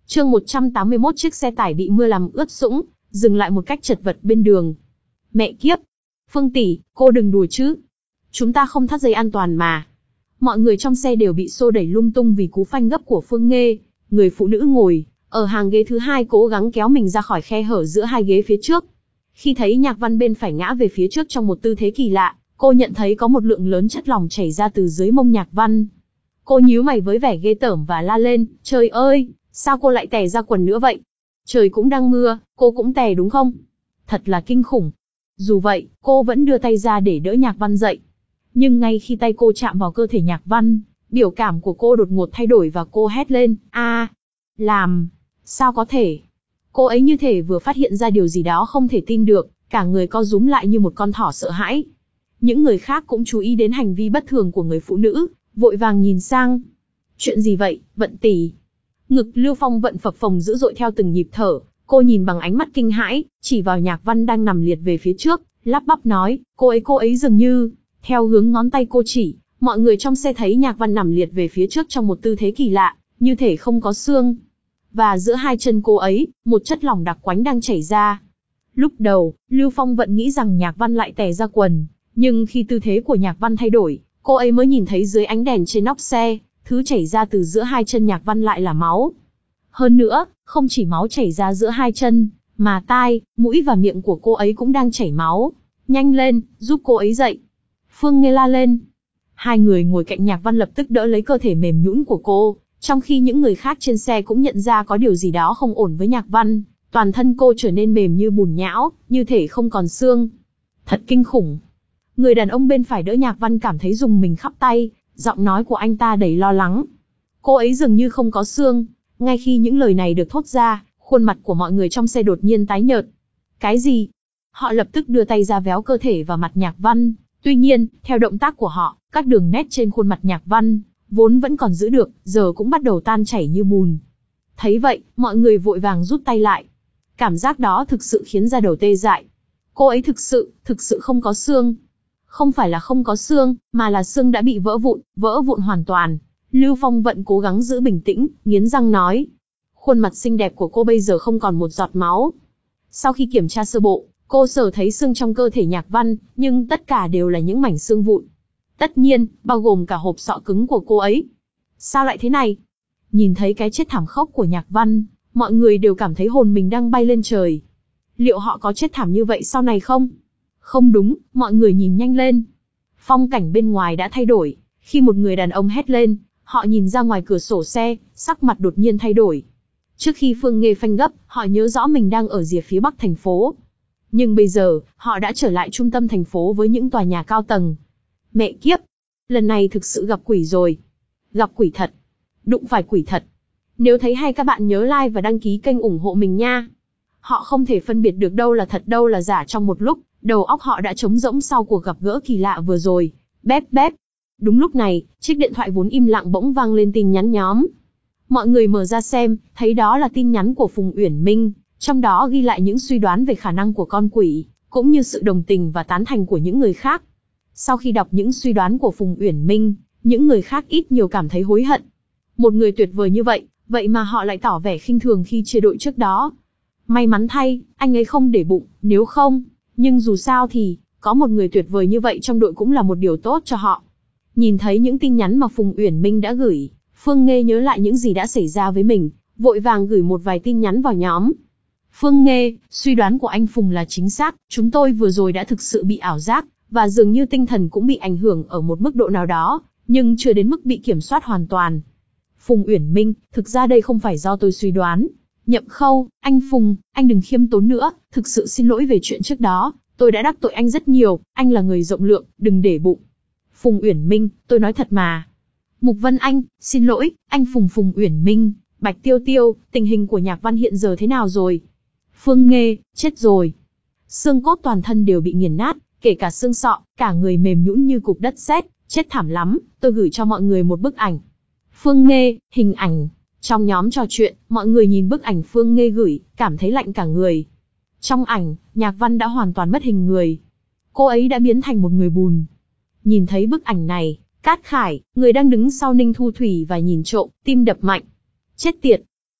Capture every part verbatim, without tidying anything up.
Chương một trăm tám mươi mốt chiếc xe tải bị mưa làm ướt sũng, dừng lại một cách chật vật bên đường. Mẹ kiếp! Phương tỷ, cô đừng đùa chứ. Chúng ta không thắt dây an toàn mà. Mọi người trong xe đều bị xô đẩy lung tung vì cú phanh gấp của Phương Nghê. Người phụ nữ ngồi ở hàng ghế thứ hai cố gắng kéo mình ra khỏi khe hở giữa hai ghế phía trước. Khi thấy Nhạc Văn bên phải ngã về phía trước trong một tư thế kỳ lạ, cô nhận thấy có một lượng lớn chất lỏng chảy ra từ dưới mông Nhạc Văn. Cô nhíu mày với vẻ ghê tởm và la lên, trời ơi, sao cô lại tè ra quần nữa vậy? Trời cũng đang mưa, cô cũng tè đúng không? Thật là kinh khủng. Dù vậy, cô vẫn đưa tay ra để đỡ Nhạc Văn dậy. Nhưng ngay khi tay cô chạm vào cơ thể Nhạc Văn, biểu cảm của cô đột ngột thay đổi và cô hét lên, a, làm, sao có thể? Cô ấy như thể vừa phát hiện ra điều gì đó không thể tin được, cả người co rúm lại như một con thỏ sợ hãi. Những người khác cũng chú ý đến hành vi bất thường của người phụ nữ, vội vàng nhìn sang. Chuyện gì vậy, Vận tỷ? Ngực Lưu Phong Vận phập phồng dữ dội theo từng nhịp thở, cô nhìn bằng ánh mắt kinh hãi, chỉ vào Nhạc Văn đang nằm liệt về phía trước, lắp bắp nói, cô ấy cô ấy dường như, theo hướng ngón tay cô chỉ, mọi người trong xe thấy Nhạc Văn nằm liệt về phía trước trong một tư thế kỳ lạ, như thể không có xương. Và giữa hai chân cô ấy, một chất lỏng đặc quánh đang chảy ra. Lúc đầu, Lưu Phong Vận nghĩ rằng Nhạc Văn lại tè ra quần, nhưng khi tư thế của Nhạc Văn thay đổi, cô ấy mới nhìn thấy dưới ánh đèn trên nóc xe, thứ chảy ra từ giữa hai chân Nhạc Văn lại là máu. Hơn nữa, không chỉ máu chảy ra giữa hai chân, mà tai, mũi và miệng của cô ấy cũng đang chảy máu. Nhanh lên, giúp cô ấy dậy. Phương Nghê la lên. Hai người ngồi cạnh Nhạc Văn lập tức đỡ lấy cơ thể mềm nhũn của cô, trong khi những người khác trên xe cũng nhận ra có điều gì đó không ổn với Nhạc Văn. Toàn thân cô trở nên mềm như bùn nhão, như thể không còn xương. Thật kinh khủng. Người đàn ông bên phải đỡ Nhạc Văn cảm thấy rùng mình khắp tay, giọng nói của anh ta đầy lo lắng. Cô ấy dường như không có xương. Ngay khi những lời này được thốt ra, khuôn mặt của mọi người trong xe đột nhiên tái nhợt. Cái gì? Họ lập tức đưa tay ra véo cơ thể vào mặt Nhạc Văn. Tuy nhiên, theo động tác của họ, các đường nét trên khuôn mặt Nhạc Văn, vốn vẫn còn giữ được, giờ cũng bắt đầu tan chảy như bùn. Thấy vậy, mọi người vội vàng rút tay lại. Cảm giác đó thực sự khiến da đầu tê dại. Cô ấy thực sự, thực sự không có xương. Không phải là không có xương, mà là xương đã bị vỡ vụn, vỡ vụn hoàn toàn. Lưu Phong Vận cố gắng giữ bình tĩnh, nghiến răng nói. Khuôn mặt xinh đẹp của cô bây giờ không còn một giọt máu. Sau khi kiểm tra sơ bộ, cô sở thấy xương trong cơ thể Nhạc Văn, nhưng tất cả đều là những mảnh xương vụn. Tất nhiên, bao gồm cả hộp sọ cứng của cô ấy. Sao lại thế này? Nhìn thấy cái chết thảm khốc của Nhạc Văn, mọi người đều cảm thấy hồn mình đang bay lên trời. Liệu họ có chết thảm như vậy sau này không? Không đúng, mọi người nhìn nhanh lên. Phong cảnh bên ngoài đã thay đổi. Khi một người đàn ông hét lên, họ nhìn ra ngoài cửa sổ xe, sắc mặt đột nhiên thay đổi. Trước khi Phương Nghê phanh gấp, họ nhớ rõ mình đang ở rìa phía bắc thành phố. Nhưng bây giờ, họ đã trở lại trung tâm thành phố với những tòa nhà cao tầng. Mẹ kiếp! Lần này thực sự gặp quỷ rồi. Gặp quỷ thật. Đụng phải quỷ thật. Nếu thấy hay các bạn nhớ like và đăng ký kênh ủng hộ mình nha. Họ không thể phân biệt được đâu là thật đâu là giả trong một lúc, đầu óc họ đã trống rỗng sau cuộc gặp gỡ kỳ lạ vừa rồi. Bép bép. Đúng lúc này, chiếc điện thoại vốn im lặng bỗng vang lên tin nhắn nhóm. Mọi người mở ra xem, thấy đó là tin nhắn của Phùng Uyển Minh, trong đó ghi lại những suy đoán về khả năng của con quỷ, cũng như sự đồng tình và tán thành của những người khác. Sau khi đọc những suy đoán của Phùng Uyển Minh, những người khác ít nhiều cảm thấy hối hận. Một người tuyệt vời như vậy, vậy mà họ lại tỏ vẻ khinh thường khi chia đội trước đó. May mắn thay, anh ấy không để bụng, nếu không, nhưng dù sao thì, có một người tuyệt vời như vậy trong đội cũng là một điều tốt cho họ. Nhìn thấy những tin nhắn mà Phùng Uyển Minh đã gửi, Phương Nghê nhớ lại những gì đã xảy ra với mình, vội vàng gửi một vài tin nhắn vào nhóm. Phương Nghê, suy đoán của anh Phùng là chính xác, chúng tôi vừa rồi đã thực sự bị ảo giác, và dường như tinh thần cũng bị ảnh hưởng ở một mức độ nào đó, nhưng chưa đến mức bị kiểm soát hoàn toàn. Phùng Uyển Minh, thực ra đây không phải do tôi suy đoán. Nhậm Khâu, anh Phùng, anh đừng khiêm tốn nữa, thực sự xin lỗi về chuyện trước đó, tôi đã đắc tội anh rất nhiều, anh là người rộng lượng, đừng để bụng. Phùng Uyển Minh, tôi nói thật mà. Mục Vân Anh, xin lỗi, anh Phùng Phùng Uyển Minh, Bạch Tiêu Tiêu, tình hình của Nhạc Văn hiện giờ thế nào rồi? Phương Nghê, chết rồi. Xương cốt toàn thân đều bị nghiền nát, kể cả xương sọ, cả người mềm nhũn như cục đất sét, chết thảm lắm, tôi gửi cho mọi người một bức ảnh. Phương Nghê, hình ảnh. Trong nhóm trò chuyện, mọi người nhìn bức ảnh Phương Nghê gửi, cảm thấy lạnh cả người. Trong ảnh, Nhạc Văn đã hoàn toàn mất hình người. Cô ấy đã biến thành một người bùn. Nhìn thấy bức ảnh này, Cát Khải, người đang đứng sau Ninh Thu Thủy và nhìn trộm, tim đập mạnh. Chết tiệt!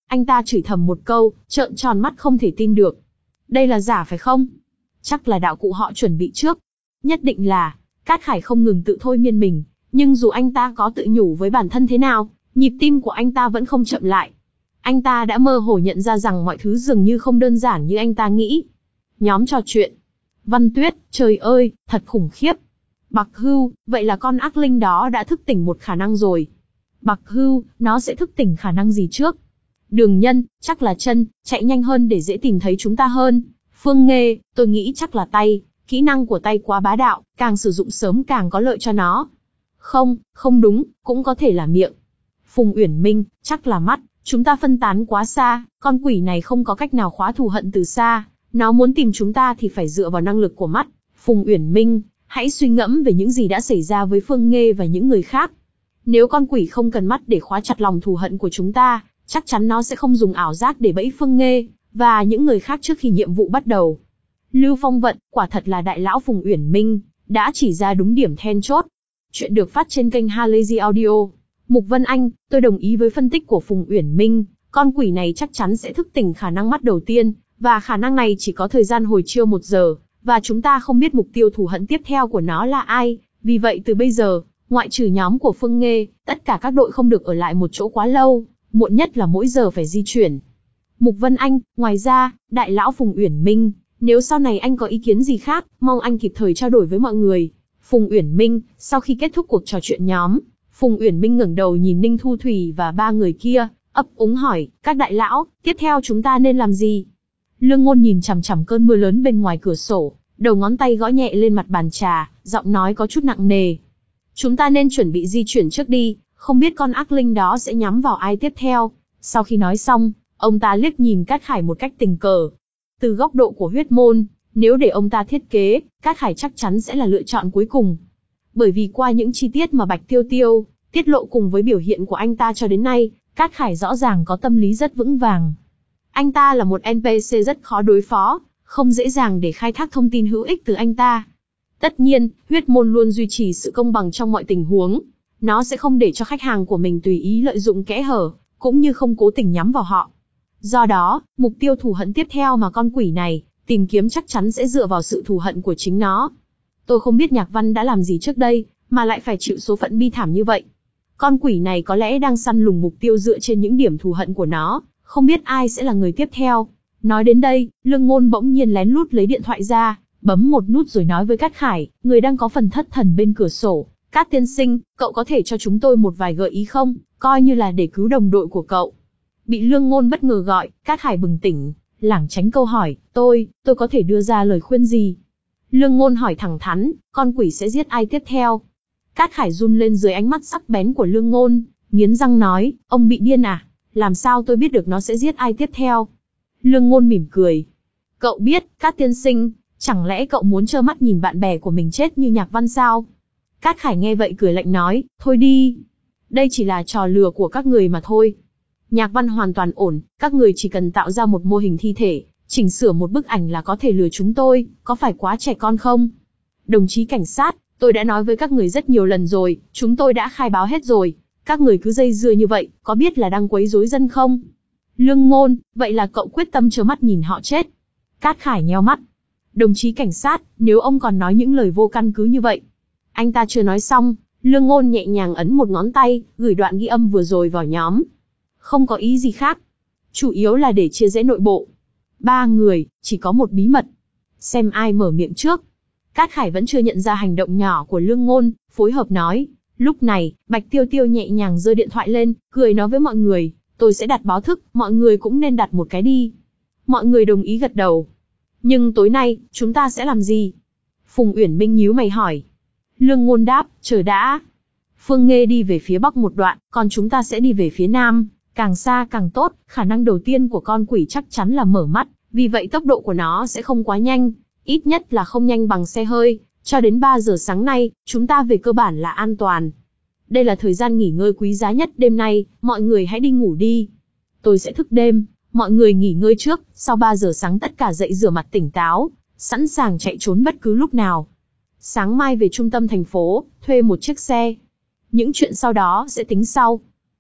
Anh ta chửi thầm một câu, trợn tròn mắt không thể tin được. Đây là giả phải không? Chắc là đạo cụ họ chuẩn bị trước. Nhất định là, Cát Khải không ngừng tự thôi miên mình, nhưng dù anh ta có tự nhủ với bản thân thế nào, nhịp tim của anh ta vẫn không chậm lại. Anh ta đã mơ hồ nhận ra rằng mọi thứ dường như không đơn giản như anh ta nghĩ. Nhóm trò chuyện. Văn Tuyết, trời ơi, thật khủng khiếp. Bạc Hưu, vậy là con ác linh đó đã thức tỉnh một khả năng rồi. Bạc Hưu, nó sẽ thức tỉnh khả năng gì trước? Đường Nhân, chắc là chân, chạy nhanh hơn để dễ tìm thấy chúng ta hơn. Phương Nghê, tôi nghĩ chắc là tay, kỹ năng của tay quá bá đạo, càng sử dụng sớm càng có lợi cho nó. Không, không đúng, cũng có thể là miệng. Phùng Uyển Minh, chắc là mắt, chúng ta phân tán quá xa, con quỷ này không có cách nào khóa thù hận từ xa, nó muốn tìm chúng ta thì phải dựa vào năng lực của mắt. Phùng Uyển Minh, hãy suy ngẫm về những gì đã xảy ra với Phương Nghê và những người khác. Nếu con quỷ không cần mắt để khóa chặt lòng thù hận của chúng ta, chắc chắn nó sẽ không dùng ảo giác để bẫy Phương Nghê và những người khác trước khi nhiệm vụ bắt đầu. Lưu Phong Vận, quả thật là đại lão Phùng Uyển Minh, đã chỉ ra đúng điểm then chốt. Chuyện được phát trên kênh Halazy Audio. Mục Vân Anh, tôi đồng ý với phân tích của Phùng Uyển Minh, con quỷ này chắc chắn sẽ thức tỉnh khả năng mắt đầu tiên, và khả năng này chỉ có thời gian hồi chiêu một giờ, và chúng ta không biết mục tiêu thù hận tiếp theo của nó là ai, vì vậy từ bây giờ, ngoại trừ nhóm của Phương Nghê, tất cả các đội không được ở lại một chỗ quá lâu, muộn nhất là mỗi giờ phải di chuyển. Mục Vân Anh, ngoài ra, đại lão Phùng Uyển Minh, nếu sau này anh có ý kiến gì khác, mong anh kịp thời trao đổi với mọi người. Phùng Uyển Minh, sau khi kết thúc cuộc trò chuyện nhóm, Phùng Uyển Minh ngẩng đầu nhìn Ninh Thu Thủy và ba người kia, ấp úng hỏi, các đại lão, tiếp theo chúng ta nên làm gì? Lương Ngôn nhìn chằm chằm cơn mưa lớn bên ngoài cửa sổ, đầu ngón tay gõ nhẹ lên mặt bàn trà, giọng nói có chút nặng nề. Chúng ta nên chuẩn bị di chuyển trước đi, không biết con ác linh đó sẽ nhắm vào ai tiếp theo. Sau khi nói xong, ông ta liếc nhìn Cát Khải một cách tình cờ. Từ góc độ của huyết môn, nếu để ông ta thiết kế, Cát Khải chắc chắn sẽ là lựa chọn cuối cùng. Bởi vì qua những chi tiết mà Bạch Tiêu Tiêu tiết lộ cùng với biểu hiện của anh ta cho đến nay, Cát Khải rõ ràng có tâm lý rất vững vàng. Anh ta là một en pê xê rất khó đối phó, không dễ dàng để khai thác thông tin hữu ích từ anh ta. Tất nhiên, huyết môn luôn duy trì sự công bằng trong mọi tình huống. Nó sẽ không để cho khách hàng của mình tùy ý lợi dụng kẽ hở, cũng như không cố tình nhắm vào họ. Do đó, mục tiêu thù hận tiếp theo mà con quỷ này tìm kiếm chắc chắn sẽ dựa vào sự thù hận của chính nó. Tôi không biết Nhạc Văn đã làm gì trước đây, mà lại phải chịu số phận bi thảm như vậy. Con quỷ này có lẽ đang săn lùng mục tiêu dựa trên những điểm thù hận của nó, không biết ai sẽ là người tiếp theo. Nói đến đây, Lương Ngôn bỗng nhiên lén lút lấy điện thoại ra, bấm một nút rồi nói với Cát Khải, người đang có phần thất thần bên cửa sổ. Cát tiên sinh, cậu có thể cho chúng tôi một vài gợi ý không, coi như là để cứu đồng đội của cậu. Bị Lương Ngôn bất ngờ gọi, Cát Khải bừng tỉnh, lảng tránh câu hỏi, tôi, tôi có thể đưa ra lời khuyên gì? Lương Ngôn hỏi thẳng thắn, con quỷ sẽ giết ai tiếp theo? Cát Khải run lên dưới ánh mắt sắc bén của Lương Ngôn, nghiến răng nói, ông bị điên à? Làm sao tôi biết được nó sẽ giết ai tiếp theo? Lương Ngôn mỉm cười. Cậu biết, Cát tiên sinh, chẳng lẽ cậu muốn trơ mắt nhìn bạn bè của mình chết như Nhạc Văn sao? Cát Khải nghe vậy cười lạnh nói, thôi đi. Đây chỉ là trò lừa của các người mà thôi. Nhạc Văn hoàn toàn ổn, các người chỉ cần tạo ra một mô hình thi thể, chỉnh sửa một bức ảnh là có thể lừa chúng tôi, có phải quá trẻ con không? Đồng chí cảnh sát, tôi đã nói với các người rất nhiều lần rồi, chúng tôi đã khai báo hết rồi. Các người cứ dây dưa như vậy, có biết là đang quấy rối dân không? Lương Ngôn, vậy là cậu quyết tâm trơ mắt nhìn họ chết. Cát Khải nheo mắt. Đồng chí cảnh sát, nếu ông còn nói những lời vô căn cứ như vậy. Anh ta chưa nói xong, Lương Ngôn nhẹ nhàng ấn một ngón tay, gửi đoạn ghi âm vừa rồi vào nhóm. Không có ý gì khác. Chủ yếu là để chia rẽ nội bộ. Ba người, chỉ có một bí mật. Xem ai mở miệng trước. Cát Khải vẫn chưa nhận ra hành động nhỏ của Lương Ngôn, phối hợp nói. Lúc này, Bạch Tiêu Tiêu nhẹ nhàng giơ điện thoại lên, cười nói với mọi người, tôi sẽ đặt báo thức, mọi người cũng nên đặt một cái đi. Mọi người đồng ý gật đầu. Nhưng tối nay, chúng ta sẽ làm gì? Phùng Uyển Minh nhíu mày hỏi. Lương Ngôn đáp, chờ đã. Phương Nghê đi về phía bắc một đoạn, còn chúng ta sẽ đi về phía nam, càng xa càng tốt, khả năng đầu tiên của con quỷ chắc chắn là mở mắt, vì vậy tốc độ của nó sẽ không quá nhanh, ít nhất là không nhanh bằng xe hơi, cho đến ba giờ sáng nay, chúng ta về cơ bản là an toàn. Đây là thời gian nghỉ ngơi quý giá nhất đêm nay, mọi người hãy đi ngủ đi. Tôi sẽ thức đêm, mọi người nghỉ ngơi trước, sau ba giờ sáng tất cả dậy rửa mặt tỉnh táo, sẵn sàng chạy trốn bất cứ lúc nào. Sáng mai về trung tâm thành phố, thuê một chiếc xe. Những chuyện sau đó sẽ tính sau.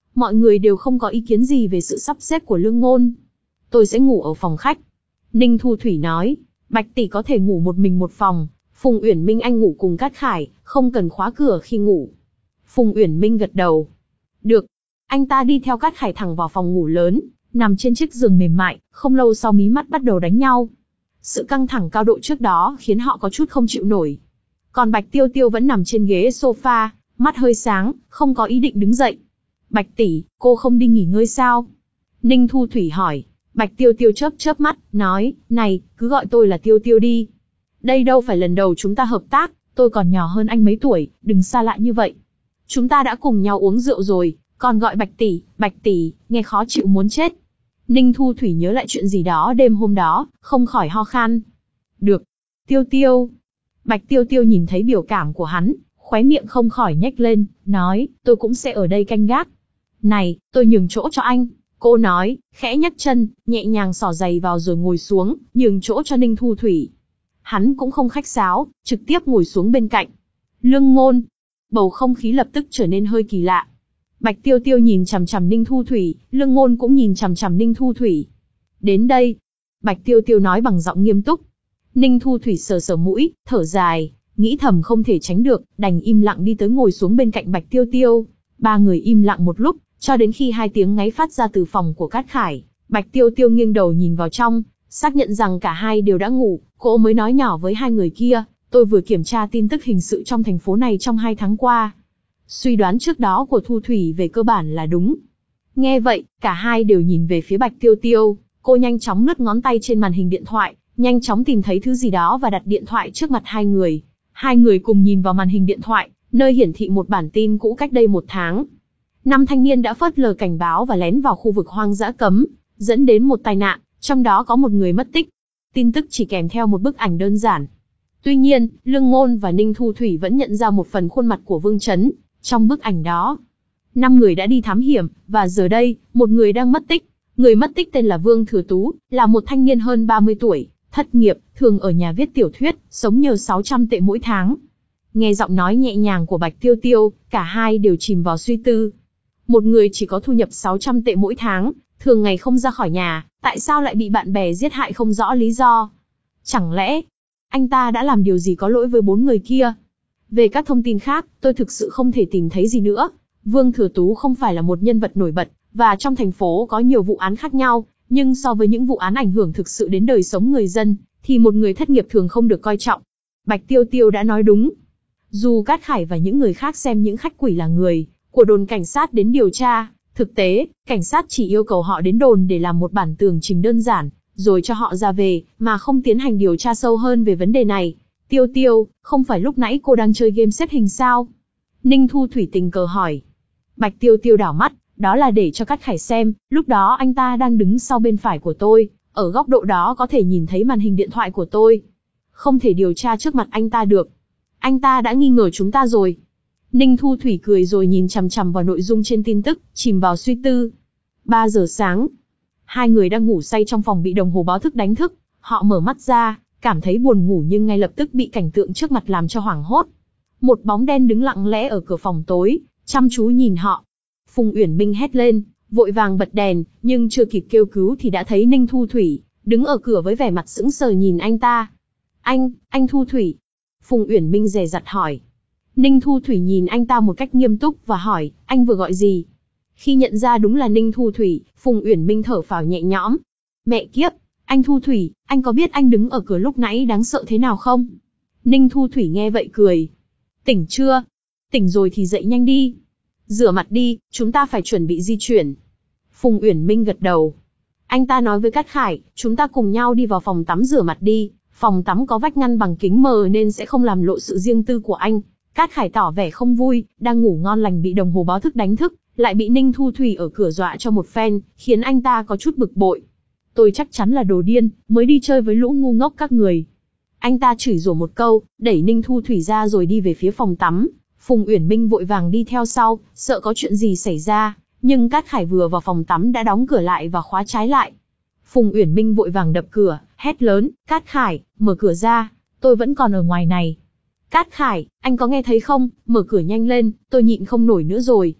Mọi người đều không có ý kiến gì về sự sắp xếp của Lương Ngôn. Tôi sẽ ngủ ở phòng khách. Ninh Thu Thủy nói, Bạch tỷ có thể ngủ một mình một phòng, Phùng Uyển Minh anh ngủ cùng Cát Khải, không cần khóa cửa khi ngủ. Phùng Uyển Minh gật đầu. Được. Anh ta đi theo Cát Khải thẳng vào phòng ngủ lớn, nằm trên chiếc giường mềm mại, không lâu sau mí mắt bắt đầu đánh nhau. Sự căng thẳng cao độ trước đó khiến họ có chút không chịu nổi. Còn Bạch Tiêu Tiêu vẫn nằm trên ghế sofa, mắt hơi sáng, không có ý định đứng dậy. Bạch tỷ, cô không đi nghỉ ngơi sao? Ninh Thu Thủy hỏi. Bạch Tiêu Tiêu chớp chớp mắt, nói, này, cứ gọi tôi là Tiêu Tiêu đi. Đây đâu phải lần đầu chúng ta hợp tác, tôi còn nhỏ hơn anh mấy tuổi, đừng xa lạ như vậy. Chúng ta đã cùng nhau uống rượu rồi, còn gọi Bạch tỷ, Bạch tỷ, nghe khó chịu muốn chết. Ninh Thu Thủy nhớ lại chuyện gì đó đêm hôm đó, không khỏi ho khan. Được. Tiêu Tiêu. Bạch Tiêu Tiêu nhìn thấy biểu cảm của hắn, khóe miệng không khỏi nhếch lên, nói, tôi cũng sẽ ở đây canh gác. Này, tôi nhường chỗ cho anh. Cô nói, khẽ nhấc chân, nhẹ nhàng xỏ giày vào rồi ngồi xuống, nhường chỗ cho Ninh Thu Thủy. Hắn cũng không khách sáo, trực tiếp ngồi xuống bên cạnh. Lương Ngôn. Bầu không khí lập tức trở nên hơi kỳ lạ. Bạch Tiêu Tiêu nhìn chằm chằm Ninh Thu Thủy, Lương Ngôn cũng nhìn chằm chằm Ninh Thu Thủy. Đến đây. Bạch Tiêu Tiêu nói bằng giọng nghiêm túc. Ninh Thu Thủy sờ sờ mũi, thở dài, nghĩ thầm không thể tránh được, đành im lặng đi tới ngồi xuống bên cạnh Bạch Tiêu Tiêu. Ba người im lặng một lúc, cho đến khi hai tiếng ngáy phát ra từ phòng của Cát Khải. Bạch Tiêu Tiêu nghiêng đầu nhìn vào trong, xác nhận rằng cả hai đều đã ngủ, cô mới nói nhỏ với hai người kia, tôi vừa kiểm tra tin tức hình sự trong thành phố này trong hai tháng qua. Suy đoán trước đó của Thu Thủy về cơ bản là đúng. Nghe vậy, cả hai đều nhìn về phía Bạch Tiêu Tiêu, cô nhanh chóng lướt ngón tay trên màn hình điện thoại, nhanh chóng tìm thấy thứ gì đó và đặt điện thoại trước mặt hai người. Hai người cùng nhìn vào màn hình điện thoại, nơi hiển thị một bản tin cũ cách đây một tháng. Năm thanh niên đã phớt lờ cảnh báo và lén vào khu vực hoang dã cấm, dẫn đến một tai nạn, trong đó có một người mất tích. Tin tức chỉ kèm theo một bức ảnh đơn giản. Tuy nhiên, Lương Ngôn và Ninh Thu Thủy vẫn nhận ra một phần khuôn mặt của Vương Chấn trong bức ảnh đó. Năm người đã đi thám hiểm, và giờ đây, một người đang mất tích. Người mất tích tên là Vương Thừa Tú, là một thanh niên hơn ba mươi tuổi, thất nghiệp, thường ở nhà viết tiểu thuyết, sống nhờ sáu trăm tệ mỗi tháng. Nghe giọng nói nhẹ nhàng của Bạch Tiêu Tiêu, cả hai đều chìm vào suy tư. Một người chỉ có thu nhập sáu trăm tệ mỗi tháng, thường ngày không ra khỏi nhà, tại sao lại bị bạn bè giết hại không rõ lý do? Chẳng lẽ, anh ta đã làm điều gì có lỗi với bốn người kia? Về các thông tin khác, tôi thực sự không thể tìm thấy gì nữa. Vương Thừa Tú không phải là một nhân vật nổi bật, và trong thành phố có nhiều vụ án khác nhau, nhưng so với những vụ án ảnh hưởng thực sự đến đời sống người dân, thì một người thất nghiệp thường không được coi trọng. Bạch Tiêu Tiêu đã nói đúng. Dù Cát Khải và những người khác xem những khách quỷ là người của đồn cảnh sát đến điều tra, thực tế, cảnh sát chỉ yêu cầu họ đến đồn để làm một bản tường trình đơn giản, rồi cho họ ra về, mà không tiến hành điều tra sâu hơn về vấn đề này. Tiêu Tiêu, không phải lúc nãy cô đang chơi game xếp hình sao? Ninh Thu Thủy tình cờ hỏi. Bạch Tiêu Tiêu đảo mắt, đó là để cho Cát Khải xem, lúc đó anh ta đang đứng sau bên phải của tôi, ở góc độ đó có thể nhìn thấy màn hình điện thoại của tôi. Không thể điều tra trước mặt anh ta được. Anh ta đã nghi ngờ chúng ta rồi. Ninh Thu Thủy cười rồi nhìn chằm chằm vào nội dung trên tin tức, chìm vào suy tư. ba giờ sáng. Hai người đang ngủ say trong phòng bị đồng hồ báo thức đánh thức. Họ mở mắt ra, cảm thấy buồn ngủ nhưng ngay lập tức bị cảnh tượng trước mặt làm cho hoảng hốt. Một bóng đen đứng lặng lẽ ở cửa phòng tối, chăm chú nhìn họ. Phùng Uyển Minh hét lên, vội vàng bật đèn, nhưng chưa kịp kêu cứu thì đã thấy Ninh Thu Thủy, đứng ở cửa với vẻ mặt sững sờ nhìn anh ta. Anh, anh Thu Thủy. Phùng Uyển Minh dè dặt hỏi. Ninh Thu Thủy nhìn anh ta một cách nghiêm túc và hỏi, anh vừa gọi gì? Khi nhận ra đúng là Ninh Thu Thủy, Phùng Uyển Minh thở phào nhẹ nhõm. Mẹ kiếp, anh Thu Thủy, anh có biết anh đứng ở cửa lúc nãy đáng sợ thế nào không? Ninh Thu Thủy nghe vậy cười. Tỉnh chưa? Tỉnh rồi thì dậy nhanh đi. Rửa mặt đi, chúng ta phải chuẩn bị di chuyển. Phùng Uyển Minh gật đầu. Anh ta nói với Cát Khải, chúng ta cùng nhau đi vào phòng tắm rửa mặt đi. Phòng tắm có vách ngăn bằng kính mờ nên sẽ không làm lộ sự riêng tư của anh. Cát Khải tỏ vẻ không vui, đang ngủ ngon lành bị đồng hồ báo thức đánh thức, lại bị Ninh Thu Thủy ở cửa dọa cho một phen, khiến anh ta có chút bực bội. Tôi chắc chắn là đồ điên, mới đi chơi với lũ ngu ngốc các người. Anh ta chửi rủa một câu, đẩy Ninh Thu Thủy ra rồi đi về phía phòng tắm. Phùng Uyển Minh vội vàng đi theo sau, sợ có chuyện gì xảy ra, nhưng Cát Khải vừa vào phòng tắm đã đóng cửa lại và khóa trái lại. Phùng Uyển Minh vội vàng đập cửa, hét lớn, Cát Khải, mở cửa ra, tôi vẫn còn ở ngoài này. Cát Khải, anh có nghe thấy không, mở cửa nhanh lên, tôi nhịn không nổi nữa rồi.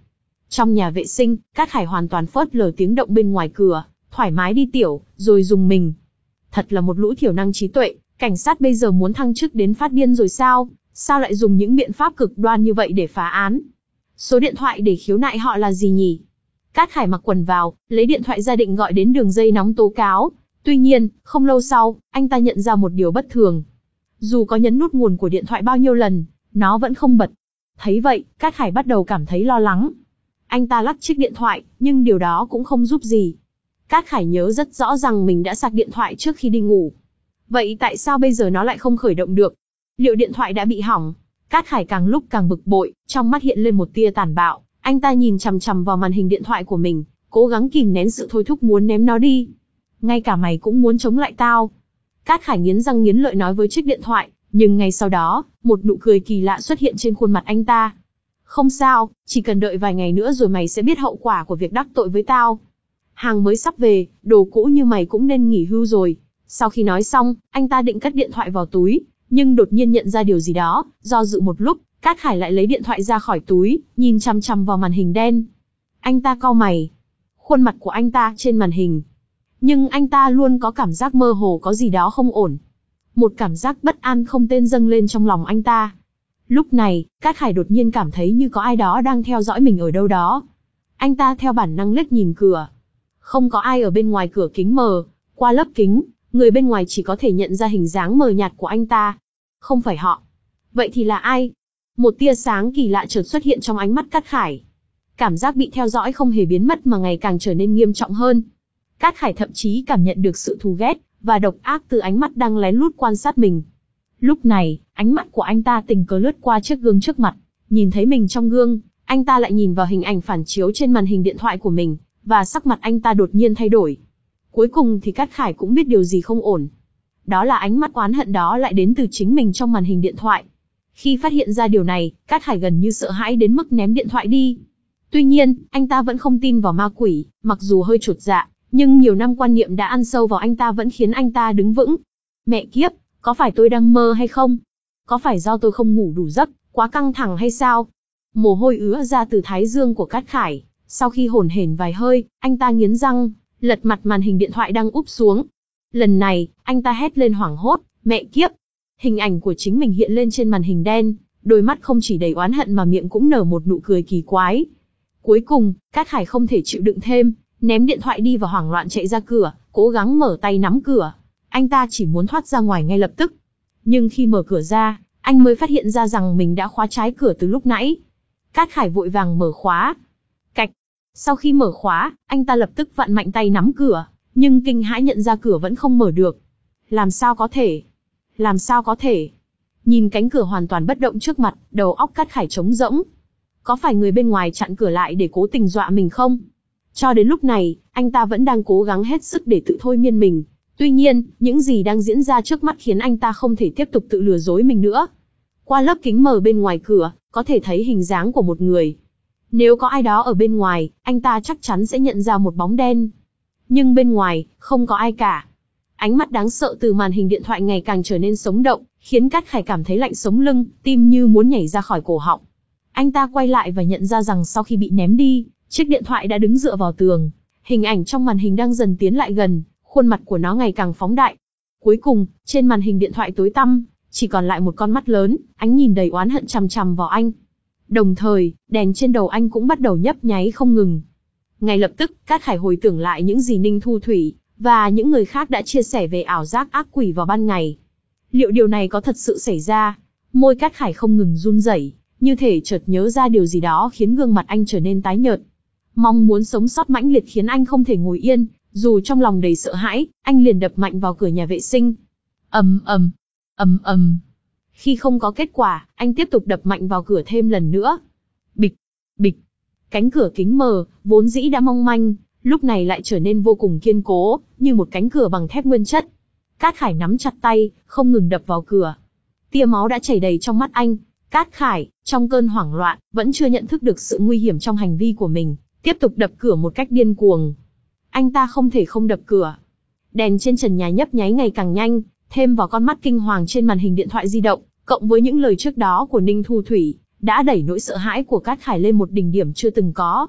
Trong nhà vệ sinh, Cát Khải hoàn toàn phớt lờ tiếng động bên ngoài cửa, thoải mái đi tiểu, rồi dùng mình. Thật là một lũ thiểu năng trí tuệ, cảnh sát bây giờ muốn thăng chức đến phát điên rồi sao? Sao lại dùng những biện pháp cực đoan như vậy để phá án? Số điện thoại để khiếu nại họ là gì nhỉ? Cát Khải mặc quần vào, lấy điện thoại ra định gọi đến đường dây nóng tố cáo. Tuy nhiên, không lâu sau, anh ta nhận ra một điều bất thường. Dù có nhấn nút nguồn của điện thoại bao nhiêu lần, nó vẫn không bật. Thấy vậy, Cát Khải bắt đầu cảm thấy lo lắng. Anh ta lắc chiếc điện thoại, nhưng điều đó cũng không giúp gì. Cát Khải nhớ rất rõ rằng mình đã sạc điện thoại trước khi đi ngủ. Vậy tại sao bây giờ nó lại không khởi động được? Liệu điện thoại đã bị hỏng? Cát Khải càng lúc càng bực bội, trong mắt hiện lên một tia tàn bạo. Anh ta nhìn chằm chằm vào màn hình điện thoại của mình, cố gắng kìm nén sự thôi thúc muốn ném nó đi. Ngay cả mày cũng muốn chống lại tao. Cát Khải nghiến răng nghiến lợi nói với chiếc điện thoại, nhưng ngay sau đó, một nụ cười kỳ lạ xuất hiện trên khuôn mặt anh ta. Không sao, chỉ cần đợi vài ngày nữa rồi mày sẽ biết hậu quả của việc đắc tội với tao. Hàng mới sắp về, đồ cũ như mày cũng nên nghỉ hưu rồi. Sau khi nói xong, anh ta định cất điện thoại vào túi, nhưng đột nhiên nhận ra điều gì đó, do dự một lúc, Cát Khải lại lấy điện thoại ra khỏi túi, nhìn chằm chằm vào màn hình đen. Anh ta cau mày. Khuôn mặt của anh ta trên màn hình. Nhưng anh ta luôn có cảm giác mơ hồ có gì đó không ổn. Một cảm giác bất an không tên dâng lên trong lòng anh ta. Lúc này, Cát Khải đột nhiên cảm thấy như có ai đó đang theo dõi mình ở đâu đó. Anh ta theo bản năng liếc nhìn cửa. Không có ai ở bên ngoài cửa kính mờ. Qua lớp kính, người bên ngoài chỉ có thể nhận ra hình dáng mờ nhạt của anh ta. Không phải họ. Vậy thì là ai? Một tia sáng kỳ lạ chợt xuất hiện trong ánh mắt Cát Khải. Cảm giác bị theo dõi không hề biến mất mà ngày càng trở nên nghiêm trọng hơn. Cát Khải thậm chí cảm nhận được sự thù ghét và độc ác từ ánh mắt đang lén lút quan sát mình. Lúc này, ánh mắt của anh ta tình cờ lướt qua chiếc gương trước mặt, nhìn thấy mình trong gương, anh ta lại nhìn vào hình ảnh phản chiếu trên màn hình điện thoại của mình, và sắc mặt anh ta đột nhiên thay đổi. Cuối cùng thì Cát Khải cũng biết điều gì không ổn. Đó là ánh mắt oán hận đó lại đến từ chính mình trong màn hình điện thoại. Khi phát hiện ra điều này, Cát Khải gần như sợ hãi đến mức ném điện thoại đi. Tuy nhiên, anh ta vẫn không tin vào ma quỷ, mặc dù hơi chột dạ, nhưng nhiều năm quan niệm đã ăn sâu vào anh ta vẫn khiến anh ta đứng vững. Mẹ kiếp, có phải tôi đang mơ hay không? Có phải do tôi không ngủ đủ giấc, quá căng thẳng hay sao? Mồ hôi ứa ra từ thái dương của Cát Khải. Sau khi hổn hển vài hơi, anh ta nghiến răng, lật mặt màn hình điện thoại đang úp xuống. Lần này, anh ta hét lên hoảng hốt, mẹ kiếp. Hình ảnh của chính mình hiện lên trên màn hình đen, đôi mắt không chỉ đầy oán hận mà miệng cũng nở một nụ cười kỳ quái. Cuối cùng, Cát Khải không thể chịu đựng thêm, ném điện thoại đi và hoảng loạn chạy ra cửa, cố gắng mở tay nắm cửa. Anh ta chỉ muốn thoát ra ngoài ngay lập tức. Nhưng khi mở cửa ra, anh mới phát hiện ra rằng mình đã khóa trái cửa từ lúc nãy. Cát Khải vội vàng mở khóa. Cạch. Sau khi mở khóa, anh ta lập tức vặn mạnh tay nắm cửa, nhưng kinh hãi nhận ra cửa vẫn không mở được. Làm sao có thể? Làm sao có thể? Nhìn cánh cửa hoàn toàn bất động trước mặt, đầu óc Cát Khải trống rỗng. Có phải người bên ngoài chặn cửa lại để cố tình dọa mình không? Cho đến lúc này, anh ta vẫn đang cố gắng hết sức để tự thôi miên mình. Tuy nhiên, những gì đang diễn ra trước mắt khiến anh ta không thể tiếp tục tự lừa dối mình nữa. Qua lớp kính mờ bên ngoài cửa, có thể thấy hình dáng của một người. Nếu có ai đó ở bên ngoài, anh ta chắc chắn sẽ nhận ra một bóng đen. Nhưng bên ngoài, không có ai cả. Ánh mắt đáng sợ từ màn hình điện thoại ngày càng trở nên sống động, khiến Cát Khải cảm thấy lạnh sống lưng, tim như muốn nhảy ra khỏi cổ họng. Anh ta quay lại và nhận ra rằng sau khi bị ném đi, chiếc điện thoại đã đứng dựa vào tường. Hình ảnh trong màn hình đang dần tiến lại gần, khuôn mặt của nó ngày càng phóng đại. Cuối cùng, trên màn hình điện thoại tối tăm, chỉ còn lại một con mắt lớn, ánh nhìn đầy oán hận chằm chằm vào anh. Đồng thời, đèn trên đầu anh cũng bắt đầu nhấp nháy không ngừng. Ngay lập tức, Cát Khải hồi tưởng lại những gì Ninh Thu Thủy và những người khác đã chia sẻ về ảo giác ác quỷ vào ban ngày. Liệu điều này có thật sự xảy ra? Môi Cát Khải không ngừng run rẩy, như thể chợt nhớ ra điều gì đó khiến gương mặt anh trở nên tái nhợt. Mong muốn sống sót mãnh liệt khiến anh không thể ngồi yên, dù trong lòng đầy sợ hãi, anh liền đập mạnh vào cửa nhà vệ sinh. Ầm ầm, ầm ầm. Khi không có kết quả, anh tiếp tục đập mạnh vào cửa thêm lần nữa. Bịch, bịch. Cánh cửa kính mờ, vốn dĩ đã mong manh, lúc này lại trở nên vô cùng kiên cố, như một cánh cửa bằng thép nguyên chất. Cát Khải nắm chặt tay, không ngừng đập vào cửa. Tia máu đã chảy đầy trong mắt anh. Cát Khải, trong cơn hoảng loạn, vẫn chưa nhận thức được sự nguy hiểm trong hành vi của mình, tiếp tục đập cửa một cách điên cuồng. Anh ta không thể không đập cửa. Đèn trên trần nhà nhấp nháy ngày càng nhanh, thêm vào con mắt kinh hoàng trên màn hình điện thoại di động, cộng với những lời trước đó của Ninh Thu Thủy, đã đẩy nỗi sợ hãi của Cát Khải lên một đỉnh điểm chưa từng có.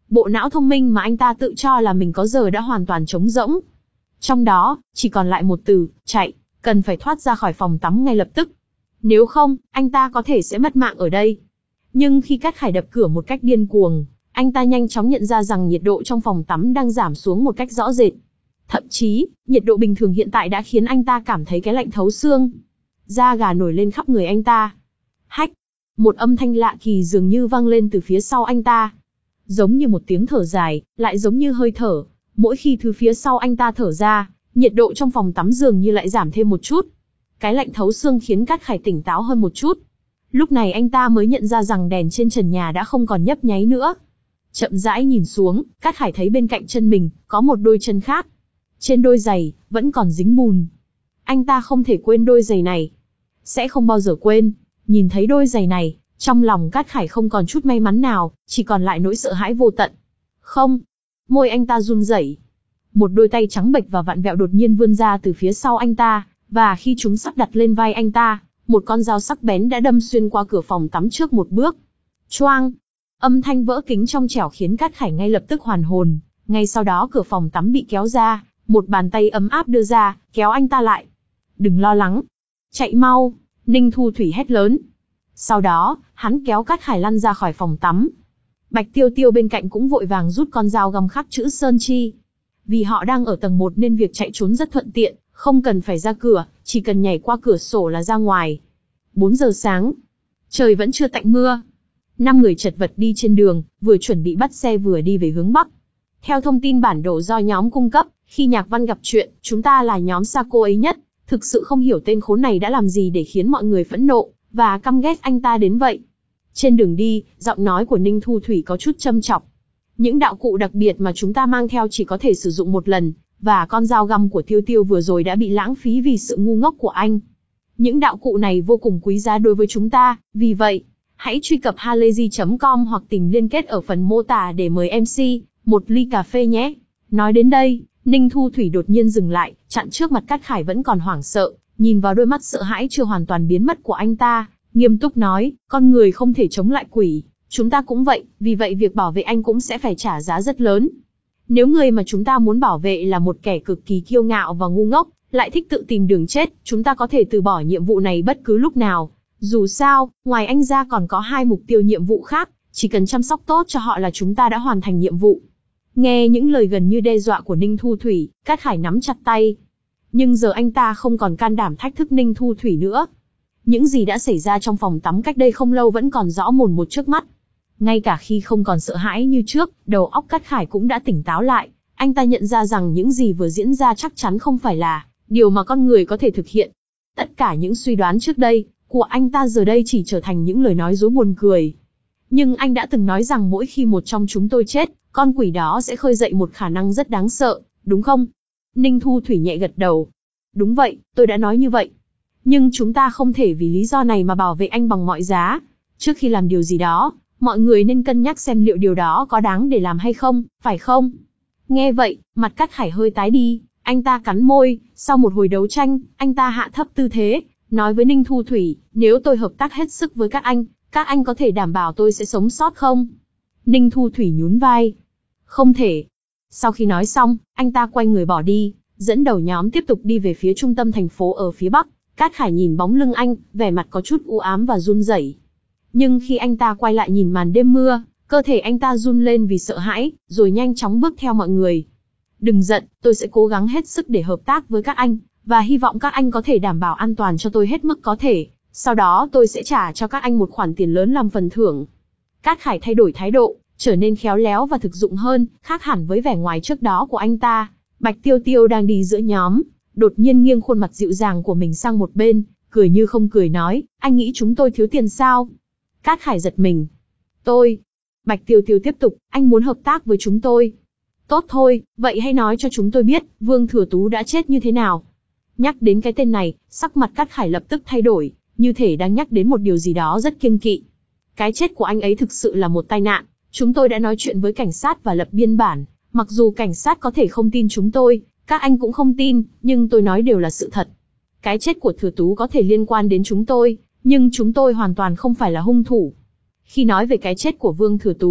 Bộ não thông minh mà anh ta tự cho là mình có giờ đã hoàn toàn trống rỗng. Trong đó, chỉ còn lại một từ, chạy, cần phải thoát ra khỏi phòng tắm ngay lập tức. Nếu không, anh ta có thể sẽ mất mạng ở đây. Nhưng khi Cát Khải đập cửa một cách điên cuồng, anh ta nhanh chóng nhận ra rằng nhiệt độ trong phòng tắm đang giảm xuống một cách rõ rệt. Thậm chí, nhiệt độ bình thường hiện tại đã khiến anh ta cảm thấy cái lạnh thấu xương. Da gà nổi lên khắp người anh ta. Hách! Một âm thanh lạ kỳ dường như vang lên từ phía sau anh ta. Giống như một tiếng thở dài, lại giống như hơi thở. Mỗi khi thứ phía sau anh ta thở ra, nhiệt độ trong phòng tắm dường như lại giảm thêm một chút. Cái lạnh thấu xương khiến Cát Khải tỉnh táo hơn một chút. Lúc này anh ta mới nhận ra rằng đèn trên trần nhà đã không còn nhấp nháy nữa. Chậm rãi nhìn xuống, Cát Khải thấy bên cạnh chân mình, có một đôi chân khác. Trên đôi giày, vẫn còn dính bùn. Anh ta không thể quên đôi giày này. Sẽ không bao giờ quên. Nhìn thấy đôi giày này, trong lòng Cát Khải không còn chút may mắn nào, chỉ còn lại nỗi sợ hãi vô tận. Không. Môi anh ta run rẩy. Một đôi tay trắng bệch và vặn vẹo đột nhiên vươn ra từ phía sau anh ta, và khi chúng sắp đặt lên vai anh ta, một con dao sắc bén đã đâm xuyên qua cửa phòng tắm trước một bước. Choang! Âm thanh vỡ kính trong trẻo khiến Cát Khải ngay lập tức hoàn hồn. Ngay sau đó cửa phòng tắm bị kéo ra, một bàn tay ấm áp đưa ra, kéo anh ta lại. Đừng lo lắng. Chạy mau! Ninh Thu Thủy hét lớn. Sau đó, hắn kéo Cát Khải lăn ra khỏi phòng tắm. Bạch Tiêu Tiêu bên cạnh cũng vội vàng rút con dao găm khắc chữ Sơn Chi. Vì họ đang ở tầng một nên việc chạy trốn rất thuận tiện, không cần phải ra cửa, chỉ cần nhảy qua cửa sổ là ra ngoài. bốn giờ sáng. Trời vẫn chưa tạnh mưa. Năm người chật vật đi trên đường, vừa chuẩn bị bắt xe vừa đi về hướng Bắc. Theo thông tin bản đồ do nhóm cung cấp, khi Nhạc Văn gặp chuyện, chúng ta là nhóm xa cô ấy nhất. Thực sự không hiểu tên khốn này đã làm gì để khiến mọi người phẫn nộ, và căm ghét anh ta đến vậy. Trên đường đi, giọng nói của Ninh Thu Thủy có chút châm chọc. Những đạo cụ đặc biệt mà chúng ta mang theo chỉ có thể sử dụng một lần, và con dao găm của Tiêu Tiêu vừa rồi đã bị lãng phí vì sự ngu ngốc của anh. Những đạo cụ này vô cùng quý giá đối với chúng ta, vì vậy, hãy truy cập halayzi chấm com hoặc tìm liên kết ở phần mô tả để mời em xê một ly cà phê nhé. Nói đến đây, Ninh Thu Thủy đột nhiên dừng lại, chặn trước mặt Cát Khải vẫn còn hoảng sợ, nhìn vào đôi mắt sợ hãi chưa hoàn toàn biến mất của anh ta, nghiêm túc nói, con người không thể chống lại quỷ, chúng ta cũng vậy, vì vậy việc bảo vệ anh cũng sẽ phải trả giá rất lớn. Nếu người mà chúng ta muốn bảo vệ là một kẻ cực kỳ kiêu ngạo và ngu ngốc, lại thích tự tìm đường chết, chúng ta có thể từ bỏ nhiệm vụ này bất cứ lúc nào. Dù sao, ngoài anh ra còn có hai mục tiêu nhiệm vụ khác, chỉ cần chăm sóc tốt cho họ là chúng ta đã hoàn thành nhiệm vụ. Nghe những lời gần như đe dọa của Ninh Thu Thủy, Cát Khải nắm chặt tay. Nhưng giờ anh ta không còn can đảm thách thức Ninh Thu Thủy nữa. Những gì đã xảy ra trong phòng tắm cách đây không lâu vẫn còn rõ mồn một trước mắt. Ngay cả khi không còn sợ hãi như trước, đầu óc Cát Khải cũng đã tỉnh táo lại. Anh ta nhận ra rằng những gì vừa diễn ra chắc chắn không phải là điều mà con người có thể thực hiện. Tất cả những suy đoán trước đây của anh ta giờ đây chỉ trở thành những lời nói dối buồn cười. Nhưng anh đã từng nói rằng mỗi khi một trong chúng tôi chết, con quỷ đó sẽ khơi dậy một khả năng rất đáng sợ, đúng không? Ninh Thu Thủy nhẹ gật đầu. Đúng vậy, tôi đã nói như vậy. Nhưng chúng ta không thể vì lý do này mà bảo vệ anh bằng mọi giá. Trước khi làm điều gì đó, mọi người nên cân nhắc xem liệu điều đó có đáng để làm hay không, phải không? Nghe vậy, mặt Cát Khải hơi tái đi, anh ta cắn môi, sau một hồi đấu tranh, anh ta hạ thấp tư thế, nói với Ninh Thu Thủy, nếu tôi hợp tác hết sức với các anh, các anh có thể đảm bảo tôi sẽ sống sót không? Ninh Thu Thủy nhún vai. Không thể. Sau khi nói xong, anh ta quay người bỏ đi, dẫn đầu nhóm tiếp tục đi về phía trung tâm thành phố ở phía Bắc. Cát Khải nhìn bóng lưng anh, vẻ mặt có chút u ám và run rẩy. Nhưng khi anh ta quay lại nhìn màn đêm mưa, cơ thể anh ta run lên vì sợ hãi, rồi nhanh chóng bước theo mọi người. Đừng giận, tôi sẽ cố gắng hết sức để hợp tác với các anh, và hy vọng các anh có thể đảm bảo an toàn cho tôi hết mức có thể. Sau đó tôi sẽ trả cho các anh một khoản tiền lớn làm phần thưởng. Cát Khải thay đổi thái độ, trở nên khéo léo và thực dụng hơn, khác hẳn với vẻ ngoài trước đó của anh ta. Bạch Tiêu Tiêu đang đi giữa nhóm, đột nhiên nghiêng khuôn mặt dịu dàng của mình sang một bên, cười như không cười nói, anh nghĩ chúng tôi thiếu tiền sao? Cát Khải giật mình. Tôi. Bạch Tiêu Tiêu tiếp tục, anh muốn hợp tác với chúng tôi. Tốt thôi, vậy hãy nói cho chúng tôi biết, Vương Thừa Tú đã chết như thế nào? Nhắc đến cái tên này, sắc mặt Cát Khải lập tức thay đổi, như thể đang nhắc đến một điều gì đó rất kiêng kỵ. Cái chết của anh ấy thực sự là một tai nạn, chúng tôi đã nói chuyện với cảnh sát và lập biên bản, mặc dù cảnh sát có thể không tin chúng tôi, các anh cũng không tin, nhưng tôi nói đều là sự thật. Cái chết của Thừa Tú có thể liên quan đến chúng tôi, nhưng chúng tôi hoàn toàn không phải là hung thủ. Khi nói về cái chết của Vương Thừa Tú,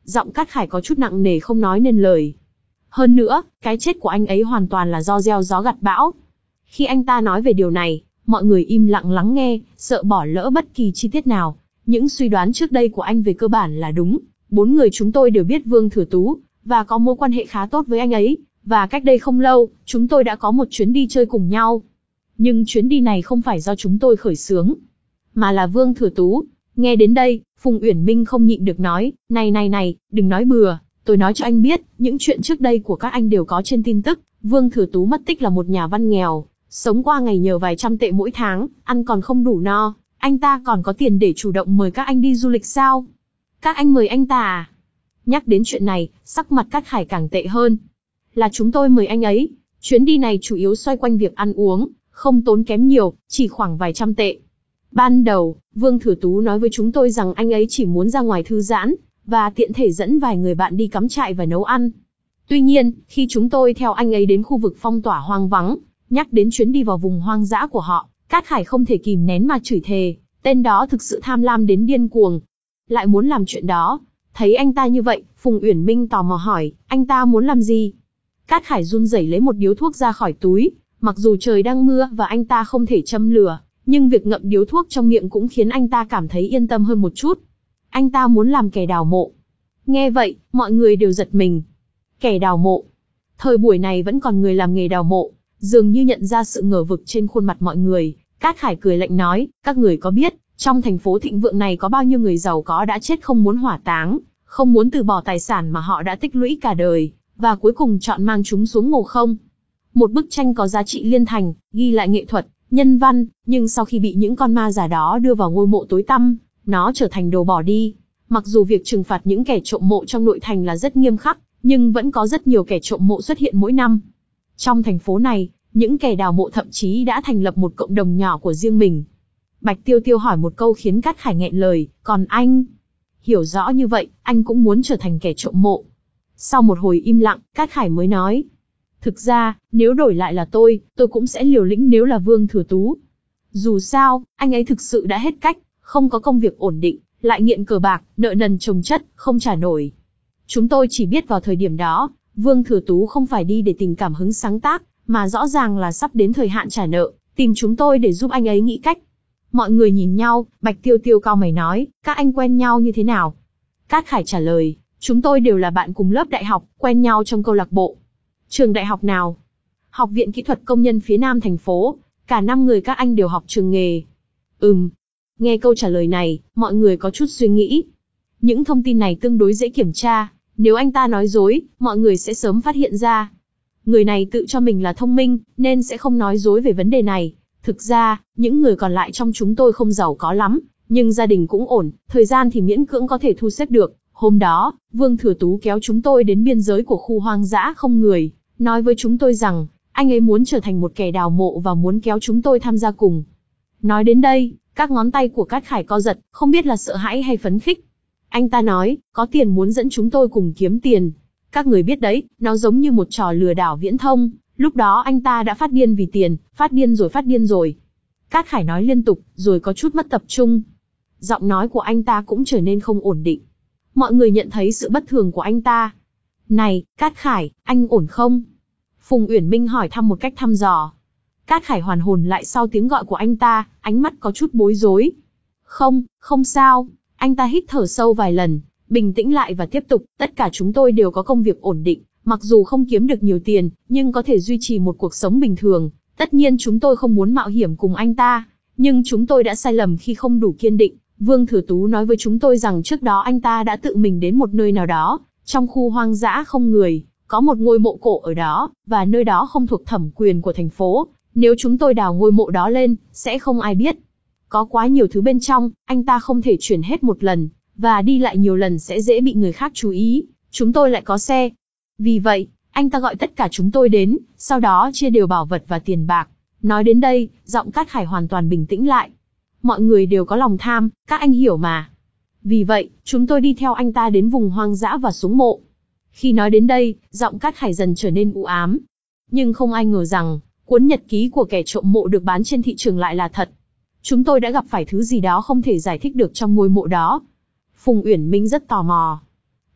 Giọng Cát Khải có chút nặng nề không nói nên lời. Hơn nữa, cái chết của anh ấy hoàn toàn là do gieo gió gặt bão. Khi anh ta nói về điều này, mọi người im lặng lắng nghe, sợ bỏ lỡ bất kỳ chi tiết nào. Những suy đoán trước đây của anh về cơ bản là đúng. Bốn người chúng tôi đều biết Vương Thừa Tú, và có mối quan hệ khá tốt với anh ấy. Và cách đây không lâu, chúng tôi đã có một chuyến đi chơi cùng nhau. Nhưng chuyến đi này không phải do chúng tôi khởi xướng, mà là Vương Thừa Tú. Nghe đến đây, Phùng Uyển Minh không nhịn được nói, này này này, đừng nói bừa, tôi nói cho anh biết, những chuyện trước đây của các anh đều có trên tin tức. Vương Thừa Tú mất tích là một nhà văn nghèo, sống qua ngày nhờ vài trăm tệ mỗi tháng, ăn còn không đủ no, anh ta còn có tiền để chủ động mời các anh đi du lịch sao? Các anh mời anh ta à? Nhắc đến chuyện này, sắc mặt Cát Khải càng tệ hơn. Là chúng tôi mời anh ấy, chuyến đi này chủ yếu xoay quanh việc ăn uống, không tốn kém nhiều, chỉ khoảng vài trăm tệ. Ban đầu, Vương Thừa Tú nói với chúng tôi rằng anh ấy chỉ muốn ra ngoài thư giãn, và tiện thể dẫn vài người bạn đi cắm trại và nấu ăn. Tuy nhiên, khi chúng tôi theo anh ấy đến khu vực phong tỏa hoang vắng, nhắc đến chuyến đi vào vùng hoang dã của họ, Cát Khải không thể kìm nén mà chửi thề, tên đó thực sự tham lam đến điên cuồng. Lại muốn làm chuyện đó. Thấy anh ta như vậy, Phùng Uyển Minh tò mò hỏi, anh ta muốn làm gì? Cát Khải run rẩy lấy một điếu thuốc ra khỏi túi, mặc dù trời đang mưa và anh ta không thể châm lửa, nhưng việc ngậm điếu thuốc trong miệng cũng khiến anh ta cảm thấy yên tâm hơn một chút. Anh ta muốn làm kẻ đào mộ. Nghe vậy, mọi người đều giật mình. Kẻ đào mộ. Thời buổi này vẫn còn người làm nghề đào mộ, dường như nhận ra sự ngờ vực trên khuôn mặt mọi người. Cát Khải cười lạnh nói, các người có biết, trong thành phố thịnh vượng này có bao nhiêu người giàu có đã chết không muốn hỏa táng, không muốn từ bỏ tài sản mà họ đã tích lũy cả đời, và cuối cùng chọn mang chúng xuống mồ không? Một bức tranh có giá trị liên thành, ghi lại nghệ thuật, nhân văn, nhưng sau khi bị những con ma già đó đưa vào ngôi mộ tối tăm, nó trở thành đồ bỏ đi. Mặc dù việc trừng phạt những kẻ trộm mộ trong nội thành là rất nghiêm khắc, nhưng vẫn có rất nhiều kẻ trộm mộ xuất hiện mỗi năm. Trong thành phố này, những kẻ đào mộ thậm chí đã thành lập một cộng đồng nhỏ của riêng mình. Bạch Tiêu Tiêu hỏi một câu khiến Cát Khải nghẹn lời, còn anh? Hiểu rõ như vậy, anh cũng muốn trở thành kẻ trộm mộ. Sau một hồi im lặng, Cát Khải mới nói. Thực ra, nếu đổi lại là tôi, tôi cũng sẽ liều lĩnh nếu là Vương Thừa Tú. Dù sao, anh ấy thực sự đã hết cách, không có công việc ổn định, lại nghiện cờ bạc, nợ nần chồng chất, không trả nổi. Chúng tôi chỉ biết vào thời điểm đó, Vương Thừa Tú không phải đi để tìm cảm hứng sáng tác, mà rõ ràng là sắp đến thời hạn trả nợ, tìm chúng tôi để giúp anh ấy nghĩ cách. Mọi người nhìn nhau, Bạch Tiêu Tiêu cau mày nói, các anh quen nhau như thế nào? Cát Khải trả lời, chúng tôi đều là bạn cùng lớp đại học, quen nhau trong câu lạc bộ. Trường đại học nào? Học viện Kỹ thuật Công nhân phía Nam thành phố, cả năm người các anh đều học trường nghề. Ừm. Nghe câu trả lời này, mọi người có chút suy nghĩ. Những thông tin này tương đối dễ kiểm tra, nếu anh ta nói dối, mọi người sẽ sớm phát hiện ra. Người này tự cho mình là thông minh, nên sẽ không nói dối về vấn đề này. Thực ra, những người còn lại trong chúng tôi không giàu có lắm, nhưng gia đình cũng ổn, thời gian thì miễn cưỡng có thể thu xếp được. Hôm đó, Vương Thừa Tú kéo chúng tôi đến biên giới của khu hoang dã không người, nói với chúng tôi rằng, anh ấy muốn trở thành một kẻ đào mộ và muốn kéo chúng tôi tham gia cùng. Nói đến đây, các ngón tay của Cát Khải co giật, không biết là sợ hãi hay phấn khích. Anh ta nói, có tiền muốn dẫn chúng tôi cùng kiếm tiền. Các người biết đấy, nó giống như một trò lừa đảo viễn thông. Lúc đó anh ta đã phát điên vì tiền, phát điên rồi phát điên rồi. Cát Khải nói liên tục, rồi có chút mất tập trung. Giọng nói của anh ta cũng trở nên không ổn định. Mọi người nhận thấy sự bất thường của anh ta. Này, Cát Khải, anh ổn không? Phùng Uyển Minh hỏi thăm một cách thăm dò. Cát Khải hoàn hồn lại sau tiếng gọi của anh ta, ánh mắt có chút bối rối. Không, không sao. Anh ta hít thở sâu vài lần, bình tĩnh lại và tiếp tục, tất cả chúng tôi đều có công việc ổn định, mặc dù không kiếm được nhiều tiền, nhưng có thể duy trì một cuộc sống bình thường. Tất nhiên chúng tôi không muốn mạo hiểm cùng anh ta, nhưng chúng tôi đã sai lầm khi không đủ kiên định. Vương Thừa Tú nói với chúng tôi rằng trước đó anh ta đã tự mình đến một nơi nào đó, trong khu hoang dã không người, có một ngôi mộ cổ ở đó, và nơi đó không thuộc thẩm quyền của thành phố. Nếu chúng tôi đào ngôi mộ đó lên, sẽ không ai biết. Có quá nhiều thứ bên trong, anh ta không thể chuyển hết một lần, và đi lại nhiều lần sẽ dễ bị người khác chú ý. Chúng tôi lại có xe. Vì vậy, anh ta gọi tất cả chúng tôi đến, sau đó chia đều bảo vật và tiền bạc. Nói đến đây, giọng Cát Khải hoàn toàn bình tĩnh lại. Mọi người đều có lòng tham, các anh hiểu mà. Vì vậy, chúng tôi đi theo anh ta đến vùng hoang dã và xuống mộ. Khi nói đến đây, giọng Cát Khải dần trở nên u ám. Nhưng không ai ngờ rằng, cuốn nhật ký của kẻ trộm mộ được bán trên thị trường lại là thật. Chúng tôi đã gặp phải thứ gì đó không thể giải thích được trong ngôi mộ đó. Phùng Uyển Minh rất tò mò.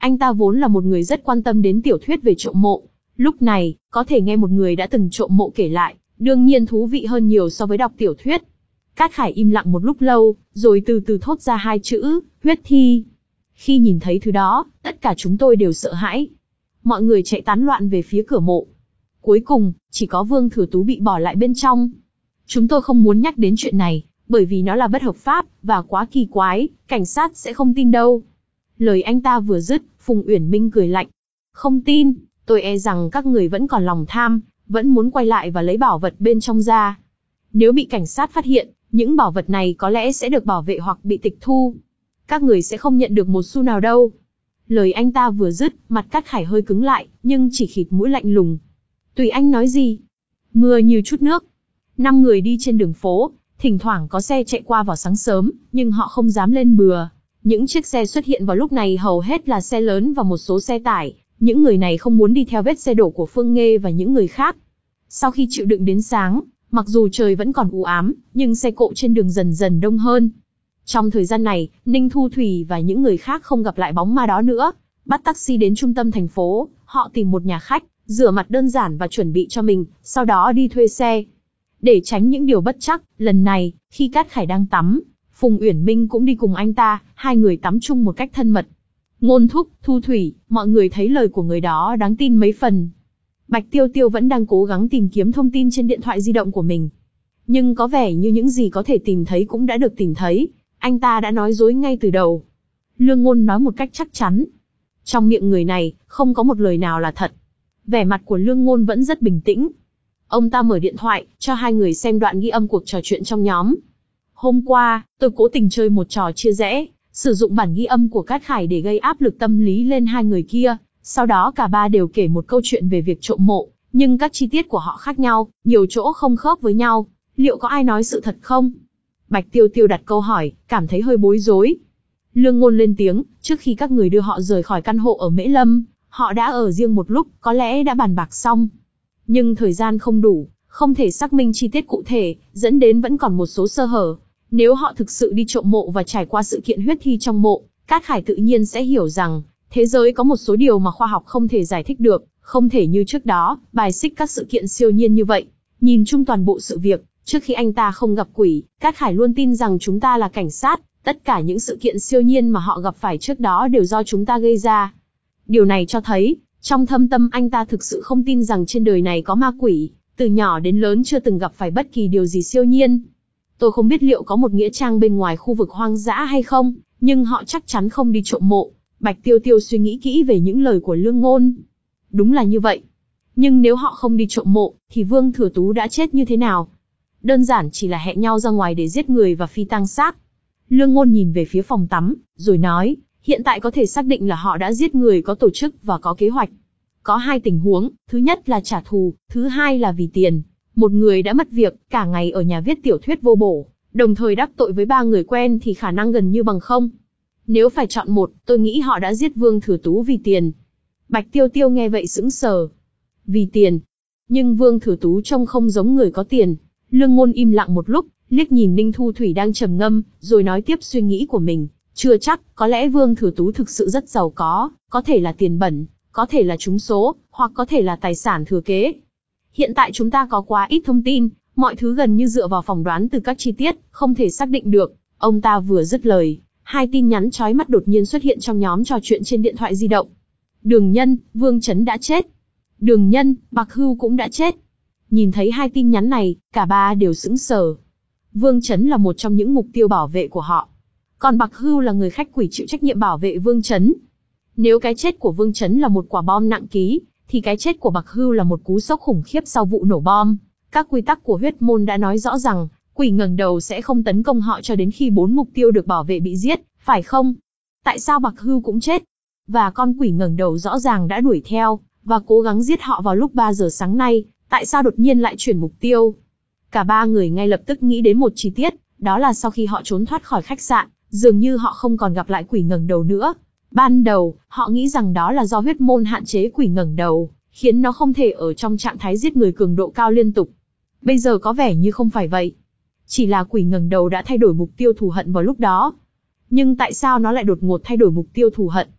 Anh ta vốn là một người rất quan tâm đến tiểu thuyết về trộm mộ. Lúc này, có thể nghe một người đã từng trộm mộ kể lại, đương nhiên thú vị hơn nhiều so với đọc tiểu thuyết. Cát Khải im lặng một lúc lâu, rồi từ từ thốt ra hai chữ, huyết thi. Khi nhìn thấy thứ đó, tất cả chúng tôi đều sợ hãi. Mọi người chạy tán loạn về phía cửa mộ. Cuối cùng, chỉ có Vương Thừa Tú bị bỏ lại bên trong. Chúng tôi không muốn nhắc đến chuyện này, bởi vì nó là bất hợp pháp, và quá kỳ quái, cảnh sát sẽ không tin đâu. Lời anh ta vừa dứt, Phùng Uyển Minh cười lạnh. Không tin, tôi e rằng các người vẫn còn lòng tham, vẫn muốn quay lại và lấy bảo vật bên trong ra. Nếu bị cảnh sát phát hiện, những bảo vật này có lẽ sẽ được bảo vệ hoặc bị tịch thu. Các người sẽ không nhận được một xu nào đâu. Lời anh ta vừa dứt, mặt Cát Khải hơi cứng lại, nhưng chỉ khịt mũi lạnh lùng. Tùy anh nói gì. Mưa như chút nước. Năm người đi trên đường phố, thỉnh thoảng có xe chạy qua vào sáng sớm, nhưng họ không dám lên bừa. Những chiếc xe xuất hiện vào lúc này hầu hết là xe lớn và một số xe tải. Những người này không muốn đi theo vết xe đổ của Phương Nghê và những người khác. Sau khi chịu đựng đến sáng, mặc dù trời vẫn còn u ám, nhưng xe cộ trên đường dần dần đông hơn. Trong thời gian này, Ninh Thu Thủy và những người khác không gặp lại bóng ma đó nữa. Bắt taxi đến trung tâm thành phố, họ tìm một nhà khách, rửa mặt đơn giản và chuẩn bị cho mình, sau đó đi thuê xe. Để tránh những điều bất trắc, lần này, khi Cát Khải đang tắm, Phùng Uyển Minh cũng đi cùng anh ta, hai người tắm chung một cách thân mật. Ngôn Thúc, Thu Thủy, mọi người thấy lời của người đó đáng tin mấy phần. Bạch Tiêu Tiêu vẫn đang cố gắng tìm kiếm thông tin trên điện thoại di động của mình. Nhưng có vẻ như những gì có thể tìm thấy cũng đã được tìm thấy, anh ta đã nói dối ngay từ đầu. Lương Ngôn nói một cách chắc chắn. Trong miệng người này, không có một lời nào là thật. Vẻ mặt của Lương Ngôn vẫn rất bình tĩnh. Ông ta mở điện thoại, cho hai người xem đoạn ghi âm cuộc trò chuyện trong nhóm. Hôm qua, tôi cố tình chơi một trò chia rẽ, sử dụng bản ghi âm của Cát Khải để gây áp lực tâm lý lên hai người kia. Sau đó cả ba đều kể một câu chuyện về việc trộm mộ, nhưng các chi tiết của họ khác nhau, nhiều chỗ không khớp với nhau. Liệu có ai nói sự thật không? Bạch Tiêu Tiêu đặt câu hỏi, cảm thấy hơi bối rối. Lương Ngôn lên tiếng, trước khi các người đưa họ rời khỏi căn hộ ở Mễ Lâm, họ đã ở riêng một lúc, có lẽ đã bàn bạc xong. Nhưng thời gian không đủ, không thể xác minh chi tiết cụ thể, dẫn đến vẫn còn một số sơ hở. Nếu họ thực sự đi trộm mộ và trải qua sự kiện huyết thi trong mộ, Cát Khải tự nhiên sẽ hiểu rằng, thế giới có một số điều mà khoa học không thể giải thích được, không thể như trước đó, bài xích các sự kiện siêu nhiên như vậy. Nhìn chung toàn bộ sự việc, trước khi anh ta không gặp quỷ, Cát Khải luôn tin rằng chúng ta là cảnh sát, tất cả những sự kiện siêu nhiên mà họ gặp phải trước đó đều do chúng ta gây ra. Điều này cho thấy, trong thâm tâm anh ta thực sự không tin rằng trên đời này có ma quỷ, từ nhỏ đến lớn chưa từng gặp phải bất kỳ điều gì siêu nhiên. Tôi không biết liệu có một nghĩa trang bên ngoài khu vực hoang dã hay không, nhưng họ chắc chắn không đi trộm mộ. Bạch Tiêu Tiêu suy nghĩ kỹ về những lời của Lương Ngôn. Đúng là như vậy. Nhưng nếu họ không đi trộm mộ, thì Vương Thừa Tú đã chết như thế nào? Đơn giản chỉ là hẹn nhau ra ngoài để giết người và phi tang xác. Lương Ngôn nhìn về phía phòng tắm, rồi nói, hiện tại có thể xác định là họ đã giết người có tổ chức và có kế hoạch. Có hai tình huống, thứ nhất là trả thù, thứ hai là vì tiền. Một người đã mất việc, cả ngày ở nhà viết tiểu thuyết vô bổ, đồng thời đắc tội với ba người quen thì khả năng gần như bằng không. Nếu phải chọn một, tôi nghĩ họ đã giết Vương Thừa Tú vì tiền. Bạch Tiêu Tiêu nghe vậy sững sờ. Vì tiền. Nhưng Vương Thừa Tú trông không giống người có tiền. Lương Ngôn im lặng một lúc, liếc nhìn Ninh Thu Thủy đang trầm ngâm, rồi nói tiếp suy nghĩ của mình. Chưa chắc, có lẽ Vương Thừa Tú thực sự rất giàu có, có thể là tiền bẩn, có thể là trúng số, hoặc có thể là tài sản thừa kế. Hiện tại chúng ta có quá ít thông tin, mọi thứ gần như dựa vào phỏng đoán từ các chi tiết, không thể xác định được. Ông ta vừa dứt lời, hai tin nhắn chói mắt đột nhiên xuất hiện trong nhóm trò chuyện trên điện thoại di động. Đường Nhân, Vương Chấn đã chết. Đường Nhân, Bạc Hưu cũng đã chết. Nhìn thấy hai tin nhắn này, cả ba đều sững sờ. Vương Chấn là một trong những mục tiêu bảo vệ của họ. Còn Bạc Hưu là người khách quỷ chịu trách nhiệm bảo vệ Vương Chấn. Nếu cái chết của Vương Chấn là một quả bom nặng ký, thì cái chết của Bạc Hưu là một cú sốc khủng khiếp sau vụ nổ bom. Các quy tắc của huyết môn đã nói rõ rằng, quỷ ngẩng đầu sẽ không tấn công họ cho đến khi bốn mục tiêu được bảo vệ bị giết, phải không? Tại sao Bạc Hưu cũng chết? Và con quỷ ngẩng đầu rõ ràng đã đuổi theo, và cố gắng giết họ vào lúc ba giờ sáng nay, tại sao đột nhiên lại chuyển mục tiêu? Cả ba người ngay lập tức nghĩ đến một chi tiết, đó là sau khi họ trốn thoát khỏi khách sạn, dường như họ không còn gặp lại quỷ ngẩng đầu nữa. Ban đầu, họ nghĩ rằng đó là do huyết môn hạn chế quỷ ngẩng đầu, khiến nó không thể ở trong trạng thái giết người cường độ cao liên tục. Bây giờ có vẻ như không phải vậy. Chỉ là quỷ ngẩng đầu đã thay đổi mục tiêu thù hận vào lúc đó. Nhưng tại sao nó lại đột ngột thay đổi mục tiêu thù hận?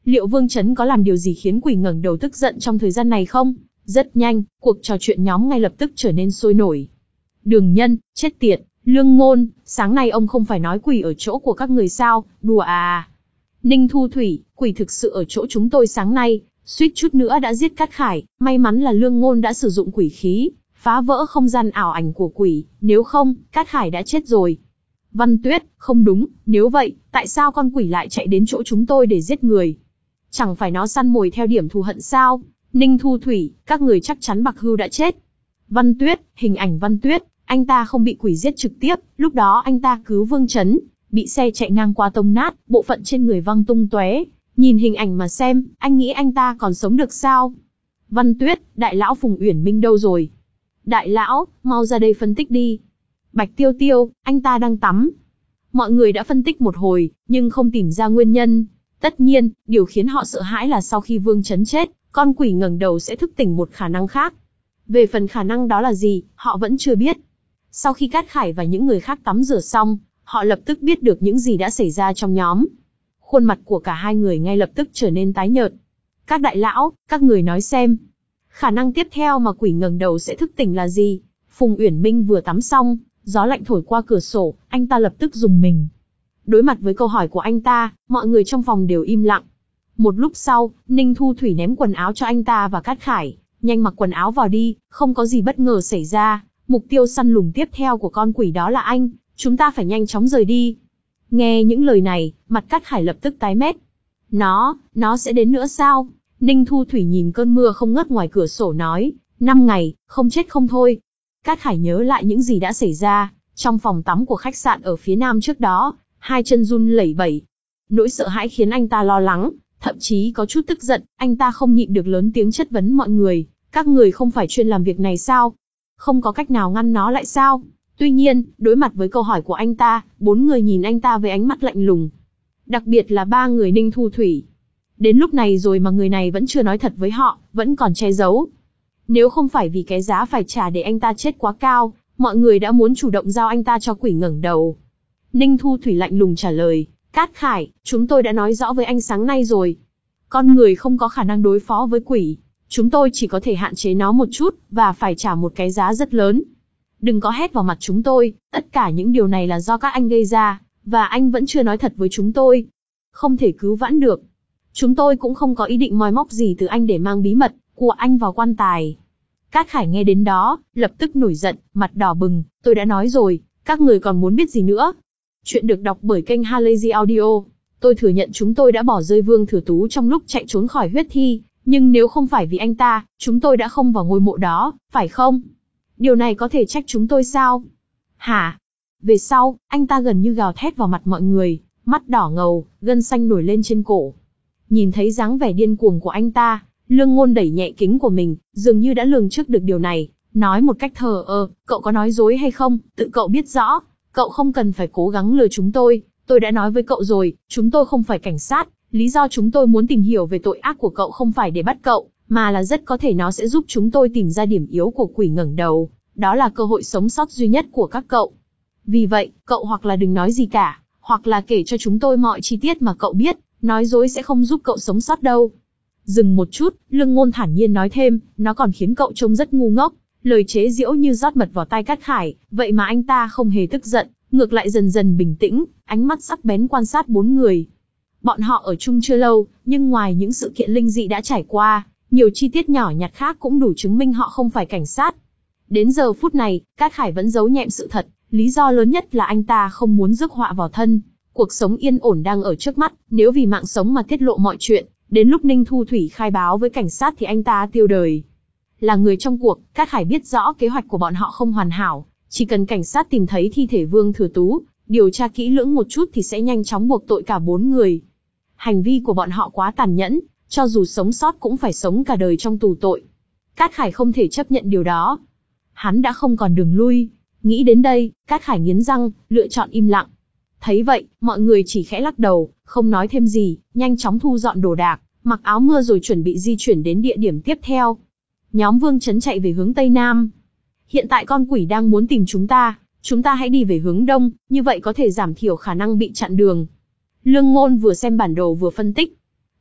Liệu Vương Chấn có làm điều gì khiến quỷ ngẩng đầu tức giận trong thời gian này không? Rất nhanh, cuộc trò chuyện nhóm ngay lập tức trở nên sôi nổi. Đường Nhân, chết tiệt, Lương Ngôn, sáng nay ông không phải nói quỷ ở chỗ của các người sao, đùa à? Ninh Thu Thủy, quỷ thực sự ở chỗ chúng tôi sáng nay, suýt chút nữa đã giết Cát Khải, may mắn là Lương Ngôn đã sử dụng quỷ khí, phá vỡ không gian ảo ảnh của quỷ, nếu không, Cát Khải đã chết rồi. Văn Tuyết, không đúng, nếu vậy, tại sao con quỷ lại chạy đến chỗ chúng tôi để giết người? Chẳng phải nó săn mồi theo điểm thù hận sao? Ninh Thu Thủy, các người chắc chắn Bạc Hưu đã chết. Văn Tuyết, hình ảnh Văn Tuyết, anh ta không bị quỷ giết trực tiếp, lúc đó anh ta cứu Vương Chấn, bị xe chạy ngang qua tông nát, bộ phận trên người văng tung tóe. Nhìn hình ảnh mà xem, anh nghĩ anh ta còn sống được sao? Văn Tuyết, đại lão Phùng Uyển Minh đâu rồi? Đại lão, mau ra đây phân tích đi. Bạch Tiêu Tiêu, anh ta đang tắm. Mọi người đã phân tích một hồi, nhưng không tìm ra nguyên nhân. Tất nhiên, điều khiến họ sợ hãi là sau khi Vương Chấn chết, con quỷ ngẩng đầu sẽ thức tỉnh một khả năng khác. Về phần khả năng đó là gì, họ vẫn chưa biết. Sau khi Cát Khải và những người khác tắm rửa xong, họ lập tức biết được những gì đã xảy ra trong nhóm. Khuôn mặt của cả hai người ngay lập tức trở nên tái nhợt. Các đại lão, các người nói xem. Khả năng tiếp theo mà quỷ ngẩng đầu sẽ thức tỉnh là gì? Phùng Uyển Minh vừa tắm xong, gió lạnh thổi qua cửa sổ, anh ta lập tức rùng mình. Đối mặt với câu hỏi của anh ta, mọi người trong phòng đều im lặng. Một lúc sau, Ninh Thu Thủy ném quần áo cho anh ta và Cát Khải, nhanh mặc quần áo vào đi, không có gì bất ngờ xảy ra. Mục tiêu săn lùng tiếp theo của con quỷ đó là anh, chúng ta phải nhanh chóng rời đi. Nghe những lời này, mặt Cát Khải lập tức tái mét. Nó, nó sẽ đến nữa sao? Ninh Thu Thủy nhìn cơn mưa không ngớt ngoài cửa sổ nói, năm ngày, không chết không thôi. Cát Khải nhớ lại những gì đã xảy ra, trong phòng tắm của khách sạn ở phía nam trước đó, hai chân run lẩy bẩy. Nỗi sợ hãi khiến anh ta lo lắng, thậm chí có chút tức giận, anh ta không nhịn được lớn tiếng chất vấn mọi người, các người không phải chuyên làm việc này sao? Không có cách nào ngăn nó lại sao? Tuy nhiên, đối mặt với câu hỏi của anh ta, bốn người nhìn anh ta với ánh mắt lạnh lùng. Đặc biệt là ba người Ninh Thu Thủy. Đến lúc này rồi mà người này vẫn chưa nói thật với họ, vẫn còn che giấu. Nếu không phải vì cái giá phải trả để anh ta chết quá cao, mọi người đã muốn chủ động giao anh ta cho quỷ ngẩng đầu. Ninh Thu Thủy lạnh lùng trả lời, Cát Khải, chúng tôi đã nói rõ với anh sáng nay rồi. Con người không có khả năng đối phó với quỷ. Chúng tôi chỉ có thể hạn chế nó một chút, và phải trả một cái giá rất lớn. Đừng có hét vào mặt chúng tôi, tất cả những điều này là do các anh gây ra, và anh vẫn chưa nói thật với chúng tôi. Không thể cứu vãn được. Chúng tôi cũng không có ý định moi móc gì từ anh để mang bí mật của anh vào quan tài. Cát Khải nghe đến đó, lập tức nổi giận, mặt đỏ bừng, tôi đã nói rồi, các người còn muốn biết gì nữa? Chuyện được đọc bởi kênh Halazy Audio. Tôi thừa nhận chúng tôi đã bỏ rơi Vương Thừa Tú trong lúc chạy trốn khỏi huyết thi, nhưng nếu không phải vì anh ta, chúng tôi đã không vào ngôi mộ đó, phải không? Điều này có thể trách chúng tôi sao? Hả? Về sau, anh ta gần như gào thét vào mặt mọi người, mắt đỏ ngầu, gân xanh nổi lên trên cổ. Nhìn thấy dáng vẻ điên cuồng của anh ta, Lương Ngôn đẩy nhẹ kính của mình, dường như đã lường trước được điều này, nói một cách thờ ơ, cậu có nói dối hay không, tự cậu biết rõ, cậu không cần phải cố gắng lừa chúng tôi, tôi đã nói với cậu rồi, chúng tôi không phải cảnh sát, lý do chúng tôi muốn tìm hiểu về tội ác của cậu không phải để bắt cậu, mà là rất có thể nó sẽ giúp chúng tôi tìm ra điểm yếu của quỷ ngẩng đầu, đó là cơ hội sống sót duy nhất của các cậu. Vì vậy, cậu hoặc là đừng nói gì cả, hoặc là kể cho chúng tôi mọi chi tiết mà cậu biết, nói dối sẽ không giúp cậu sống sót đâu. Dừng một chút, Lương Ngôn thản nhiên nói thêm, nó còn khiến cậu trông rất ngu ngốc, lời chế giễu như rót mật vào tai Cát Khải, vậy mà anh ta không hề tức giận, ngược lại dần dần bình tĩnh, ánh mắt sắc bén quan sát bốn người. Bọn họ ở chung chưa lâu, nhưng ngoài những sự kiện linh dị đã trải qua, nhiều chi tiết nhỏ nhặt khác cũng đủ chứng minh họ không phải cảnh sát. Đến giờ phút này, Cát Khải vẫn giấu nhẹm sự thật, lý do lớn nhất là anh ta không muốn rước họa vào thân. Cuộc sống yên ổn đang ở trước mắt, nếu vì mạng sống mà tiết lộ mọi chuyện, đến lúc Ninh Thu Thủy khai báo với cảnh sát thì anh ta tiêu đời. Là người trong cuộc, Cát Khải biết rõ kế hoạch của bọn họ không hoàn hảo, chỉ cần cảnh sát tìm thấy thi thể Vương Thừa Tú, điều tra kỹ lưỡng một chút thì sẽ nhanh chóng buộc tội cả bốn người. Hành vi của bọn họ quá tàn nhẫn, cho dù sống sót cũng phải sống cả đời trong tù tội. Cát Khải không thể chấp nhận điều đó. Hắn đã không còn đường lui. Nghĩ đến đây, Cát Khải nghiến răng, lựa chọn im lặng. Thấy vậy, mọi người chỉ khẽ lắc đầu, không nói thêm gì, nhanh chóng thu dọn đồ đạc, mặc áo mưa rồi chuẩn bị di chuyển đến địa điểm tiếp theo. Nhóm Vương Chấn chạy về hướng Tây Nam. Hiện tại con quỷ đang muốn tìm chúng ta, chúng ta hãy đi về hướng Đông, như vậy có thể giảm thiểu khả năng bị chặn đường. Lương Ngôn vừa xem bản đồ vừa phân tích.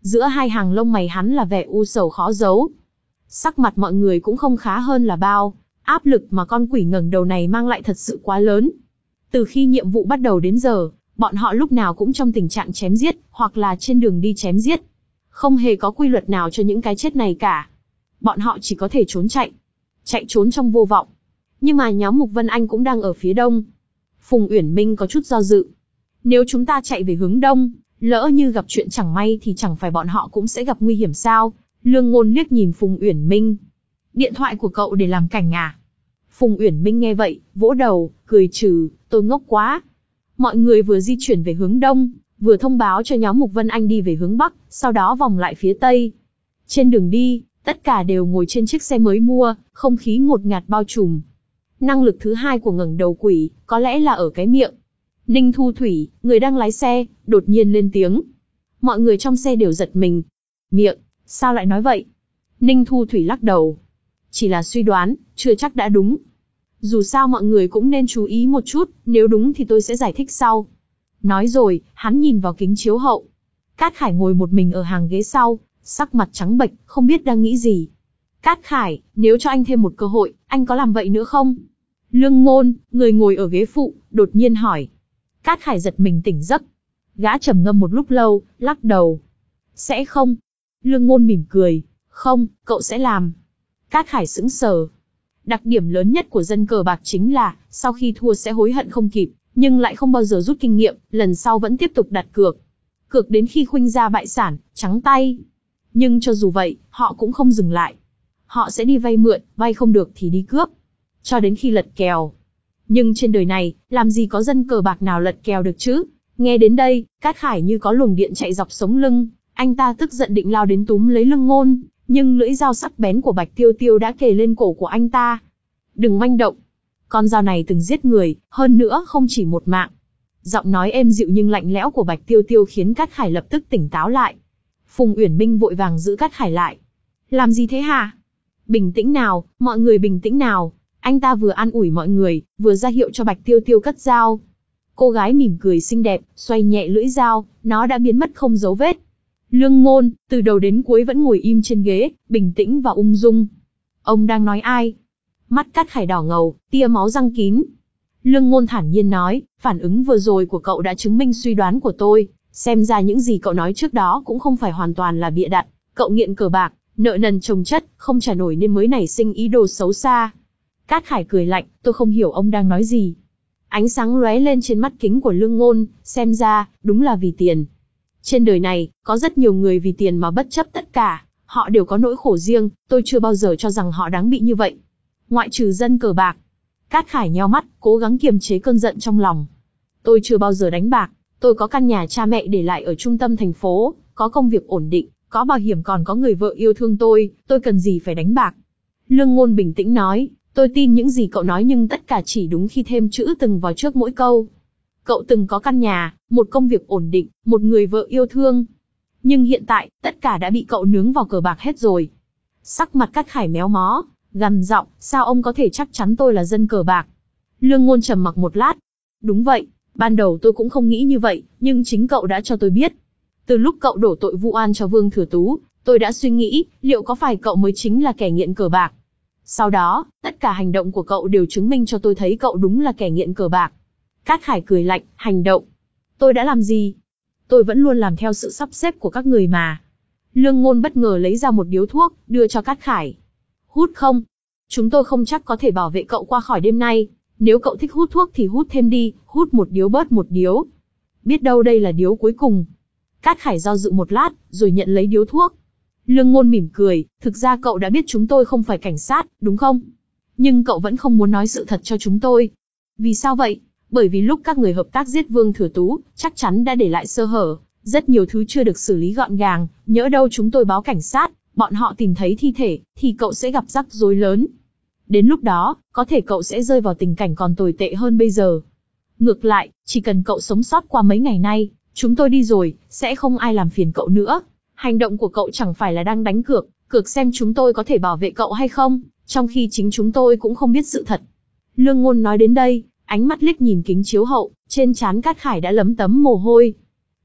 Giữa hai hàng lông mày hắn là vẻ u sầu khó giấu. Sắc mặt mọi người cũng không khá hơn là bao, áp lực mà con quỷ ngẩng đầu này mang lại thật sự quá lớn. Từ khi nhiệm vụ bắt đầu đến giờ, bọn họ lúc nào cũng trong tình trạng chém giết, hoặc là trên đường đi chém giết. Không hề có quy luật nào cho những cái chết này cả. Bọn họ chỉ có thể trốn chạy. Chạy trốn trong vô vọng. Nhưng mà nhóm Mục Vân Anh cũng đang ở phía đông. Phùng Uyển Minh có chút do dự. Nếu chúng ta chạy về hướng đông, lỡ như gặp chuyện chẳng may thì chẳng phải bọn họ cũng sẽ gặp nguy hiểm sao? Lương Ngôn liếc nhìn Phùng Uyển Minh. Điện thoại của cậu để làm cảnh à? Phùng Uyển Minh nghe vậy, vỗ đầu, cười trừ, tôi ngốc quá. Mọi người vừa di chuyển về hướng đông, vừa thông báo cho nhóm Mục Vân Anh đi về hướng bắc, sau đó vòng lại phía tây. Trên đường đi, tất cả đều ngồi trên chiếc xe mới mua, không khí ngột ngạt bao trùm. Năng lực thứ hai của ngẩng đầu quỷ, có lẽ là ở cái miệng. Ninh Thu Thủy, người đang lái xe, đột nhiên lên tiếng. Mọi người trong xe đều giật mình. Miệng, sao lại nói vậy? Ninh Thu Thủy lắc đầu. Chỉ là suy đoán, chưa chắc đã đúng. Dù sao mọi người cũng nên chú ý một chút, nếu đúng thì tôi sẽ giải thích sau. Nói rồi, hắn nhìn vào kính chiếu hậu. Cát Khải ngồi một mình ở hàng ghế sau, sắc mặt trắng bệch, không biết đang nghĩ gì. Cát Khải, nếu cho anh thêm một cơ hội, anh có làm vậy nữa không? Lương Ngôn, người ngồi ở ghế phụ, đột nhiên hỏi. Cát Khải giật mình tỉnh giấc. Gã trầm ngâm một lúc lâu, lắc đầu. Sẽ không. Lương Ngôn mỉm cười. Không, cậu sẽ làm. Cát Khải sững sờ. Đặc điểm lớn nhất của dân cờ bạc chính là, sau khi thua sẽ hối hận không kịp, nhưng lại không bao giờ rút kinh nghiệm, lần sau vẫn tiếp tục đặt cược. Cược đến khi khuynh ra bại sản, trắng tay. Nhưng cho dù vậy, họ cũng không dừng lại. Họ sẽ đi vay mượn, vay không được thì đi cướp. Cho đến khi lật kèo. Nhưng trên đời này, làm gì có dân cờ bạc nào lật kèo được chứ? Nghe đến đây, Cát Khải như có luồng điện chạy dọc sống lưng, anh ta tức giận định lao đến túm lấy Lương Ngôn, nhưng lưỡi dao sắc bén của Bạch Tiêu Tiêu đã kề lên cổ của anh ta. Đừng manh động. Con dao này từng giết người, hơn nữa không chỉ một mạng. Giọng nói êm dịu nhưng lạnh lẽo của Bạch Tiêu Tiêu khiến Cát Khải lập tức tỉnh táo lại. Phùng Uyển Minh vội vàng giữ Cát Khải lại. Làm gì thế hả? Bình tĩnh nào, mọi người bình tĩnh nào. Anh ta vừa an ủi mọi người, vừa ra hiệu cho Bạch Tiêu Tiêu cất dao. Cô gái mỉm cười xinh đẹp, xoay nhẹ lưỡi dao, nó đã biến mất không dấu vết. Lương Ngôn, từ đầu đến cuối vẫn ngồi im trên ghế, bình tĩnh và ung dung. Ông đang nói ai? Mắt Cát Khải đỏ ngầu, tia máu răng kín. Lương Ngôn thản nhiên nói, phản ứng vừa rồi của cậu đã chứng minh suy đoán của tôi, xem ra những gì cậu nói trước đó cũng không phải hoàn toàn là bịa đặt. Cậu nghiện cờ bạc, nợ nần chồng chất, không trả nổi nên mới nảy sinh ý đồ xấu xa. Cát Khải cười lạnh, tôi không hiểu ông đang nói gì. Ánh sáng lóe lên trên mắt kính của Lương Ngôn, xem ra, đúng là vì tiền. Trên đời này, có rất nhiều người vì tiền mà bất chấp tất cả, họ đều có nỗi khổ riêng, tôi chưa bao giờ cho rằng họ đáng bị như vậy. Ngoại trừ dân cờ bạc. Cát Khải nheo mắt, cố gắng kiềm chế cơn giận trong lòng. Tôi chưa bao giờ đánh bạc, tôi có căn nhà cha mẹ để lại ở trung tâm thành phố, có công việc ổn định, có bảo hiểm còn có người vợ yêu thương tôi, tôi cần gì phải đánh bạc. Lương Ngôn bình tĩnh nói, tôi tin những gì cậu nói nhưng tất cả chỉ đúng khi thêm chữ từng vào trước mỗi câu. Cậu từng có căn nhà, một công việc ổn định, một người vợ yêu thương. Nhưng hiện tại, tất cả đã bị cậu nướng vào cờ bạc hết rồi. Sắc mặt Cát Khải méo mó, gằn giọng, sao ông có thể chắc chắn tôi là dân cờ bạc? Lương Ngôn trầm mặc một lát. Đúng vậy, ban đầu tôi cũng không nghĩ như vậy, nhưng chính cậu đã cho tôi biết. Từ lúc cậu đổ tội vu oan cho Vương Thừa Tú, tôi đã suy nghĩ, liệu có phải cậu mới chính là kẻ nghiện cờ bạc? Sau đó, tất cả hành động của cậu đều chứng minh cho tôi thấy cậu đúng là kẻ nghiện cờ bạc. Cát Khải cười lạnh, hành động. Tôi đã làm gì? Tôi vẫn luôn làm theo sự sắp xếp của các người mà. Lương Ngôn bất ngờ lấy ra một điếu thuốc, đưa cho Cát Khải. Hút không? Chúng tôi không chắc có thể bảo vệ cậu qua khỏi đêm nay. Nếu cậu thích hút thuốc thì hút thêm đi, hút một điếu bớt một điếu. Biết đâu đây là điếu cuối cùng. Cát Khải do dự một lát, rồi nhận lấy điếu thuốc. Lương Ngôn mỉm cười, thực ra cậu đã biết chúng tôi không phải cảnh sát, đúng không? Nhưng cậu vẫn không muốn nói sự thật cho chúng tôi. Vì sao vậy? Bởi vì lúc các người hợp tác giết Vương Thừa Tú, chắc chắn đã để lại sơ hở, rất nhiều thứ chưa được xử lý gọn gàng, nhỡ đâu chúng tôi báo cảnh sát, bọn họ tìm thấy thi thể, thì cậu sẽ gặp rắc rối lớn. Đến lúc đó, có thể cậu sẽ rơi vào tình cảnh còn tồi tệ hơn bây giờ. Ngược lại, chỉ cần cậu sống sót qua mấy ngày nay, chúng tôi đi rồi, sẽ không ai làm phiền cậu nữa. Hành động của cậu chẳng phải là đang đánh cược, cược xem chúng tôi có thể bảo vệ cậu hay không, trong khi chính chúng tôi cũng không biết sự thật. Lương Ngôn nói đến đây, ánh mắt liếc nhìn kính chiếu hậu, trên trán Cát Khải đã lấm tấm mồ hôi.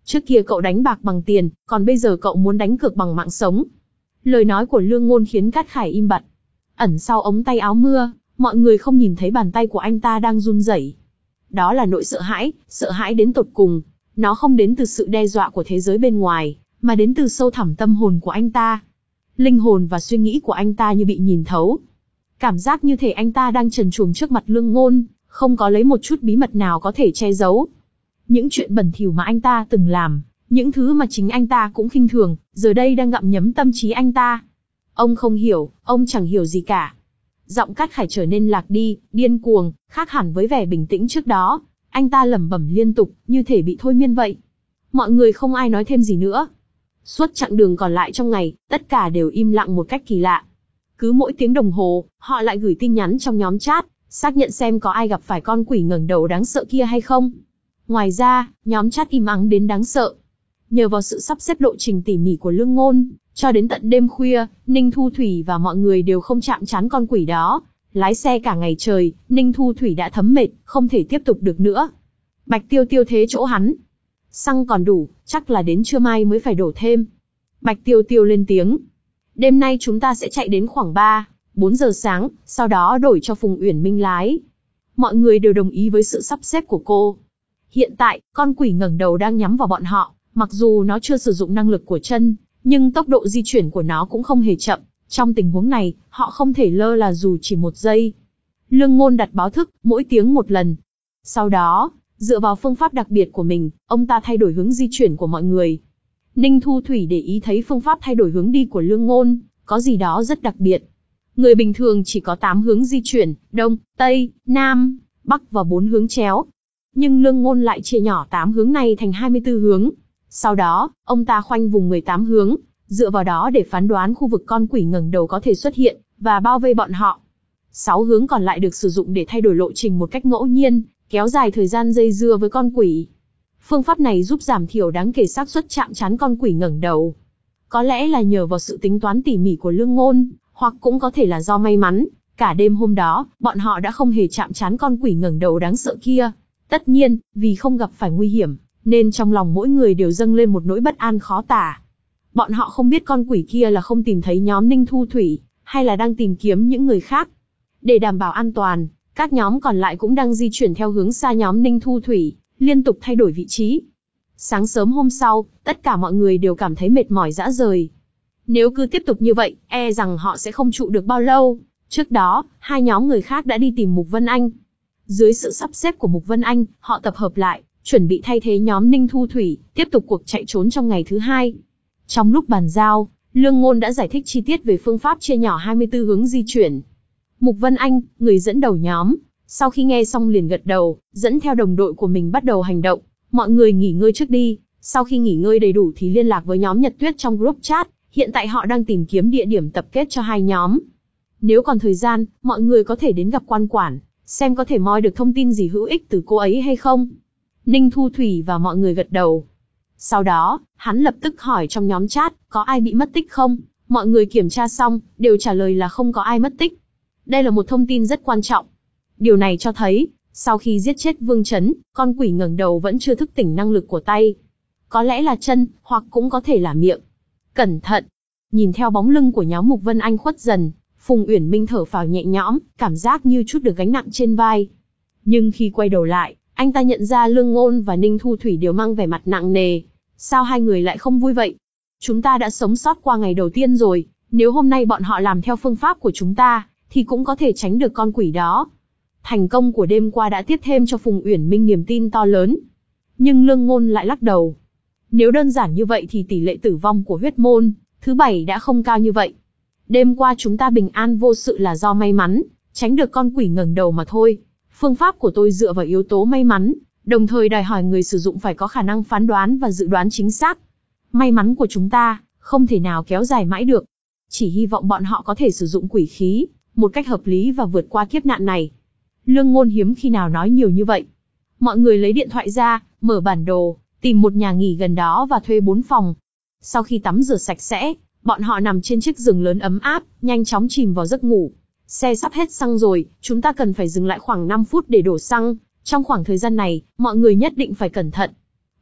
Trước kia cậu đánh bạc bằng tiền, còn bây giờ cậu muốn đánh cược bằng mạng sống. Lời nói của Lương Ngôn khiến Cát Khải im bặt. Ẩn sau ống tay áo mưa, mọi người không nhìn thấy bàn tay của anh ta đang run rẩy. Đó là nỗi sợ hãi, sợ hãi đến tột cùng. Nó không đến từ sự đe dọa của thế giới bên ngoài, mà đến từ sâu thẳm tâm hồn của anh ta. Linh hồn và suy nghĩ của anh ta như bị nhìn thấu. Cảm giác như thể anh ta đang trần truồng trước mặt Lương Ngôn, không có lấy một chút bí mật nào có thể che giấu. Những chuyện bẩn thỉu mà anh ta từng làm, những thứ mà chính anh ta cũng khinh thường, giờ đây đang gặm nhấm tâm trí anh ta. Ông không hiểu, ông chẳng hiểu gì cả. Giọng Cát Khải trở nên lạc đi, điên cuồng, khác hẳn với vẻ bình tĩnh trước đó. Anh ta lẩm bẩm liên tục, như thể bị thôi miên vậy. Mọi người không ai nói thêm gì nữa. Suốt chặng đường còn lại trong ngày, tất cả đều im lặng một cách kỳ lạ. Cứ mỗi tiếng đồng hồ, họ lại gửi tin nhắn trong nhóm chat, xác nhận xem có ai gặp phải con quỷ ngẩng đầu đáng sợ kia hay không. Ngoài ra, nhóm chat im ắng đến đáng sợ. Nhờ vào sự sắp xếp lộ trình tỉ mỉ của Lương Ngôn, cho đến tận đêm khuya, Ninh Thu Thủy và mọi người đều không chạm trán con quỷ đó. Lái xe cả ngày trời, Ninh Thu Thủy đã thấm mệt, không thể tiếp tục được nữa. Bạch Tiêu Tiêu thế chỗ hắn. Xăng còn đủ, chắc là đến trưa mai mới phải đổ thêm. Bạch Tiêu Tiêu lên tiếng. Đêm nay chúng ta sẽ chạy đến khoảng ba, bốn giờ sáng, sau đó đổi cho Phùng Uyển Minh lái. Mọi người đều đồng ý với sự sắp xếp của cô. Hiện tại, con quỷ ngẩng đầu đang nhắm vào bọn họ, mặc dù nó chưa sử dụng năng lực của chân, nhưng tốc độ di chuyển của nó cũng không hề chậm. Trong tình huống này, họ không thể lơ là dù chỉ một giây. Lương Ngôn đặt báo thức, mỗi tiếng một lần. Sau đó, dựa vào phương pháp đặc biệt của mình, ông ta thay đổi hướng di chuyển của mọi người. Ninh Thu Thủy để ý thấy phương pháp thay đổi hướng đi của Lương Ngôn, có gì đó rất đặc biệt. Người bình thường chỉ có tám hướng di chuyển, đông, tây, nam, bắc và bốn hướng chéo. Nhưng Lương Ngôn lại chia nhỏ tám hướng này thành hai mươi tư hướng. Sau đó, ông ta khoanh vùng mười tám hướng, dựa vào đó để phán đoán khu vực con quỷ ngẩng đầu có thể xuất hiện, và bao vây bọn họ. Sáu hướng còn lại được sử dụng để thay đổi lộ trình một cách ngẫu nhiên, kéo dài thời gian dây dưa với con quỷ. Phương pháp này giúp giảm thiểu đáng kể xác suất chạm trán con quỷ ngẩng đầu. Có lẽ là nhờ vào sự tính toán tỉ mỉ của Lương Ngôn, hoặc cũng có thể là do may mắn, cả đêm hôm đó, bọn họ đã không hề chạm trán con quỷ ngẩng đầu đáng sợ kia. Tất nhiên, vì không gặp phải nguy hiểm, nên trong lòng mỗi người đều dâng lên một nỗi bất an khó tả. Bọn họ không biết con quỷ kia là không tìm thấy nhóm Ninh Thu Thủy, hay là đang tìm kiếm những người khác. Để đảm bảo an toàn, các nhóm còn lại cũng đang di chuyển theo hướng xa nhóm Ninh Thu Thủy, liên tục thay đổi vị trí. Sáng sớm hôm sau, tất cả mọi người đều cảm thấy mệt mỏi rã rời. Nếu cứ tiếp tục như vậy, e rằng họ sẽ không trụ được bao lâu. Trước đó, hai nhóm người khác đã đi tìm Mục Vân Anh. Dưới sự sắp xếp của Mục Vân Anh, họ tập hợp lại, chuẩn bị thay thế nhóm Ninh Thu Thủy, tiếp tục cuộc chạy trốn trong ngày thứ hai. Trong lúc bàn giao, Lương Ngôn đã giải thích chi tiết về phương pháp chia nhỏ hai mươi tư hướng di chuyển. Mục Vân Anh, người dẫn đầu nhóm, sau khi nghe xong liền gật đầu, dẫn theo đồng đội của mình bắt đầu hành động. Mọi người nghỉ ngơi trước đi, sau khi nghỉ ngơi đầy đủ thì liên lạc với nhóm Nhật Tuyết trong group chat, hiện tại họ đang tìm kiếm địa điểm tập kết cho hai nhóm. Nếu còn thời gian, mọi người có thể đến gặp quan quản, xem có thể moi được thông tin gì hữu ích từ cô ấy hay không. Ninh Thu Thủy và mọi người gật đầu. Sau đó, hắn lập tức hỏi trong nhóm chat, có ai bị mất tích không? Mọi người kiểm tra xong, đều trả lời là không có ai mất tích. Đây là một thông tin rất quan trọng. Điều này cho thấy, sau khi giết chết Vương Chấn, con quỷ ngẩng đầu vẫn chưa thức tỉnh năng lực của tay. Có lẽ là chân, hoặc cũng có thể là miệng. Cẩn thận! Nhìn theo bóng lưng của nhóm Mục Vân Anh khuất dần, Phùng Uyển Minh thở phào nhẹ nhõm, cảm giác như chút được gánh nặng trên vai. Nhưng khi quay đầu lại, anh ta nhận ra Lương Ngôn và Ninh Thu Thủy đều mang vẻ mặt nặng nề. Sao hai người lại không vui vậy? Chúng ta đã sống sót qua ngày đầu tiên rồi, nếu hôm nay bọn họ làm theo phương pháp của chúng ta, thì cũng có thể tránh được con quỷ đó. Thành công của đêm qua đã tiếp thêm cho Phùng Uyển Minh niềm tin to lớn. Nhưng Lương Ngôn lại lắc đầu. Nếu đơn giản như vậy thì tỷ lệ tử vong của huyết môn thứ bảy đã không cao như vậy. Đêm qua chúng ta bình an vô sự là do may mắn, tránh được con quỷ ngẩng đầu mà thôi. Phương pháp của tôi dựa vào yếu tố may mắn, đồng thời đòi hỏi người sử dụng phải có khả năng phán đoán và dự đoán chính xác. May mắn của chúng ta không thể nào kéo dài mãi được. Chỉ hy vọng bọn họ có thể sử dụng quỷ khí một cách hợp lý và vượt qua kiếp nạn này. Lương Ngôn hiếm khi nào nói nhiều như vậy. Mọi người lấy điện thoại ra, mở bản đồ, tìm một nhà nghỉ gần đó và thuê bốn phòng. Sau khi tắm rửa sạch sẽ, bọn họ nằm trên chiếc giường lớn ấm áp, nhanh chóng chìm vào giấc ngủ. Xe sắp hết xăng rồi, chúng ta cần phải dừng lại khoảng năm phút để đổ xăng. Trong khoảng thời gian này, mọi người nhất định phải cẩn thận.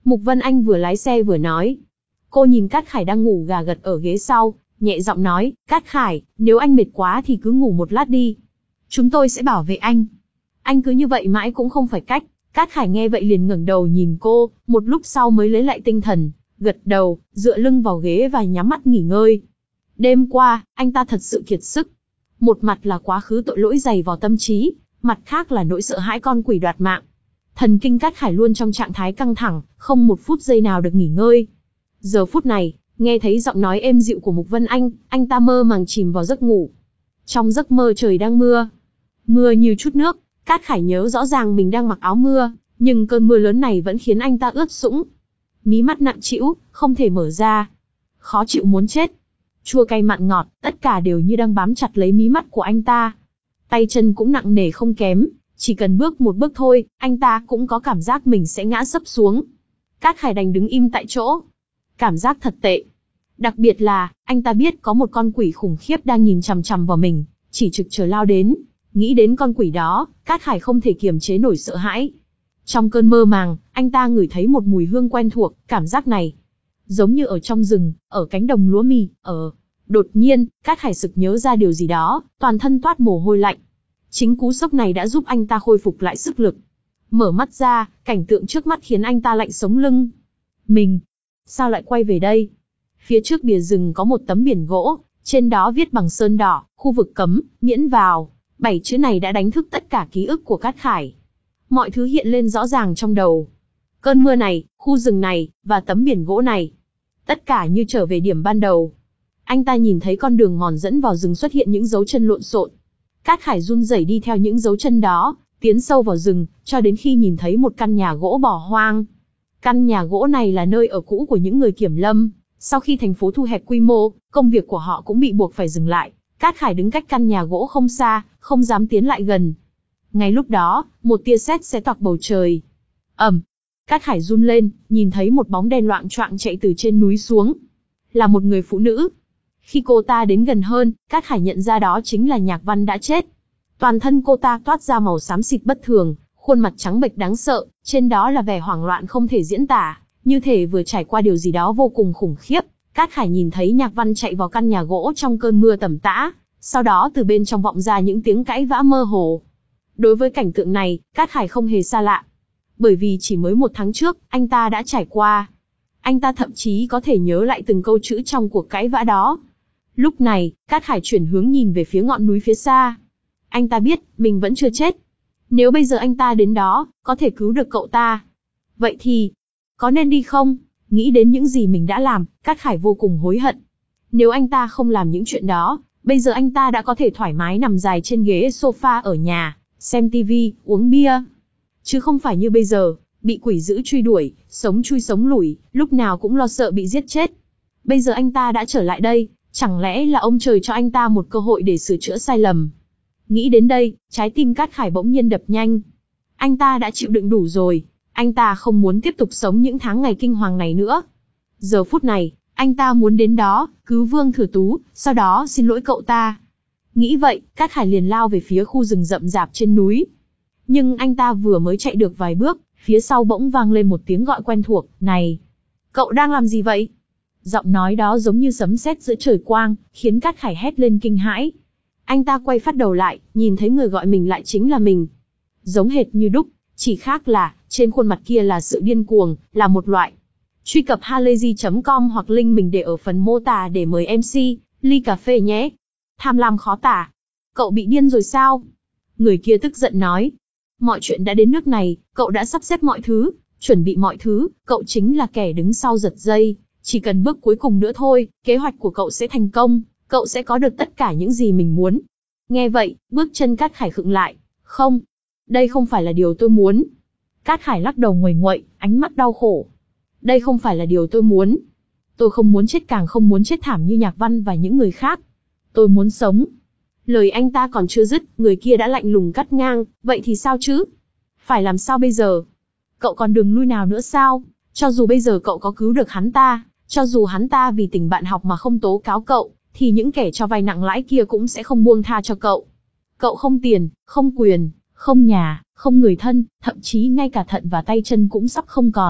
Mục Vân Anh vừa lái xe vừa nói. Cô nhìn Cát Khải đang ngủ gà gật ở ghế sau, nhẹ giọng nói, Cát Khải, nếu anh mệt quá thì cứ ngủ một lát đi. Chúng tôi sẽ bảo vệ anh. Anh cứ như vậy mãi cũng không phải cách. Cát Khải nghe vậy liền ngẩng đầu nhìn cô, một lúc sau mới lấy lại tinh thần, gật đầu, dựa lưng vào ghế và nhắm mắt nghỉ ngơi. Đêm qua, anh ta thật sự kiệt sức. Một mặt là quá khứ tội lỗi dày vào tâm trí, mặt khác là nỗi sợ hãi con quỷ đoạt mạng. Thần kinh Cát Khải luôn trong trạng thái căng thẳng, không một phút giây nào được nghỉ ngơi. Giờ phút này, nghe thấy giọng nói êm dịu của Mục Vân Anh, anh ta mơ màng chìm vào giấc ngủ. Trong giấc mơ trời đang mưa. Mưa như chút nước, Cát Khải nhớ rõ ràng mình đang mặc áo mưa, nhưng cơn mưa lớn này vẫn khiến anh ta ướt sũng. Mí mắt nặng trĩu, không thể mở ra. Khó chịu muốn chết. Chua cay mặn ngọt, tất cả đều như đang bám chặt lấy mí mắt của anh ta. Tay chân cũng nặng nề không kém, chỉ cần bước một bước thôi, anh ta cũng có cảm giác mình sẽ ngã sấp xuống. Cát Khải đành đứng im tại chỗ. Cảm giác thật tệ. Đặc biệt là, anh ta biết có một con quỷ khủng khiếp đang nhìn chằm chằm vào mình, chỉ trực chờ lao đến. Nghĩ đến con quỷ đó, Cát Khải không thể kiềm chế nổi sợ hãi. Trong cơn mơ màng, anh ta ngửi thấy một mùi hương quen thuộc, cảm giác này giống như ở trong rừng, ở cánh đồng lúa mì, ở... Đột nhiên, Cát Khải sực nhớ ra điều gì đó, toàn thân toát mồ hôi lạnh. Chính cú sốc này đã giúp anh ta khôi phục lại sức lực. Mở mắt ra, cảnh tượng trước mắt khiến anh ta lạnh sống lưng. Mình, sao lại quay về đây? Phía trước bìa rừng có một tấm biển gỗ, trên đó viết bằng sơn đỏ, khu vực cấm, miễn vào. Bảy chữ này đã đánh thức tất cả ký ức của Cát Khải. Mọi thứ hiện lên rõ ràng trong đầu. Cơn mưa này, khu rừng này, và tấm biển gỗ này. Tất cả như trở về điểm ban đầu. Anh ta nhìn thấy con đường mòn dẫn vào rừng xuất hiện những dấu chân lộn xộn. Cát Khải run rẩy đi theo những dấu chân đó, tiến sâu vào rừng, cho đến khi nhìn thấy một căn nhà gỗ bỏ hoang. Căn nhà gỗ này là nơi ở cũ của những người kiểm lâm. Sau khi thành phố thu hẹp quy mô, công việc của họ cũng bị buộc phải dừng lại. Cát Khải đứng cách căn nhà gỗ không xa, không dám tiến lại gần. Ngay lúc đó, một tia sét xé toạc bầu trời. ầm, Cát Khải run lên, nhìn thấy một bóng đen loạng choạng chạy từ trên núi xuống. Là một người phụ nữ. Khi cô ta đến gần hơn, Cát Khải nhận ra đó chính là Nhạc Văn đã chết. Toàn thân cô ta toát ra màu xám xịt bất thường, khuôn mặt trắng bệch đáng sợ, trên đó là vẻ hoảng loạn không thể diễn tả, như thể vừa trải qua điều gì đó vô cùng khủng khiếp. Cát Khải nhìn thấy Nhạc Văn chạy vào căn nhà gỗ trong cơn mưa tầm tã, sau đó từ bên trong vọng ra những tiếng cãi vã mơ hồ. Đối với cảnh tượng này, Cát Khải không hề xa lạ. Bởi vì chỉ mới một tháng trước, anh ta đã trải qua. Anh ta thậm chí có thể nhớ lại từng câu chữ trong cuộc cãi vã đó. Lúc này, Cát Khải chuyển hướng nhìn về phía ngọn núi phía xa. Anh ta biết, mình vẫn chưa chết. Nếu bây giờ anh ta đến đó, có thể cứu được cậu ta. Vậy thì, có nên đi không? Nghĩ đến những gì mình đã làm, Cát Khải vô cùng hối hận. Nếu anh ta không làm những chuyện đó, bây giờ anh ta đã có thể thoải mái nằm dài trên ghế sofa ở nhà, xem tivi, uống bia. Chứ không phải như bây giờ, bị quỷ dữ truy đuổi, sống chui sống lủi, lúc nào cũng lo sợ bị giết chết. Bây giờ anh ta đã trở lại đây, chẳng lẽ là ông trời cho anh ta một cơ hội để sửa chữa sai lầm. Nghĩ đến đây, trái tim Cát Khải bỗng nhiên đập nhanh. Anh ta đã chịu đựng đủ rồi, anh ta không muốn tiếp tục sống những tháng ngày kinh hoàng này nữa. Giờ phút này, anh ta muốn đến đó, cứu Vương Thừa Tú, sau đó xin lỗi cậu ta. Nghĩ vậy, Cát Khải liền lao về phía khu rừng rậm rạp trên núi. Nhưng anh ta vừa mới chạy được vài bước, phía sau bỗng vang lên một tiếng gọi quen thuộc, này, cậu đang làm gì vậy? Giọng nói đó giống như sấm sét giữa trời quang, khiến Cát Khải hét lên kinh hãi. Anh ta quay phát đầu lại, nhìn thấy người gọi mình lại chính là mình. Giống hệt như đúc, chỉ khác là, trên khuôn mặt kia là sự điên cuồng, là một loại. Truy cập halayzi chấm com hoặc link mình để ở phần mô tả để mời em xê, ly cà phê nhé. Tham lam khó tả. Cậu bị điên rồi sao? Người kia tức giận nói. Mọi chuyện đã đến nước này, cậu đã sắp xếp mọi thứ, chuẩn bị mọi thứ, cậu chính là kẻ đứng sau giật dây. Chỉ cần bước cuối cùng nữa thôi, kế hoạch của cậu sẽ thành công, cậu sẽ có được tất cả những gì mình muốn. Nghe vậy, bước chân Cát Khải khựng lại. Không, đây không phải là điều tôi muốn. Cát Khải lắc đầu nguầy nguậy, ánh mắt đau khổ. Đây không phải là điều tôi muốn. Tôi không muốn chết, càng không muốn chết thảm như Nhạc Văn và những người khác. Tôi muốn sống. Lời anh ta còn chưa dứt, người kia đã lạnh lùng cắt ngang. Vậy thì sao chứ? Phải làm sao bây giờ? Cậu còn đường lui nào nữa sao? Cho dù bây giờ cậu có cứu được hắn ta, cho dù hắn ta vì tình bạn học mà không tố cáo cậu, thì những kẻ cho vay nặng lãi kia cũng sẽ không buông tha cho cậu. Cậu không tiền, không quyền, không nhà, không người thân, thậm chí ngay cả thận và tay chân cũng sắp không còn.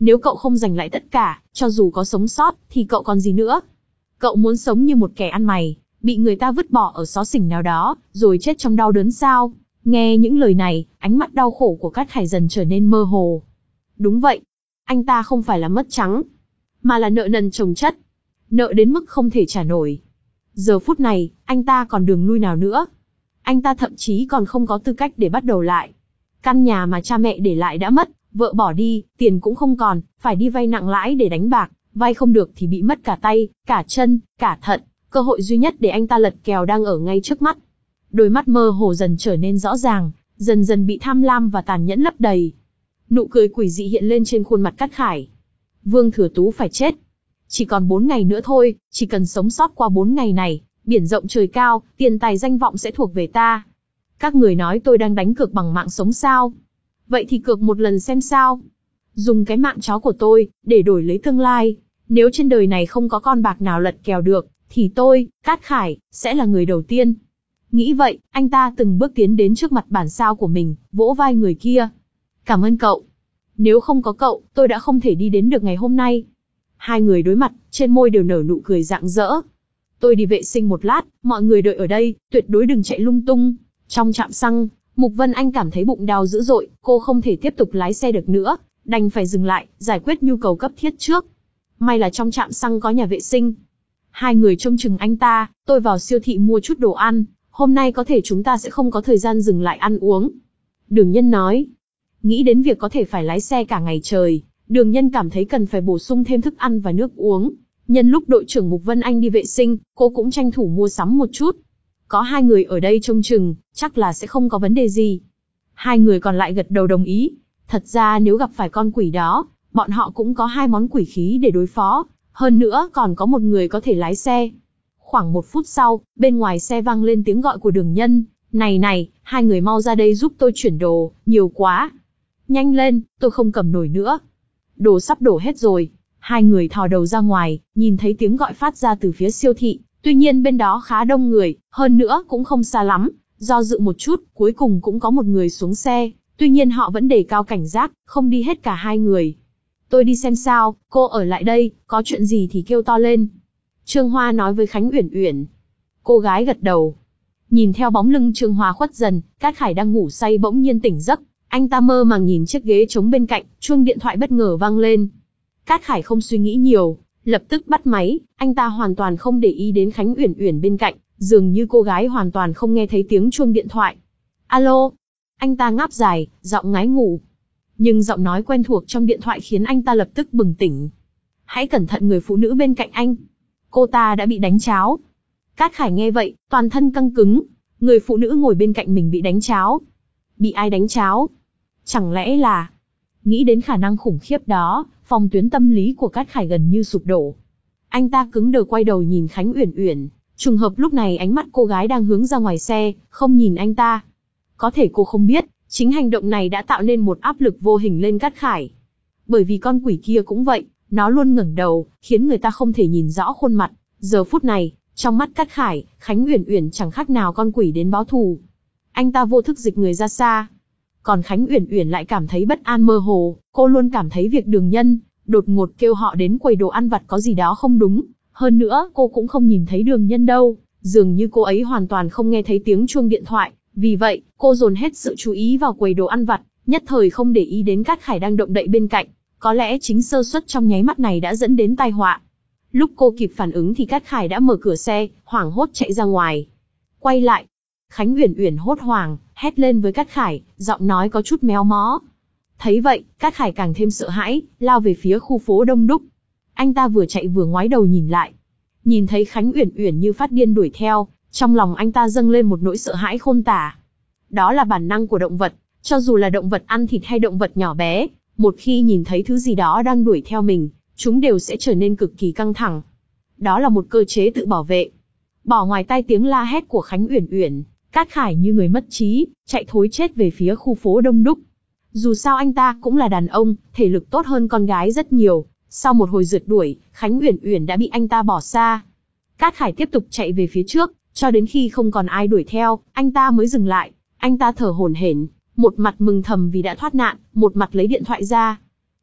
Nếu cậu không giành lại tất cả, cho dù có sống sót, thì cậu còn gì nữa? Cậu muốn sống như một kẻ ăn mày, bị người ta vứt bỏ ở xó xỉnh nào đó, rồi chết trong đau đớn sao? Nghe những lời này, ánh mắt đau khổ của Cát Khải dần trở nên mơ hồ. Đúng vậy, anh ta không phải là mất trắng, mà là nợ nần chồng chất. Nợ đến mức không thể trả nổi. Giờ phút này, anh ta còn đường lui nào nữa? Anh ta thậm chí còn không có tư cách để bắt đầu lại. Căn nhà mà cha mẹ để lại đã mất, vợ bỏ đi, tiền cũng không còn, phải đi vay nặng lãi để đánh bạc, vay không được thì bị mất cả tay, cả chân, cả thận. Cơ hội duy nhất để anh ta lật kèo đang ở ngay trước mắt. Đôi mắt mơ hồ dần trở nên rõ ràng, dần dần bị tham lam và tàn nhẫn lấp đầy. Nụ cười quỷ dị hiện lên trên khuôn mặt Cát Khải. Vương Thừa Tú phải chết. Chỉ còn bốn ngày nữa thôi, chỉ cần sống sót qua bốn ngày này, biển rộng trời cao, tiền tài danh vọng sẽ thuộc về ta. Các người nói tôi đang đánh cược bằng mạng sống sao? Vậy thì cược một lần xem sao. Dùng cái mạng chó của tôi, để đổi lấy tương lai. Nếu trên đời này không có con bạc nào lật kèo được, thì tôi, Cát Khải, sẽ là người đầu tiên. Nghĩ vậy, anh ta từng bước tiến đến trước mặt bản sao của mình, vỗ vai người kia. Cảm ơn cậu. Nếu không có cậu, tôi đã không thể đi đến được ngày hôm nay. Hai người đối mặt, trên môi đều nở nụ cười rạng rỡ. Tôi đi vệ sinh một lát, mọi người đợi ở đây, tuyệt đối đừng chạy lung tung. Trong trạm xăng, Mục Vân Anh cảm thấy bụng đau dữ dội, cô không thể tiếp tục lái xe được nữa, đành phải dừng lại, giải quyết nhu cầu cấp thiết trước. May là trong trạm xăng có nhà vệ sinh. Hai người trông chừng anh ta, tôi vào siêu thị mua chút đồ ăn, hôm nay có thể chúng ta sẽ không có thời gian dừng lại ăn uống. Đường Nhân nói. Nghĩ đến việc có thể phải lái xe cả ngày trời, Đường Nhân cảm thấy cần phải bổ sung thêm thức ăn và nước uống. Nhân lúc đội trưởng Mục Vân Anh đi vệ sinh, cô cũng tranh thủ mua sắm một chút. Có hai người ở đây trông chừng, chắc là sẽ không có vấn đề gì. Hai người còn lại gật đầu đồng ý. Thật ra nếu gặp phải con quỷ đó, bọn họ cũng có hai món quỷ khí để đối phó. Hơn nữa còn có một người có thể lái xe. Khoảng một phút sau, bên ngoài xe vang lên tiếng gọi của Đường Nhân. Này này, hai người mau ra đây giúp tôi chuyển đồ, nhiều quá. Nhanh lên, tôi không cầm nổi nữa. Đồ sắp đổ hết rồi. Hai người thò đầu ra ngoài, nhìn thấy tiếng gọi phát ra từ phía siêu thị. Tuy nhiên bên đó khá đông người, hơn nữa cũng không xa lắm. Do dự một chút, cuối cùng cũng có một người xuống xe. Tuy nhiên họ vẫn đề cao cảnh giác, không đi hết cả hai người. Tôi đi xem sao, cô ở lại đây, có chuyện gì thì kêu to lên. Trương Hoa nói với Khánh Uyển Uyển. Cô gái gật đầu. Nhìn theo bóng lưng Trương Hoa khuất dần, Cát Khải đang ngủ say bỗng nhiên tỉnh giấc. Anh ta mơ màng nhìn chiếc ghế trống bên cạnh, chuông điện thoại bất ngờ vang lên. Cát Khải không suy nghĩ nhiều, lập tức bắt máy, anh ta hoàn toàn không để ý đến Khánh Uyển Uyển bên cạnh, dường như cô gái hoàn toàn không nghe thấy tiếng chuông điện thoại. Alo? Anh ta ngáp dài, giọng ngái ngủ. Nhưng giọng nói quen thuộc trong điện thoại khiến anh ta lập tức bừng tỉnh. Hãy cẩn thận người phụ nữ bên cạnh anh. Cô ta đã bị đánh cháo. Cát Khải nghe vậy, toàn thân căng cứng. Người phụ nữ ngồi bên cạnh mình bị đánh cháo. Bị ai đánh cháo? Chẳng lẽ là... Nghĩ đến khả năng khủng khiếp đó, phòng tuyến tâm lý của Cát Khải gần như sụp đổ. Anh ta cứng đờ quay đầu nhìn Khánh Uyển Uyển. Trùng hợp lúc này ánh mắt cô gái đang hướng ra ngoài xe, không nhìn anh ta. Có thể cô không biết, chính hành động này đã tạo nên một áp lực vô hình lên Cát Khải. Bởi vì con quỷ kia cũng vậy, nó luôn ngẩng đầu, khiến người ta không thể nhìn rõ khuôn mặt. Giờ phút này, trong mắt Cát Khải, Khánh Uyển Uyển chẳng khác nào con quỷ đến báo thù. Anh ta vô thức dịch người ra xa. Còn Khánh Uyển Uyển lại cảm thấy bất an mơ hồ, cô luôn cảm thấy việc Đường Nhân đột ngột kêu họ đến quầy đồ ăn vặt có gì đó không đúng. Hơn nữa, cô cũng không nhìn thấy Đường Nhân đâu, dường như cô ấy hoàn toàn không nghe thấy tiếng chuông điện thoại. Vì vậy, cô dồn hết sự chú ý vào quầy đồ ăn vặt, nhất thời không để ý đến Cát Khải đang động đậy bên cạnh. Có lẽ chính sơ suất trong nháy mắt này đã dẫn đến tai họa. Lúc cô kịp phản ứng thì Cát Khải đã mở cửa xe, hoảng hốt chạy ra ngoài. Quay lại, Khánh Uyển Uyển hốt hoảng, hét lên với Cát Khải, giọng nói có chút méo mó. Thấy vậy, Cát Khải càng thêm sợ hãi, lao về phía khu phố đông đúc. Anh ta vừa chạy vừa ngoái đầu nhìn lại. Nhìn thấy Khánh Uyển Uyển như phát điên đuổi theo, trong lòng anh ta dâng lên một nỗi sợ hãi khôn tả. Đó là bản năng của động vật, cho dù là động vật ăn thịt hay động vật nhỏ bé, một khi nhìn thấy thứ gì đó đang đuổi theo mình, chúng đều sẽ trở nên cực kỳ căng thẳng. Đó là một cơ chế tự bảo vệ. Bỏ ngoài tai tiếng la hét của Khánh Uyển Uyển, Cát Khải như người mất trí, chạy thối chết về phía khu phố đông đúc. Dù sao anh ta cũng là đàn ông, thể lực tốt hơn con gái rất nhiều. Sau một hồi rượt đuổi, Khánh Uyển Uyển đã bị anh ta bỏ xa. Cát Khải tiếp tục chạy về phía trước, cho đến khi không còn ai đuổi theo, anh ta mới dừng lại. Anh ta thở hổn hển, một mặt mừng thầm vì đã thoát nạn, một mặt lấy điện thoại ra.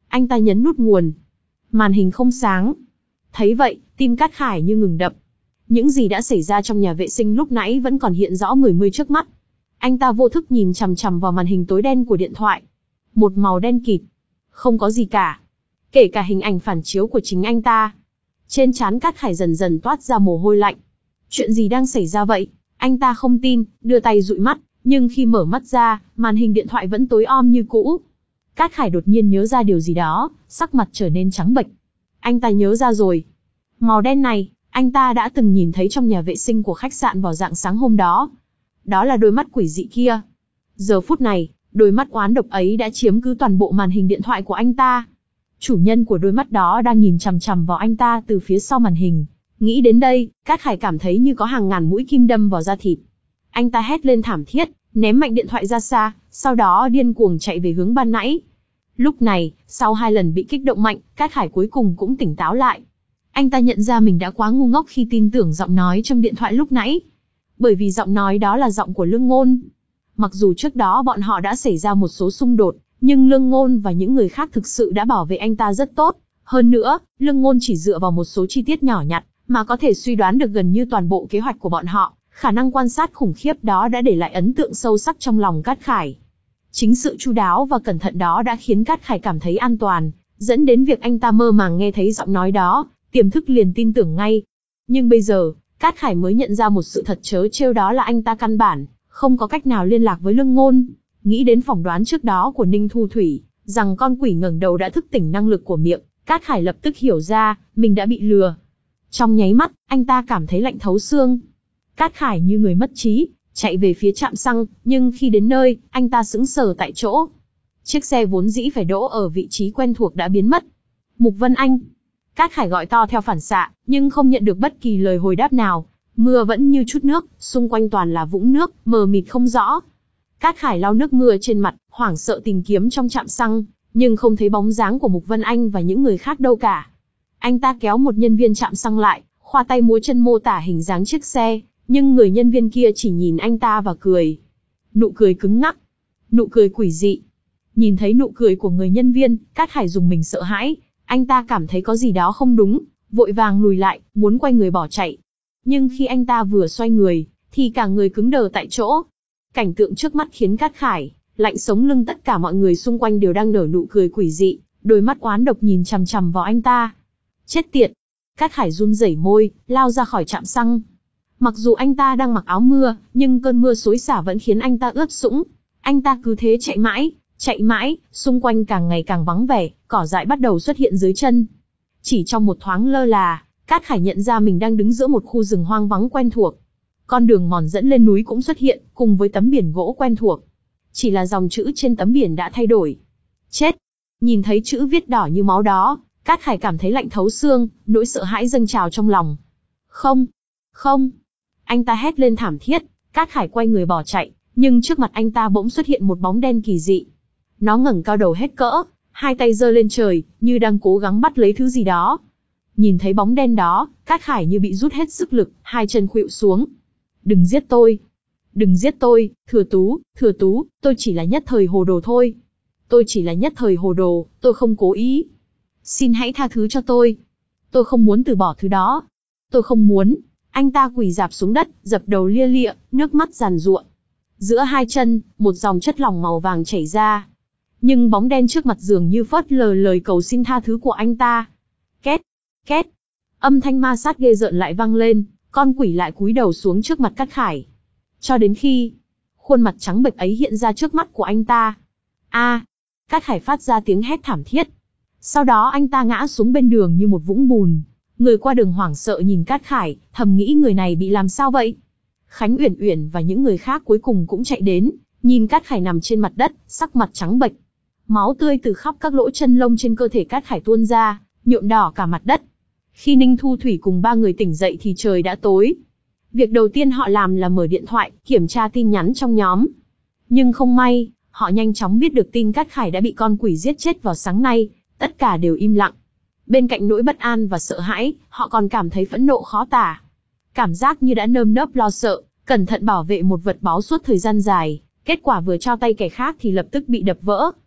Anh ta nhấn nút nguồn. Màn hình không sáng. Thấy vậy, tim Cát Khải như ngừng đập. Những gì đã xảy ra trong nhà vệ sinh lúc nãy vẫn còn hiện rõ mười mươi trước mắt. Anh ta vô thức nhìn chằm chằm vào màn hình tối đen của điện thoại. Một màu đen kịt. Không có gì cả. Kể cả hình ảnh phản chiếu của chính anh ta. Trên trán Cát Khải dần dần toát ra mồ hôi lạnh. Chuyện gì đang xảy ra vậy? Anh ta không tin, đưa tay dụi mắt. Nhưng khi mở mắt ra, màn hình điện thoại vẫn tối om như cũ. Cát Khải đột nhiên nhớ ra điều gì đó, sắc mặt trở nên trắng bệch. Anh ta nhớ ra rồi. Màu đen này, anh ta đã từng nhìn thấy trong nhà vệ sinh của khách sạn vào rạng sáng hôm đó. Đó là đôi mắt quỷ dị kia. Giờ phút này, đôi mắt oán độc ấy đã chiếm cứ toàn bộ màn hình điện thoại của anh ta. Chủ nhân của đôi mắt đó đang nhìn chằm chằm vào anh ta từ phía sau màn hình. Nghĩ đến đây, Cát Khải cảm thấy như có hàng ngàn mũi kim đâm vào da thịt. Anh ta hét lên thảm thiết, ném mạnh điện thoại ra xa, sau đó điên cuồng chạy về hướng ban nãy. Lúc này, sau hai lần bị kích động mạnh, Cát Khải cuối cùng cũng tỉnh táo lại. Anh ta nhận ra mình đã quá ngu ngốc khi tin tưởng giọng nói trong điện thoại lúc nãy. Bởi vì giọng nói đó là giọng của Lương Ngôn. Mặc dù trước đó bọn họ đã xảy ra một số xung đột, nhưng Lương Ngôn và những người khác thực sự đã bảo vệ anh ta rất tốt. Hơn nữa, Lương Ngôn chỉ dựa vào một số chi tiết nhỏ nhặt, mà có thể suy đoán được gần như toàn bộ kế hoạch của bọn họ. Khả năng quan sát khủng khiếp đó đã để lại ấn tượng sâu sắc trong lòng Cát Khải. Chính sự chu đáo và cẩn thận đó đã khiến Cát Khải cảm thấy an toàn, dẫn đến việc anh ta mơ màng nghe thấy giọng nói đó, tiềm thức liền tin tưởng ngay. Nhưng bây giờ, Cát Khải mới nhận ra một sự thật trớ trêu, đó là anh ta căn bản không có cách nào liên lạc với Lương Ngôn. Nghĩ đến phỏng đoán trước đó của Ninh Thu Thủy, rằng con quỷ ngẩng đầu đã thức tỉnh năng lực của miệng, Cát Khải lập tức hiểu ra, mình đã bị lừa. Trong nháy mắt, anh ta cảm thấy lạnh thấu xương. Cát Khải như người mất trí, chạy về phía trạm xăng, nhưng khi đến nơi, anh ta sững sờ tại chỗ. Chiếc xe vốn dĩ phải đỗ ở vị trí quen thuộc đã biến mất. Mục Vân Anh. Cát Khải gọi to theo phản xạ, nhưng không nhận được bất kỳ lời hồi đáp nào. Mưa vẫn như chút nước, xung quanh toàn là vũng nước, mờ mịt không rõ. Cát Khải lau nước mưa trên mặt, hoảng sợ tìm kiếm trong trạm xăng, nhưng không thấy bóng dáng của Mục Vân Anh và những người khác đâu cả. Anh ta kéo một nhân viên trạm xăng lại, khoa tay múa chân mô tả hình dáng chiếc xe, nhưng người nhân viên kia chỉ nhìn anh ta và cười. Nụ cười cứng ngắc, nụ cười quỷ dị. Nhìn thấy nụ cười của người nhân viên, Cát Khải dùng mình sợ hãi, anh ta cảm thấy có gì đó không đúng, vội vàng lùi lại, muốn quay người bỏ chạy. Nhưng khi anh ta vừa xoay người, thì cả người cứng đờ tại chỗ. Cảnh tượng trước mắt khiến Cát Khải lạnh sống lưng, tất cả mọi người xung quanh đều đang nở nụ cười quỷ dị, đôi mắt oán độc nhìn chằm chằm vào anh ta. Chết tiệt! Cát Khải run rẩy môi, lao ra khỏi trạm xăng. Mặc dù anh ta đang mặc áo mưa, nhưng cơn mưa xối xả vẫn khiến anh ta ướt sũng. Anh ta cứ thế chạy mãi, chạy mãi, xung quanh càng ngày càng vắng vẻ, cỏ dại bắt đầu xuất hiện dưới chân. Chỉ trong một thoáng lơ là, Cát Khải nhận ra mình đang đứng giữa một khu rừng hoang vắng quen thuộc. Con đường mòn dẫn lên núi cũng xuất hiện, cùng với tấm biển gỗ quen thuộc. Chỉ là dòng chữ trên tấm biển đã thay đổi. Chết! Nhìn thấy chữ viết đỏ như máu đó, Cát Khải cảm thấy lạnh thấu xương, nỗi sợ hãi dâng trào trong lòng. Không! Không! Anh ta hét lên thảm thiết, Cát Khải quay người bỏ chạy, nhưng trước mặt anh ta bỗng xuất hiện một bóng đen kỳ dị. Nó ngẩng cao đầu hết cỡ, hai tay giơ lên trời, như đang cố gắng bắt lấy thứ gì đó. Nhìn thấy bóng đen đó, Cát Khải như bị rút hết sức lực, hai chân khuỵu xuống. Đừng giết tôi! Đừng giết tôi, Thừa Tú, Thừa Tú, tôi chỉ là nhất thời hồ đồ thôi. Tôi chỉ là nhất thời hồ đồ, tôi không cố ý. Xin hãy tha thứ cho tôi. Tôi không muốn từ bỏ thứ đó. Tôi không muốn. Anh ta quỳ rạp xuống đất, dập đầu lia lịa, nước mắt giàn giụa. Giữa hai chân, một dòng chất lỏng màu vàng chảy ra. Nhưng bóng đen trước mặt dường như phớt lờ lời cầu xin tha thứ của anh ta. Két, két. Âm thanh ma sát ghê rợn lại vang lên, con quỷ lại cúi đầu xuống trước mặt Cát Khải. Cho đến khi, khuôn mặt trắng bệch ấy hiện ra trước mắt của anh ta. A! À, Cát Khải phát ra tiếng hét thảm thiết. Sau đó anh ta ngã xuống bên đường như một vũng bùn. Người qua đường hoảng sợ nhìn Cát Khải, thầm nghĩ người này bị làm sao vậy? Khánh Uyển Uyển và những người khác cuối cùng cũng chạy đến, nhìn Cát Khải nằm trên mặt đất, sắc mặt trắng bệch. Máu tươi từ khắp các lỗ chân lông trên cơ thể Cát Khải tuôn ra, nhuộm đỏ cả mặt đất. Khi Ninh Thu Thủy cùng ba người tỉnh dậy thì trời đã tối. Việc đầu tiên họ làm là mở điện thoại, kiểm tra tin nhắn trong nhóm. Nhưng không may, họ nhanh chóng biết được tin Cát Khải đã bị con quỷ giết chết vào sáng nay, tất cả đều im lặng. Bên cạnh nỗi bất an và sợ hãi, họ còn cảm thấy phẫn nộ khó tả. Cảm giác như đã nơm nớp lo sợ, cẩn thận bảo vệ một vật báu suốt thời gian dài, kết quả vừa trao tay kẻ khác thì lập tức bị đập vỡ.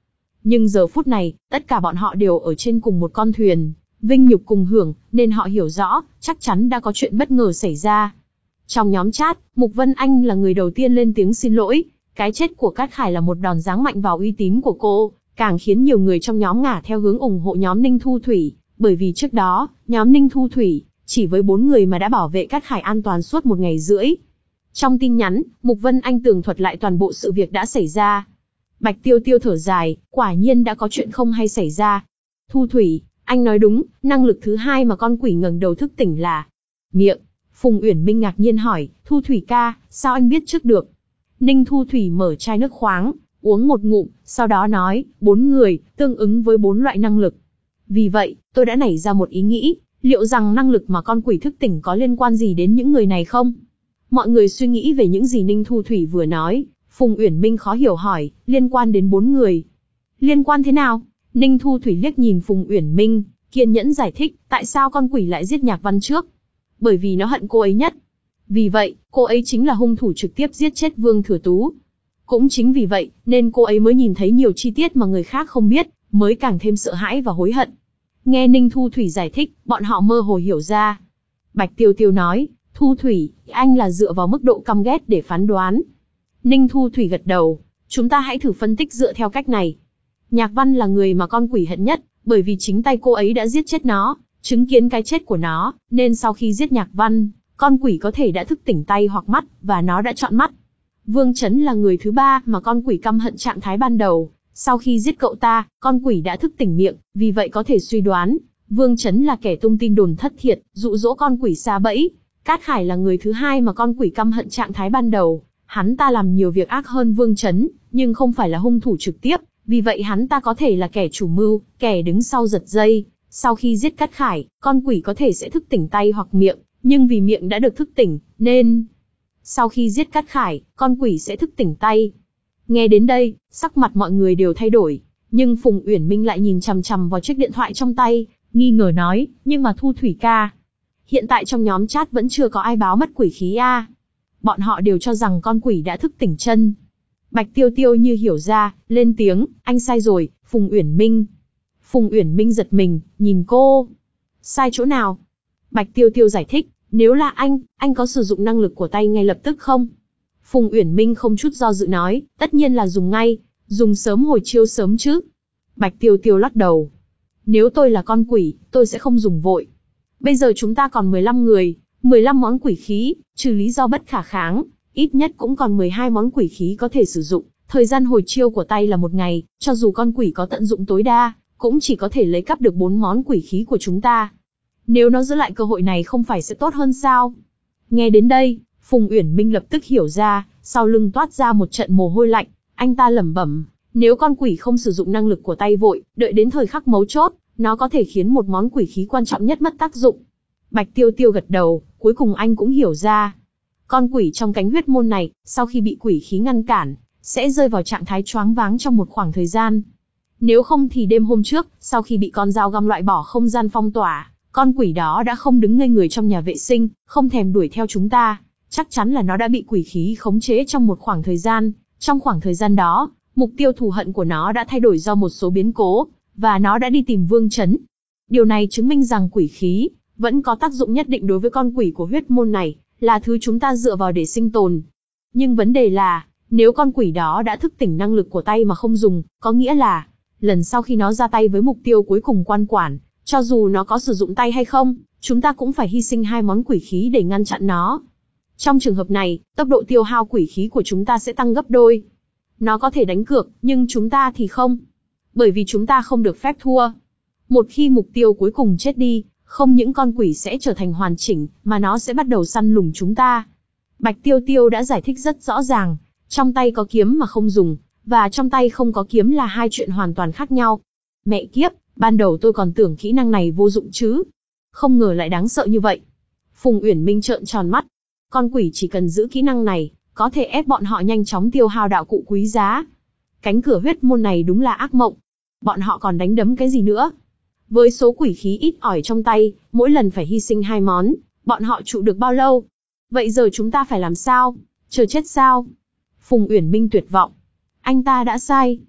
Nhưng giờ phút này, tất cả bọn họ đều ở trên cùng một con thuyền, vinh nhục cùng hưởng, nên họ hiểu rõ, chắc chắn đã có chuyện bất ngờ xảy ra. Trong nhóm chat, Mục Vân Anh là người đầu tiên lên tiếng xin lỗi. Cái chết của Cát Khải là một đòn giáng mạnh vào uy tín của cô, càng khiến nhiều người trong nhóm ngả theo hướng ủng hộ nhóm Ninh Thu Thủy, bởi vì trước đó, nhóm Ninh Thu Thủy, chỉ với bốn người mà đã bảo vệ Cát Khải an toàn suốt một ngày rưỡi. Trong tin nhắn, Mục Vân Anh tường thuật lại toàn bộ sự việc đã xảy ra. Bạch Tiêu Tiêu thở dài, quả nhiên đã có chuyện không hay xảy ra. Thu Thủy, anh nói đúng, năng lực thứ hai mà con quỷ ngẩng đầu thức tỉnh là miệng. Phùng Uyển Minh ngạc nhiên hỏi, Thu Thủy ca, sao anh biết trước được? Ninh Thu Thủy mở chai nước khoáng, uống một ngụm, sau đó nói, bốn người, tương ứng với bốn loại năng lực. Vì vậy, tôi đã nảy ra một ý nghĩ, liệu rằng năng lực mà con quỷ thức tỉnh có liên quan gì đến những người này không? Mọi người suy nghĩ về những gì Ninh Thu Thủy vừa nói, Phùng Uyển Minh khó hiểu hỏi, liên quan đến bốn người. Liên quan thế nào? Ninh Thu Thủy liếc nhìn Phùng Uyển Minh, kiên nhẫn giải thích, tại sao con quỷ lại giết Nhạc Văn trước? Bởi vì nó hận cô ấy nhất. Vì vậy, cô ấy chính là hung thủ trực tiếp giết chết Vương Thừa Tú. Cũng chính vì vậy, nên cô ấy mới nhìn thấy nhiều chi tiết mà người khác không biết, mới càng thêm sợ hãi và hối hận. Nghe Ninh Thu Thủy giải thích, bọn họ mơ hồ hiểu ra. Bạch Tiêu Tiêu nói, Thu Thủy, anh là dựa vào mức độ căm ghét để phán đoán. Ninh Thu Thủy gật đầu, chúng ta hãy thử phân tích dựa theo cách này. Nhạc Văn là người mà con quỷ hận nhất, bởi vì chính tay cô ấy đã giết chết nó, chứng kiến cái chết của nó, nên sau khi giết Nhạc Văn, con quỷ có thể đã thức tỉnh tay hoặc mắt, và nó đã chọn mắt. Vương Chấn là người thứ ba mà con quỷ căm hận trạng thái ban đầu, sau khi giết cậu ta, con quỷ đã thức tỉnh miệng, vì vậy có thể suy đoán, Vương Chấn là kẻ tung tin đồn thất thiệt, dụ dỗ con quỷ sa bẫy. Cát Khải là người thứ hai mà con quỷ căm hận trạng thái ban đầu, hắn ta làm nhiều việc ác hơn Vương Chấn, nhưng không phải là hung thủ trực tiếp, vì vậy hắn ta có thể là kẻ chủ mưu, kẻ đứng sau giật dây. Sau khi giết Cát Khải, con quỷ có thể sẽ thức tỉnh tay hoặc miệng, nhưng vì miệng đã được thức tỉnh, nên sau khi giết Cát Khải, con quỷ sẽ thức tỉnh tay. Nghe đến đây, sắc mặt mọi người đều thay đổi, nhưng Phùng Uyển Minh lại nhìn chằm chằm vào chiếc điện thoại trong tay, nghi ngờ nói, nhưng mà Thu Thủy ca, hiện tại trong nhóm chat vẫn chưa có ai báo mất quỷ khí a. Bọn họ đều cho rằng con quỷ đã thức tỉnh chân. Bạch Tiêu Tiêu như hiểu ra, lên tiếng, anh sai rồi, Phùng Uyển Minh. Phùng Uyển Minh giật mình, nhìn cô. Sai chỗ nào? Bạch Tiêu Tiêu giải thích, nếu là anh, anh có sử dụng năng lực của tay ngay lập tức không? Phùng Uyển Minh không chút do dự nói, tất nhiên là dùng ngay, dùng sớm hồi chiêu sớm chứ. Bạch Tiêu Tiêu lắc đầu. Nếu tôi là con quỷ, tôi sẽ không dùng vội. Bây giờ chúng ta còn mười lăm người, mười lăm món quỷ khí, trừ lý do bất khả kháng, ít nhất cũng còn mười hai món quỷ khí có thể sử dụng. Thời gian hồi chiêu của tay là một ngày, cho dù con quỷ có tận dụng tối đa, cũng chỉ có thể lấy cắp được bốn món quỷ khí của chúng ta. Nếu nó giữ lại cơ hội này không phải sẽ tốt hơn sao? Nghe đến đây, Phùng Uyển Minh lập tức hiểu ra, sau lưng toát ra một trận mồ hôi lạnh, anh ta lẩm bẩm, nếu con quỷ không sử dụng năng lực của tay vội, đợi đến thời khắc mấu chốt, nó có thể khiến một món quỷ khí quan trọng nhất mất tác dụng. Bạch Tiêu Tiêu gật đầu, cuối cùng anh cũng hiểu ra. Con quỷ trong cánh huyết môn này, sau khi bị quỷ khí ngăn cản, sẽ rơi vào trạng thái choáng váng trong một khoảng thời gian. Nếu không thì đêm hôm trước, sau khi bị con dao găm loại bỏ không gian phong tỏa, con quỷ đó đã không đứng ngây người trong nhà vệ sinh, không thèm đuổi theo chúng ta. Chắc chắn là nó đã bị quỷ khí khống chế trong một khoảng thời gian. Trong khoảng thời gian đó, mục tiêu thù hận của nó đã thay đổi do một số biến cố, và nó đã đi tìm Vương Chấn. Điều này chứng minh rằng quỷ khí vẫn có tác dụng nhất định đối với con quỷ của huyết môn này, là thứ chúng ta dựa vào để sinh tồn. Nhưng vấn đề là, nếu con quỷ đó đã thức tỉnh năng lực của tay mà không dùng, có nghĩa là, lần sau khi nó ra tay với mục tiêu cuối cùng quan quản, cho dù nó có sử dụng tay hay không, chúng ta cũng phải hy sinh hai món quỷ khí để ngăn chặn nó. Trong trường hợp này, tốc độ tiêu hao quỷ khí của chúng ta sẽ tăng gấp đôi. Nó có thể đánh cược, nhưng chúng ta thì không. Bởi vì chúng ta không được phép thua. Một khi mục tiêu cuối cùng chết đi, không những con quỷ sẽ trở thành hoàn chỉnh, mà nó sẽ bắt đầu săn lùng chúng ta. Bạch Tiêu Tiêu đã giải thích rất rõ ràng, trong tay có kiếm mà không dùng, và trong tay không có kiếm là hai chuyện hoàn toàn khác nhau. Mẹ kiếp, ban đầu tôi còn tưởng kỹ năng này vô dụng chứ. Không ngờ lại đáng sợ như vậy. Phùng Uyển Minh trợn tròn mắt. Con quỷ chỉ cần giữ kỹ năng này, có thể ép bọn họ nhanh chóng tiêu hao đạo cụ quý giá. Cánh cửa huyết môn này đúng là ác mộng. Bọn họ còn đánh đấm cái gì nữa? Với số quỷ khí ít ỏi trong tay, mỗi lần phải hy sinh hai món, bọn họ trụ được bao lâu? Vậy giờ chúng ta phải làm sao? Chờ chết sao? Phùng Uyển Minh tuyệt vọng. Anh ta đã sai.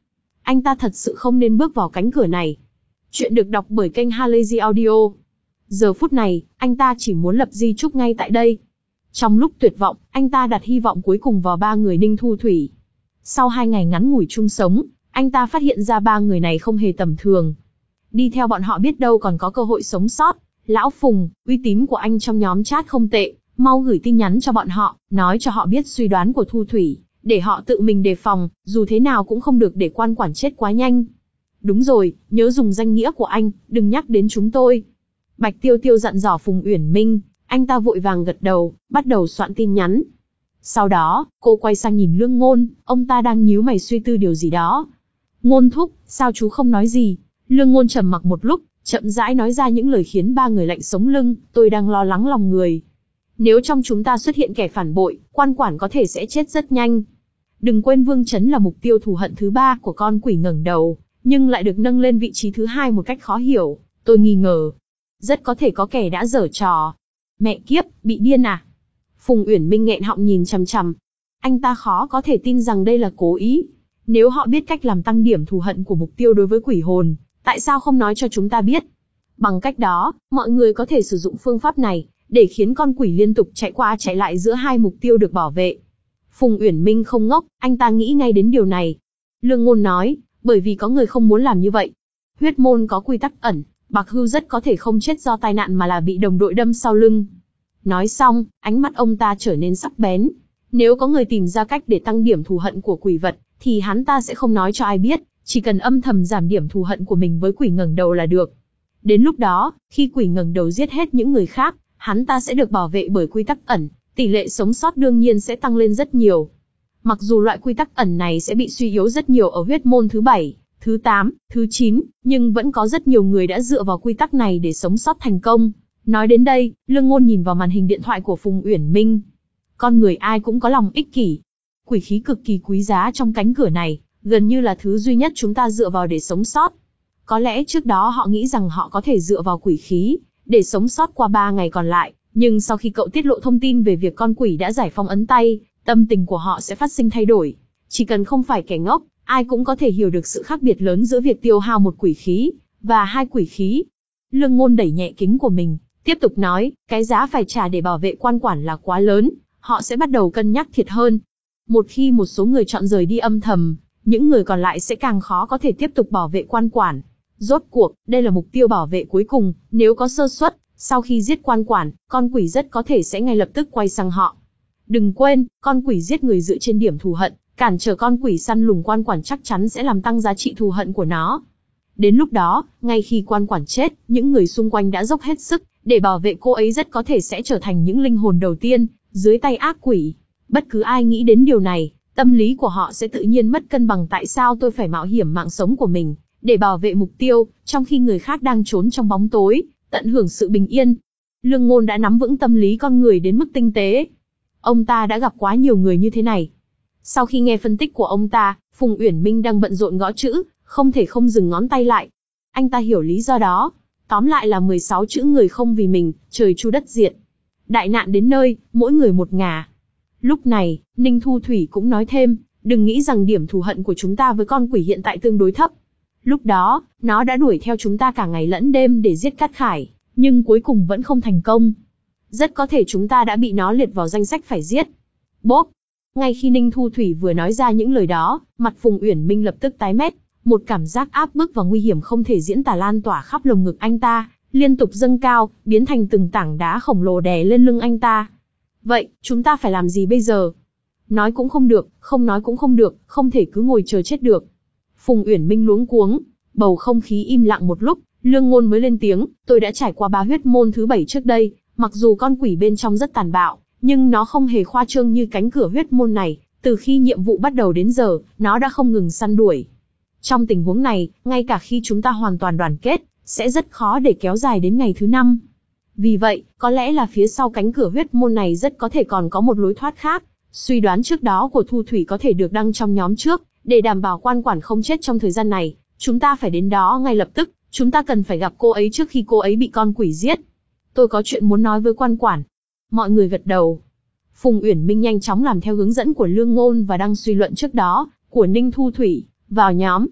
anh ta thật sự không nên bước vào cánh cửa này. Chuyện được đọc bởi kênh Halazy Audio. Giờ phút này, anh ta chỉ muốn lập di chúc ngay tại đây. Trong lúc tuyệt vọng, anh ta đặt hy vọng cuối cùng vào ba người Ninh Thu Thủy. Sau hai ngày ngắn ngủi chung sống, anh ta phát hiện ra ba người này không hề tầm thường. Đi theo bọn họ biết đâu còn có cơ hội sống sót. Lão Phùng, uy tín của anh trong nhóm chat không tệ, mau gửi tin nhắn cho bọn họ, nói cho họ biết suy đoán của Thu Thủy, để họ tự mình đề phòng, dù thế nào cũng không được để quan quản chết quá nhanh. Đúng rồi, nhớ dùng danh nghĩa của anh, đừng nhắc đến chúng tôi. Bạch Tiêu Tiêu dặn dò Phùng Uyển Minh, anh ta vội vàng gật đầu, bắt đầu soạn tin nhắn. Sau đó, cô quay sang nhìn Lương Ngôn, ông ta đang nhíu mày suy tư điều gì đó. Ngôn thúc, sao chú không nói gì? Lương Ngôn trầm mặc một lúc, chậm rãi nói ra những lời khiến ba người lạnh sống lưng, tôi đang lo lắng lòng người. Nếu trong chúng ta xuất hiện kẻ phản bội, quan quản có thể sẽ chết rất nhanh. Đừng quên Vương Chấn là mục tiêu thù hận thứ ba của con quỷ ngẩng đầu, nhưng lại được nâng lên vị trí thứ hai một cách khó hiểu. Tôi nghi ngờ, rất có thể có kẻ đã giở trò. Mẹ kiếp, bị điên à? Phùng Uyển Minh nghẹn họng nhìn chằm chằm. Anh ta khó có thể tin rằng đây là cố ý. Nếu họ biết cách làm tăng điểm thù hận của mục tiêu đối với quỷ hồn, tại sao không nói cho chúng ta biết? Bằng cách đó, mọi người có thể sử dụng phương pháp này, để khiến con quỷ liên tục chạy qua chạy lại giữa hai mục tiêu được bảo vệ. Phùng Uyển Minh không ngốc, anh ta nghĩ ngay đến điều này. Lương Ngôn nói, bởi vì có người không muốn làm như vậy. Huyết môn có quy tắc ẩn, Bạc Hưu rất có thể không chết do tai nạn mà là bị đồng đội đâm sau lưng. Nói xong, ánh mắt ông ta trở nên sắc bén. Nếu có người tìm ra cách để tăng điểm thù hận của quỷ vật, thì hắn ta sẽ không nói cho ai biết, chỉ cần âm thầm giảm điểm thù hận của mình với quỷ ngẩng đầu là được. Đến lúc đó, khi quỷ ngẩng đầu giết hết những người khác, hắn ta sẽ được bảo vệ bởi quy tắc ẩn, tỷ lệ sống sót đương nhiên sẽ tăng lên rất nhiều. Mặc dù loại quy tắc ẩn này sẽ bị suy yếu rất nhiều ở huyết môn thứ bảy, thứ tám, thứ chín, nhưng vẫn có rất nhiều người đã dựa vào quy tắc này để sống sót thành công. Nói đến đây, Lương Ngôn nhìn vào màn hình điện thoại của Phùng Uyển Minh. Con người ai cũng có lòng ích kỷ. Quỷ khí cực kỳ quý giá trong cánh cửa này, gần như là thứ duy nhất chúng ta dựa vào để sống sót. Có lẽ trước đó họ nghĩ rằng họ có thể dựa vào quỷ khí, để sống sót qua ba ngày còn lại, nhưng sau khi cậu tiết lộ thông tin về việc con quỷ đã giải phóng ấn tay, tâm tình của họ sẽ phát sinh thay đổi. Chỉ cần không phải kẻ ngốc, ai cũng có thể hiểu được sự khác biệt lớn giữa việc tiêu hao một quỷ khí, và hai quỷ khí. Lương Ngôn đẩy nhẹ kính của mình, tiếp tục nói, cái giá phải trả để bảo vệ quan quản là quá lớn, họ sẽ bắt đầu cân nhắc thiệt hơn. Một khi một số người chọn rời đi âm thầm, những người còn lại sẽ càng khó có thể tiếp tục bảo vệ quan quản. Rốt cuộc, đây là mục tiêu bảo vệ cuối cùng, nếu có sơ suất, sau khi giết quan quản, con quỷ rất có thể sẽ ngay lập tức quay sang họ. Đừng quên, con quỷ giết người dựa trên điểm thù hận, cản trở con quỷ săn lùng quan quản chắc chắn sẽ làm tăng giá trị thù hận của nó. Đến lúc đó, ngay khi quan quản chết, những người xung quanh đã dốc hết sức, để bảo vệ cô ấy rất có thể sẽ trở thành những linh hồn đầu tiên, dưới tay ác quỷ. Bất cứ ai nghĩ đến điều này, tâm lý của họ sẽ tự nhiên mất cân bằng. Tại sao tôi phải mạo hiểm mạng sống của mình, để bảo vệ mục tiêu, trong khi người khác đang trốn trong bóng tối, tận hưởng sự bình yên. Lương Ngôn đã nắm vững tâm lý con người đến mức tinh tế. Ông ta đã gặp quá nhiều người như thế này. Sau khi nghe phân tích của ông ta, Phùng Uyển Minh đang bận rộn gõ chữ, không thể không dừng ngón tay lại. Anh ta hiểu lý do đó. Tóm lại là mười sáu chữ người không vì mình, trời chu đất diệt. Đại nạn đến nơi, mỗi người một ngả. Lúc này, Ninh Thu Thủy cũng nói thêm, đừng nghĩ rằng điểm thù hận của chúng ta với con quỷ hiện tại tương đối thấp. Lúc đó, nó đã đuổi theo chúng ta cả ngày lẫn đêm để giết Cát Khải, nhưng cuối cùng vẫn không thành công. Rất có thể chúng ta đã bị nó liệt vào danh sách phải giết. Bốp! Ngay khi Ninh Thu Thủy vừa nói ra những lời đó, mặt Phùng Uyển Minh lập tức tái mét, một cảm giác áp bức và nguy hiểm không thể diễn tả lan tỏa khắp lồng ngực anh ta, liên tục dâng cao, biến thành từng tảng đá khổng lồ đè lên lưng anh ta. Vậy, chúng ta phải làm gì bây giờ? Nói cũng không được, không nói cũng không được, không thể cứ ngồi chờ chết được. Phùng Uyển Minh luống cuống, bầu không khí im lặng một lúc, Lương Ngôn mới lên tiếng, tôi đã trải qua ba huyết môn thứ bảy trước đây, mặc dù con quỷ bên trong rất tàn bạo, nhưng nó không hề khoa trương như cánh cửa huyết môn này, từ khi nhiệm vụ bắt đầu đến giờ, nó đã không ngừng săn đuổi. Trong tình huống này, ngay cả khi chúng ta hoàn toàn đoàn kết, sẽ rất khó để kéo dài đến ngày thứ năm. Vì vậy, có lẽ là phía sau cánh cửa huyết môn này rất có thể còn có một lối thoát khác. Suy đoán trước đó của Thu Thủy có thể được đăng trong nhóm trước, để đảm bảo quan quản không chết trong thời gian này. Chúng ta phải đến đó ngay lập tức, chúng ta cần phải gặp cô ấy trước khi cô ấy bị con quỷ giết. Tôi có chuyện muốn nói với quan quản. Mọi người gật đầu. Phùng Uyển Minh nhanh chóng làm theo hướng dẫn của Lương Ngôn và đăng suy luận trước đó của Ninh Thu Thủy vào nhóm.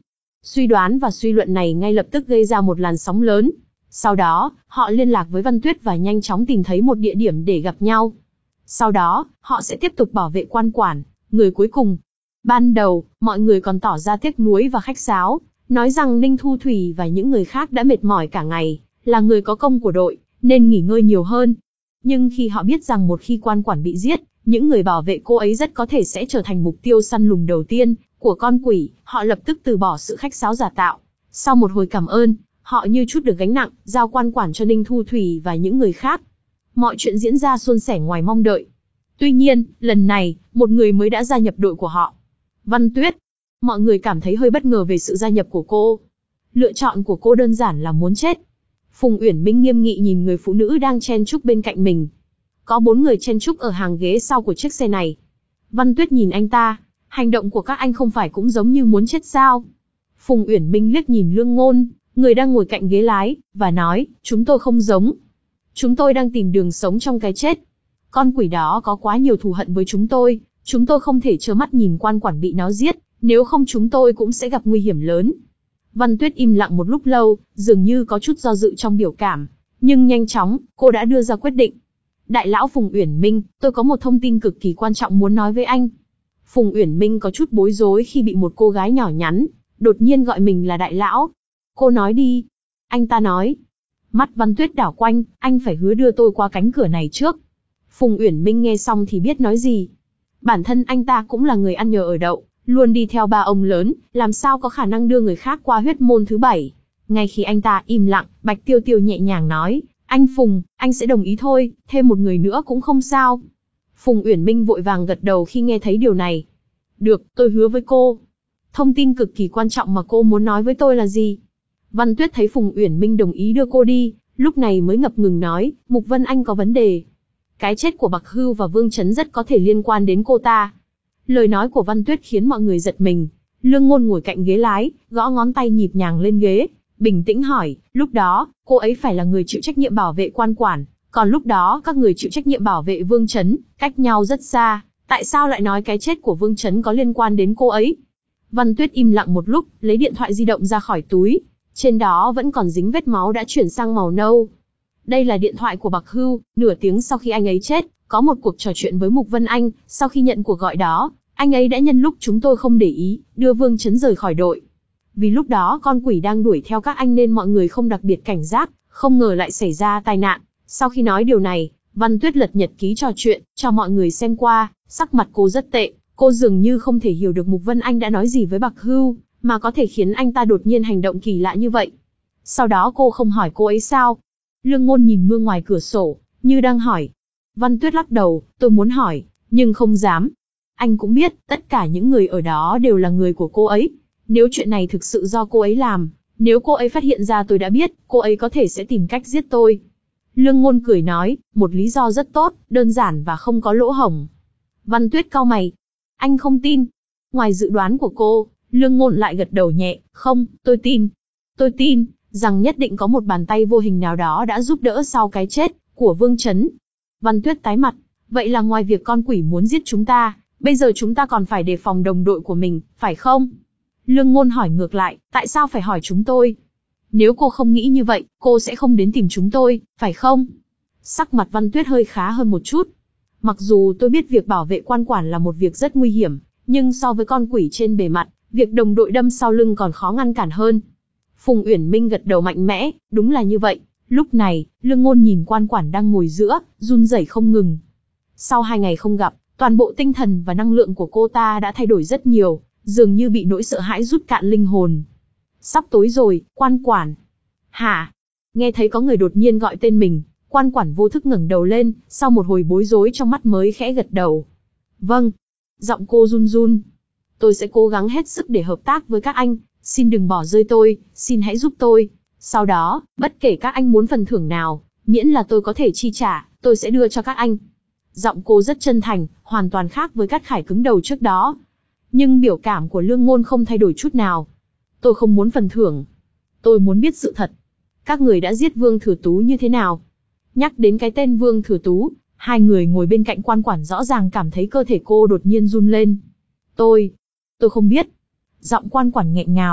Suy đoán và suy luận này ngay lập tức gây ra một làn sóng lớn. Sau đó, họ liên lạc với Văn Tuyết và nhanh chóng tìm thấy một địa điểm để gặp nhau. Sau đó, họ sẽ tiếp tục bảo vệ quan quản, người cuối cùng. Ban đầu, mọi người còn tỏ ra tiếc nuối và khách sáo, nói rằng Ninh Thu Thủy và những người khác đã mệt mỏi cả ngày, là người có công của đội, nên nghỉ ngơi nhiều hơn. Nhưng khi họ biết rằng một khi quan quản bị giết, những người bảo vệ cô ấy rất có thể sẽ trở thành mục tiêu săn lùng đầu tiên của con quỷ, họ lập tức từ bỏ sự khách sáo giả tạo. Sau một hồi cảm ơn, họ như chút được gánh nặng, giao quan quản cho Ninh Thu Thủy và những người khác. Mọi chuyện diễn ra suôn sẻ ngoài mong đợi. Tuy nhiên, lần này, một người mới đã gia nhập đội của họ. Văn Tuyết. Mọi người cảm thấy hơi bất ngờ về sự gia nhập của cô. Lựa chọn của cô đơn giản là muốn chết. Phùng Uyển Minh nghiêm nghị nhìn người phụ nữ đang chen chúc bên cạnh mình. Có bốn người chen chúc ở hàng ghế sau của chiếc xe này. Văn Tuyết nhìn anh ta. Hành động của các anh không phải cũng giống như muốn chết sao? Phùng Uyển Minh liếc nhìn Lương Ngôn, người đang ngồi cạnh ghế lái, và nói, chúng tôi không giống. Chúng tôi đang tìm đường sống trong cái chết. Con quỷ đó có quá nhiều thù hận với chúng tôi, chúng tôi không thể trơ mắt nhìn quan quản bị nó giết, nếu không chúng tôi cũng sẽ gặp nguy hiểm lớn. Văn Tuyết im lặng một lúc lâu, dường như có chút do dự trong biểu cảm, nhưng nhanh chóng, cô đã đưa ra quyết định. Đại lão Phùng Uyển Minh, tôi có một thông tin cực kỳ quan trọng muốn nói với anh. Phùng Uyển Minh có chút bối rối khi bị một cô gái nhỏ nhắn, đột nhiên gọi mình là đại lão. Cô nói đi. Anh ta nói. Mắt Văn Tuyết đảo quanh, anh phải hứa đưa tôi qua cánh cửa này trước. Phùng Uyển Minh nghe xong thì biết nói gì. Bản thân anh ta cũng là người ăn nhờ ở đậu, luôn đi theo ba ông lớn, làm sao có khả năng đưa người khác qua huyết môn thứ bảy. Ngay khi anh ta im lặng, Bạch Tiêu Tiêu nhẹ nhàng nói, anh Phùng, anh sẽ đồng ý thôi, thêm một người nữa cũng không sao. Phùng Uyển Minh vội vàng gật đầu khi nghe thấy điều này. Được, tôi hứa với cô. Thông tin cực kỳ quan trọng mà cô muốn nói với tôi là gì? Văn Tuyết thấy Phùng Uyển Minh đồng ý đưa cô đi, lúc này mới ngập ngừng nói, Mục Vân Anh có vấn đề. Cái chết của Bạc Hưu và Vương Chấn rất có thể liên quan đến cô ta. Lời nói của Văn Tuyết khiến mọi người giật mình. Lương Ngôn ngồi cạnh ghế lái, gõ ngón tay nhịp nhàng lên ghế, bình tĩnh hỏi, lúc đó, cô ấy phải là người chịu trách nhiệm bảo vệ quan quản, còn lúc đó các người chịu trách nhiệm bảo vệ Vương Chấn, cách nhau rất xa, tại sao lại nói cái chết của Vương Chấn có liên quan đến cô ấy? Văn Tuyết im lặng một lúc, lấy điện thoại di động ra khỏi túi, trên đó vẫn còn dính vết máu đã chuyển sang màu nâu. Đây là điện thoại của Bạc Hưu, nửa tiếng sau khi anh ấy chết, có một cuộc trò chuyện với Mục Vân Anh, sau khi nhận cuộc gọi đó, anh ấy đã nhân lúc chúng tôi không để ý, đưa Vương Chấn rời khỏi đội. Vì lúc đó con quỷ đang đuổi theo các anh nên mọi người không đặc biệt cảnh giác, không ngờ lại xảy ra tai nạn. Sau khi nói điều này, Văn Tuyết lật nhật ký trò chuyện, cho mọi người xem qua, sắc mặt cô rất tệ, cô dường như không thể hiểu được Mục Vân Anh đã nói gì với Bạc Hưu, mà có thể khiến anh ta đột nhiên hành động kỳ lạ như vậy. Sau đó cô không hỏi cô ấy sao? Lương Ngôn nhìn mưa ngoài cửa sổ, như đang hỏi. Văn Tuyết lắc đầu, tôi muốn hỏi, nhưng không dám. Anh cũng biết, tất cả những người ở đó đều là người của cô ấy. Nếu chuyện này thực sự do cô ấy làm, nếu cô ấy phát hiện ra tôi đã biết, cô ấy có thể sẽ tìm cách giết tôi. Lương Ngôn cười nói, một lý do rất tốt, đơn giản và không có lỗ hổng. Văn Tuyết cau mày. Anh không tin. Ngoài dự đoán của cô, Lương Ngôn lại gật đầu nhẹ, không, tôi tin. Tôi tin, rằng nhất định có một bàn tay vô hình nào đó đã giúp đỡ sau cái chết của Vương Chấn. Văn Tuyết tái mặt, vậy là ngoài việc con quỷ muốn giết chúng ta, bây giờ chúng ta còn phải đề phòng đồng đội của mình, phải không? Lương Ngôn hỏi ngược lại, tại sao phải hỏi chúng tôi? Nếu cô không nghĩ như vậy, cô sẽ không đến tìm chúng tôi, phải không? Sắc mặt Văn Tuyết hơi khá hơn một chút. Mặc dù tôi biết việc bảo vệ quan quản là một việc rất nguy hiểm, nhưng so với con quỷ trên bề mặt, việc đồng đội đâm sau lưng còn khó ngăn cản hơn. Phùng Uyển Minh gật đầu mạnh mẽ, đúng là như vậy. Lúc này, Lương Ngôn nhìn quan quản đang ngồi giữa, run rẩy không ngừng. Sau hai ngày không gặp, toàn bộ tinh thần và năng lượng của cô ta đã thay đổi rất nhiều, dường như bị nỗi sợ hãi rút cạn linh hồn. Sắp tối rồi, quan quản. Hả? Nghe thấy có người đột nhiên gọi tên mình, quan quản vô thức ngẩng đầu lên, sau một hồi bối rối trong mắt mới khẽ gật đầu. Vâng. Giọng cô run run. Tôi sẽ cố gắng hết sức để hợp tác với các anh, xin đừng bỏ rơi tôi, xin hãy giúp tôi. Sau đó, bất kể các anh muốn phần thưởng nào, miễn là tôi có thể chi trả, tôi sẽ đưa cho các anh. Giọng cô rất chân thành, hoàn toàn khác với Cát Khải cứng đầu trước đó. Nhưng biểu cảm của Lương Ngôn không thay đổi chút nào. Tôi không muốn phần thưởng. Tôi muốn biết sự thật. Các người đã giết Vương Thừa Tú như thế nào? Nhắc đến cái tên Vương Thừa Tú, hai người ngồi bên cạnh quan quản rõ ràng cảm thấy cơ thể cô đột nhiên run lên. Tôi, tôi không biết. Giọng quan quản nghẹn ngào,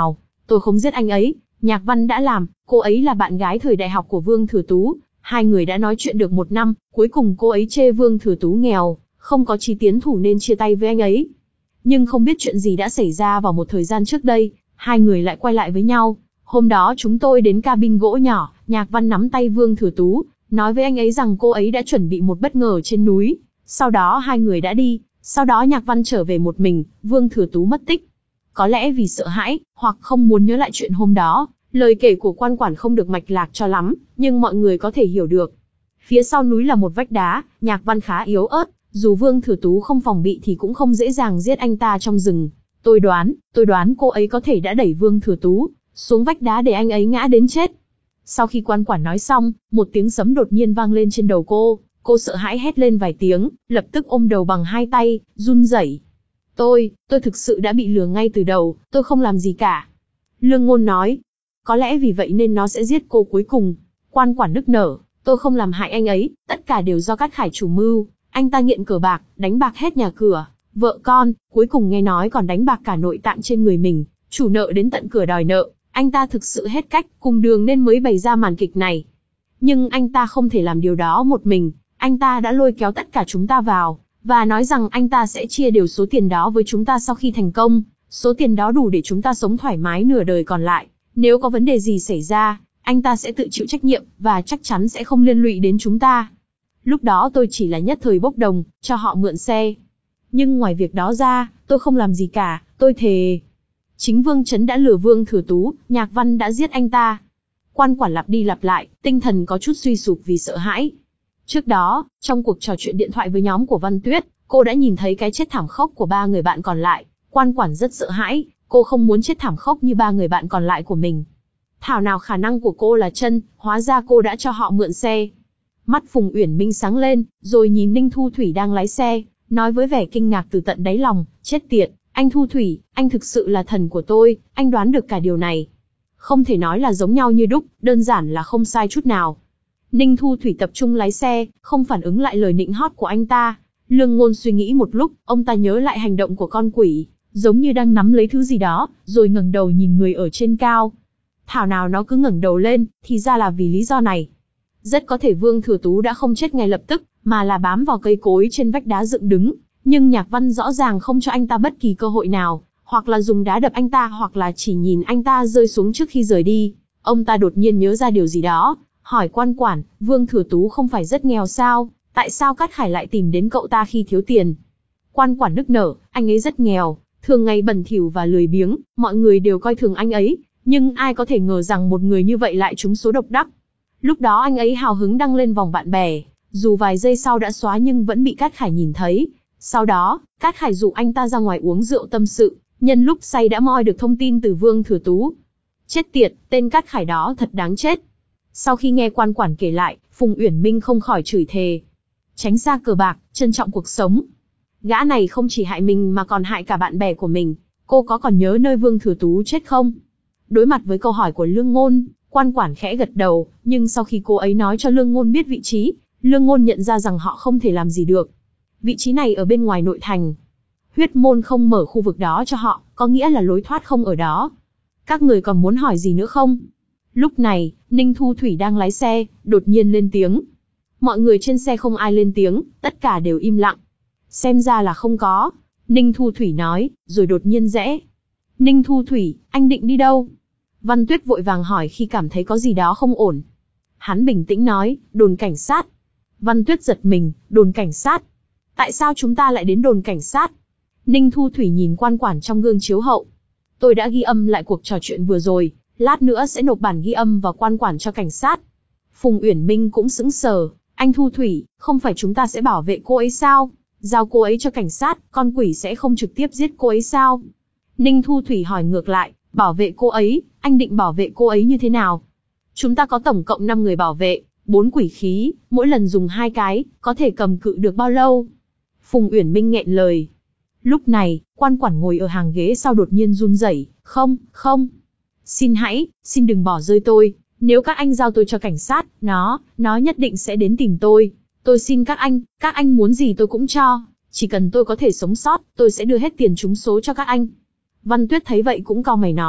Tôi không giết anh ấy, Nhạc Văn đã làm, cô ấy là bạn gái thời đại học của Vương Thừa Tú, hai người đã nói chuyện được một năm, cuối cùng cô ấy chê Vương Thừa Tú nghèo, không có chí tiến thủ nên chia tay với anh ấy. Nhưng không biết chuyện gì đã xảy ra vào một thời gian trước đây, hai người lại quay lại với nhau. Hôm đó chúng tôi đến cabin gỗ nhỏ, Nhạc Văn nắm tay Vương Thừa Tú, nói với anh ấy rằng cô ấy đã chuẩn bị một bất ngờ trên núi. Sau đó hai người đã đi, sau đó Nhạc Văn trở về một mình, Vương Thừa Tú mất tích. Có lẽ vì sợ hãi, hoặc không muốn nhớ lại chuyện hôm đó, lời kể của quan quản không được mạch lạc cho lắm, nhưng mọi người có thể hiểu được. Phía sau núi là một vách đá, Nhạc Văn khá yếu ớt, dù Vương Thừa Tú không phòng bị thì cũng không dễ dàng giết anh ta trong rừng. Tôi đoán, tôi đoán cô ấy có thể đã đẩy Vương Thừa Tú xuống vách đá để anh ấy ngã đến chết. Sau khi quan quản nói xong, một tiếng sấm đột nhiên vang lên trên đầu cô, cô sợ hãi hét lên vài tiếng, lập tức ôm đầu bằng hai tay, run rẩy. Tôi, tôi thực sự đã bị lừa ngay từ đầu, tôi không làm gì cả. Lương Ngôn nói, có lẽ vì vậy nên nó sẽ giết cô cuối cùng. Quan quản nức nở, tôi không làm hại anh ấy, tất cả đều do Cát Khải chủ mưu, anh ta nghiện cờ bạc, đánh bạc hết nhà cửa, vợ con, cuối cùng nghe nói còn đánh bạc cả nội tạng trên người mình, chủ nợ đến tận cửa đòi nợ, anh ta thực sự hết cách, cùng đường nên mới bày ra màn kịch này. Nhưng anh ta không thể làm điều đó một mình, anh ta đã lôi kéo tất cả chúng ta vào, và nói rằng anh ta sẽ chia đều số tiền đó với chúng ta sau khi thành công, số tiền đó đủ để chúng ta sống thoải mái nửa đời còn lại, nếu có vấn đề gì xảy ra, anh ta sẽ tự chịu trách nhiệm, và chắc chắn sẽ không liên lụy đến chúng ta. Lúc đó tôi chỉ là nhất thời bốc đồng, cho họ mượn xe. Nhưng ngoài việc đó ra, tôi không làm gì cả, tôi thề. Chính Vương Chấn đã lừa Vương Thừa Tú, Nhạc Văn đã giết anh ta. Quan quản lặp đi lặp lại, tinh thần có chút suy sụp vì sợ hãi. Trước đó, trong cuộc trò chuyện điện thoại với nhóm của Văn Tuyết, cô đã nhìn thấy cái chết thảm khốc của ba người bạn còn lại. Quan quản rất sợ hãi, cô không muốn chết thảm khốc như ba người bạn còn lại của mình. Thảo nào khả năng của cô là chân, hóa ra cô đã cho họ mượn xe. Mắt Phùng Uyển Minh sáng lên, rồi nhìn Ninh Thu Thủy đang lái xe, nói với vẻ kinh ngạc từ tận đáy lòng, chết tiệt, anh Thu Thủy, anh thực sự là thần của tôi, anh đoán được cả điều này. Không thể nói là giống nhau như đúc, đơn giản là không sai chút nào. Ninh Thu Thủy tập trung lái xe, không phản ứng lại lời nịnh hót của anh ta. Lương Ngôn suy nghĩ một lúc, ông ta nhớ lại hành động của con quỷ, giống như đang nắm lấy thứ gì đó, rồi ngẩng đầu nhìn người ở trên cao. Thảo nào nó cứ ngẩng đầu lên, thì ra là vì lý do này. Rất có thể Vương Thừa Tú đã không chết ngay lập tức, mà là bám vào cây cối trên vách đá dựng đứng, nhưng Nhạc Văn rõ ràng không cho anh ta bất kỳ cơ hội nào, hoặc là dùng đá đập anh ta hoặc là chỉ nhìn anh ta rơi xuống trước khi rời đi. Ông ta đột nhiên nhớ ra điều gì đó, hỏi quan quản, Vương Thừa Tú không phải rất nghèo sao, tại sao Cát Khải lại tìm đến cậu ta khi thiếu tiền? Quan quản nức nở, anh ấy rất nghèo, thường ngày bẩn thỉu và lười biếng, mọi người đều coi thường anh ấy, nhưng ai có thể ngờ rằng một người như vậy lại trúng số độc đắc. Lúc đó anh ấy hào hứng đăng lên vòng bạn bè, dù vài giây sau đã xóa nhưng vẫn bị Cát Khải nhìn thấy. Sau đó, Cát Khải dụ anh ta ra ngoài uống rượu tâm sự, nhân lúc say đã moi được thông tin từ Vương Thừa Tú. Chết tiệt, tên Cát Khải đó thật đáng chết. Sau khi nghe quan quản kể lại, Phùng Uyển Minh không khỏi chửi thề. Tránh xa cờ bạc, trân trọng cuộc sống. Gã này không chỉ hại mình mà còn hại cả bạn bè của mình. Cô có còn nhớ nơi Vương Thừa Tú chết không? Đối mặt với câu hỏi của Lương Ngôn, quan quản khẽ gật đầu, nhưng sau khi cô ấy nói cho Lương Ngôn biết vị trí, Lương Ngôn nhận ra rằng họ không thể làm gì được. Vị trí này ở bên ngoài nội thành. Huyết môn không mở khu vực đó cho họ, có nghĩa là lối thoát không ở đó. Các người còn muốn hỏi gì nữa không? Lúc này, Ninh Thu Thủy đang lái xe, đột nhiên lên tiếng. Mọi người trên xe không ai lên tiếng, tất cả đều im lặng. Xem ra là không có. Ninh Thu Thủy nói, rồi đột nhiên rẽ. Ninh Thu Thủy, anh định đi đâu? Văn Tuyết vội vàng hỏi khi cảm thấy có gì đó không ổn. Hắn bình tĩnh nói, đồn cảnh sát. Văn Tuyết giật mình, đồn cảnh sát. Tại sao chúng ta lại đến đồn cảnh sát? Ninh Thu Thủy nhìn quan quản trong gương chiếu hậu. Tôi đã ghi âm lại cuộc trò chuyện vừa rồi, lát nữa sẽ nộp bản ghi âm và quan quản cho cảnh sát. Phùng Uyển Minh cũng sững sờ, anh Thu Thủy, không phải chúng ta sẽ bảo vệ cô ấy sao? Giao cô ấy cho cảnh sát, con quỷ sẽ không trực tiếp giết cô ấy sao? Ninh Thu Thủy hỏi ngược lại, bảo vệ cô ấy, anh định bảo vệ cô ấy như thế nào? Chúng ta có tổng cộng năm người bảo vệ, bốn quỷ khí, mỗi lần dùng hai cái, có thể cầm cự được bao lâu? Phùng Uyển Minh nghẹn lời. Lúc này, quan quản ngồi ở hàng ghế sau đột nhiên run rẩy, không, không. Xin hãy, xin đừng bỏ rơi tôi, nếu các anh giao tôi cho cảnh sát, nó, nó nhất định sẽ đến tìm tôi. Tôi xin các anh, các anh muốn gì tôi cũng cho, chỉ cần tôi có thể sống sót, tôi sẽ đưa hết tiền trúng số cho các anh. Văn Tuyết thấy vậy cũng cau mày nói,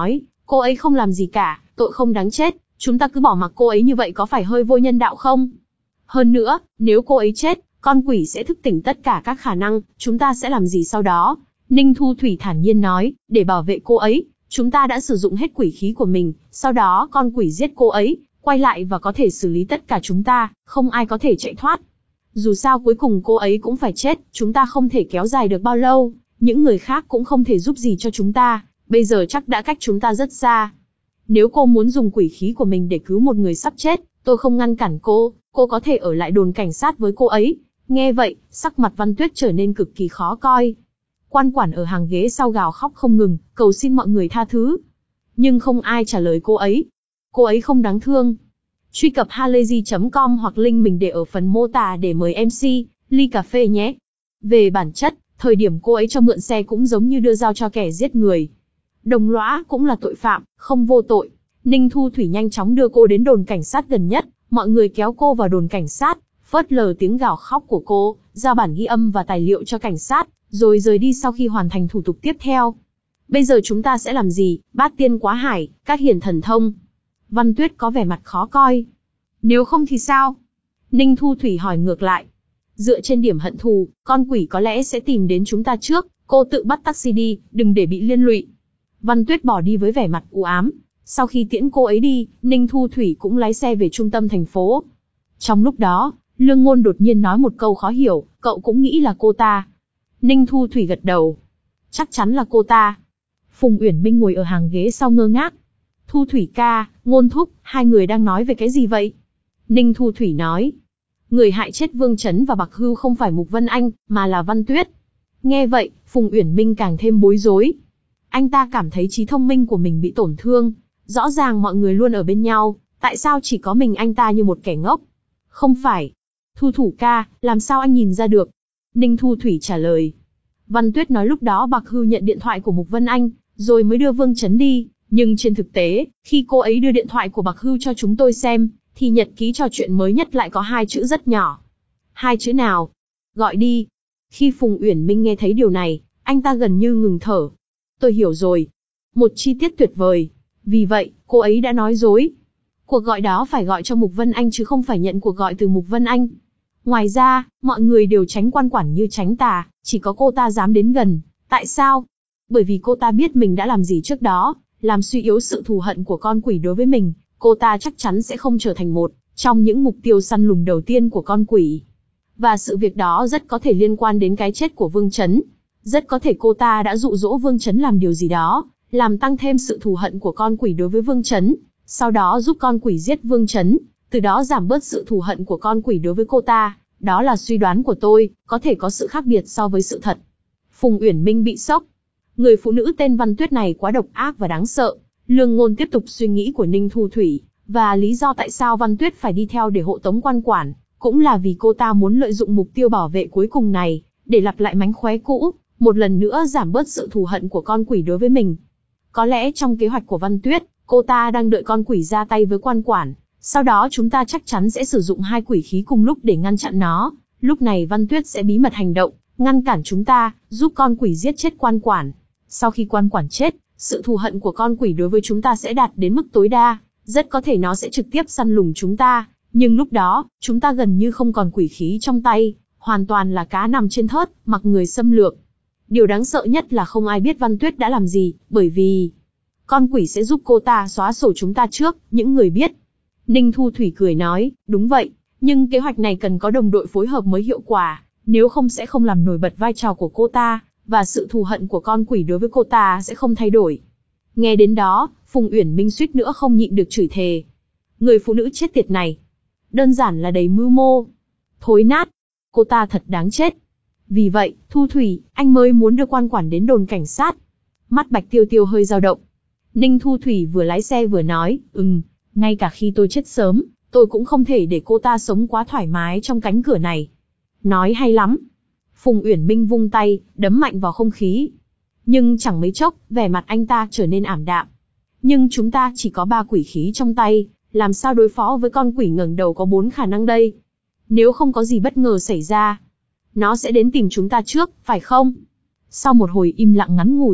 Cô ấy không làm gì cả, tội không đáng chết, chúng ta cứ bỏ mặc cô ấy như vậy có phải hơi vô nhân đạo không? Hơn nữa, nếu cô ấy chết, con quỷ sẽ thức tỉnh tất cả các khả năng, chúng ta sẽ làm gì sau đó? Ninh Thu Thủy thản nhiên nói, để bảo vệ cô ấy, chúng ta đã sử dụng hết quỷ khí của mình, sau đó con quỷ giết cô ấy, quay lại và có thể xử lý tất cả chúng ta, không ai có thể chạy thoát. Dù sao cuối cùng cô ấy cũng phải chết, chúng ta không thể kéo dài được bao lâu, những người khác cũng không thể giúp gì cho chúng ta, bây giờ chắc đã cách chúng ta rất xa. Nếu cô muốn dùng quỷ khí của mình để cứu một người sắp chết, tôi không ngăn cản cô, cô có thể ở lại đồn cảnh sát với cô ấy. Nghe vậy, sắc mặt Văn Tuyết trở nên cực kỳ khó coi. Quan quản ở hàng ghế sau gào khóc không ngừng, cầu xin mọi người tha thứ. Nhưng không ai trả lời cô ấy. Cô ấy không đáng thương. Truy cập halayzi chấm com hoặc link mình để ở phần mô tả để mời em xê, ly cà phê nhé. Về bản chất, thời điểm cô ấy cho mượn xe cũng giống như đưa dao cho kẻ giết người. Đồng lõa cũng là tội phạm, không vô tội. Ninh Thu Thủy nhanh chóng đưa cô đến đồn cảnh sát gần nhất, mọi người kéo cô vào đồn cảnh sát, phớt lờ tiếng gào khóc của cô, giao bản ghi âm và tài liệu cho cảnh sát, rồi rời đi sau khi hoàn thành thủ tục tiếp theo. Bây giờ chúng ta sẽ làm gì, bát tiên quá hải, các hiền thần thông? Văn Tuyết có vẻ mặt khó coi. Nếu không thì sao? Ninh Thu Thủy hỏi ngược lại. Dựa trên điểm hận thù, con quỷ có lẽ sẽ tìm đến chúng ta trước, cô tự bắt taxi đi, đừng để bị liên lụy. Văn Tuyết bỏ đi với vẻ mặt u ám. Sau khi tiễn cô ấy đi, Ninh Thu Thủy cũng lái xe về trung tâm thành phố. Trong lúc đó, Lương Ngôn đột nhiên nói một câu khó hiểu, cậu cũng nghĩ là cô ta. Ninh Thu Thủy gật đầu. Chắc chắn là cô ta. Phùng Uyển Minh ngồi ở hàng ghế sau ngơ ngác. Thu Thủy ca, Ngôn thúc, hai người đang nói về cái gì vậy? Ninh Thu Thủy nói. Người hại chết Vương Chấn và Bạc Hưu không phải Mục Vân Anh, mà là Văn Tuyết. Nghe vậy, Phùng Uyển Minh càng thêm bối rối. Anh ta cảm thấy trí thông minh của mình bị tổn thương. Rõ ràng mọi người luôn ở bên nhau, tại sao chỉ có mình anh ta như một kẻ ngốc? Không phải. Thu Thủ ca, làm sao anh nhìn ra được? Ninh Thu Thủy trả lời. Văn Tuyết nói lúc đó Bạc Hưu nhận điện thoại của Mục Vân Anh, rồi mới đưa Vương Chấn đi. Nhưng trên thực tế, khi cô ấy đưa điện thoại của Bạc Hưu cho chúng tôi xem, thì nhật ký trò chuyện mới nhất lại có hai chữ rất nhỏ. Hai chữ nào? Gọi đi. Khi Phùng Uyển Minh nghe thấy điều này, anh ta gần như ngừng thở. Tôi hiểu rồi. Một chi tiết tuyệt vời. Vì vậy, cô ấy đã nói dối. Cuộc gọi đó phải gọi cho Mục Vân Anh chứ không phải nhận cuộc gọi từ Mục Vân Anh. Ngoài ra, mọi người đều tránh quan quản như tránh tà, chỉ có cô ta dám đến gần. Tại sao? Bởi vì cô ta biết mình đã làm gì trước đó, làm suy yếu sự thù hận của con quỷ đối với mình. Cô ta chắc chắn sẽ không trở thành một trong những mục tiêu săn lùng đầu tiên của con quỷ. Và sự việc đó rất có thể liên quan đến cái chết của Vương Chấn. Rất có thể cô ta đã dụ dỗ Vương Chấn làm điều gì đó, làm tăng thêm sự thù hận của con quỷ đối với Vương Chấn, sau đó giúp con quỷ giết Vương Chấn, từ đó giảm bớt sự thù hận của con quỷ đối với cô ta. Đó là suy đoán của tôi, có thể có sự khác biệt so với sự thật. Phùng Uyển Minh bị sốc. Người phụ nữ tên Văn Tuyết này quá độc ác và đáng sợ. Lương Ngôn tiếp tục suy nghĩ của Ninh Thu Thủy, và lý do tại sao Văn Tuyết phải đi theo để hộ tống quan quản, cũng là vì cô ta muốn lợi dụng mục tiêu bảo vệ cuối cùng này, để lặp lại mánh khóe cũ, một lần nữa giảm bớt sự thù hận của con quỷ đối với mình. Có lẽ trong kế hoạch của Văn Tuyết, cô ta đang đợi con quỷ ra tay với quan quản, sau đó chúng ta chắc chắn sẽ sử dụng hai quỷ khí cùng lúc để ngăn chặn nó. Lúc này Văn Tuyết sẽ bí mật hành động, ngăn cản chúng ta, giúp con quỷ giết chết quan quản. Sau khi quan quản chết, sự thù hận của con quỷ đối với chúng ta sẽ đạt đến mức tối đa, rất có thể nó sẽ trực tiếp săn lùng chúng ta, nhưng lúc đó, chúng ta gần như không còn quỷ khí trong tay, hoàn toàn là cá nằm trên thớt, mặc người xâm lược. Điều đáng sợ nhất là không ai biết Văn Tuyết đã làm gì, bởi vì con quỷ sẽ giúp cô ta xóa sổ chúng ta trước, những người biết. Ninh Thu Thủy cười nói, đúng vậy, nhưng kế hoạch này cần có đồng đội phối hợp mới hiệu quả, nếu không sẽ không làm nổi bật vai trò của cô ta, và sự thù hận của con quỷ đối với cô ta sẽ không thay đổi. Nghe đến đó, Phùng Uyển Minh suýt nữa không nhịn được chửi thề. Người phụ nữ chết tiệt này, đơn giản là đầy mưu mô. Thối nát, cô ta thật đáng chết. Vì vậy, Thu Thủy, anh mới muốn đưa quan quản đến đồn cảnh sát. Mắt Bạch Tiêu Tiêu hơi dao động. Ninh Thu Thủy vừa lái xe vừa nói, ừm, ngay cả khi tôi chết sớm, tôi cũng không thể để cô ta sống quá thoải mái trong cánh cửa này. Nói hay lắm. Phùng Uyển Minh vung tay, đấm mạnh vào không khí. Nhưng chẳng mấy chốc, vẻ mặt anh ta trở nên ảm đạm. Nhưng chúng ta chỉ có ba quỷ khí trong tay, làm sao đối phó với con quỷ ngẩng đầu có bốn khả năng đây? Nếu không có gì bất ngờ xảy ra, nó sẽ đến tìm chúng ta trước, phải không? Sau một hồi im lặng ngắn ngủi,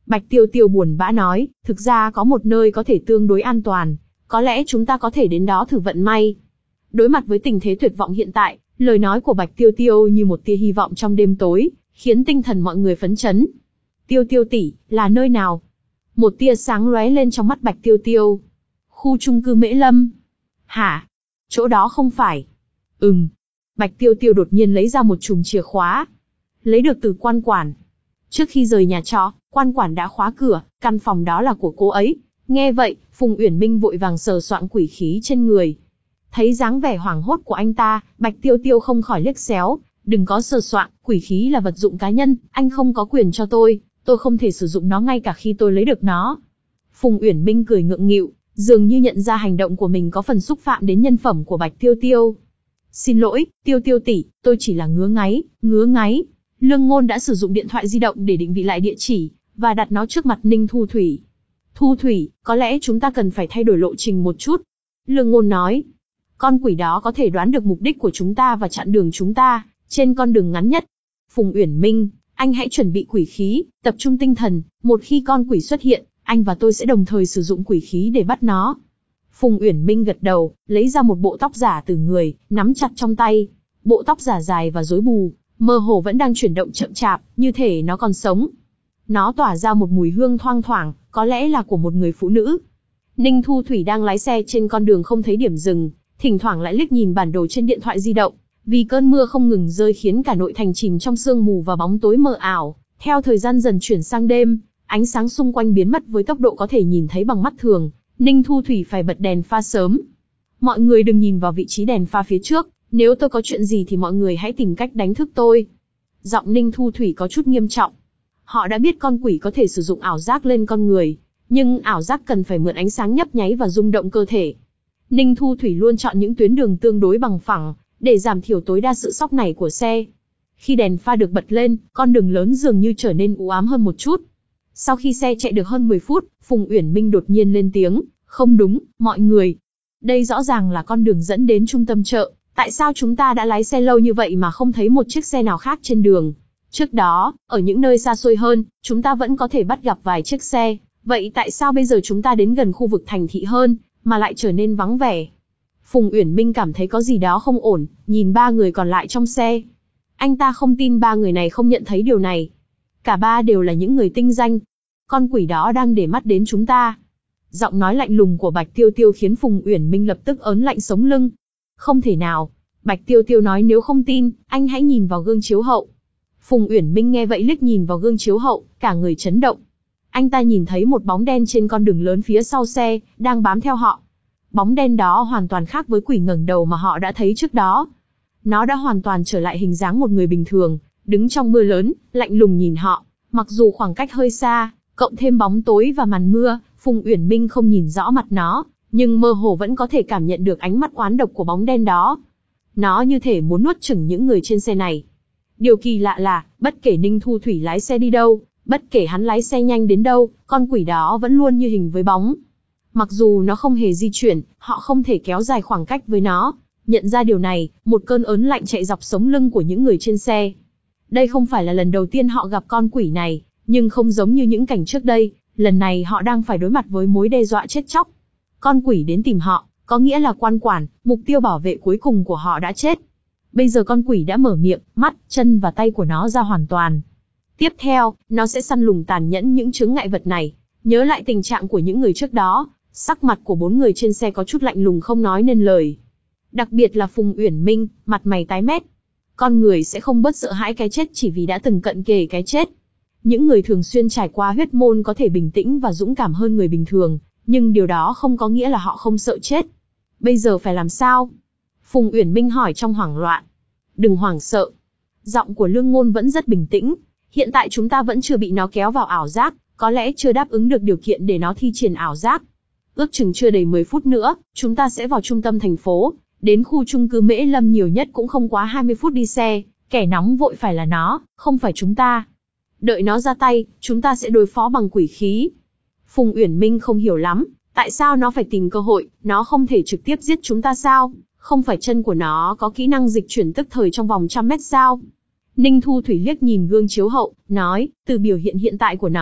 Bạch Tiêu Tiêu buồn bã nói, thực ra có một nơi có thể tương đối an toàn, có lẽ chúng ta có thể đến đó thử vận may. Đối mặt với tình thế tuyệt vọng hiện tại, lời nói của Bạch Tiêu Tiêu như một tia hy vọng trong đêm tối, khiến tinh thần mọi người phấn chấn. Tiêu Tiêu tỷ, là nơi nào? Một tia sáng lóe lên trong mắt Bạch Tiêu Tiêu. Khu chung cư Mễ Lâm. Hả? Chỗ đó không phải. Ừm. Bạch Tiêu Tiêu đột nhiên lấy ra một chùm chìa khóa. Lấy được từ quan quản. Trước khi rời nhà trọ, quan quản đã khóa cửa, căn phòng đó là của cô ấy. Nghe vậy, Phùng Uyển Minh vội vàng sờ soạng quỷ khí trên người. Thấy dáng vẻ hoảng hốt của anh ta, Bạch Tiêu Tiêu không khỏi liếc xéo. Đừng có sờ soạng, quỷ khí là vật dụng cá nhân, anh không có quyền cho tôi. Tôi không thể sử dụng nó ngay cả khi tôi lấy được nó. Phùng Uyển Minh cười ngượng nghịu, dường như nhận ra hành động của mình có phần xúc phạm đến nhân phẩm của Bạch Tiêu Tiêu. Xin lỗi, Tiêu Tiêu tỷ, tôi chỉ là ngứa ngáy, ngứa ngáy. Lương Ngôn đã sử dụng điện thoại di động để định vị lại địa chỉ, và đặt nó trước mặt Ninh Thu Thủy. Thu Thủy, có lẽ chúng ta cần phải thay đổi lộ trình một chút. Lương Ngôn nói, con quỷ đó có thể đoán được mục đích của chúng ta và chặn đường chúng ta, trên con đường ngắn nhất. Phùng Uyển Minh, anh hãy chuẩn bị quỷ khí, tập trung tinh thần, một khi con quỷ xuất hiện, anh và tôi sẽ đồng thời sử dụng quỷ khí để bắt nó. Phùng Uyển Minh gật đầu, lấy ra một bộ tóc giả từ người, nắm chặt trong tay. Bộ tóc giả dài và rối bù, mơ hồ vẫn đang chuyển động chậm chạp, như thể nó còn sống. Nó tỏa ra một mùi hương thoang thoảng, có lẽ là của một người phụ nữ. Ninh Thu Thủy đang lái xe trên con đường không thấy điểm dừng, thỉnh thoảng lại liếc nhìn bản đồ trên điện thoại di động. Vì cơn mưa không ngừng rơi khiến cả nội thành chìm trong sương mù và bóng tối mờ ảo. Theo thời gian dần chuyển sang đêm, ánh sáng xung quanh biến mất với tốc độ có thể nhìn thấy bằng mắt thường. Ninh Thu Thủy phải bật đèn pha sớm. Mọi người đừng nhìn vào vị trí đèn pha phía trước, nếu tôi có chuyện gì thì mọi người hãy tìm cách đánh thức tôi. Giọng Ninh Thu Thủy có chút nghiêm trọng. Họ đã biết con quỷ có thể sử dụng ảo giác lên con người, nhưng ảo giác cần phải mượn ánh sáng nhấp nháy và rung động cơ thể. Ninh Thu Thủy luôn chọn những tuyến đường tương đối bằng phẳng, để giảm thiểu tối đa sự sóc này của xe. Khi đèn pha được bật lên, con đường lớn dường như trở nên u ám hơn một chút. Sau khi xe chạy được hơn mười phút, Phùng Uyển Minh đột nhiên lên tiếng, không đúng, mọi người. Đây rõ ràng là con đường dẫn đến trung tâm chợ, tại sao chúng ta đã lái xe lâu như vậy mà không thấy một chiếc xe nào khác trên đường? Trước đó, ở những nơi xa xôi hơn, chúng ta vẫn có thể bắt gặp vài chiếc xe, vậy tại sao bây giờ chúng ta đến gần khu vực thành thị hơn, mà lại trở nên vắng vẻ? Phùng Uyển Minh cảm thấy có gì đó không ổn, nhìn ba người còn lại trong xe. Anh ta không tin ba người này không nhận thấy điều này. Cả ba đều là những người tinh danh. Con quỷ đó đang để mắt đến chúng ta. Giọng nói lạnh lùng của Bạch Tiêu Tiêu khiến Phùng Uyển Minh lập tức ớn lạnh sống lưng. Không thể nào. Bạch Tiêu Tiêu nói nếu không tin, anh hãy nhìn vào gương chiếu hậu. Phùng Uyển Minh nghe vậy liếc nhìn vào gương chiếu hậu, cả người chấn động. Anh ta nhìn thấy một bóng đen trên con đường lớn phía sau xe, đang bám theo họ. Bóng đen đó hoàn toàn khác với quỷ ngẩng đầu mà họ đã thấy trước đó. Nó đã hoàn toàn trở lại hình dáng một người bình thường, đứng trong mưa lớn, lạnh lùng nhìn họ. Mặc dù khoảng cách hơi xa, cộng thêm bóng tối và màn mưa, Phùng Uyển Minh không nhìn rõ mặt nó, nhưng mơ hồ vẫn có thể cảm nhận được ánh mắt oán độc của bóng đen đó. Nó như thể muốn nuốt chửng những người trên xe này. Điều kỳ lạ là, bất kể Ninh Thu Thủy lái xe đi đâu, bất kể hắn lái xe nhanh đến đâu, con quỷ đó vẫn luôn như hình với bóng. Mặc dù nó không hề di chuyển, họ không thể kéo dài khoảng cách với nó. Nhận ra điều này, một cơn ớn lạnh chạy dọc sống lưng của những người trên xe. Đây không phải là lần đầu tiên họ gặp con quỷ này, nhưng không giống như những cảnh trước đây, lần này họ đang phải đối mặt với mối đe dọa chết chóc. Con quỷ đến tìm họ, có nghĩa là quan quản, mục tiêu bảo vệ cuối cùng của họ đã chết. Bây giờ con quỷ đã mở miệng, mắt, chân và tay của nó ra hoàn toàn. Tiếp theo, nó sẽ săn lùng tàn nhẫn những chướng ngại vật này. Nhớ lại tình trạng của những người trước đó, sắc mặt của bốn người trên xe có chút lạnh lùng không nói nên lời. Đặc biệt là Phùng Uyển Minh, mặt mày tái mét. Con người sẽ không bớt sợ hãi cái chết chỉ vì đã từng cận kề cái chết. Những người thường xuyên trải qua huyết môn có thể bình tĩnh và dũng cảm hơn người bình thường, nhưng điều đó không có nghĩa là họ không sợ chết. Bây giờ phải làm sao? Phùng Uyển Minh hỏi trong hoảng loạn. Đừng hoảng sợ. Giọng của Lương Ngôn vẫn rất bình tĩnh. Hiện tại chúng ta vẫn chưa bị nó kéo vào ảo giác, có lẽ chưa đáp ứng được điều kiện để nó thi triển ảo giác. Ước chừng chưa đầy mười phút nữa, chúng ta sẽ vào trung tâm thành phố, đến khu chung cư Mễ Lâm nhiều nhất cũng không quá hai mươi phút đi xe, kẻ nóng vội phải là nó, không phải chúng ta. Đợi nó ra tay, chúng ta sẽ đối phó bằng quỷ khí. Phùng Uyển Minh không hiểu lắm, tại sao nó phải tìm cơ hội, nó không thể trực tiếp giết chúng ta sao? Không phải chân của nó có kỹ năng dịch chuyển tức thời trong vòng trăm mét sao? Ninh Thu Thủy liếc nhìn gương chiếu hậu, nói, từ biểu hiện hiện tại của nó,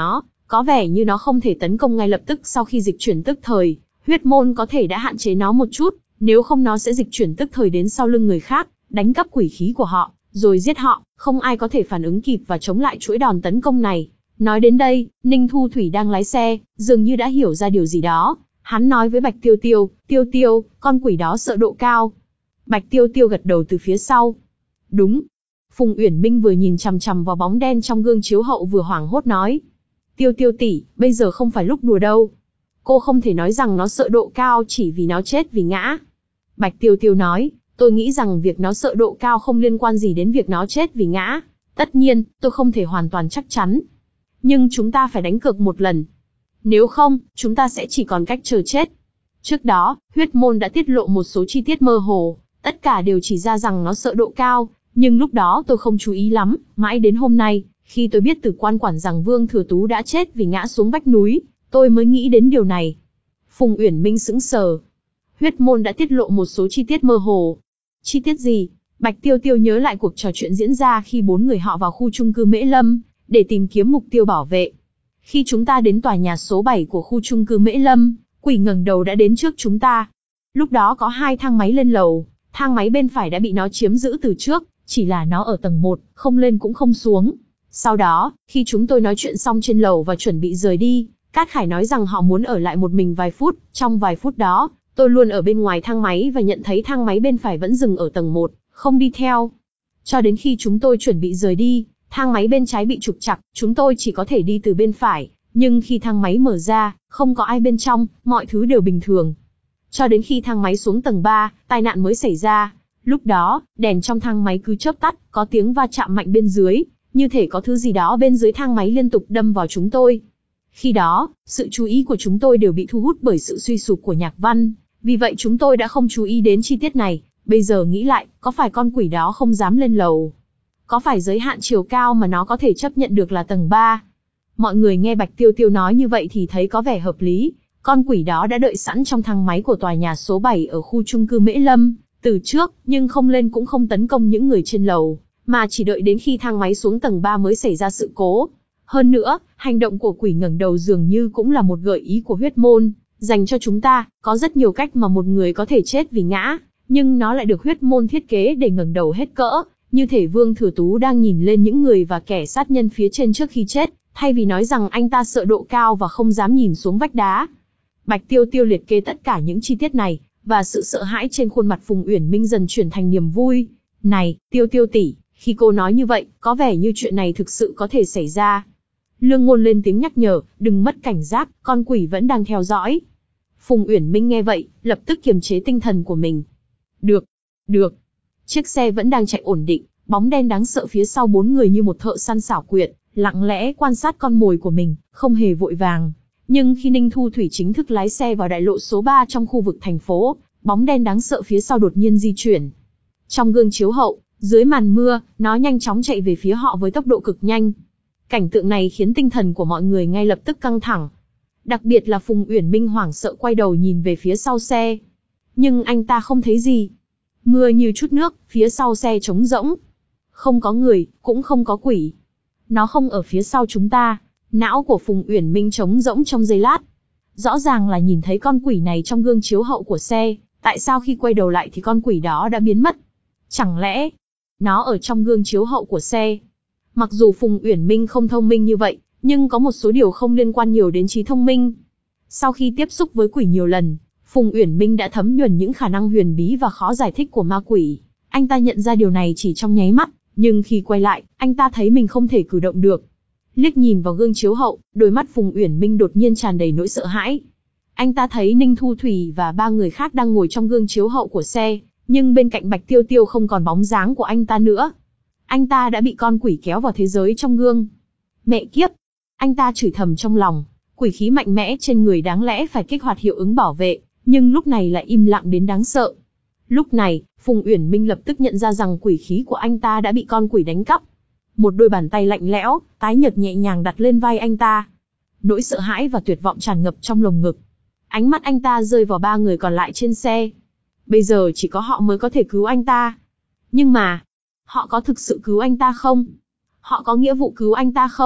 có vẻ như nó không thể tấn công ngay lập tức sau khi dịch chuyển tức thời, huyết môn có thể đã hạn chế nó một chút, nếu không nó sẽ dịch chuyển tức thời đến sau lưng người khác, đánh cắp quỷ khí của họ, rồi giết họ, không ai có thể phản ứng kịp và chống lại chuỗi đòn tấn công này. Nói đến đây, Ninh Thu Thủy đang lái xe, dường như đã hiểu ra điều gì đó. Hắn nói với Bạch Tiêu Tiêu, Tiêu Tiêu, con quỷ đó sợ độ cao. Bạch Tiêu Tiêu gật đầu từ phía sau. Đúng. Phùng Uyển Minh vừa nhìn chằm chằm vào bóng đen trong gương chiếu hậu vừa hoảng hốt nói. Tiêu Tiêu tỷ, bây giờ không phải lúc đùa đâu. Cô không thể nói rằng nó sợ độ cao chỉ vì nó chết vì ngã. Bạch Tiêu Tiêu nói, tôi nghĩ rằng việc nó sợ độ cao không liên quan gì đến việc nó chết vì ngã. Tất nhiên, tôi không thể hoàn toàn chắc chắn. Nhưng chúng ta phải đánh cược một lần. Nếu không, chúng ta sẽ chỉ còn cách chờ chết. Trước đó, huyết môn đã tiết lộ một số chi tiết mơ hồ, tất cả đều chỉ ra rằng nó sợ độ cao, nhưng lúc đó tôi không chú ý lắm, mãi đến hôm nay, khi tôi biết từ quan quản rằng Vương Thừa Tú đã chết vì ngã xuống vách núi, tôi mới nghĩ đến điều này. Phùng Uyển Minh sững sờ. Huyết môn đã tiết lộ một số chi tiết mơ hồ. Chi tiết gì? Bạch Tiêu Tiêu nhớ lại cuộc trò chuyện diễn ra khi bốn người họ vào khu chung cư Mễ Lâm, để tìm kiếm mục tiêu bảo vệ. Khi chúng ta đến tòa nhà số bảy của khu chung cư Mễ Lâm, quỷ ngẩng đầu đã đến trước chúng ta. Lúc đó có hai thang máy lên lầu, thang máy bên phải đã bị nó chiếm giữ từ trước, chỉ là nó ở tầng một, không lên cũng không xuống. Sau đó, khi chúng tôi nói chuyện xong trên lầu và chuẩn bị rời đi, Cát Khải nói rằng họ muốn ở lại một mình vài phút, trong vài phút đó, tôi luôn ở bên ngoài thang máy và nhận thấy thang máy bên phải vẫn dừng ở tầng một, không đi theo. Cho đến khi chúng tôi chuẩn bị rời đi, thang máy bên trái bị trục trặc, chúng tôi chỉ có thể đi từ bên phải, nhưng khi thang máy mở ra, không có ai bên trong, mọi thứ đều bình thường. Cho đến khi thang máy xuống tầng ba, tai nạn mới xảy ra. Lúc đó, đèn trong thang máy cứ chớp tắt, có tiếng va chạm mạnh bên dưới, như thể có thứ gì đó bên dưới thang máy liên tục đâm vào chúng tôi. Khi đó, sự chú ý của chúng tôi đều bị thu hút bởi sự suy sụp của Nhạc Văn, vì vậy chúng tôi đã không chú ý đến chi tiết này. Bây giờ nghĩ lại, có phải con quỷ đó không dám lên lầu? Có phải giới hạn chiều cao mà nó có thể chấp nhận được là tầng ba? Mọi người nghe Bạch Tiêu Tiêu nói như vậy thì thấy có vẻ hợp lý. Con quỷ đó đã đợi sẵn trong thang máy của tòa nhà số bảy ở khu chung cư Mễ Lâm từ trước, nhưng không lên cũng không tấn công những người trên lầu, mà chỉ đợi đến khi thang máy xuống tầng ba mới xảy ra sự cố. Hơn nữa, hành động của quỷ ngẩng đầu dường như cũng là một gợi ý của huyết môn, dành cho chúng ta. Có rất nhiều cách mà một người có thể chết vì ngã, nhưng nó lại được huyết môn thiết kế để ngẩng đầu hết cỡ, như thể Vương Thừa Tú đang nhìn lên những người và kẻ sát nhân phía trên trước khi chết, thay vì nói rằng anh ta sợ độ cao và không dám nhìn xuống vách đá. Bạch Tiêu Tiêu liệt kê tất cả những chi tiết này, và sự sợ hãi trên khuôn mặt Phùng Uyển Minh dần chuyển thành niềm vui. Này, Tiêu Tiêu tỷ, khi cô nói như vậy, có vẻ như chuyện này thực sự có thể xảy ra. Lương Ngôn lên tiếng nhắc nhở, đừng mất cảnh giác, con quỷ vẫn đang theo dõi. Phùng Uyển Minh nghe vậy, lập tức kiềm chế tinh thần của mình. Được, được. Chiếc xe vẫn đang chạy ổn định, bóng đen đáng sợ phía sau bốn người như một thợ săn xảo quyệt, lặng lẽ quan sát con mồi của mình, không hề vội vàng. Nhưng khi Ninh Thu Thủy chính thức lái xe vào đại lộ số ba trong khu vực thành phố, bóng đen đáng sợ phía sau đột nhiên di chuyển. Trong gương chiếu hậu, dưới màn mưa, nó nhanh chóng chạy về phía họ với tốc độ cực nhanh. Cảnh tượng này khiến tinh thần của mọi người ngay lập tức căng thẳng. Đặc biệt là Phùng Uyển Minh hoảng sợ quay đầu nhìn về phía sau xe. Nhưng anh ta không thấy gì. Mưa như chút nước, phía sau xe trống rỗng. Không có người, cũng không có quỷ. Nó không ở phía sau chúng ta. Não của Phùng Uyển Minh trống rỗng trong giây lát. Rõ ràng là nhìn thấy con quỷ này trong gương chiếu hậu của xe, tại sao khi quay đầu lại thì con quỷ đó đã biến mất? Chẳng lẽ nó ở trong gương chiếu hậu của xe? Mặc dù Phùng Uyển Minh không thông minh như vậy, nhưng có một số điều không liên quan nhiều đến trí thông minh. Sau khi tiếp xúc với quỷ nhiều lần, Phùng Uyển Minh đã thấm nhuần những khả năng huyền bí và khó giải thích của ma quỷ. Anh ta nhận ra điều này chỉ trong nháy mắt, nhưng khi quay lại, anh ta thấy mình không thể cử động được. Liếc nhìn vào gương chiếu hậu, đôi mắt Phùng Uyển Minh đột nhiên tràn đầy nỗi sợ hãi. Anh ta thấy Ninh Thu Thủy và ba người khác đang ngồi trong gương chiếu hậu của xe, nhưng bên cạnh Bạch Tiêu Tiêu không còn bóng dáng của anh ta nữa. Anh ta đã bị con quỷ kéo vào thế giới trong gương. Mẹ kiếp! Anh ta chửi thầm trong lòng, quỷ khí mạnh mẽ trên người đáng lẽ phải kích hoạt hiệu ứng bảo vệ, nhưng lúc này lại im lặng đến đáng sợ. Lúc này, Phùng Uyển Minh lập tức nhận ra rằng quỷ khí của anh ta đã bị con quỷ đánh cắp. Một đôi bàn tay lạnh lẽo, tái nhợt nhẹ nhàng đặt lên vai anh ta. Nỗi sợ hãi và tuyệt vọng tràn ngập trong lồng ngực. Ánh mắt anh ta rơi vào ba người còn lại trên xe. Bây giờ chỉ có họ mới có thể cứu anh ta. Nhưng mà, họ có thực sự cứu anh ta không? Họ có nghĩa vụ cứu anh ta không?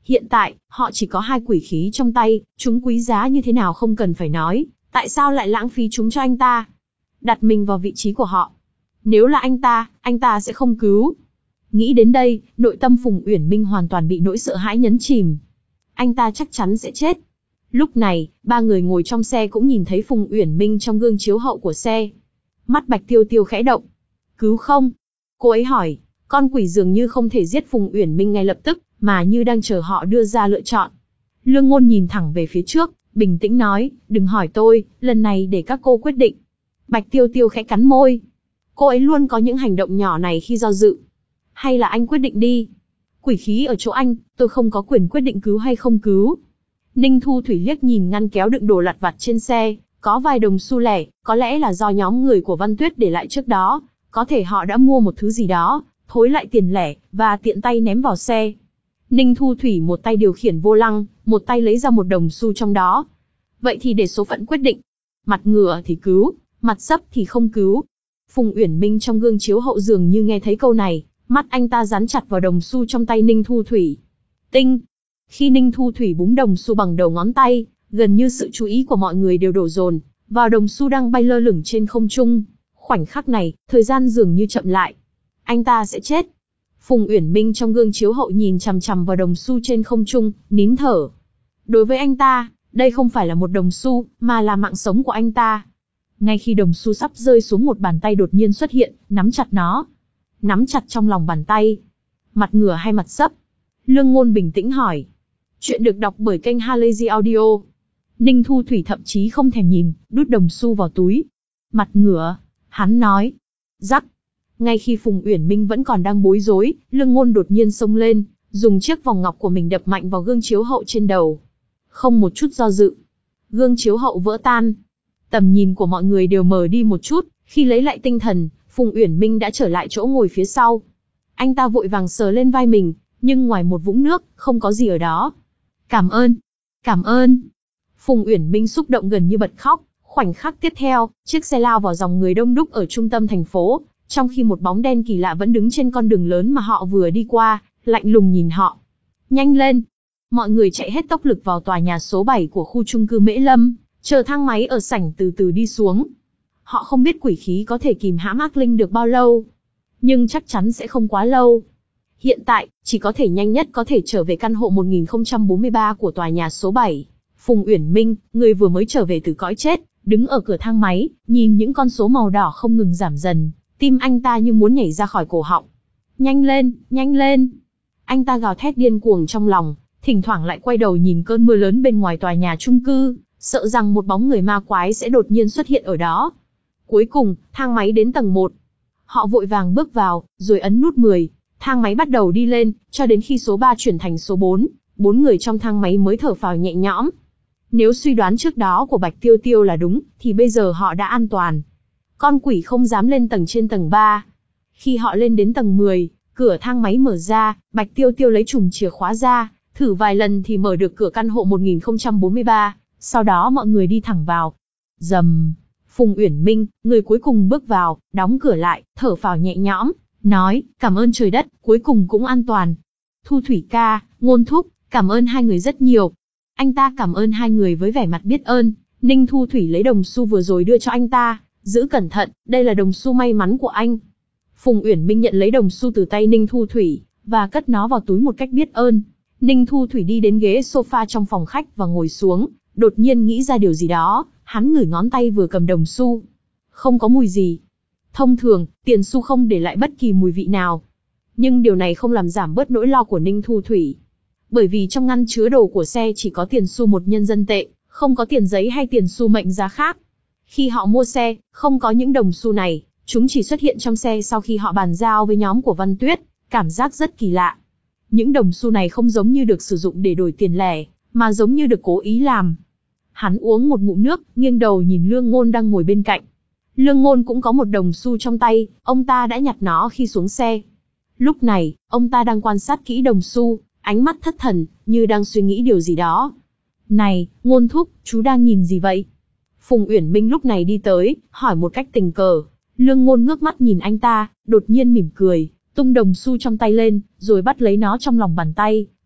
Hiện tại, họ chỉ có hai quỷ khí trong tay, chúng quý giá như thế nào không cần phải nói, tại sao lại lãng phí chúng cho anh ta? Đặt mình vào vị trí của họ. Nếu là anh ta, anh ta sẽ không cứu. Nghĩ đến đây, nội tâm Phùng Uyển Minh hoàn toàn bị nỗi sợ hãi nhấn chìm. Anh ta chắc chắn sẽ chết. Lúc này, ba người ngồi trong xe cũng nhìn thấy Phùng Uyển Minh trong gương chiếu hậu của xe. Mắt Bạch Tiêu Tiêu khẽ động. Cứu không? Cô ấy hỏi. Con quỷ dường như không thể giết Phùng Uyển Minh ngay lập tức, mà như đang chờ họ đưa ra lựa chọn. Lương Ngôn nhìn thẳng về phía trước, bình tĩnh nói, đừng hỏi tôi, lần này để các cô quyết định. Bạch Tiêu Tiêu khẽ cắn môi. Cô ấy luôn có những hành động nhỏ này khi do dự. Hay là anh quyết định đi. Quỷ khí ở chỗ anh, tôi không có quyền quyết định cứu hay không cứu. Ninh Thu Thủy liếc nhìn ngăn kéo đựng đồ lặt vặt trên xe, có vài đồng xu lẻ, có lẽ là do nhóm người của Văn Tuyết để lại trước đó, có thể họ đã mua một thứ gì đó, thối lại tiền lẻ, và tiện tay ném vào xe. Ninh Thu Thủy một tay điều khiển vô lăng, một tay lấy ra một đồng xu trong đó. Vậy thì để số phận quyết định. Mặt ngửa thì cứu, mặt sấp thì không cứu. Phùng Uyển Minh trong gương chiếu hậu dường như nghe thấy câu này, mắt anh ta dán chặt vào đồng xu trong tay Ninh Thu Thủy. Tinh! Khi Ninh Thu Thủy búng đồng xu bằng đầu ngón tay, gần như sự chú ý của mọi người đều đổ dồn vào đồng xu đang bay lơ lửng trên không trung. Khoảnh khắc này, thời gian dường như chậm lại. Anh ta sẽ chết. Phùng Uyển Minh trong gương chiếu hậu nhìn chằm chằm vào đồng xu trên không trung, nín thở. Đối với anh ta, đây không phải là một đồng xu, mà là mạng sống của anh ta. Ngay khi đồng xu sắp rơi xuống, một bàn tay đột nhiên xuất hiện, nắm chặt nó. Nắm chặt trong lòng bàn tay. Mặt ngửa hay mặt sấp? Lương Ngôn bình tĩnh hỏi. Chuyện được đọc bởi kênh Halazy Audio. Ninh Thu Thủy thậm chí không thèm nhìn, đút đồng xu vào túi. Mặt ngửa, hắn nói. Rắc. Ngay khi Phùng Uyển Minh vẫn còn đang bối rối, Lương Ngôn đột nhiên xông lên, dùng chiếc vòng ngọc của mình đập mạnh vào gương chiếu hậu trên đầu. Không một chút do dự. Gương chiếu hậu vỡ tan. Tầm nhìn của mọi người đều mờ đi một chút, khi lấy lại tinh thần, Phùng Uyển Minh đã trở lại chỗ ngồi phía sau. Anh ta vội vàng sờ lên vai mình, nhưng ngoài một vũng nước, không có gì ở đó. Cảm ơn, cảm ơn. Phùng Uyển Minh xúc động gần như bật khóc. Khoảnh khắc tiếp theo, chiếc xe lao vào dòng người đông đúc ở trung tâm thành phố, trong khi một bóng đen kỳ lạ vẫn đứng trên con đường lớn mà họ vừa đi qua, lạnh lùng nhìn họ. Nhanh lên! Mọi người chạy hết tốc lực vào tòa nhà số bảy của khu chung cư Mễ Lâm, chờ thang máy ở sảnh từ từ đi xuống. Họ không biết quỷ khí có thể kìm hãm ác linh được bao lâu, nhưng chắc chắn sẽ không quá lâu. Hiện tại, chỉ có thể nhanh nhất có thể trở về căn hộ một nghìn không trăm bốn mươi ba của tòa nhà số bảy. Phùng Uyển Minh, người vừa mới trở về từ cõi chết, đứng ở cửa thang máy, nhìn những con số màu đỏ không ngừng giảm dần, tim anh ta như muốn nhảy ra khỏi cổ họng. Nhanh lên, nhanh lên! Anh ta gào thét điên cuồng trong lòng, thỉnh thoảng lại quay đầu nhìn cơn mưa lớn bên ngoài tòa nhà chung cư, sợ rằng một bóng người ma quái sẽ đột nhiên xuất hiện ở đó. Cuối cùng, thang máy đến tầng một. Họ vội vàng bước vào, rồi ấn nút mười. Thang máy bắt đầu đi lên, cho đến khi số ba chuyển thành số bốn, bốn người trong thang máy mới thở phào nhẹ nhõm. Nếu suy đoán trước đó của Bạch Tiêu Tiêu là đúng, thì bây giờ họ đã an toàn. Con quỷ không dám lên tầng trên tầng ba. Khi họ lên đến tầng mười, cửa thang máy mở ra, Bạch Tiêu Tiêu lấy chùm chìa khóa ra, thử vài lần thì mở được cửa căn hộ một nghìn không trăm bốn mươi ba, sau đó mọi người đi thẳng vào. Rầm, Phùng Uyển Minh, người cuối cùng bước vào, đóng cửa lại, thở phào nhẹ nhõm, nói, cảm ơn trời đất, cuối cùng cũng an toàn. Thu Thủy ca, Ngôn thúc, cảm ơn hai người rất nhiều. Anh ta cảm ơn hai người với vẻ mặt biết ơn. Ninh Thu Thủy lấy đồng xu vừa rồi đưa cho anh ta, giữ cẩn thận, đây là đồng xu may mắn của anh. Phùng Uyển Minh nhận lấy đồng xu từ tay Ninh Thu Thủy, và cất nó vào túi một cách biết ơn. Ninh Thu Thủy đi đến ghế sofa trong phòng khách và ngồi xuống, đột nhiên nghĩ ra điều gì đó, hắn ngửi ngón tay vừa cầm đồng xu. Không có mùi gì. Thông thường, tiền xu không để lại bất kỳ mùi vị nào. Nhưng điều này không làm giảm bớt nỗi lo của Ninh Thu Thủy. Bởi vì trong ngăn chứa đồ của xe chỉ có tiền xu một nhân dân tệ, không có tiền giấy hay tiền xu mệnh giá khác. Khi họ mua xe, không có những đồng xu này, chúng chỉ xuất hiện trong xe sau khi họ bàn giao với nhóm của Văn Tuyết, cảm giác rất kỳ lạ. Những đồng xu này không giống như được sử dụng để đổi tiền lẻ, mà giống như được cố ý làm. Hắn uống một ngụm nước, nghiêng đầu nhìn Lương Ngôn đang ngồi bên cạnh. Lương Ngôn cũng có một đồng xu trong tay, ông ta đã nhặt nó khi xuống xe. Lúc này, ông ta đang quan sát kỹ đồng xu, ánh mắt thất thần, như đang suy nghĩ điều gì đó. Này, Ngôn thúc, chú đang nhìn gì vậy? Phùng Uyển Minh lúc này đi tới, hỏi một cách tình cờ. Lương Ngôn ngước mắt nhìn anh ta, đột nhiên mỉm cười, tung đồng xu trong tay lên, rồi bắt lấy nó trong lòng bàn tay,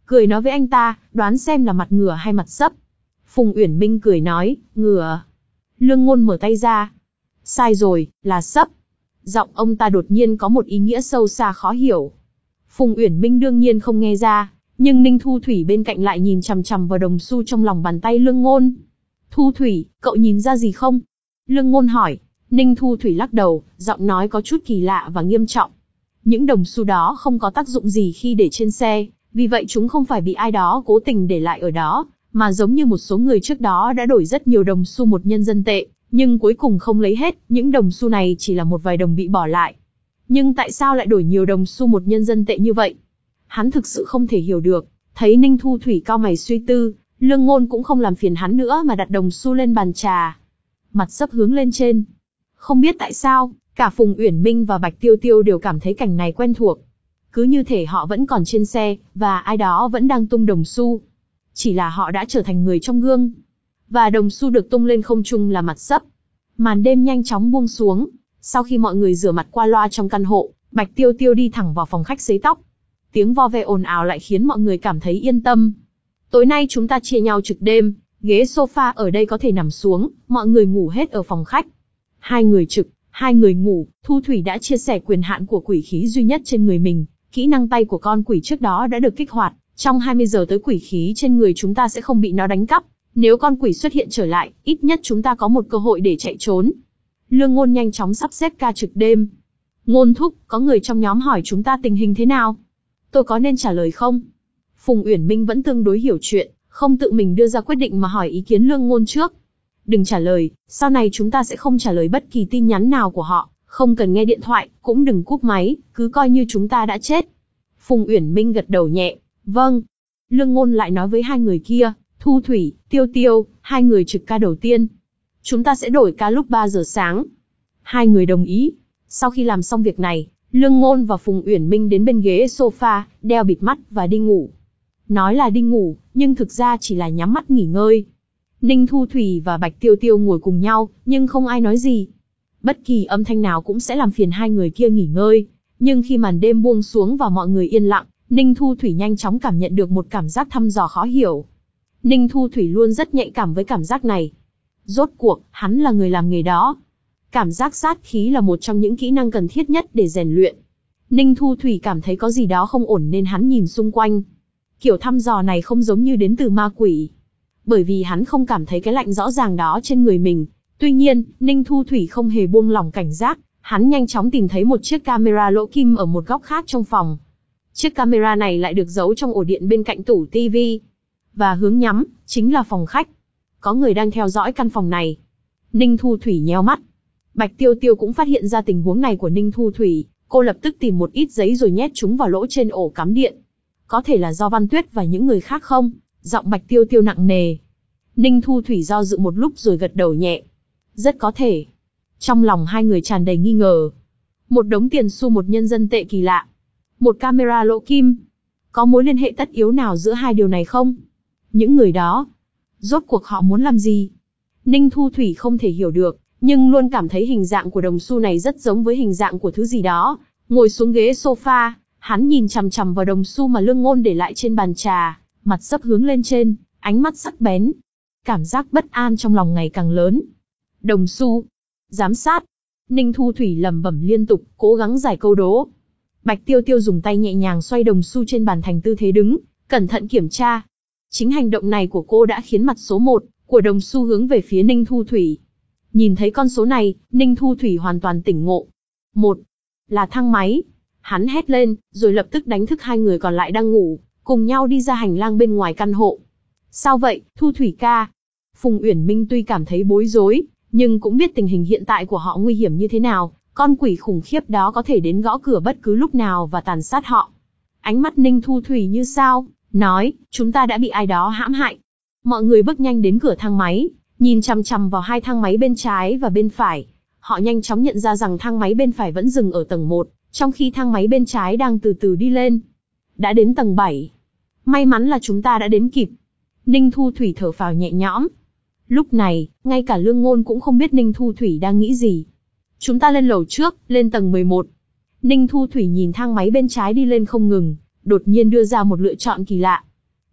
cười nói với anh ta, đoán xem là mặt ngửa hay mặt sấp. Phùng Uyển Minh cười nói, ngửa. Lương Ngôn mở tay ra. Sai rồi, là sấp. Giọng ông ta đột nhiên có một ý nghĩa sâu xa khó hiểu. Phùng Uyển Minh đương nhiên không nghe ra, nhưng Ninh Thu Thủy bên cạnh lại nhìn chằm chằm vào đồng xu trong lòng bàn tay Lương Ngôn. Thu Thủy, cậu nhìn ra gì không? Lương Ngôn hỏi. Ninh Thu Thủy lắc đầu, giọng nói có chút kỳ lạ và nghiêm trọng. Những đồng xu đó không có tác dụng gì khi để trên xe, vì vậy chúng không phải bị ai đó cố tình để lại ở đó, mà giống như một số người trước đó đã đổi rất nhiều đồng xu một nhân dân tệ, nhưng cuối cùng không lấy hết, những đồng xu này chỉ là một vài đồng bị bỏ lại. Nhưng tại sao lại đổi nhiều đồng xu một nhân dân tệ như vậy? Hắn thực sự không thể hiểu được. Thấy Ninh Thu Thủy cau mày suy tư, Lương Ngôn cũng không làm phiền hắn nữa mà đặt đồng xu lên bàn trà. Mặt sấp hướng lên trên. Không biết tại sao, cả Phùng Uyển Minh và Bạch Tiêu Tiêu đều cảm thấy cảnh này quen thuộc. Cứ như thể họ vẫn còn trên xe, và ai đó vẫn đang tung đồng xu. Chỉ là họ đã trở thành người trong gương. Và đồng xu được tung lên không trung là mặt sấp. Màn đêm nhanh chóng buông xuống. Sau khi mọi người rửa mặt qua loa trong căn hộ, Bạch Tiêu Tiêu đi thẳng vào phòng khách sấy tóc. Tiếng vo ve ồn ào lại khiến mọi người cảm thấy yên tâm. Tối nay chúng ta chia nhau trực đêm, ghế sofa ở đây có thể nằm xuống, mọi người ngủ hết ở phòng khách. Hai người trực, hai người ngủ, Thu Thủy đã chia sẻ quyền hạn của quỷ khí duy nhất trên người mình. Kỹ năng tay của con quỷ trước đó đã được kích hoạt, trong hai mươi giờ tới quỷ khí trên người chúng ta sẽ không bị nó đánh cắp. Nếu con quỷ xuất hiện trở lại, ít nhất chúng ta có một cơ hội để chạy trốn. Lương Ngôn nhanh chóng sắp xếp ca trực đêm. Ngôn thúc, có người trong nhóm hỏi chúng ta tình hình thế nào? Tôi có nên trả lời không? Phùng Uyển Minh vẫn tương đối hiểu chuyện, không tự mình đưa ra quyết định mà hỏi ý kiến Lương Ngôn trước. Đừng trả lời, sau này chúng ta sẽ không trả lời bất kỳ tin nhắn nào của họ, không cần nghe điện thoại, cũng đừng cúp máy, cứ coi như chúng ta đã chết. Phùng Uyển Minh gật đầu nhẹ, vâng. Lương Ngôn lại nói với hai người kia, Thu Thủy, Tiêu Tiêu, hai người trực ca đầu tiên. Chúng ta sẽ đổi ca lúc ba giờ sáng. Hai người đồng ý. Sau khi làm xong việc này, Lương Ngôn và Phùng Uyển Minh đến bên ghế sofa, đeo bịt mắt và đi ngủ. Nói là đi ngủ, nhưng thực ra chỉ là nhắm mắt nghỉ ngơi. Ninh Thu Thủy và Bạch Tiêu Tiêu ngồi cùng nhau, nhưng không ai nói gì. Bất kỳ âm thanh nào cũng sẽ làm phiền hai người kia nghỉ ngơi. Nhưng khi màn đêm buông xuống và mọi người yên lặng, Ninh Thu Thủy nhanh chóng cảm nhận được một cảm giác thăm dò khó hiểu. Ninh Thu Thủy luôn rất nhạy cảm với cảm giác này. Rốt cuộc, hắn là người làm nghề đó. Cảm giác sát khí là một trong những kỹ năng cần thiết nhất để rèn luyện. Ninh Thu Thủy cảm thấy có gì đó không ổn nên hắn nhìn xung quanh. Kiểu thăm dò này không giống như đến từ ma quỷ. Bởi vì hắn không cảm thấy cái lạnh rõ ràng đó trên người mình. Tuy nhiên, Ninh Thu Thủy không hề buông lỏng cảnh giác. Hắn nhanh chóng tìm thấy một chiếc camera lỗ kim ở một góc khác trong phòng. Chiếc camera này lại được giấu trong ổ điện bên cạnh tủ tivi. Và hướng nhắm, chính là phòng khách. Có người đang theo dõi căn phòng này. Ninh Thu Thủy nhéo mắt. Bạch Tiêu Tiêu cũng phát hiện ra tình huống này của Ninh Thu Thủy. Cô lập tức tìm một ít giấy rồi nhét chúng vào lỗ trên ổ cắm điện. Có thể là do Văn Tuyết và những người khác không? Giọng Bạch Tiêu Tiêu nặng nề. Ninh Thu Thủy do dự một lúc rồi gật đầu nhẹ. Rất có thể. Trong lòng hai người tràn đầy nghi ngờ. Một đống tiền xu một nhân dân tệ kỳ lạ. Một camera lỗ kim. Có mối liên hệ tất yếu nào giữa hai điều này không? Những người đó, rốt cuộc họ muốn làm gì? Ninh Thu Thủy không thể hiểu được, nhưng luôn cảm thấy hình dạng của đồng xu này rất giống với hình dạng của thứ gì đó. Ngồi xuống ghế sofa, hắn nhìn chằm chằm vào đồng xu mà Lương Ngôn để lại trên bàn trà, mặt sấp hướng lên trên, ánh mắt sắc bén. Cảm giác bất an trong lòng ngày càng lớn. Đồng xu, giám sát. Ninh Thu Thủy lẩm bẩm liên tục, cố gắng giải câu đố. Bạch Tiêu Tiêu dùng tay nhẹ nhàng xoay đồng xu trên bàn thành tư thế đứng, cẩn thận kiểm tra. Chính hành động này của cô đã khiến mặt số một của đồng xu hướng về phía Ninh Thu Thủy. Nhìn thấy con số này, Ninh Thu Thủy hoàn toàn tỉnh ngộ. Một, là thang máy. Hắn hét lên, rồi lập tức đánh thức hai người còn lại đang ngủ, cùng nhau đi ra hành lang bên ngoài căn hộ. Sao vậy, Thu Thủy ca? Phùng Uyển Minh tuy cảm thấy bối rối, nhưng cũng biết tình hình hiện tại của họ nguy hiểm như thế nào. Con quỷ khủng khiếp đó có thể đến gõ cửa bất cứ lúc nào và tàn sát họ. Ánh mắt Ninh Thu Thủy như sao, nói, chúng ta đã bị ai đó hãm hại. Mọi người bước nhanh đến cửa thang máy, nhìn chằm chằm vào hai thang máy bên trái và bên phải. Họ nhanh chóng nhận ra rằng thang máy bên phải vẫn dừng ở tầng một, trong khi thang máy bên trái đang từ từ đi lên. Đã đến tầng bảy. May mắn là chúng ta đã đến kịp. Ninh Thu Thủy thở phào nhẹ nhõm. Lúc này, ngay cả Lương Ngôn cũng không biết Ninh Thu Thủy đang nghĩ gì. Chúng ta lên lầu trước, lên tầng mười một. Ninh Thu Thủy nhìn thang máy bên trái đi lên không ngừng, đột nhiên đưa ra một lựa chọn kỳ lạ.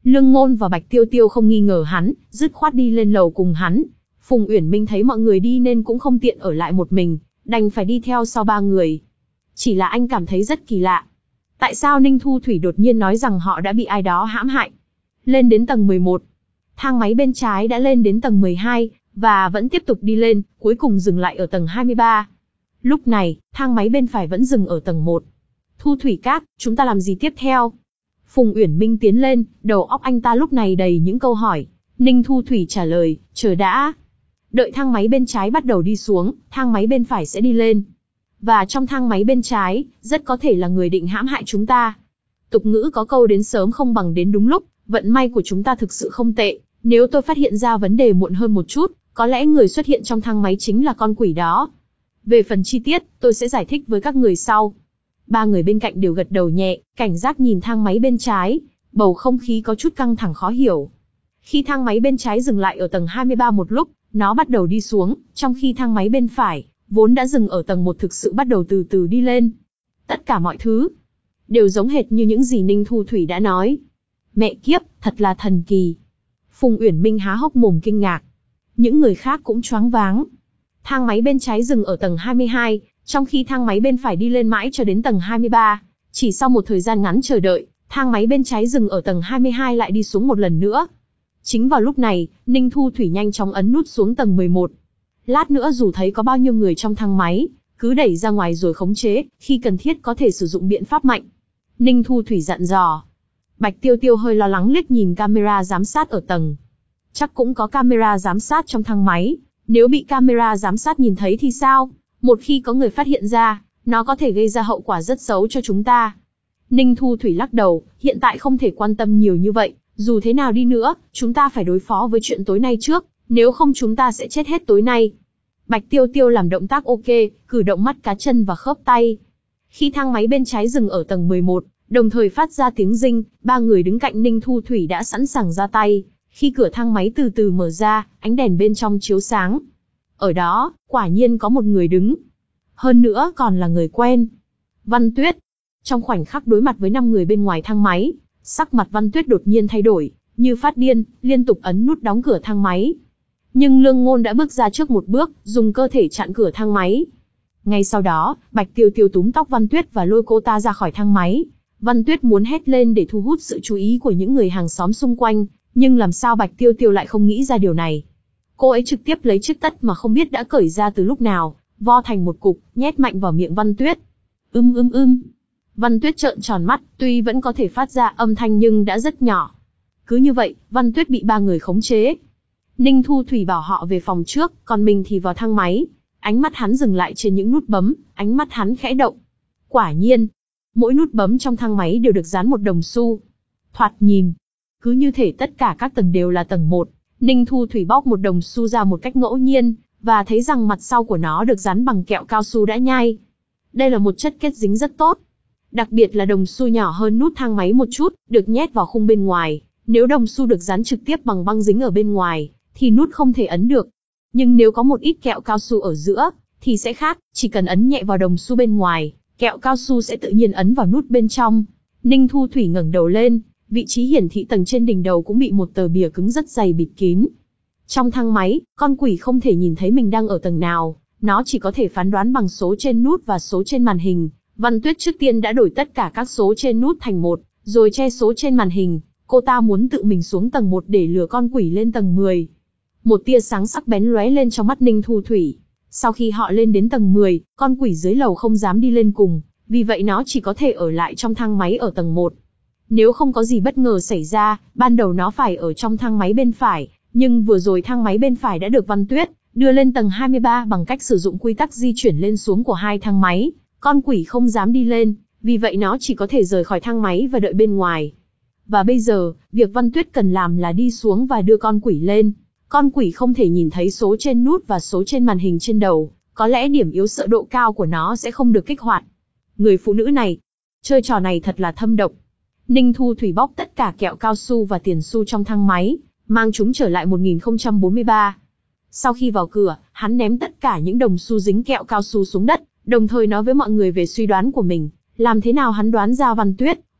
Lương Ngôn và Bạch Tiêu Tiêu không nghi ngờ hắn, dứt khoát đi lên lầu cùng hắn. Phùng Uyển Minh thấy mọi người đi nên cũng không tiện ở lại một mình, đành phải đi theo sau ba người. Chỉ là anh cảm thấy rất kỳ lạ. Tại sao Ninh Thu Thủy đột nhiên nói rằng họ đã bị ai đó hãm hại? Lên đến tầng mười một. Thang máy bên trái đã lên đến tầng mười hai, và vẫn tiếp tục đi lên, cuối cùng dừng lại ở tầng hai mươi ba. Lúc này, thang máy bên phải vẫn dừng ở tầng một. Thu Thủy Các, chúng ta làm gì tiếp theo? Phùng Uyển Minh tiến lên, đầu óc anh ta lúc này đầy những câu hỏi. Ninh Thu Thủy trả lời, chờ đã. Đợi thang máy bên trái bắt đầu đi xuống, thang máy bên phải sẽ đi lên. Và trong thang máy bên trái, rất có thể là người định hãm hại chúng ta. Tục ngữ có câu đến sớm không bằng đến đúng lúc, vận may của chúng ta thực sự không tệ. Nếu tôi phát hiện ra vấn đề muộn hơn một chút, có lẽ người xuất hiện trong thang máy chính là con quỷ đó. Về phần chi tiết, tôi sẽ giải thích với các người sau. Ba người bên cạnh đều gật đầu nhẹ, cảnh giác nhìn thang máy bên trái, bầu không khí có chút căng thẳng khó hiểu. Khi thang máy bên trái dừng lại ở tầng hai mươi ba một lúc, nó bắt đầu đi xuống, trong khi thang máy bên phải, vốn đã dừng ở tầng một thực sự bắt đầu từ từ đi lên. Tất cả mọi thứ đều giống hệt như những gì Ninh Thu Thủy đã nói. Mẹ kiếp, thật là thần kỳ. Phùng Uyển Minh há hốc mồm kinh ngạc. Những người khác cũng choáng váng. Thang máy bên trái dừng ở tầng hai mươi hai, trong khi thang máy bên phải đi lên mãi cho đến tầng hai mươi ba. Chỉ sau một thời gian ngắn chờ đợi, thang máy bên trái dừng ở tầng hai mươi hai lại đi xuống một lần nữa. Chính vào lúc này, Ninh Thu Thủy nhanh chóng ấn nút xuống tầng mười một. Lát nữa dù thấy có bao nhiêu người trong thang máy, cứ đẩy ra ngoài rồi khống chế, khi cần thiết có thể sử dụng biện pháp mạnh. Ninh Thu Thủy dặn dò. Bạch Tiêu Tiêu hơi lo lắng liếc nhìn camera giám sát ở tầng. Chắc cũng có camera giám sát trong thang máy, nếu bị camera giám sát nhìn thấy thì sao? Một khi có người phát hiện ra, nó có thể gây ra hậu quả rất xấu cho chúng ta. Ninh Thu Thủy lắc đầu, hiện tại không thể quan tâm nhiều như vậy, dù thế nào đi nữa, chúng ta phải đối phó với chuyện tối nay trước, nếu không chúng ta sẽ chết hết tối nay. Bạch Tiêu Tiêu làm động tác ok, cử động mắt cá chân và khớp tay. Khi thang máy bên trái dừng ở tầng mười một, đồng thời phát ra tiếng rinh, ba người đứng cạnh Ninh Thu Thủy đã sẵn sàng ra tay. Khi cửa thang máy từ từ mở ra, ánh đèn bên trong chiếu sáng. Ở đó, quả nhiên có một người đứng. Hơn nữa còn là người quen. Văn Tuyết. Trong khoảnh khắc đối mặt với năm người bên ngoài thang máy, sắc mặt Văn Tuyết đột nhiên thay đổi, như phát điên, liên tục ấn nút đóng cửa thang máy. Nhưng Lương Ngôn đã bước ra trước một bước, dùng cơ thể chặn cửa thang máy. Ngay sau đó, Bạch Tiêu Tiêu túm tóc Văn Tuyết và lôi cô ta ra khỏi thang máy. Văn Tuyết muốn hét lên để thu hút sự chú ý của những người hàng xóm xung quanh, nhưng làm sao Bạch Tiêu Tiêu lại không nghĩ ra điều này. Cô ấy trực tiếp lấy chiếc tất mà không biết đã cởi ra từ lúc nào, vo thành một cục, nhét mạnh vào miệng Văn Tuyết. Ưm ưm ưm. Văn Tuyết trợn tròn mắt, tuy vẫn có thể phát ra âm thanh nhưng đã rất nhỏ. Cứ như vậy, Văn Tuyết bị ba người khống chế. Ninh Thu Thủy bảo họ về phòng trước, còn mình thì vào thang máy. Ánh mắt hắn dừng lại trên những nút bấm, ánh mắt hắn khẽ động. Quả nhiên, mỗi nút bấm trong thang máy đều được dán một đồng xu. Thoạt nhìn, cứ như thể tất cả các tầng đều là tầng một. Ninh Thu Thủy bóc một đồng xu ra một cách ngẫu nhiên, và thấy rằng mặt sau của nó được dán bằng kẹo cao su đã nhai. Đây là một chất kết dính rất tốt. Đặc biệt là đồng xu nhỏ hơn nút thang máy một chút, được nhét vào khung bên ngoài. Nếu đồng xu được dán trực tiếp bằng băng dính ở bên ngoài, thì nút không thể ấn được. Nhưng nếu có một ít kẹo cao su ở giữa, thì sẽ khác, chỉ cần ấn nhẹ vào đồng xu bên ngoài, kẹo cao su sẽ tự nhiên ấn vào nút bên trong. Ninh Thu Thủy ngẩng đầu lên, vị trí hiển thị tầng trên đỉnh đầu cũng bị một tờ bìa cứng rất dày bịt kín. Trong thang máy, con quỷ không thể nhìn thấy mình đang ở tầng nào, nó chỉ có thể phán đoán bằng số trên nút và số trên màn hình. Văn Tuyết trước tiên đã đổi tất cả các số trên nút thành một, rồi che số trên màn hình. Cô ta muốn tự mình xuống tầng một để lừa con quỷ lên tầng mười. Một tia sáng sắc bén lóe lên trong mắt Ninh Thu Thủy. Sau khi họ lên đến tầng mười, con quỷ dưới lầu không dám đi lên cùng, vì vậy nó chỉ có thể ở lại trong thang máy ở tầng một. Nếu không có gì bất ngờ xảy ra, ban đầu nó phải ở trong thang máy bên phải, nhưng vừa rồi thang máy bên phải đã được Văn Tuyết đưa lên tầng hai mươi ba bằng cách sử dụng quy tắc di chuyển lên xuống của hai thang máy. Con quỷ không dám đi lên, vì vậy nó chỉ có thể rời khỏi thang máy và đợi bên ngoài. Và bây giờ, việc Văn Tuyết cần làm là đi xuống và đưa con quỷ lên. Con quỷ không thể nhìn thấy số trên nút và số trên màn hình trên đầu, có lẽ điểm yếu sợ độ cao của nó sẽ không được kích hoạt. Người phụ nữ này, chơi trò này thật là thâm độc. Ninh Thu Thủy bóc tất cả kẹo cao su và tiền xu trong thang máy, mang chúng trở lại một nghìn không trăm bốn mươi ba. Sau khi vào cửa, hắn ném tất cả những đồng xu dính kẹo cao su xuống đất, đồng thời nói với mọi người về suy đoán của mình. Làm thế nào hắn đoán ra Văn Tuyết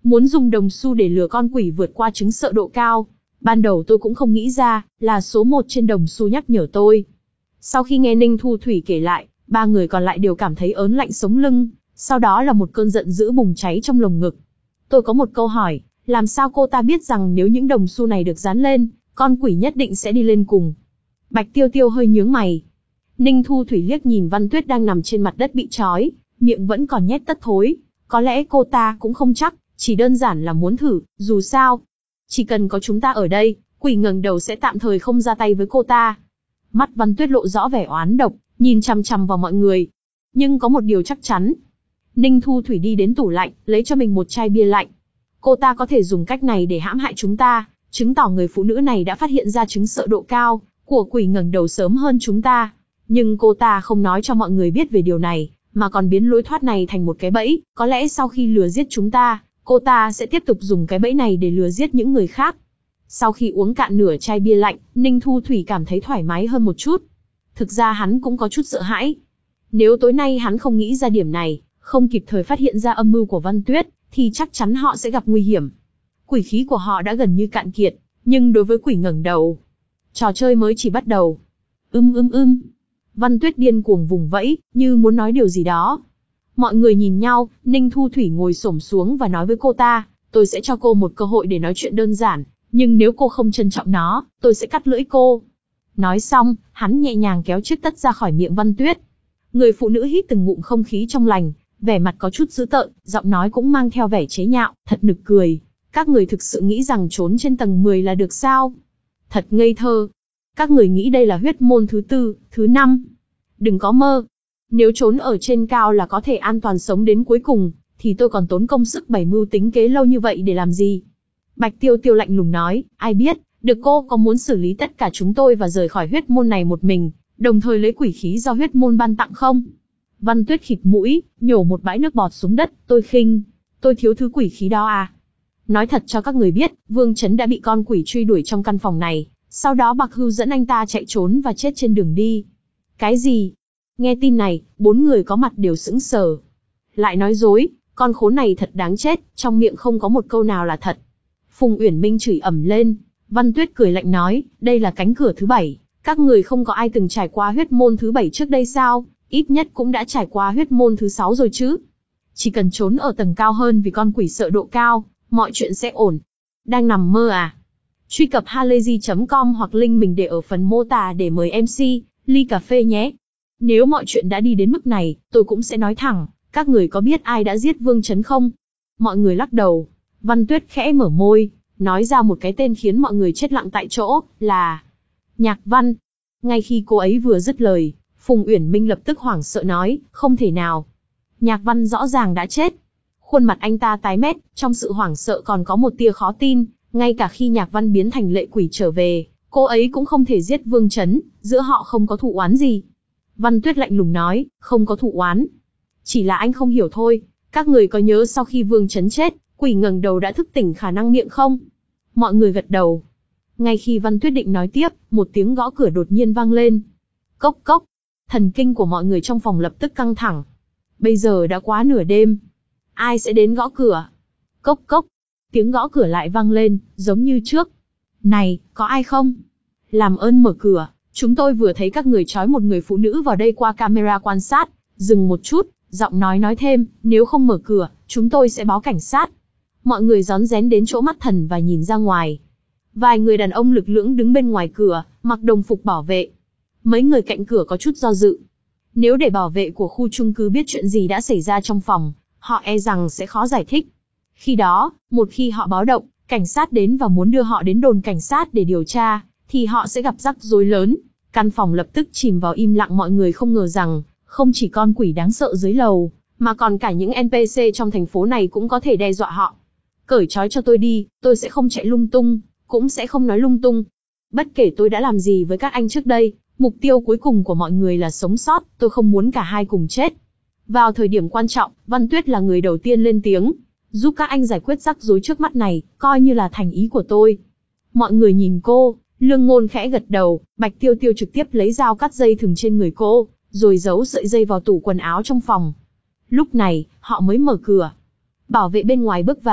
muốn dùng đồng xu để lừa con quỷ vượt qua chứng sợ độ cao. Ban đầu tôi cũng không nghĩ ra, là số một trên đồng xu nhắc nhở tôi. Sau khi nghe Ninh Thu Thủy kể lại, ba người còn lại đều cảm thấy ớn lạnh sống lưng, sau đó là một cơn giận dữ bùng cháy trong lồng ngực. Tôi có một câu hỏi, làm sao cô ta biết rằng nếu những đồng xu này được dán lên, con quỷ nhất định sẽ đi lên cùng? Bạch Tiêu Tiêu hơi nhướng mày. Ninh Thu Thủy liếc nhìn Văn Tuyết đang nằm trên mặt đất bị trói, miệng vẫn còn nhét tất thối. Có lẽ cô ta cũng không chắc, chỉ đơn giản là muốn thử, dù sao. Chỉ cần có chúng ta ở đây, quỷ ngẩng đầu sẽ tạm thời không ra tay với cô ta. Mắt Văn Tuyết lộ rõ vẻ oán độc, nhìn chằm chằm vào mọi người. Nhưng có một điều chắc chắn. Ninh Thu Thủy đi đến tủ lạnh, lấy cho mình một chai bia lạnh. Cô ta có thể dùng cách này để hãm hại chúng ta, chứng tỏ người phụ nữ này đã phát hiện ra chứng sợ độ cao của quỷ ngẩng đầu sớm hơn chúng ta. Nhưng cô ta không nói cho mọi người biết về điều này, mà còn biến lối thoát này thành một cái bẫy. Có lẽ sau khi lừa giết chúng ta, cô ta sẽ tiếp tục dùng cái bẫy này để lừa giết những người khác. Sau khi uống cạn nửa chai bia lạnh, Ninh Thu Thủy cảm thấy thoải mái hơn một chút. Thực ra hắn cũng có chút sợ hãi. Nếu tối nay hắn không nghĩ ra điểm này, không kịp thời phát hiện ra âm mưu của Văn Tuyết, thì chắc chắn họ sẽ gặp nguy hiểm. Quỷ khí của họ đã gần như cạn kiệt, nhưng đối với quỷ ngẩng đầu, trò chơi mới chỉ bắt đầu. Ưm ưm ưm. Văn Tuyết điên cuồng vùng vẫy, như muốn nói điều gì đó. Mọi người nhìn nhau, Ninh Thu Thủy ngồi xổm xuống và nói với cô ta, tôi sẽ cho cô một cơ hội để nói chuyện đơn giản, nhưng nếu cô không trân trọng nó, tôi sẽ cắt lưỡi cô. Nói xong, hắn nhẹ nhàng kéo chiếc tất ra khỏi miệng Văn Tuyết. Người phụ nữ hít từng ngụm không khí trong lành, vẻ mặt có chút dữ tợn, giọng nói cũng mang theo vẻ chế nhạo, thật nực cười. Các người thực sự nghĩ rằng trốn trên tầng mười là được sao? Thật ngây thơ. Các người nghĩ đây là huyết môn thứ tư, thứ năm. Đừng có mơ. Nếu trốn ở trên cao là có thể an toàn sống đến cuối cùng, thì tôi còn tốn công sức bày mưu tính kế lâu như vậy để làm gì? Bạch Tiêu Tiêu lạnh lùng nói, ai biết, được cô có muốn xử lý tất cả chúng tôi và rời khỏi huyết môn này một mình, đồng thời lấy quỷ khí do huyết môn ban tặng không? Văn Tuyết khịt mũi, nhổ một bãi nước bọt xuống đất, tôi khinh, tôi thiếu thứ quỷ khí đó à? Nói thật cho các người biết, Vương Chấn đã bị con quỷ truy đuổi trong căn phòng này, sau đó Bạc Hưu dẫn anh ta chạy trốn và chết trên đường đi. Cái gì? Nghe tin này, bốn người có mặt đều sững sờ. Lại nói dối, con khốn này thật đáng chết, trong miệng không có một câu nào là thật. Phùng Uyển Minh chửi ầm lên, Văn Tuyết cười lạnh nói, đây là cánh cửa thứ bảy, các người không có ai từng trải qua huyết môn thứ bảy trước đây sao? Ít nhất cũng đã trải qua huyết môn thứ sáu rồi chứ. Chỉ cần trốn ở tầng cao hơn vì con quỷ sợ độ cao, mọi chuyện sẽ ổn. Đang nằm mơ à? Truy cập halayzi chấm com hoặc link mình để ở phần mô tả để mời em xê, ly cà phê nhé. Nếu mọi chuyện đã đi đến mức này, tôi cũng sẽ nói thẳng, các người có biết ai đã giết Vương Chấn không? Mọi người lắc đầu. Văn Tuyết khẽ mở môi, nói ra một cái tên khiến mọi người chết lặng tại chỗ, là Nhạc Văn. Ngay khi cô ấy vừa dứt lời, Phùng Uyển Minh lập tức hoảng sợ nói, không thể nào. Nhạc Văn rõ ràng đã chết. Khuôn mặt anh ta tái mét, trong sự hoảng sợ còn có một tia khó tin, ngay cả khi Nhạc Văn biến thành lệ quỷ trở về, cô ấy cũng không thể giết Vương Chấn, giữa họ không có thù oán gì. Văn Tuyết lạnh lùng nói, không có thù oán. Chỉ là anh không hiểu thôi, các người có nhớ sau khi Vương Chấn chết, quỷ ngẩng đầu đã thức tỉnh khả năng miệng không? Mọi người gật đầu. Ngay khi Văn Tuyết định nói tiếp, một tiếng gõ cửa đột nhiên vang lên. Cốc cốc. Thần kinh của mọi người trong phòng lập tức căng thẳng. Bây giờ đã quá nửa đêm. Ai sẽ đến gõ cửa? Cốc cốc. Tiếng gõ cửa lại vang lên, giống như trước. Này, có ai không? Làm ơn mở cửa, chúng tôi vừa thấy các người trói một người phụ nữ vào đây qua camera quan sát. Dừng một chút, giọng nói nói thêm, nếu không mở cửa, chúng tôi sẽ báo cảnh sát. Mọi người rón rén đến chỗ mắt thần và nhìn ra ngoài. Vài người đàn ông lực lưỡng đứng bên ngoài cửa, mặc đồng phục bảo vệ. Mấy người cạnh cửa có chút do dự. Nếu để bảo vệ của khu chung cư biết chuyện gì đã xảy ra trong phòng, họ e rằng sẽ khó giải thích. Khi đó, một khi họ báo động, cảnh sát đến và muốn đưa họ đến đồn cảnh sát để điều tra, thì họ sẽ gặp rắc rối lớn. Căn phòng lập tức chìm vào im lặng, mọi người không ngờ rằng, không chỉ con quỷ đáng sợ dưới lầu, mà còn cả những en pê xê trong thành phố này cũng có thể đe dọa họ. Cởi trói cho tôi đi, tôi sẽ không chạy lung tung, cũng sẽ không nói lung tung. Bất kể tôi đã làm gì với các anh trước đây, mục tiêu cuối cùng của mọi người là sống sót, tôi không muốn cả hai cùng chết. Vào thời điểm quan trọng, Văn Tuyết là người đầu tiên lên tiếng, giúp các anh giải quyết rắc rối trước mắt này, coi như là thành ý của tôi. Mọi người nhìn cô, Lương Ngôn khẽ gật đầu, Bạch Tiêu Tiêu trực tiếp lấy dao cắt dây thừng trên người cô, rồi giấu sợi dây vào tủ quần áo trong phòng. Lúc này, họ mới mở cửa. Bảo vệ bên ngoài bước vào,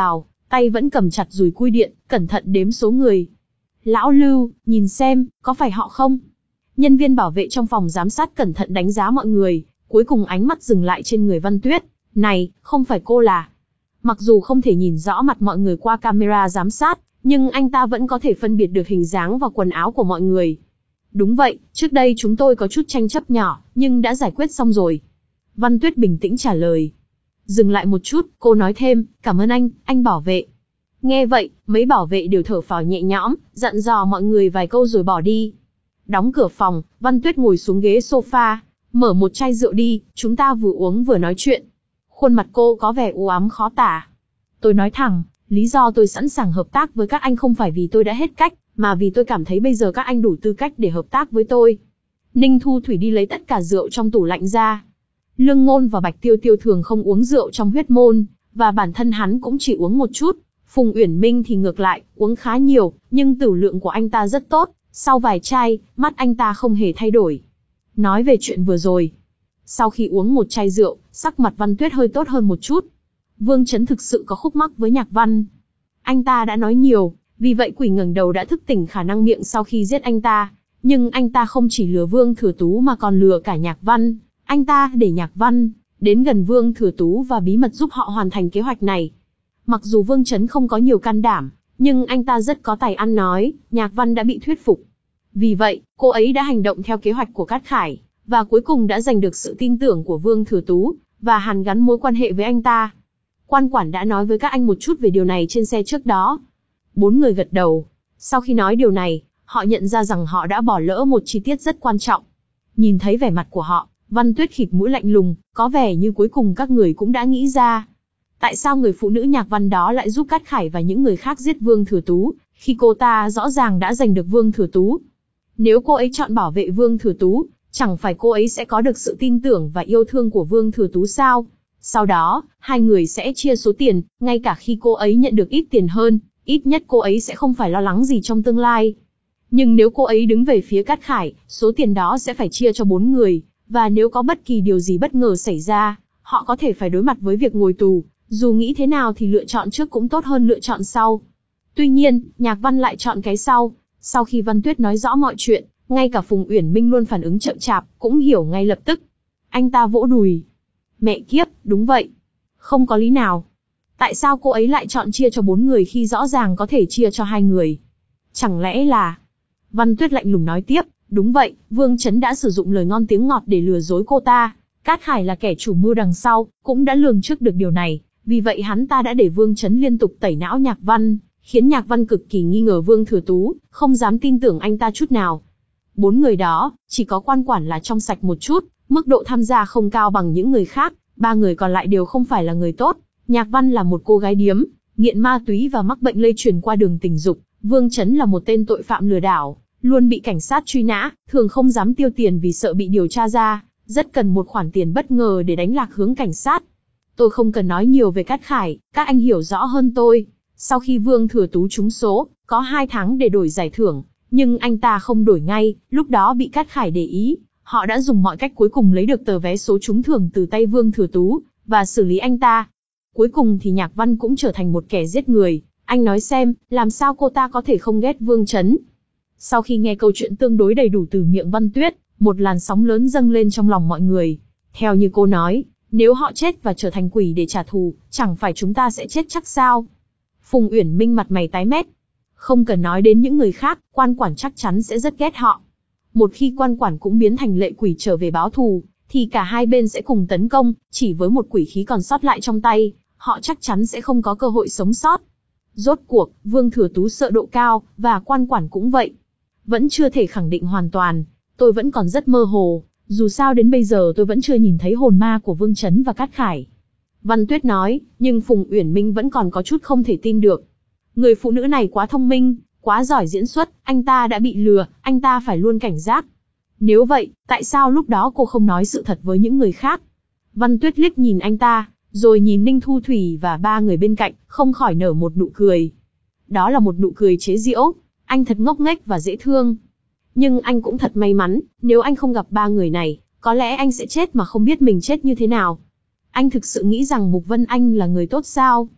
tay vẫn cầm chặt dùi cui điện, cẩn thận đếm số người. Lão Lưu, nhìn xem, có phải họ không? Nhân viên bảo vệ trong phòng giám sát cẩn thận đánh giá mọi người, cuối cùng ánh mắt dừng lại trên người Văn Tuyết. Này, không phải cô là... Mặc dù không thể nhìn rõ mặt mọi người qua camera giám sát, nhưng anh ta vẫn có thể phân biệt được hình dáng và quần áo của mọi người. Đúng vậy, trước đây chúng tôi có chút tranh chấp nhỏ, nhưng đã giải quyết xong rồi. Văn Tuyết bình tĩnh trả lời. Dừng lại một chút, cô nói thêm, cảm ơn anh, anh bảo vệ. Nghe vậy, mấy bảo vệ đều thở phào nhẹ nhõm, dặn dò mọi người vài câu rồi bỏ đi. Đóng cửa phòng, Văn Tuyết ngồi xuống ghế sofa, mở một chai rượu đi, chúng ta vừa uống vừa nói chuyện. Khuôn mặt cô có vẻ u ám khó tả. Tôi nói thẳng, lý do tôi sẵn sàng hợp tác với các anh không phải vì tôi đã hết cách, mà vì tôi cảm thấy bây giờ các anh đủ tư cách để hợp tác với tôi. Ninh Thu Thủy đi lấy tất cả rượu trong tủ lạnh ra. Lương Ngôn và Bạch Tiêu Tiêu thường không uống rượu trong huyết môn, và bản thân hắn cũng chỉ uống một chút. Phùng Uyển Minh thì ngược lại, uống khá nhiều, nhưng tửu lượng của anh ta rất tốt. Sau vài chai, mắt anh ta không hề thay đổi. Nói về chuyện vừa rồi. Sau khi uống một chai rượu, sắc mặt Văn Tuyết hơi tốt hơn một chút. Vương Chấn thực sự có khúc mắc với Nhạc Văn. Anh ta đã nói nhiều, vì vậy quỷ ngẩng đầu đã thức tỉnh khả năng miệng sau khi giết anh ta. Nhưng anh ta không chỉ lừa Vương Thừa Tú mà còn lừa cả Nhạc Văn. Anh ta để Nhạc Văn đến gần Vương Thừa Tú và bí mật giúp họ hoàn thành kế hoạch này. Mặc dù Vương Chấn không có nhiều can đảm, nhưng anh ta rất có tài ăn nói, Nhạc Văn đã bị thuyết phục. Vì vậy, cô ấy đã hành động theo kế hoạch của Cát Khải, và cuối cùng đã giành được sự tin tưởng của Vương Thừa Tú, và hàn gắn mối quan hệ với anh ta. Quan quản đã nói với các anh một chút về điều này trên xe trước đó. Bốn người gật đầu. Sau khi nói điều này, họ nhận ra rằng họ đã bỏ lỡ một chi tiết rất quan trọng. Nhìn thấy vẻ mặt của họ, Văn Tuyết khịt mũi lạnh lùng, có vẻ như cuối cùng các người cũng đã nghĩ ra. Tại sao người phụ nữ Nhạc Văn đó lại giúp Cát Khải và những người khác giết Vương Thừa Tú, khi cô ta rõ ràng đã giành được Vương Thừa Tú? Nếu cô ấy chọn bảo vệ Vương Thừa Tú, chẳng phải cô ấy sẽ có được sự tin tưởng và yêu thương của Vương Thừa Tú sao? Sau đó, hai người sẽ chia số tiền, ngay cả khi cô ấy nhận được ít tiền hơn, ít nhất cô ấy sẽ không phải lo lắng gì trong tương lai. Nhưng nếu cô ấy đứng về phía Cát Khải, số tiền đó sẽ phải chia cho bốn người, và nếu có bất kỳ điều gì bất ngờ xảy ra, họ có thể phải đối mặt với việc ngồi tù, dù nghĩ thế nào thì lựa chọn trước cũng tốt hơn lựa chọn sau. Tuy nhiên, Nhạc Văn lại chọn cái sau. Sau khi Văn Tuyết nói rõ mọi chuyện, ngay cả Phùng Uyển Minh luôn phản ứng chậm chạp, cũng hiểu ngay lập tức. Anh ta vỗ đùi. Mẹ kiếp, đúng vậy. Không có lý nào. Tại sao cô ấy lại chọn chia cho bốn người khi rõ ràng có thể chia cho hai người? Chẳng lẽ là... Văn Tuyết lạnh lùng nói tiếp, đúng vậy, Vương Chấn đã sử dụng lời ngon tiếng ngọt để lừa dối cô ta. Cát Khải là kẻ chủ mưu đằng sau, cũng đã lường trước được điều này, vì vậy hắn ta đã để Vương Chấn liên tục tẩy não Nhạc Văn, khiến Nhạc Văn cực kỳ nghi ngờ Vương Thừa Tú, không dám tin tưởng anh ta chút nào. Bốn người đó, chỉ có Quan Quản là trong sạch một chút, mức độ tham gia không cao bằng những người khác, ba người còn lại đều không phải là người tốt. Nhạc Văn là một cô gái điếm, nghiện ma túy và mắc bệnh lây truyền qua đường tình dục. Vương Chấn là một tên tội phạm lừa đảo, luôn bị cảnh sát truy nã, thường không dám tiêu tiền vì sợ bị điều tra ra, rất cần một khoản tiền bất ngờ để đánh lạc hướng cảnh sát. Tôi không cần nói nhiều về Cát Khải, các anh hiểu rõ hơn tôi. Sau khi Vương Thừa Tú trúng số, có hai tháng để đổi giải thưởng, nhưng anh ta không đổi ngay, lúc đó bị Cát Khải để ý. Họ đã dùng mọi cách cuối cùng lấy được tờ vé số trúng thưởng từ tay Vương Thừa Tú, và xử lý anh ta. Cuối cùng thì Nhạc Văn cũng trở thành một kẻ giết người. Anh nói xem, làm sao cô ta có thể không ghét Vương Chấn? Sau khi nghe câu chuyện tương đối đầy đủ từ miệng Văn Tuyết, một làn sóng lớn dâng lên trong lòng mọi người. Theo như cô nói, nếu họ chết và trở thành quỷ để trả thù, chẳng phải chúng ta sẽ chết chắc sao? Phùng Uyển Minh mặt mày tái mét. Không cần nói đến những người khác, Quan Quản chắc chắn sẽ rất ghét họ. Một khi Quan Quản cũng biến thành lệ quỷ trở về báo thù, thì cả hai bên sẽ cùng tấn công, chỉ với một quỷ khí còn sót lại trong tay, họ chắc chắn sẽ không có cơ hội sống sót. Rốt cuộc, Vương Thừa Tú sợ độ cao, và Quan Quản cũng vậy. Vẫn chưa thể khẳng định hoàn toàn, tôi vẫn còn rất mơ hồ, dù sao đến bây giờ tôi vẫn chưa nhìn thấy hồn ma của Vương Chấn và Cát Khải. Văn Tuyết nói, nhưng Phùng Uyển Minh vẫn còn có chút không thể tin được. Người phụ nữ này quá thông minh, quá giỏi diễn xuất, anh ta đã bị lừa, anh ta phải luôn cảnh giác. Nếu vậy, tại sao lúc đó cô không nói sự thật với những người khác? Văn Tuyết liếc nhìn anh ta, rồi nhìn Ninh Thu Thủy và ba người bên cạnh, không khỏi nở một nụ cười. Đó là một nụ cười chế giễu, anh thật ngốc nghếch và dễ thương. Nhưng anh cũng thật may mắn, nếu anh không gặp ba người này, có lẽ anh sẽ chết mà không biết mình chết như thế nào. Anh thực sự nghĩ rằng Mục Vân Anh là người tốt sao?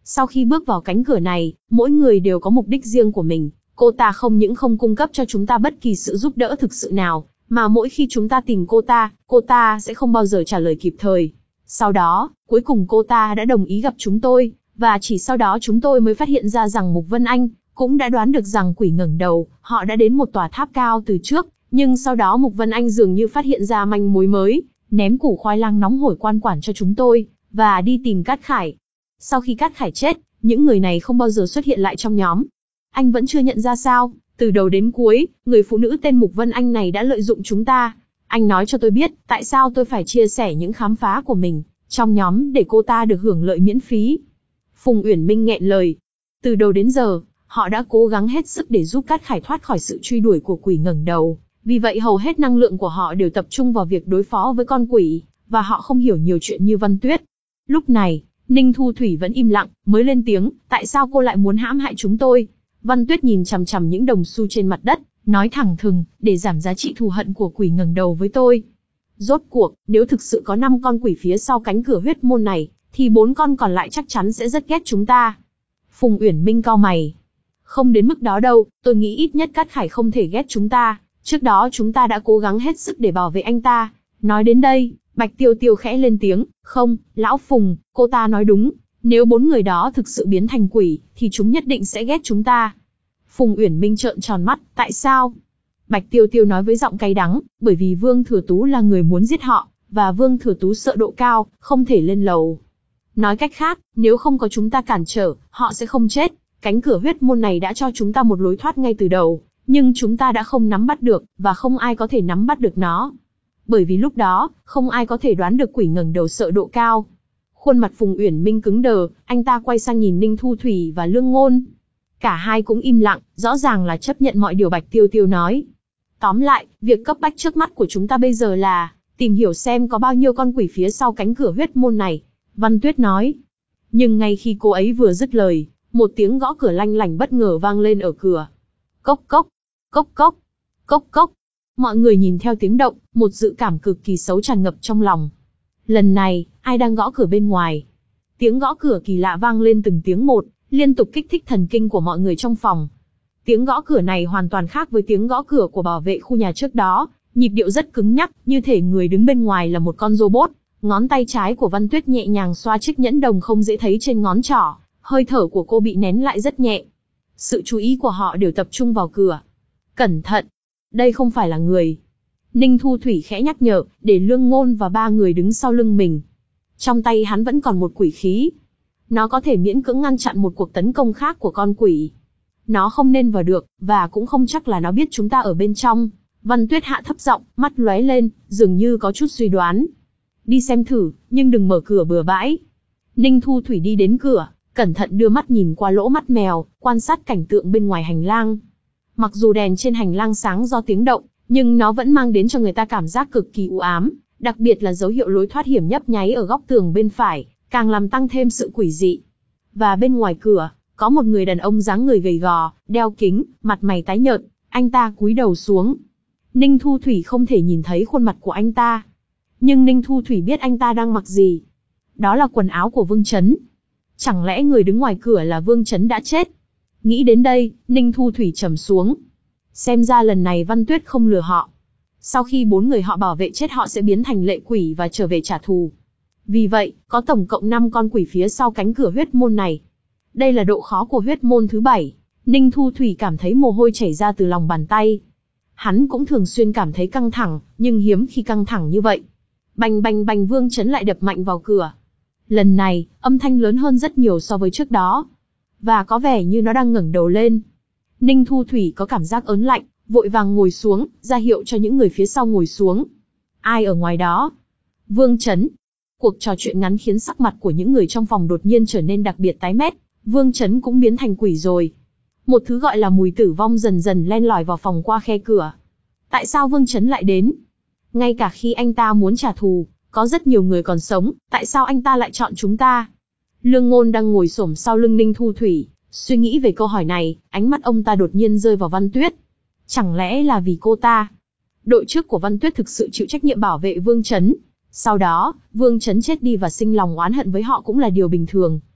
Sau khi bước vào cánh cửa này, mỗi người đều có mục đích riêng của mình. Cô ta không những không cung cấp cho chúng ta bất kỳ sự giúp đỡ thực sự nào, mà mỗi khi chúng ta tìm cô ta, cô ta sẽ không bao giờ trả lời kịp thời. Sau đó, cuối cùng cô ta đã đồng ý gặp chúng tôi, và chỉ sau đó chúng tôi mới phát hiện ra rằng Mục Vân Anh cũng đã đoán được rằng quỷ ngẩng đầu, họ đã đến một tòa tháp cao từ trước, nhưng sau đó Mục Vân Anh dường như phát hiện ra manh mối mới, ném củ khoai lang nóng hổi quan quản cho chúng tôi, và đi tìm Cát Khải. Sau khi Cát Khải chết, những người này không bao giờ xuất hiện lại trong nhóm. Anh vẫn chưa nhận ra sao, từ đầu đến cuối, người phụ nữ tên Mục Vân Anh này đã lợi dụng chúng ta. Anh nói cho tôi biết, tại sao tôi phải chia sẻ những khám phá của mình trong nhóm để cô ta được hưởng lợi miễn phí. Phùng Uyển Minh nghẹn lời. Từ đầu đến giờ, họ đã cố gắng hết sức để giúp Cát Khải thoát khỏi sự truy đuổi của quỷ ngẩng đầu. Vì vậy hầu hết năng lượng của họ đều tập trung vào việc đối phó với con quỷ, và họ không hiểu nhiều chuyện như Văn Tuyết. Lúc này, Ninh Thu Thủy vẫn im lặng, mới lên tiếng, tại sao cô lại muốn hãm hại chúng tôi? Văn Tuyết nhìn chằm chằm những đồng xu trên mặt đất, nói thẳng thừng, để giảm giá trị thù hận của quỷ ngẩng đầu với tôi. Rốt cuộc, nếu thực sự có năm con quỷ phía sau cánh cửa huyết môn này, thì bốn con còn lại chắc chắn sẽ rất ghét chúng ta. Phùng Uyển Minh cau mày. Không đến mức đó đâu, tôi nghĩ ít nhất Cát Khải không thể ghét chúng ta. Trước đó chúng ta đã cố gắng hết sức để bảo vệ anh ta. Nói đến đây, Bạch Tiêu Tiêu khẽ lên tiếng, không, Lão Phùng, cô ta nói đúng. Nếu bốn người đó thực sự biến thành quỷ, thì chúng nhất định sẽ ghét chúng ta. Phùng Uyển Minh trợn tròn mắt, tại sao? Bạch Tiêu Tiêu nói với giọng cay đắng, bởi vì Vương Thừa Tú là người muốn giết họ, và Vương Thừa Tú sợ độ cao, không thể lên lầu. Nói cách khác, nếu không có chúng ta cản trở, họ sẽ không chết. Cánh cửa huyết môn này đã cho chúng ta một lối thoát ngay từ đầu, nhưng chúng ta đã không nắm bắt được, và không ai có thể nắm bắt được nó. Bởi vì lúc đó, không ai có thể đoán được quỷ ngẩng đầu sợ độ cao. Khuôn mặt Phùng Uyển Minh cứng đờ, anh ta quay sang nhìn Ninh Thu Thủy và Lương Ngôn. Cả hai cũng im lặng, rõ ràng là chấp nhận mọi điều Bạch Tiêu Tiêu nói. Tóm lại, việc cấp bách trước mắt của chúng ta bây giờ là tìm hiểu xem có bao nhiêu con quỷ phía sau cánh cửa huyết môn này. Văn Tuyết nói. Nhưng ngay khi cô ấy vừa dứt lời, một tiếng gõ cửa lanh lảnh bất ngờ vang lên ở cửa. Cốc cốc, cốc cốc, cốc cốc. Mọi người nhìn theo tiếng động, một dự cảm cực kỳ xấu tràn ngập trong lòng. Lần này, ai đang gõ cửa bên ngoài? Tiếng gõ cửa kỳ lạ vang lên từng tiếng một, liên tục kích thích thần kinh của mọi người trong phòng. Tiếng gõ cửa này hoàn toàn khác với tiếng gõ cửa của bảo vệ khu nhà trước đó, nhịp điệu rất cứng nhắc, như thể người đứng bên ngoài là một con robot. Ngón tay trái của Văn Tuyết nhẹ nhàng xoa chiếc nhẫn đồng không dễ thấy trên ngón trỏ, hơi thở của cô bị nén lại rất nhẹ. Sự chú ý của họ đều tập trung vào cửa. Cẩn thận, đây không phải là người. Ninh Thu Thủy khẽ nhắc nhở, để Lương Ngôn và ba người đứng sau lưng mình. Trong tay hắn vẫn còn một quỷ khí. Nó có thể miễn cưỡng ngăn chặn một cuộc tấn công khác của con quỷ. Nó không nên vào được, và cũng không chắc là nó biết chúng ta ở bên trong. Văn Tuyết hạ thấp giọng, mắt lóe lên, dường như có chút suy đoán. Đi xem thử, nhưng đừng mở cửa bừa bãi. Ninh Thu Thủy đi đến cửa, cẩn thận đưa mắt nhìn qua lỗ mắt mèo, quan sát cảnh tượng bên ngoài hành lang. Mặc dù đèn trên hành lang sáng do tiếng động, nhưng nó vẫn mang đến cho người ta cảm giác cực kỳ u ám, đặc biệt là dấu hiệu lối thoát hiểm nhấp nháy ở góc tường bên phải, càng làm tăng thêm sự quỷ dị. Và bên ngoài cửa, có một người đàn ông dáng người gầy gò, đeo kính, mặt mày tái nhợt, anh ta cúi đầu xuống. Ninh Thu Thủy không thể nhìn thấy khuôn mặt của anh ta. Nhưng Ninh Thu Thủy biết anh ta đang mặc gì. Đó là quần áo của Vương Chấn. Chẳng lẽ người đứng ngoài cửa là Vương Chấn đã chết? Nghĩ đến đây, Ninh Thu Thủy trầm xuống. Xem ra lần này Văn Tuyết không lừa họ. Sau khi bốn người họ bảo vệ chết họ sẽ biến thành lệ quỷ và trở về trả thù. Vì vậy, có tổng cộng năm con quỷ phía sau cánh cửa huyết môn này. Đây là độ khó của huyết môn thứ bảy. Ninh Thu Thủy cảm thấy mồ hôi chảy ra từ lòng bàn tay. Hắn cũng thường xuyên cảm thấy căng thẳng, nhưng hiếm khi căng thẳng như vậy. Bành bành bành, Vương Chấn lại đập mạnh vào cửa. Lần này, âm thanh lớn hơn rất nhiều so với trước đó. Và có vẻ như nó đang ngẩng đầu lên. Ninh Thu Thủy có cảm giác ớn lạnh, vội vàng ngồi xuống, ra hiệu cho những người phía sau ngồi xuống. Ai ở ngoài đó? Vương Chấn. Cuộc trò chuyện ngắn khiến sắc mặt của những người trong phòng đột nhiên trở nên đặc biệt tái mét. Vương Chấn cũng biến thành quỷ rồi. Một thứ gọi là mùi tử vong dần dần len lỏi vào phòng qua khe cửa. Tại sao Vương Chấn lại đến? Ngay cả khi anh ta muốn trả thù, có rất nhiều người còn sống, tại sao anh ta lại chọn chúng ta? Lương Ngôn đang ngồi xổm sau lưng Ninh Thu Thủy, suy nghĩ về câu hỏi này, ánh mắt ông ta đột nhiên rơi vào Văn Tuyết. Chẳng lẽ là vì cô ta? Đội trước của Văn Tuyết thực sự chịu trách nhiệm bảo vệ Vương Chấn. Sau đó, Vương Chấn chết đi và sinh lòng oán hận với họ cũng là điều bình thường.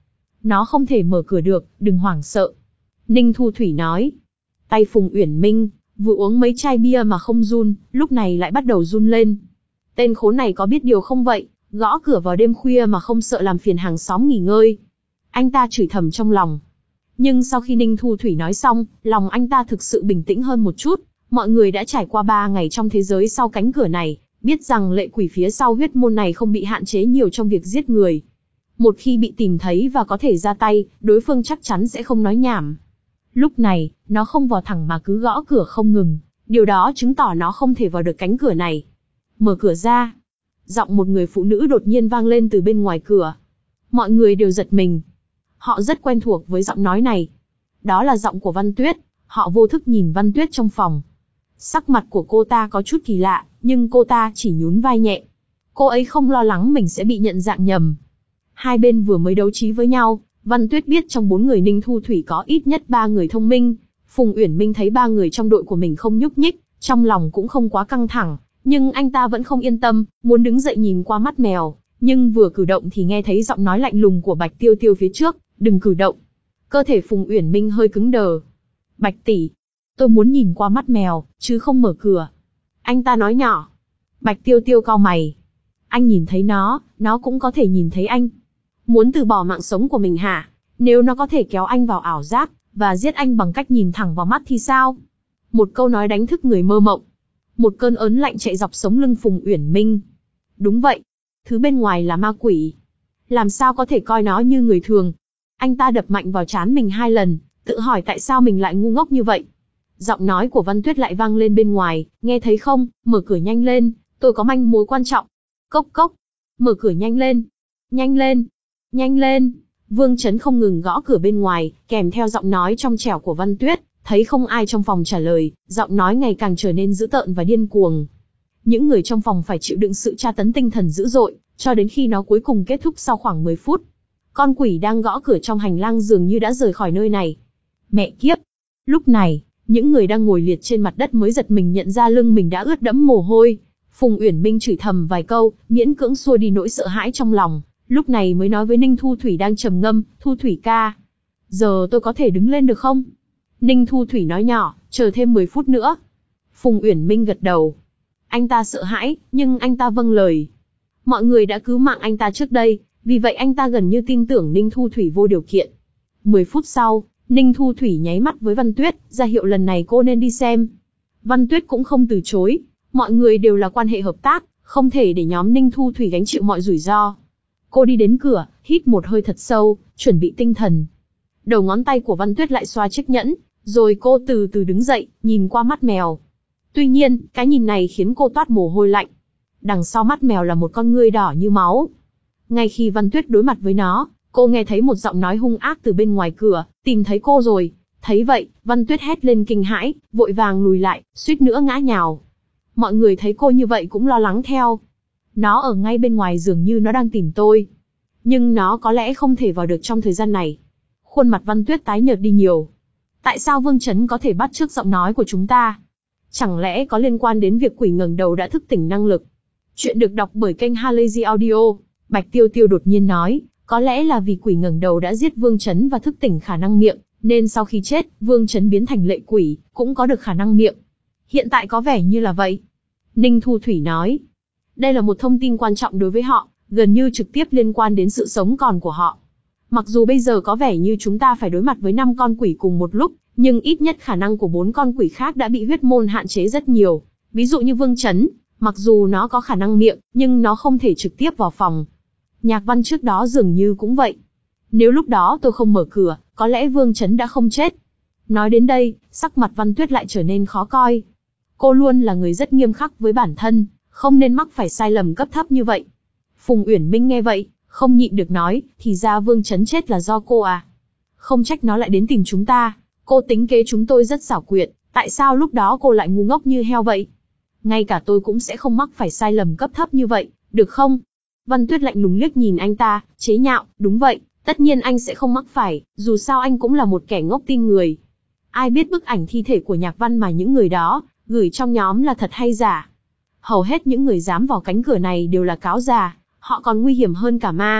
Nó không thể mở cửa được, đừng hoảng sợ. Ninh Thu Thủy nói. Tay Phùng Uyển Minh, vừa uống mấy chai bia mà không run, lúc này lại bắt đầu run lên. Tên khốn này có biết điều không vậy, gõ cửa vào đêm khuya mà không sợ làm phiền hàng xóm nghỉ ngơi. Anh ta chửi thầm trong lòng. Nhưng sau khi Ninh Thu Thủy nói xong, lòng anh ta thực sự bình tĩnh hơn một chút. Mọi người đã trải qua ba ngày trong thế giới sau cánh cửa này, biết rằng lệ quỷ phía sau huyết môn này không bị hạn chế nhiều trong việc giết người. Một khi bị tìm thấy và có thể ra tay, đối phương chắc chắn sẽ không nói nhảm. Lúc này, nó không vào thẳng mà cứ gõ cửa không ngừng. Điều đó chứng tỏ nó không thể vào được cánh cửa này. Mở cửa ra. Giọng một người phụ nữ đột nhiên vang lên từ bên ngoài cửa. Mọi người đều giật mình. Họ rất quen thuộc với giọng nói này. Đó là giọng của Văn Tuyết. Họ vô thức nhìn Văn Tuyết trong phòng. Sắc mặt của cô ta có chút kỳ lạ, nhưng cô ta chỉ nhún vai nhẹ. Cô ấy không lo lắng mình sẽ bị nhận dạng nhầm. Hai bên vừa mới đấu trí với nhau, Văn Tuyết biết trong bốn người Ninh Thu Thủy có ít nhất ba người thông minh. Phùng Uyển Minh thấy ba người trong đội của mình không nhúc nhích, trong lòng cũng không quá căng thẳng, nhưng anh ta vẫn không yên tâm, muốn đứng dậy nhìn qua mắt mèo, nhưng vừa cử động thì nghe thấy giọng nói lạnh lùng của Bạch Tiêu Tiêu phía trước, đừng cử động. Cơ thể Phùng Uyển Minh hơi cứng đờ. Bạch tỷ, tôi muốn nhìn qua mắt mèo, chứ không mở cửa. Anh ta nói nhỏ. Bạch Tiêu Tiêu cau mày. Anh nhìn thấy nó, nó cũng có thể nhìn thấy anh. Muốn từ bỏ mạng sống của mình hả? Nếu nó có thể kéo anh vào ảo giác, và giết anh bằng cách nhìn thẳng vào mắt thì sao? Một câu nói đánh thức người mơ mộng. Một cơn ớn lạnh chạy dọc sống lưng Phùng Uyển Minh. Đúng vậy. Thứ bên ngoài là ma quỷ. Làm sao có thể coi nó như người thường? Anh ta đập mạnh vào trán mình hai lần, tự hỏi tại sao mình lại ngu ngốc như vậy. Giọng nói của Văn Tuyết lại vang lên bên ngoài, nghe thấy không, mở cửa nhanh lên, tôi có manh mối quan trọng. Cốc cốc, mở cửa nhanh lên, nhanh lên, nhanh lên. Vương Chấn không ngừng gõ cửa bên ngoài, kèm theo giọng nói trong trẻo của Văn Tuyết, thấy không ai trong phòng trả lời, giọng nói ngày càng trở nên dữ tợn và điên cuồng. Những người trong phòng phải chịu đựng sự tra tấn tinh thần dữ dội, cho đến khi nó cuối cùng kết thúc sau khoảng mười phút. Con quỷ đang gõ cửa trong hành lang dường như đã rời khỏi nơi này. Mẹ kiếp! Lúc này, những người đang ngồi liệt trên mặt đất mới giật mình nhận ra lưng mình đã ướt đẫm mồ hôi. Phùng Uyển Minh chửi thầm vài câu, miễn cưỡng xua đi nỗi sợ hãi trong lòng, lúc này mới nói với Ninh Thu Thủy đang trầm ngâm, Thu Thủy ca. Giờ tôi có thể đứng lên được không? Ninh Thu Thủy nói nhỏ, chờ thêm mười phút nữa. Phùng Uyển Minh gật đầu. Anh ta sợ hãi, nhưng anh ta vâng lời. Mọi người đã cứu mạng anh ta trước đây, vì vậy anh ta gần như tin tưởng Ninh Thu Thủy vô điều kiện. Mười phút sau, Ninh Thu Thủy nháy mắt với Văn Tuyết, ra hiệu lần này cô nên đi xem. Văn Tuyết cũng không từ chối, mọi người đều là quan hệ hợp tác, không thể để nhóm Ninh Thu Thủy gánh chịu mọi rủi ro. Cô đi đến cửa, hít một hơi thật sâu, chuẩn bị tinh thần. Đầu ngón tay của Văn Tuyết lại xoa chiếc nhẫn, rồi cô từ từ đứng dậy, nhìn qua mắt mèo. Tuy nhiên, cái nhìn này khiến cô toát mồ hôi lạnh. Đằng sau mắt mèo là một con ngươi đỏ như máu. Ngay khi Văn Tuyết đối mặt với nó, cô nghe thấy một giọng nói hung ác từ bên ngoài cửa, tìm thấy cô rồi. Thấy vậy, Văn Tuyết hét lên kinh hãi, vội vàng lùi lại, suýt nữa ngã nhào. Mọi người thấy cô như vậy cũng lo lắng theo. Nó ở ngay bên ngoài dường như nó đang tìm tôi. Nhưng nó có lẽ không thể vào được trong thời gian này. Khuôn mặt Văn Tuyết tái nhợt đi nhiều. Tại sao Vương Chấn có thể bắt chước giọng nói của chúng ta? Chẳng lẽ có liên quan đến việc quỷ ngẩng đầu đã thức tỉnh năng lực? Chuyện được đọc bởi kênh Halazy Audio. Bạch Tiêu Tiêu đột nhiên nói, có lẽ là vì quỷ ngẩng đầu đã giết Vương Chấn và thức tỉnh khả năng miệng, nên sau khi chết, Vương Chấn biến thành lệ quỷ, cũng có được khả năng miệng. Hiện tại có vẻ như là vậy. Ninh Thu Thủy nói, đây là một thông tin quan trọng đối với họ, gần như trực tiếp liên quan đến sự sống còn của họ. Mặc dù bây giờ có vẻ như chúng ta phải đối mặt với năm con quỷ cùng một lúc, nhưng ít nhất khả năng của bốn con quỷ khác đã bị huyết môn hạn chế rất nhiều. Ví dụ như Vương Chấn, mặc dù nó có khả năng miệng, nhưng nó không thể trực tiếp vào phòng. Nhạc Văn trước đó dường như cũng vậy. Nếu lúc đó tôi không mở cửa, có lẽ Vương Chấn đã không chết. Nói đến đây, sắc mặt Văn Tuyết lại trở nên khó coi. Cô luôn là người rất nghiêm khắc với bản thân, không nên mắc phải sai lầm cấp thấp như vậy. Phùng Uyển Minh nghe vậy, không nhịn được nói, thì ra Vương Chấn chết là do cô à? Không trách nó lại đến tìm chúng ta, cô tính kế chúng tôi rất xảo quyệt, tại sao lúc đó cô lại ngu ngốc như heo vậy? Ngay cả tôi cũng sẽ không mắc phải sai lầm cấp thấp như vậy, được không? Văn Tuyết lạnh lùng liếc nhìn anh ta, chế nhạo, đúng vậy, tất nhiên anh sẽ không mắc phải, dù sao anh cũng là một kẻ ngốc tin người. Ai biết bức ảnh thi thể của Nhạc Văn mà những người đó gửi trong nhóm là thật hay giả? Hầu hết những người dám vào cánh cửa này đều là cáo già, họ còn nguy hiểm hơn cả ma.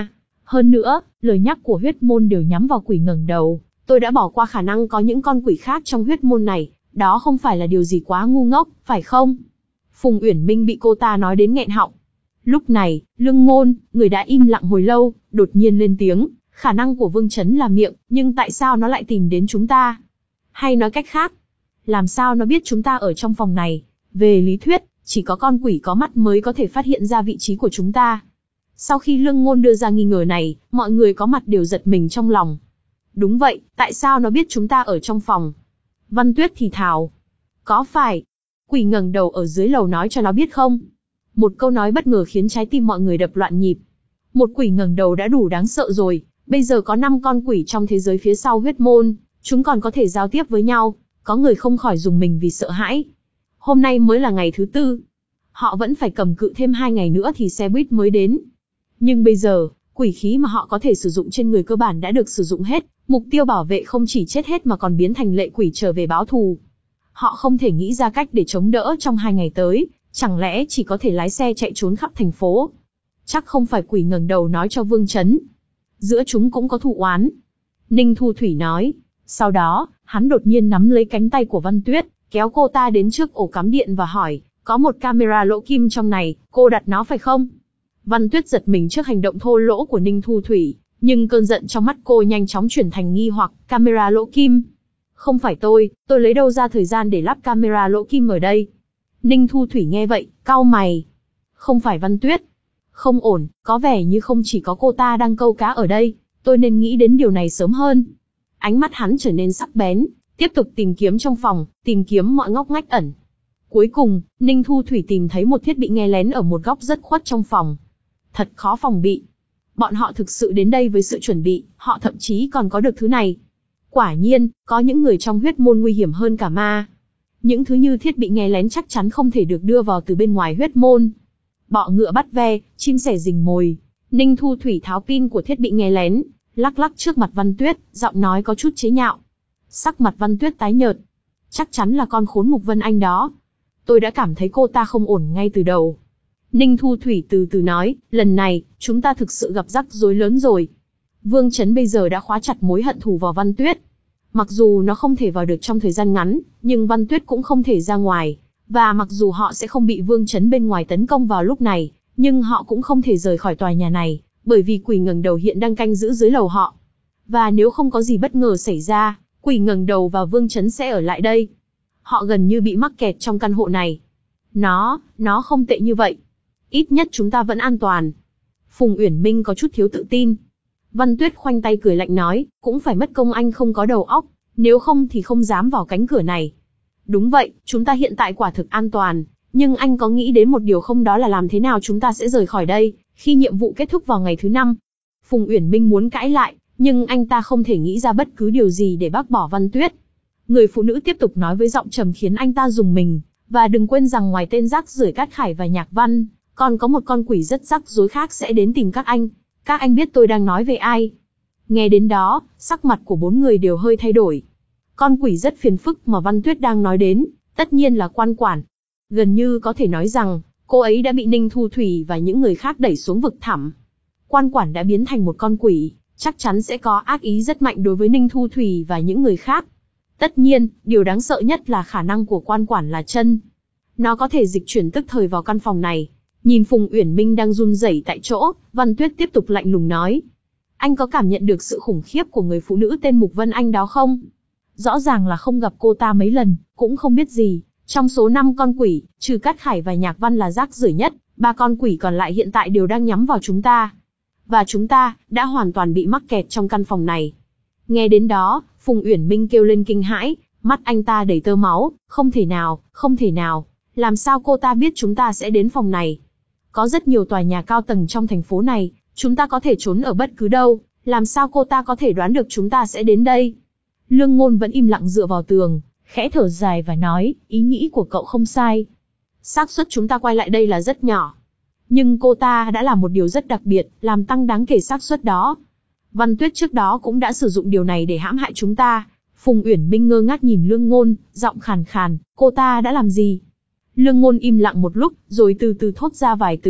Hơn nữa, lời nhắc của huyết môn đều nhắm vào quỷ ngẩng đầu, tôi đã bỏ qua khả năng có những con quỷ khác trong huyết môn này, đó không phải là điều gì quá ngu ngốc, phải không? Phùng Uyển Minh bị cô ta nói đến nghẹn họng. Lúc này, Lương Ngôn, người đã im lặng hồi lâu, đột nhiên lên tiếng, khả năng của Vương Chấn là miệng, nhưng tại sao nó lại tìm đến chúng ta? Hay nói cách khác, làm sao nó biết chúng ta ở trong phòng này? Về lý thuyết, chỉ có con quỷ có mắt mới có thể phát hiện ra vị trí của chúng ta. Sau khi Lương Ngôn đưa ra nghi ngờ này, mọi người có mặt đều giật mình trong lòng. Đúng vậy, tại sao nó biết chúng ta ở trong phòng? Văn Tuyết thì thào. Có phải, quỷ ngẩng đầu ở dưới lầu nói cho nó biết không? Một câu nói bất ngờ khiến trái tim mọi người đập loạn nhịp. Một quỷ ngẩng đầu đã đủ đáng sợ rồi, bây giờ có năm con quỷ trong thế giới phía sau huyết môn, chúng còn có thể giao tiếp với nhau, có người không khỏi dùng mình vì sợ hãi. Hôm nay mới là ngày thứ tư, họ vẫn phải cầm cự thêm hai ngày nữa thì xe buýt mới đến. Nhưng bây giờ, quỷ khí mà họ có thể sử dụng trên người cơ bản đã được sử dụng hết, mục tiêu bảo vệ không chỉ chết hết mà còn biến thành lệ quỷ trở về báo thù. Họ không thể nghĩ ra cách để chống đỡ trong hai ngày tới, chẳng lẽ chỉ có thể lái xe chạy trốn khắp thành phố? Chắc không phải quỷ ngẩng đầu nói cho Vương Chấn. Giữa chúng cũng có thù oán. Ninh Thu Thủy nói. Sau đó, hắn đột nhiên nắm lấy cánh tay của Văn Tuyết, kéo cô ta đến trước ổ cắm điện và hỏi, có một camera lỗ kim trong này, cô đặt nó phải không? Văn Tuyết giật mình trước hành động thô lỗ của Ninh Thu Thủy, nhưng cơn giận trong mắt cô nhanh chóng chuyển thành nghi hoặc, camera lỗ kim. Không phải tôi, tôi lấy đâu ra thời gian để lắp camera lỗ kim ở đây? Ninh Thu Thủy nghe vậy, cau mày. Không phải Văn Tuyết. Không ổn, có vẻ như không chỉ có cô ta đang câu cá ở đây, tôi nên nghĩ đến điều này sớm hơn. Ánh mắt hắn trở nên sắc bén, tiếp tục tìm kiếm trong phòng, tìm kiếm mọi ngóc ngách ẩn. Cuối cùng, Ninh Thu Thủy tìm thấy một thiết bị nghe lén ở một góc rất khuất trong phòng. Thật khó phòng bị. Bọn họ thực sự đến đây với sự chuẩn bị, họ thậm chí còn có được thứ này. Quả nhiên, có những người trong huyết môn nguy hiểm hơn cả ma. Những thứ như thiết bị nghe lén chắc chắn không thể được đưa vào từ bên ngoài huyết môn. Bọ ngựa bắt ve, chim sẻ rình mồi. Ninh Thu Thủy tháo pin của thiết bị nghe lén, lắc lắc trước mặt Văn Tuyết, giọng nói có chút chế nhạo. Sắc mặt Văn Tuyết tái nhợt. Chắc chắn là con khốn Mục Vân Anh đó. Tôi đã cảm thấy cô ta không ổn ngay từ đầu. Ninh Thu Thủy từ từ nói, lần này, chúng ta thực sự gặp rắc rối lớn rồi. Vương Chấn bây giờ đã khóa chặt mối hận thù vào Văn Tuyết. Mặc dù nó không thể vào được trong thời gian ngắn, nhưng Văn Tuyết cũng không thể ra ngoài. Và mặc dù họ sẽ không bị Vương Chấn bên ngoài tấn công vào lúc này, nhưng họ cũng không thể rời khỏi tòa nhà này, bởi vì quỷ ngẩng đầu hiện đang canh giữ dưới lầu họ. Và nếu không có gì bất ngờ xảy ra, quỷ ngẩng đầu và Vương Chấn sẽ ở lại đây. Họ gần như bị mắc kẹt trong căn hộ này. Nó, nó không tệ như vậy. Ít nhất chúng ta vẫn an toàn. Phùng Uyển Minh có chút thiếu tự tin. Văn Tuyết khoanh tay cười lạnh nói, cũng phải mất công anh không có đầu óc, nếu không thì không dám vào cánh cửa này. Đúng vậy, chúng ta hiện tại quả thực an toàn, nhưng anh có nghĩ đến một điều không, đó là làm thế nào chúng ta sẽ rời khỏi đây, khi nhiệm vụ kết thúc vào ngày thứ năm. Phùng Uyển Minh muốn cãi lại, nhưng anh ta không thể nghĩ ra bất cứ điều gì để bác bỏ Văn Tuyết. Người phụ nữ tiếp tục nói với giọng trầm khiến anh ta rùng mình, và đừng quên rằng ngoài tên rác rưởi Cát Khải và Nhạc Văn, còn có một con quỷ rất rắc rối khác sẽ đến tìm các anh. Các anh biết tôi đang nói về ai? Nghe đến đó, sắc mặt của bốn người đều hơi thay đổi. Con quỷ rất phiền phức mà Văn Tuyết đang nói đến, tất nhiên là Quan Quản. Gần như có thể nói rằng, cô ấy đã bị Ninh Thu Thủy và những người khác đẩy xuống vực thẳm. Quan Quản đã biến thành một con quỷ, chắc chắn sẽ có ác ý rất mạnh đối với Ninh Thu Thủy và những người khác. Tất nhiên, điều đáng sợ nhất là khả năng của Quan Quản là chân. Nó có thể dịch chuyển tức thời vào căn phòng này. Nhìn Phùng Uyển Minh đang run rẩy tại chỗ, Văn Tuyết tiếp tục lạnh lùng nói. Anh có cảm nhận được sự khủng khiếp của người phụ nữ tên Mục Vân Anh đó không? Rõ ràng là không gặp cô ta mấy lần, cũng không biết gì. Trong số năm con quỷ, trừ Cát Khải và Nhạc Văn là rác rưởi nhất, ba con quỷ còn lại hiện tại đều đang nhắm vào chúng ta. Và chúng ta, đã hoàn toàn bị mắc kẹt trong căn phòng này. Nghe đến đó, Phùng Uyển Minh kêu lên kinh hãi, mắt anh ta đầy tơ máu, không thể nào, không thể nào. Làm sao cô ta biết chúng ta sẽ đến phòng này? Có rất nhiều tòa nhà cao tầng trong thành phố này, chúng ta có thể trốn ở bất cứ đâu, làm sao cô ta có thể đoán được chúng ta sẽ đến đây? Lương Ngôn vẫn im lặng dựa vào tường, khẽ thở dài và nói, ý nghĩ của cậu không sai. Xác suất chúng ta quay lại đây là rất nhỏ. Nhưng cô ta đã làm một điều rất đặc biệt, làm tăng đáng kể xác suất đó. Văn Tuyết trước đó cũng đã sử dụng điều này để hãm hại chúng ta. Phùng Uyển Minh ngơ ngác nhìn Lương Ngôn, giọng khàn khàn, cô ta đã làm gì? Lương Ngôn im lặng một lúc, rồi từ từ thốt ra vài từ,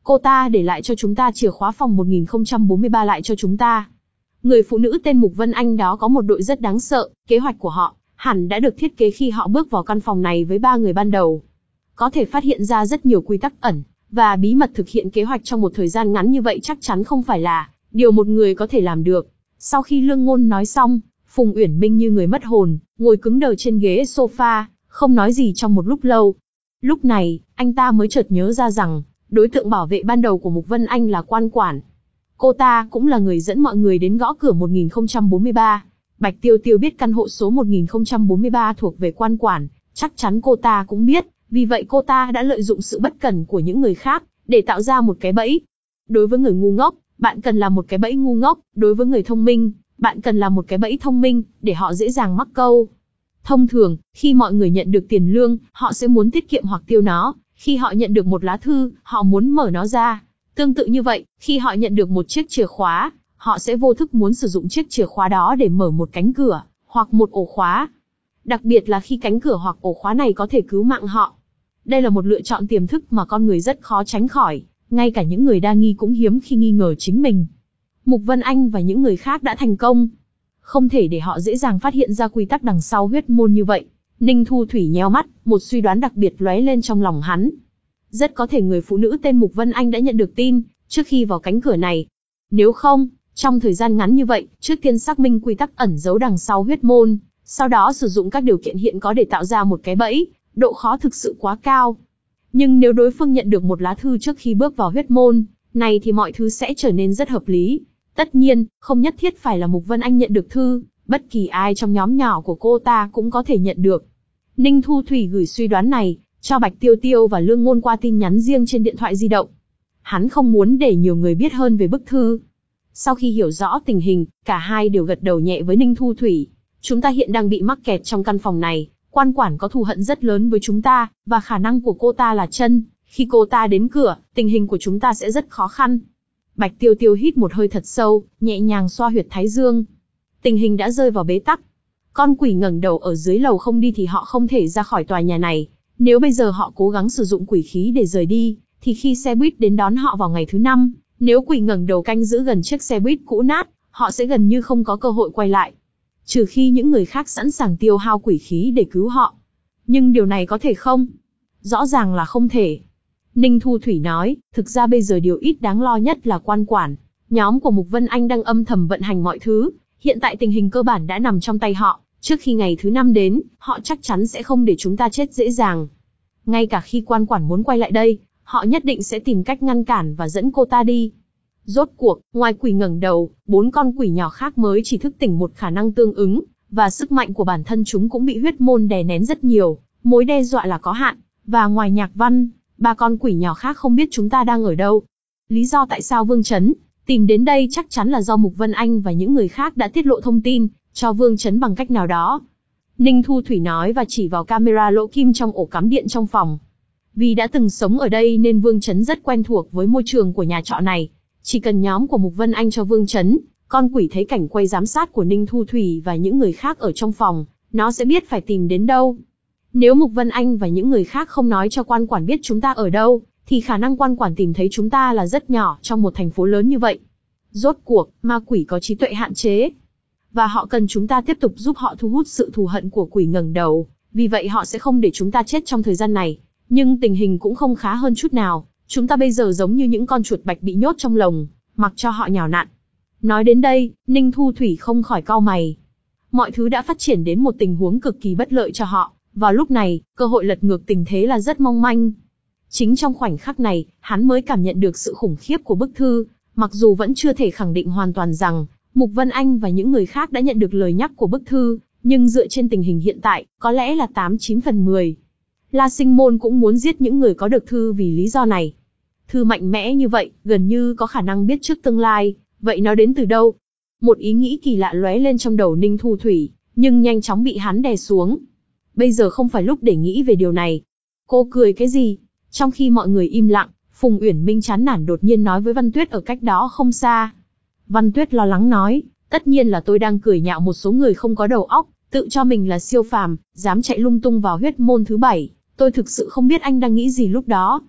Cô ta để lại cho chúng ta chìa khóa phòng một nghìn không trăm bốn mươi ba lại cho chúng ta. Người phụ nữ tên Mục Vân Anh đó có một đội rất đáng sợ, kế hoạch của họ hẳn đã được thiết kế khi họ bước vào căn phòng này với ba người ban đầu. Có thể phát hiện ra rất nhiều quy tắc ẩn, và bí mật thực hiện kế hoạch trong một thời gian ngắn như vậy chắc chắn không phải là điều một người có thể làm được. Sau khi Lương Ngôn nói xong, Phùng Uyển Minh như người mất hồn, ngồi cứng đờ trên ghế sofa, không nói gì trong một lúc lâu. Lúc này, anh ta mới chợt nhớ ra rằng, đối tượng bảo vệ ban đầu của Mục Vân Anh là Quan Quản. Cô ta cũng là người dẫn mọi người đến gõ cửa một nghìn không trăm bốn mươi ba. Bạch Tiêu Tiêu biết căn hộ số một nghìn không trăm bốn mươi ba thuộc về Quan Quản, chắc chắn cô ta cũng biết, vì vậy cô ta đã lợi dụng sự bất cẩn của những người khác, để tạo ra một cái bẫy. Đối với người ngu ngốc, bạn cần làm một cái bẫy ngu ngốc, đối với người thông minh, bạn cần làm một cái bẫy thông minh, để họ dễ dàng mắc câu. Thông thường, khi mọi người nhận được tiền lương, họ sẽ muốn tiết kiệm hoặc tiêu nó, khi họ nhận được một lá thư, họ muốn mở nó ra. Tương tự như vậy, khi họ nhận được một chiếc chìa khóa, họ sẽ vô thức muốn sử dụng chiếc chìa khóa đó để mở một cánh cửa, hoặc một ổ khóa. Đặc biệt là khi cánh cửa hoặc ổ khóa này có thể cứu mạng họ. Đây là một lựa chọn tiềm thức mà con người rất khó tránh khỏi, ngay cả những người đa nghi cũng hiếm khi nghi ngờ chính mình. Mục Vân Anh và những người khác đã thành công. Không thể để họ dễ dàng phát hiện ra quy tắc đằng sau huyết môn như vậy. Ninh Thu Thủy nheo mắt, một suy đoán đặc biệt lóe lên trong lòng hắn. Rất có thể người phụ nữ tên Mục Vân Anh đã nhận được tin, trước khi vào cánh cửa này. Nếu không, trong thời gian ngắn như vậy, trước tiên xác minh quy tắc ẩn giấu đằng sau huyết môn, sau đó sử dụng các điều kiện hiện có để tạo ra một cái bẫy, độ khó thực sự quá cao. Nhưng nếu đối phương nhận được một lá thư trước khi bước vào huyết môn này thì mọi thứ sẽ trở nên rất hợp lý. Tất nhiên, không nhất thiết phải là Mục Vân Anh nhận được thư, bất kỳ ai trong nhóm nhỏ của cô ta cũng có thể nhận được. Ninh Thu Thủy gửi suy đoán này cho Bạch Tiêu Tiêu và Lương Ngôn qua tin nhắn riêng trên điện thoại di động. Hắn không muốn để nhiều người biết hơn về bức thư. Sau khi hiểu rõ tình hình, cả hai đều gật đầu nhẹ với Ninh Thu Thủy. Chúng ta hiện đang bị mắc kẹt trong căn phòng này, Quan Quản có thù hận rất lớn với chúng ta, và khả năng của cô ta là chân. Khi cô ta đến cửa, tình hình của chúng ta sẽ rất khó khăn. Bạch Tiêu Tiêu hít một hơi thật sâu, nhẹ nhàng xoa huyệt thái dương. Tình hình đã rơi vào bế tắc. Con quỷ ngẩng đầu ở dưới lầu không đi thì họ không thể ra khỏi tòa nhà này. Nếu bây giờ họ cố gắng sử dụng quỷ khí để rời đi, thì khi xe buýt đến đón họ vào ngày thứ năm, nếu quỷ ngẩng đầu canh giữ gần chiếc xe buýt cũ nát, họ sẽ gần như không có cơ hội quay lại. Trừ khi những người khác sẵn sàng tiêu hao quỷ khí để cứu họ. Nhưng điều này có thể không? Rõ ràng là không thể. Ninh Thu Thủy nói, thực ra bây giờ điều ít đáng lo nhất là Quan Quản. Nhóm của Mục Vân Anh đang âm thầm vận hành mọi thứ, hiện tại tình hình cơ bản đã nằm trong tay họ, trước khi ngày thứ năm đến, họ chắc chắn sẽ không để chúng ta chết dễ dàng. Ngay cả khi Quan Quản muốn quay lại đây, họ nhất định sẽ tìm cách ngăn cản và dẫn cô ta đi. Rốt cuộc, ngoài quỷ ngẩng đầu, bốn con quỷ nhỏ khác mới chỉ thức tỉnh một khả năng tương ứng, và sức mạnh của bản thân chúng cũng bị huyết môn đè nén rất nhiều, mối đe dọa là có hạn, và ngoài Nhạc Văn, ba con quỷ nhỏ khác không biết chúng ta đang ở đâu. Lý do tại sao Vương Chấn tìm đến đây chắc chắn là do Mục Vân Anh và những người khác đã tiết lộ thông tin cho Vương Chấn bằng cách nào đó. Ninh Thu Thủy nói và chỉ vào camera lỗ kim trong ổ cắm điện trong phòng. Vì đã từng sống ở đây nên Vương Chấn rất quen thuộc với môi trường của nhà trọ này. Chỉ cần nhóm của Mục Vân Anh cho Vương Chấn, con quỷ thấy cảnh quay giám sát của Ninh Thu Thủy và những người khác ở trong phòng, nó sẽ biết phải tìm đến đâu. Nếu Mục Vân Anh và những người khác không nói cho Quan Quản biết chúng ta ở đâu, thì khả năng Quan Quản tìm thấy chúng ta là rất nhỏ trong một thành phố lớn như vậy. Rốt cuộc, ma quỷ có trí tuệ hạn chế. Và họ cần chúng ta tiếp tục giúp họ thu hút sự thù hận của quỷ ngẩng đầu, vì vậy họ sẽ không để chúng ta chết trong thời gian này. Nhưng tình hình cũng không khá hơn chút nào, chúng ta bây giờ giống như những con chuột bạch bị nhốt trong lồng, mặc cho họ nhào nặn. Nói đến đây, Ninh Thu Thủy không khỏi cau mày. Mọi thứ đã phát triển đến một tình huống cực kỳ bất lợi cho họ, vào lúc này, cơ hội lật ngược tình thế là rất mong manh. Chính trong khoảnh khắc này, hắn mới cảm nhận được sự khủng khiếp của bức thư, mặc dù vẫn chưa thể khẳng định hoàn toàn rằng Mục Vân Anh và những người khác đã nhận được lời nhắc của bức thư, nhưng dựa trên tình hình hiện tại, có lẽ là tám chín phần mười. La Sinh Môn cũng muốn giết những người có được thư vì lý do này. Thư mạnh mẽ như vậy, gần như có khả năng biết trước tương lai, vậy nó đến từ đâu? Một ý nghĩ kỳ lạ lóe lên trong đầu Ninh Thu Thủy, nhưng nhanh chóng bị hắn đè xuống. Bây giờ không phải lúc để nghĩ về điều này. Cô cười cái gì? Trong khi mọi người im lặng, Phùng Uyển Minh chán nản đột nhiên nói với Văn Tuyết ở cách đó không xa. Văn Tuyết lo lắng nói, tất nhiên là tôi đang cười nhạo một số người không có đầu óc, tự cho mình là siêu phàm, dám chạy lung tung vào huyết môn thứ bảy. Tôi thực sự không biết anh đang nghĩ gì lúc đó.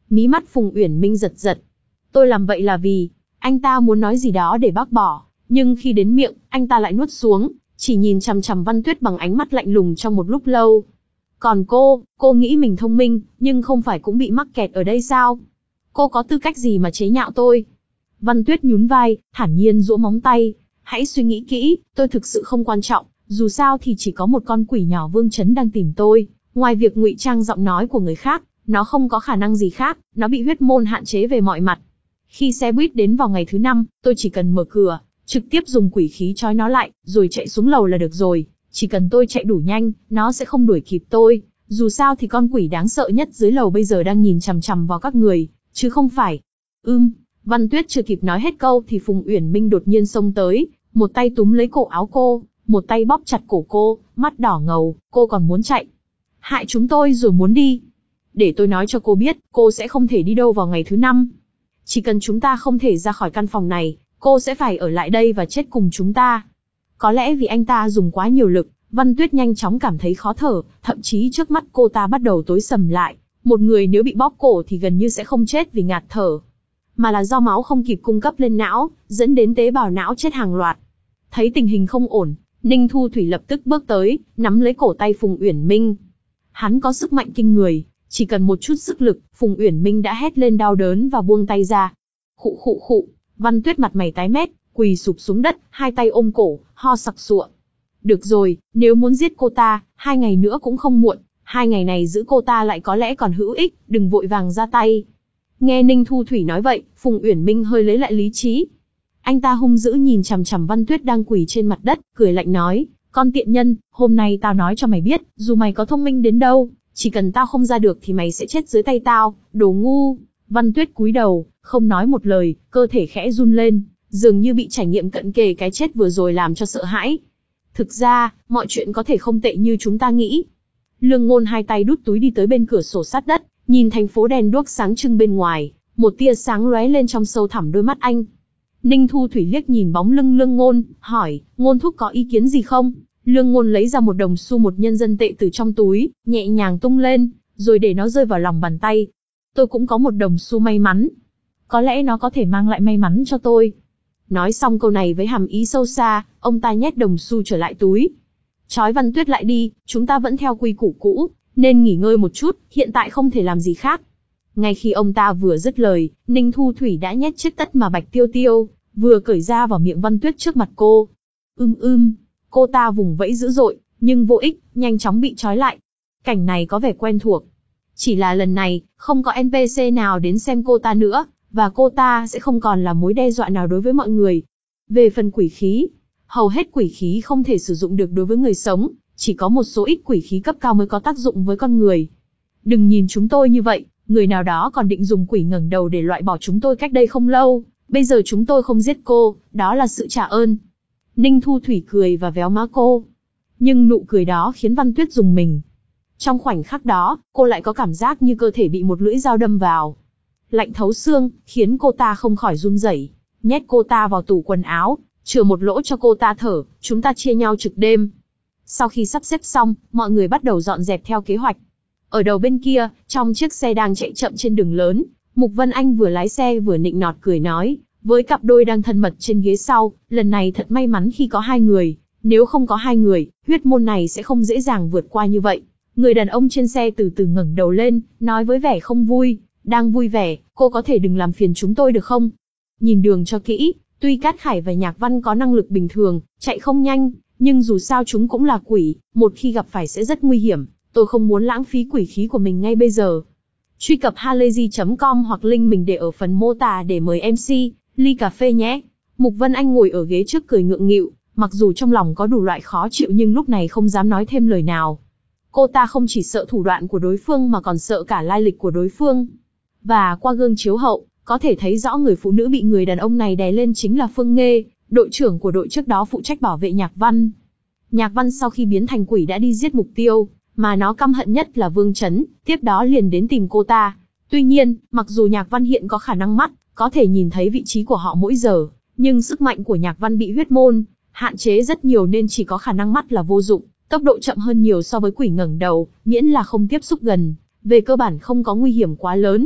Mí mắt Phùng Uyển Minh giật giật. Tôi làm vậy là vì, anh ta muốn nói gì đó để bác bỏ, nhưng khi đến miệng, anh ta lại nuốt xuống, chỉ nhìn chằm chằm Văn Tuyết bằng ánh mắt lạnh lùng trong một lúc lâu. Còn cô, cô nghĩ mình thông minh, nhưng không phải cũng bị mắc kẹt ở đây sao? Cô có tư cách gì mà chế nhạo tôi? Văn Tuyết nhún vai, thản nhiên duỗi móng tay. Hãy suy nghĩ kỹ, tôi thực sự không quan trọng, dù sao thì chỉ có một con quỷ nhỏ Vương Chấn đang tìm tôi. Ngoài việc ngụy trang giọng nói của người khác, nó không có khả năng gì khác, nó bị huyết môn hạn chế về mọi mặt. Khi xe buýt đến vào ngày thứ năm, tôi chỉ cần mở cửa, trực tiếp dùng quỷ khí trói nó lại, rồi chạy xuống lầu là được rồi. Chỉ cần tôi chạy đủ nhanh, nó sẽ không đuổi kịp tôi. Dù sao thì con quỷ đáng sợ nhất dưới lầu bây giờ đang nhìn chằm chằm vào các người, chứ không phải. Ưm, Văn Tuyết chưa kịp nói hết câu thì Phùng Uyển Minh đột nhiên xông tới, một tay túm lấy cổ áo cô, một tay bóp chặt cổ cô, mắt đỏ ngầu, cô còn muốn chạy. Hại chúng tôi rồi muốn đi. Để tôi nói cho cô biết, cô sẽ không thể đi đâu vào ngày thứ năm. Chỉ cần chúng ta không thể ra khỏi căn phòng này, cô sẽ phải ở lại đây và chết cùng chúng ta. Có lẽ vì anh ta dùng quá nhiều lực, Văn Tuyết nhanh chóng cảm thấy khó thở, thậm chí trước mắt cô ta bắt đầu tối sầm lại. Một người nếu bị bóp cổ thì gần như sẽ không chết vì ngạt thở, mà là do máu không kịp cung cấp lên não, dẫn đến tế bào não chết hàng loạt. Thấy tình hình không ổn, Ninh Thu Thủy lập tức bước tới, nắm lấy cổ tay Phùng Uyển Minh. Hắn có sức mạnh kinh người, chỉ cần một chút sức lực, Phùng Uyển Minh đã hét lên đau đớn và buông tay ra. Khụ khụ khụ, Văn Tuyết mặt mày tái mét, quỳ sụp xuống đất, hai tay ôm cổ, ho sặc sụa. Được rồi, nếu muốn giết cô ta, hai ngày nữa cũng không muộn, hai ngày này giữ cô ta lại có lẽ còn hữu ích, đừng vội vàng ra tay. Nghe Ninh Thu Thủy nói vậy, Phùng Uyển Minh hơi lấy lại lý trí. Anh ta hung dữ nhìn chằm chằm Văn Tuyết đang quỳ trên mặt đất, cười lạnh nói, con tiện nhân, hôm nay tao nói cho mày biết, dù mày có thông minh đến đâu, chỉ cần tao không ra được thì mày sẽ chết dưới tay tao, đồ ngu. Văn Tuyết cúi đầu, không nói một lời, cơ thể khẽ run lên, dường như bị trải nghiệm cận kề cái chết vừa rồi làm cho sợ hãi. Thực ra, mọi chuyện có thể không tệ như chúng ta nghĩ. Lương Ngôn hai tay đút túi đi tới bên cửa sổ sát đất, nhìn thành phố đèn đuốc sáng trưng bên ngoài, một tia sáng lóe lên trong sâu thẳm đôi mắt anh. Ninh Thu Thủy liếc nhìn bóng lưng Lương Ngôn, hỏi, Ngôn thúc có ý kiến gì không? Lương Ngôn lấy ra một đồng xu một nhân dân tệ từ trong túi, nhẹ nhàng tung lên, rồi để nó rơi vào lòng bàn tay. Tôi cũng có một đồng xu may mắn. Có lẽ nó có thể mang lại may mắn cho tôi. Nói xong câu này với hàm ý sâu xa, ông ta nhét đồng xu trở lại túi. Trói Văn Tuyết lại đi, chúng ta vẫn theo quy củ cũ, nên nghỉ ngơi một chút, hiện tại không thể làm gì khác. Ngay khi ông ta vừa dứt lời, Ninh Thu Thủy đã nhét chiếc tất mà Bạch Tiêu Tiêu vừa cởi ra vào miệng Văn Tuyết trước mặt cô. Ưm ưm, cô ta vùng vẫy dữ dội, nhưng vô ích, nhanh chóng bị trói lại. Cảnh này có vẻ quen thuộc. Chỉ là lần này, không có en pê xê nào đến xem cô ta nữa, và cô ta sẽ không còn là mối đe dọa nào đối với mọi người. Về phần quỷ khí, hầu hết quỷ khí không thể sử dụng được đối với người sống, chỉ có một số ít quỷ khí cấp cao mới có tác dụng với con người. Đừng nhìn chúng tôi như vậy, người nào đó còn định dùng quỷ ngẩng đầu để loại bỏ chúng tôi cách đây không lâu, bây giờ chúng tôi không giết cô, đó là sự trả ơn. Ninh Thu Thủy cười và véo má cô. Nhưng nụ cười đó khiến Văn Tuyết rùng mình. Trong khoảnh khắc đó, cô lại có cảm giác như cơ thể bị một lưỡi dao đâm vào. Lạnh thấu xương, khiến cô ta không khỏi run rẩy. Nhét cô ta vào tủ quần áo, chừa một lỗ cho cô ta thở, chúng ta chia nhau trực đêm. Sau khi sắp xếp xong, mọi người bắt đầu dọn dẹp theo kế hoạch. Ở đầu bên kia, trong chiếc xe đang chạy chậm trên đường lớn, Mục Vân Anh vừa lái xe vừa nịnh nọt cười nói, với cặp đôi đang thân mật trên ghế sau, lần này thật may mắn khi có hai người, nếu không có hai người, huyết môn này sẽ không dễ dàng vượt qua như vậy. Người đàn ông trên xe từ từ ngẩng đầu lên, nói với vẻ không vui, đang vui vẻ, cô có thể đừng làm phiền chúng tôi được không? Nhìn đường cho kỹ, tuy Cát Khải và Nhạc Văn có năng lực bình thường, chạy không nhanh, nhưng dù sao chúng cũng là quỷ, một khi gặp phải sẽ rất nguy hiểm, tôi không muốn lãng phí quỷ khí của mình ngay bây giờ. Truy cập halayzi chấm com hoặc link mình để ở phần mô tả để mời em xê, ly cà phê nhé. Mục Vân Anh ngồi ở ghế trước cười ngượng nghịu, mặc dù trong lòng có đủ loại khó chịu nhưng lúc này không dám nói thêm lời nào. Cô ta không chỉ sợ thủ đoạn của đối phương mà còn sợ cả lai lịch của đối phương. Và qua gương chiếu hậu, có thể thấy rõ người phụ nữ bị người đàn ông này đè lên chính là Phương Nghê, đội trưởng của đội trước đó phụ trách bảo vệ Nhạc Văn. Nhạc Văn sau khi biến thành quỷ đã đi giết mục tiêu, mà nó căm hận nhất là Vương Chấn, tiếp đó liền đến tìm cô ta. Tuy nhiên, mặc dù Nhạc Văn hiện có khả năng mắt, có thể nhìn thấy vị trí của họ mỗi giờ, nhưng sức mạnh của Nhạc Văn bị huyết môn hạn chế rất nhiều nên chỉ có khả năng mắt là vô dụng, tốc độ chậm hơn nhiều so với quỷ ngẩng đầu, miễn là không tiếp xúc gần, về cơ bản không có nguy hiểm quá lớn.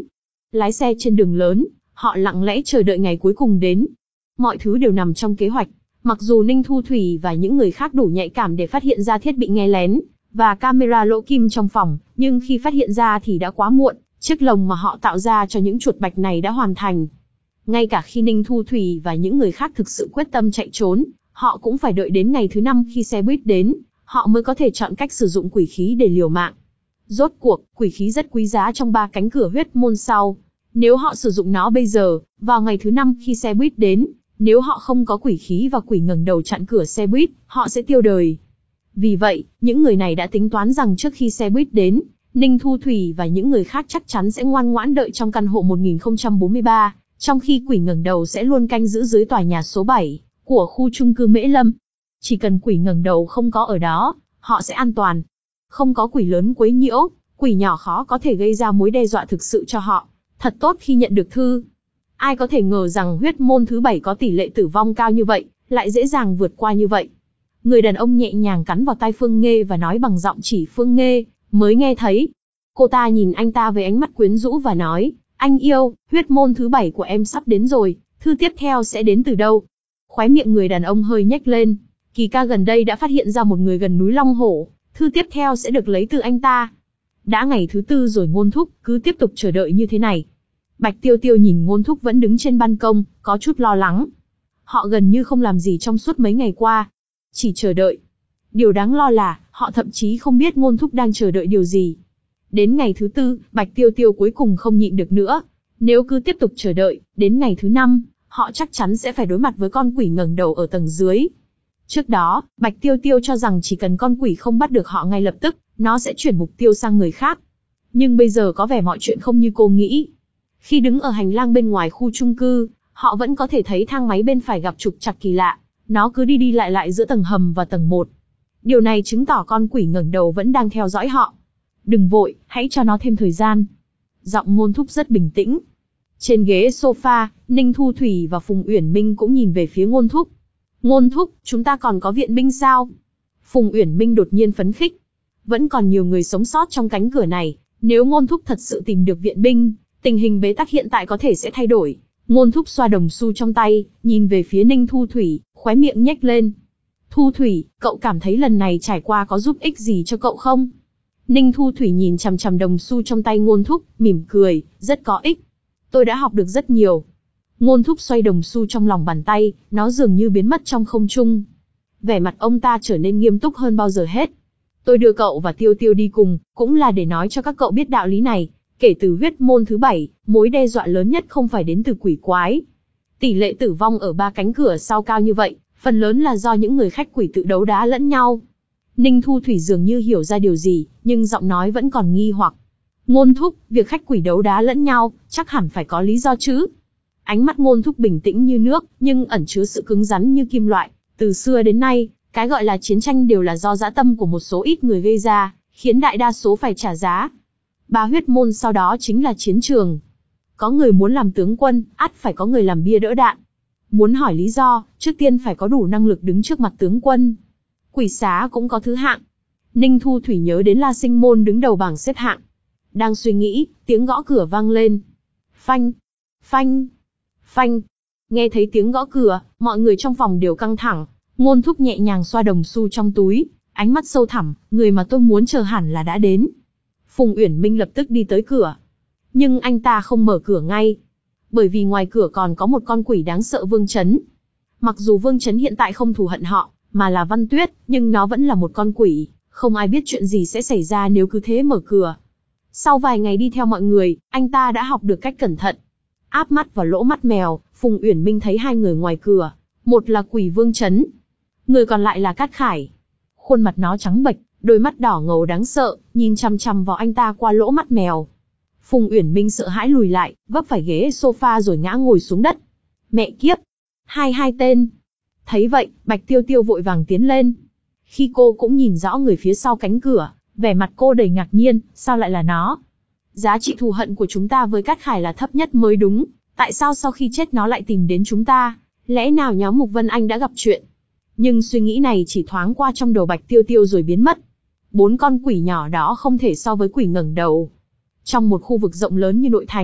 Lái xe trên đường lớn, họ lặng lẽ chờ đợi ngày cuối cùng đến. Mọi thứ đều nằm trong kế hoạch. Mặc dù Ninh Thu Thủy và những người khác đủ nhạy cảm để phát hiện ra thiết bị nghe lén và camera lỗ kim trong phòng, nhưng khi phát hiện ra thì đã quá muộn, chiếc lồng mà họ tạo ra cho những chuột bạch này đã hoàn thành. Ngay cả khi Ninh Thu Thủy và những người khác thực sự quyết tâm chạy trốn, họ cũng phải đợi đến ngày thứ năm khi xe buýt đến, họ mới có thể chọn cách sử dụng quỷ khí để liều mạng. Rốt cuộc, quỷ khí rất quý giá trong ba cánh cửa huyết môn sau. Nếu họ sử dụng nó bây giờ, vào ngày thứ năm khi xe buýt đến, nếu họ không có quỷ khí và quỷ ngẩng đầu chặn cửa xe buýt, họ sẽ tiêu đời. Vì vậy, những người này đã tính toán rằng trước khi xe buýt đến, Ninh Thu Thủy và những người khác chắc chắn sẽ ngoan ngoãn đợi trong căn hộ một nghìn không trăm bốn mươi ba, trong khi quỷ ngẩng đầu sẽ luôn canh giữ dưới tòa nhà số bảy của khu chung cư Mễ Lâm. Chỉ cần quỷ ngẩng đầu không có ở đó, họ sẽ an toàn. Không có quỷ lớn quấy nhiễu, quỷ nhỏ khó có thể gây ra mối đe dọa thực sự cho họ. Thật tốt khi nhận được thư. Ai có thể ngờ rằng huyết môn thứ bảy có tỷ lệ tử vong cao như vậy, lại dễ dàng vượt qua như vậy. Người đàn ông nhẹ nhàng cắn vào tai Phương Nghê và nói bằng giọng chỉ Phương Nghê mới nghe thấy. Cô ta nhìn anh ta với ánh mắt quyến rũ và nói, anh yêu, huyết môn thứ bảy của em sắp đến rồi, thư tiếp theo sẽ đến từ đâu? Khóe miệng người đàn ông hơi nhếch lên. Kỳ ca gần đây đã phát hiện ra một người gần núi Long Hổ, thư tiếp theo sẽ được lấy từ anh ta. Đã ngày thứ tư rồi Ngôn Thúc, cứ tiếp tục chờ đợi như thế này. Bạch Tiêu Tiêu nhìn Ngôn Thúc vẫn đứng trên ban công, có chút lo lắng. Họ gần như không làm gì trong suốt mấy ngày qua. Chỉ chờ đợi. Điều đáng lo là, họ thậm chí không biết Ngôn Thúc đang chờ đợi điều gì. Đến ngày thứ tư, Bạch Tiêu Tiêu cuối cùng không nhịn được nữa. Nếu cứ tiếp tục chờ đợi, đến ngày thứ năm, họ chắc chắn sẽ phải đối mặt với con quỷ ngẩng đầu ở tầng dưới. Trước đó, Bạch Tiêu Tiêu cho rằng chỉ cần con quỷ không bắt được họ ngay lập tức, nó sẽ chuyển mục tiêu sang người khác. Nhưng bây giờ có vẻ mọi chuyện không như cô nghĩ. Khi đứng ở hành lang bên ngoài khu chung cư, họ vẫn có thể thấy thang máy bên phải gặp trục trặc kỳ lạ. Nó cứ đi đi lại lại giữa tầng hầm và tầng một. Điều này chứng tỏ con quỷ ngẩng đầu vẫn đang theo dõi họ. Đừng vội, hãy cho nó thêm thời gian. Giọng Ngôn Thúc rất bình tĩnh. Trên ghế sofa, Ninh Thu Thủy và Phùng Uyển Minh cũng nhìn về phía Ngôn Thúc. Ngôn Thúc, chúng ta còn có viện binh sao? Phùng Uyển Minh đột nhiên phấn khích. Vẫn còn nhiều người sống sót trong cánh cửa này. Nếu Ngôn Thúc thật sự tìm được viện binh, tình hình bế tắc hiện tại có thể sẽ thay đổi. Ngôn Thúc xoa đồng xu trong tay, nhìn về phía Ninh Thu Thủy, khóe miệng nhếch lên. Thu Thủy, cậu cảm thấy lần này trải qua có giúp ích gì cho cậu không? Ninh Thu Thủy nhìn chằm chằm đồng xu trong tay Ngôn Thúc, mỉm cười, rất có ích. Tôi đã học được rất nhiều. Ngôn Thúc xoay đồng xu trong lòng bàn tay, nó dường như biến mất trong không trung. Vẻ mặt ông ta trở nên nghiêm túc hơn bao giờ hết. Tôi đưa cậu và Tiêu Tiêu đi cùng, cũng là để nói cho các cậu biết đạo lý này. Kể từ huyết môn thứ bảy, mối đe dọa lớn nhất không phải đến từ quỷ quái. Tỷ lệ tử vong ở ba cánh cửa sau cao như vậy, phần lớn là do những người khách quỷ tự đấu đá lẫn nhau. Ninh Thu Thủy dường như hiểu ra điều gì, nhưng giọng nói vẫn còn nghi hoặc. Ngôn Thúc, việc khách quỷ đấu đá lẫn nhau, chắc hẳn phải có lý do chứ. Ánh mắt Ngôn Thúc bình tĩnh như nước, nhưng ẩn chứa sự cứng rắn như kim loại. Từ xưa đến nay, cái gọi là chiến tranh đều là do dã tâm của một số ít người gây ra, khiến đại đa số phải trả giá. Ba huyết môn sau đó chính là chiến trường. Có người muốn làm tướng quân, ắt phải có người làm bia đỡ đạn. Muốn hỏi lý do, trước tiên phải có đủ năng lực đứng trước mặt tướng quân. Quỷ xá cũng có thứ hạng. Ninh Thu Thủy nhớ đến La Sinh Môn đứng đầu bảng xếp hạng. Đang suy nghĩ, tiếng gõ cửa vang lên. Phanh, phanh, phanh. Nghe thấy tiếng gõ cửa, mọi người trong phòng đều căng thẳng. Ngôn Thúc nhẹ nhàng xoa đồng xu trong túi, ánh mắt sâu thẳm, người mà tôi muốn chờ hẳn là đã đến. Phùng Uyển Minh lập tức đi tới cửa. Nhưng anh ta không mở cửa ngay. Bởi vì ngoài cửa còn có một con quỷ đáng sợ Vương Chấn. Mặc dù Vương Chấn hiện tại không thù hận họ, mà là Văn Tuyết, nhưng nó vẫn là một con quỷ. Không ai biết chuyện gì sẽ xảy ra nếu cứ thế mở cửa. Sau vài ngày đi theo mọi người, anh ta đã học được cách cẩn thận. Áp mắt vào lỗ mắt mèo, Phùng Uyển Minh thấy hai người ngoài cửa. Một là quỷ Vương Chấn. Người còn lại là Cát Khải. Khuôn mặt nó trắng bệch, đôi mắt đỏ ngầu đáng sợ, nhìn chằm chằm vào anh ta qua lỗ mắt mèo. Phùng Uyển Minh sợ hãi lùi lại, vấp phải ghế sofa rồi ngã ngồi xuống đất. Mẹ kiếp! Hai hai tên! Thấy vậy, Bạch Tiêu Tiêu vội vàng tiến lên. Khi cô cũng nhìn rõ người phía sau cánh cửa, vẻ mặt cô đầy ngạc nhiên, sao lại là nó? Giá trị thù hận của chúng ta với Cát Khải là thấp nhất mới đúng, tại sao sau khi chết nó lại tìm đến chúng ta? Lẽ nào nhóm Mục Vân Anh đã gặp chuyện? Nhưng suy nghĩ này chỉ thoáng qua trong đầu Bạch Tiêu Tiêu rồi biến mất. Bốn con quỷ nhỏ đó không thể so với quỷ ngẩng đầu. Trong một khu vực rộng lớn như nội thành,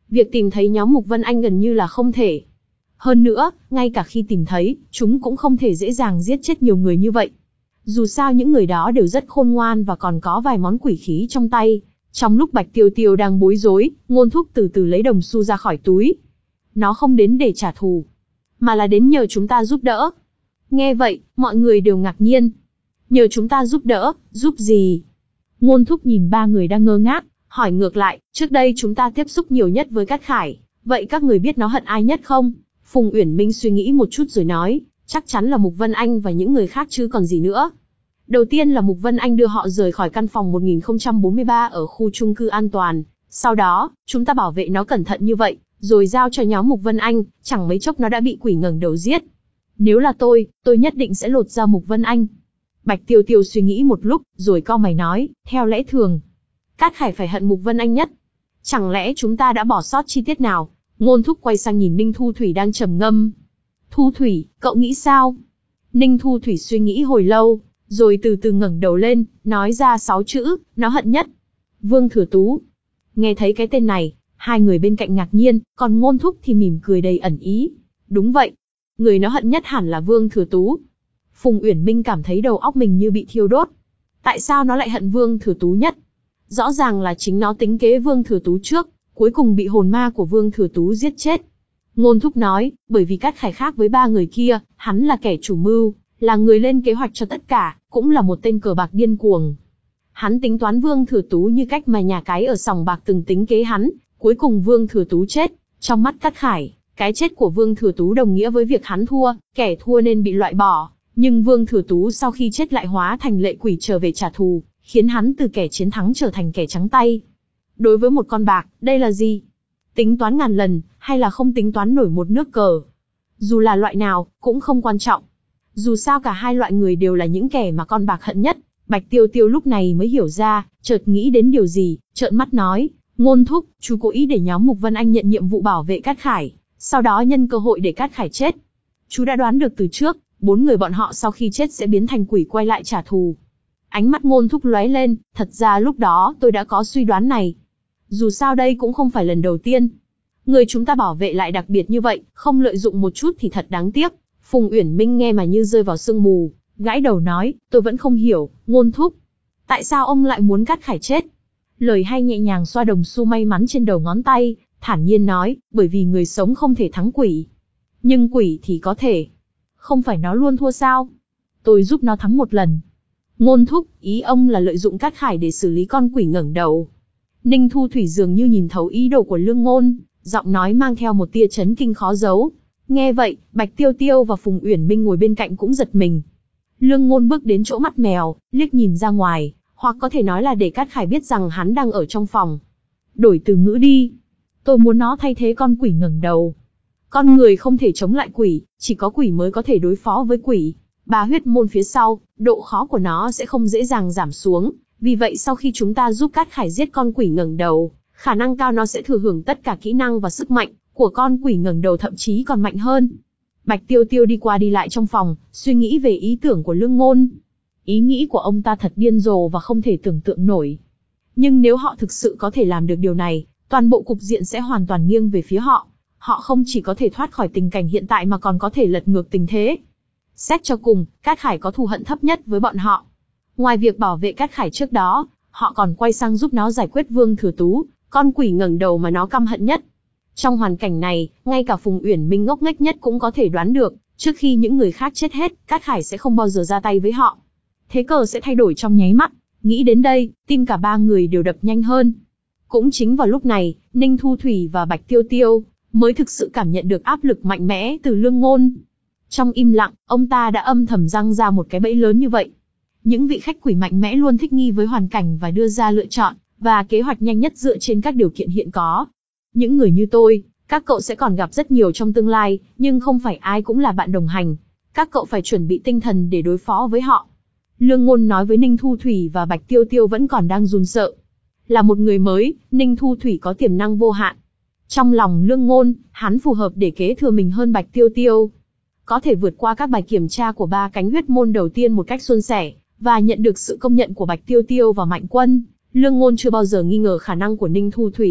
Việc tìm thấy nhóm Mục Vân Anh gần như là không thể. Hơn nữa, ngay cả khi tìm thấy, chúng cũng không thể dễ dàng giết chết nhiều người như vậy. Dù sao những người đó đều rất khôn ngoan và còn có vài món quỷ khí trong tay. Trong lúc Bạch Tiêu Tiêu đang bối rối, Ngôn Thúc từ từ lấy đồng xu ra khỏi túi. Nó không đến để trả thù, mà là đến nhờ chúng ta giúp đỡ. Nghe vậy, mọi người đều ngạc nhiên. Nhờ chúng ta giúp đỡ, giúp gì? Ngôn Thúc nhìn ba người đang ngơ ngác, hỏi ngược lại, trước đây chúng ta tiếp xúc nhiều nhất với Cát Khải, vậy các người biết nó hận ai nhất không? Phùng Uyển Minh suy nghĩ một chút rồi nói, chắc chắn là Mục Vân Anh và những người khác chứ còn gì nữa. Đầu tiên là Mục Vân Anh đưa họ rời khỏi căn phòng một nghìn không trăm bốn mươi ba ở khu chung cư an toàn. Sau đó, chúng ta bảo vệ nó cẩn thận như vậy, rồi giao cho nhóm Mục Vân Anh, chẳng mấy chốc nó đã bị quỷ ngẩng đầu giết. Nếu là tôi, tôi nhất định sẽ lột da Mục Vân Anh. Bạch Tiêu Tiêu suy nghĩ một lúc, rồi cau mày nói, theo lẽ thường, Cát Khải phải hận Mục Vân Anh nhất. Chẳng lẽ chúng ta đã bỏ sót chi tiết nào? Ngôn Thúc quay sang nhìn Ninh Thu Thủy đang trầm ngâm. Thu Thủy, cậu nghĩ sao? Ninh Thu Thủy suy nghĩ hồi lâu, rồi từ từ ngẩng đầu lên, nói ra sáu chữ, nó hận nhất. Vương Thừa Tú. Nghe thấy cái tên này, hai người bên cạnh ngạc nhiên, còn Ngôn Thúc thì mỉm cười đầy ẩn ý. Đúng vậy, người nó hận nhất hẳn là Vương Thừa Tú. Phùng Uyển Minh cảm thấy đầu óc mình như bị thiêu đốt. Tại sao nó lại hận Vương Thừa Tú nhất? Rõ ràng là chính nó tính kế Vương Thừa Tú trước, cuối cùng bị hồn ma của Vương Thừa Tú giết chết. Ngôn Thúc nói, bởi vì Cát Khải khác với ba người kia, hắn là kẻ chủ mưu, là người lên kế hoạch cho tất cả, cũng là một tên cờ bạc điên cuồng. Hắn tính toán Vương Thừa Tú như cách mà nhà cái ở sòng bạc từng tính kế hắn, cuối cùng Vương Thừa Tú chết. Trong mắt Cát Khải, cái chết của Vương Thừa Tú đồng nghĩa với việc hắn thua, kẻ thua nên bị loại bỏ. Nhưng Vương Thừa Tú sau khi chết lại hóa thành lệ quỷ trở về trả thù, khiến hắn từ kẻ chiến thắng trở thành kẻ trắng tay. Đối với một con bạc, đây là gì? Tính toán ngàn lần, hay là không tính toán nổi một nước cờ? Dù là loại nào, cũng không quan trọng. Dù sao cả hai loại người đều là những kẻ mà con bạc hận nhất. Bạch Tiêu Tiêu lúc này mới hiểu ra, chợt nghĩ đến điều gì, trợn mắt nói, Ngôn Thúc, chú cố ý để nhóm Mục Vân Anh nhận nhiệm vụ bảo vệ Cát Khải, sau đó nhân cơ hội để Cát Khải chết. Chú đã đoán được từ trước, bốn người bọn họ sau khi chết sẽ biến thành quỷ quay lại trả thù. Ánh mắt Ngôn Thúc lóe lên, thật ra lúc đó tôi đã có suy đoán này. Dù sao đây cũng không phải lần đầu tiên. Người chúng ta bảo vệ lại đặc biệt như vậy, không lợi dụng một chút thì thật đáng tiếc. Phùng Uyển Minh nghe mà như rơi vào sương mù, gãi đầu nói, tôi vẫn không hiểu, Ngôn Thúc. Tại sao ông lại muốn Cát Khải chết? Lời hay nhẹ nhàng xoa đồng xu may mắn trên đầu ngón tay, thản nhiên nói, bởi vì người sống không thể thắng quỷ. Nhưng quỷ thì có thể. Không phải nó luôn thua sao? Tôi giúp nó thắng một lần. Ngôn Thúc, ý ông là lợi dụng Cát Khải để xử lý con quỷ ngẩng đầu. Ninh Thu Thủy dường như nhìn thấu ý đồ của Lương Ngôn, giọng nói mang theo một tia chấn kinh khó giấu. Nghe vậy, Bạch Tiêu Tiêu và Phùng Uyển Minh ngồi bên cạnh cũng giật mình. Lương Ngôn bước đến chỗ mắt mèo, liếc nhìn ra ngoài, hoặc có thể nói là để Cát Khải biết rằng hắn đang ở trong phòng. Đổi từ ngữ đi. Tôi muốn nó thay thế con quỷ ngẩng đầu. Con người không thể chống lại quỷ, chỉ có quỷ mới có thể đối phó với quỷ. Ba huyết môn phía sau, độ khó của nó sẽ không dễ dàng giảm xuống. Vì vậy sau khi chúng ta giúp Cát Khải giết con quỷ ngẩng đầu, khả năng cao nó sẽ thừa hưởng tất cả kỹ năng và sức mạnh của con quỷ ngẩng đầu, thậm chí còn mạnh hơn. Bạch Tiêu Tiêu đi qua đi lại trong phòng, suy nghĩ về ý tưởng của Lương Ngôn. Ý nghĩ của ông ta thật điên rồ và không thể tưởng tượng nổi. Nhưng nếu họ thực sự có thể làm được điều này, toàn bộ cục diện sẽ hoàn toàn nghiêng về phía họ. Họ không chỉ có thể thoát khỏi tình cảnh hiện tại mà còn có thể lật ngược tình thế. Xét cho cùng, Cát Khải có thù hận thấp nhất với bọn họ. Ngoài việc bảo vệ Cát Khải trước đó, họ còn quay sang giúp nó giải quyết Vương Thừa Tú, con quỷ ngẩng đầu mà nó căm hận nhất. Trong hoàn cảnh này, ngay cả Phùng Uyển Minh ngốc nghếch nhất cũng có thể đoán được, trước khi những người khác chết hết, Cát Khải sẽ không bao giờ ra tay với họ. Thế cờ sẽ thay đổi trong nháy mắt. Nghĩ đến đây, tim cả ba người đều đập nhanh hơn. Cũng chính vào lúc này, Ninh Thu Thủy và Bạch Tiêu Tiêu mới thực sự cảm nhận được áp lực mạnh mẽ từ Lương Ngôn. Trong im lặng, ông ta đã âm thầm răng ra một cái bẫy lớn như vậy. Những vị khách quỷ mạnh mẽ luôn thích nghi với hoàn cảnh và đưa ra lựa chọn và kế hoạch nhanh nhất dựa trên các điều kiện hiện có. Những người như tôi, các cậu sẽ còn gặp rất nhiều trong tương lai, nhưng không phải ai cũng là bạn đồng hành. Các cậu phải chuẩn bị tinh thần để đối phó với họ. Lương Ngôn nói với Ninh Thu Thủy và Bạch Tiêu Tiêu vẫn còn đang run sợ. Là một người mới, Ninh Thu Thủy có tiềm năng vô hạn. Trong lòng Lương Ngôn, hắn phù hợp để kế thừa mình hơn Bạch Tiêu Tiêu. Có thể vượt qua các bài kiểm tra của ba cánh huyết môn đầu tiên một cách suôn sẻ, và nhận được sự công nhận của Bạch Tiêu Tiêu và Mạnh Quân. Lương Ngôn chưa bao giờ nghi ngờ khả năng của Ninh Thu Thủy.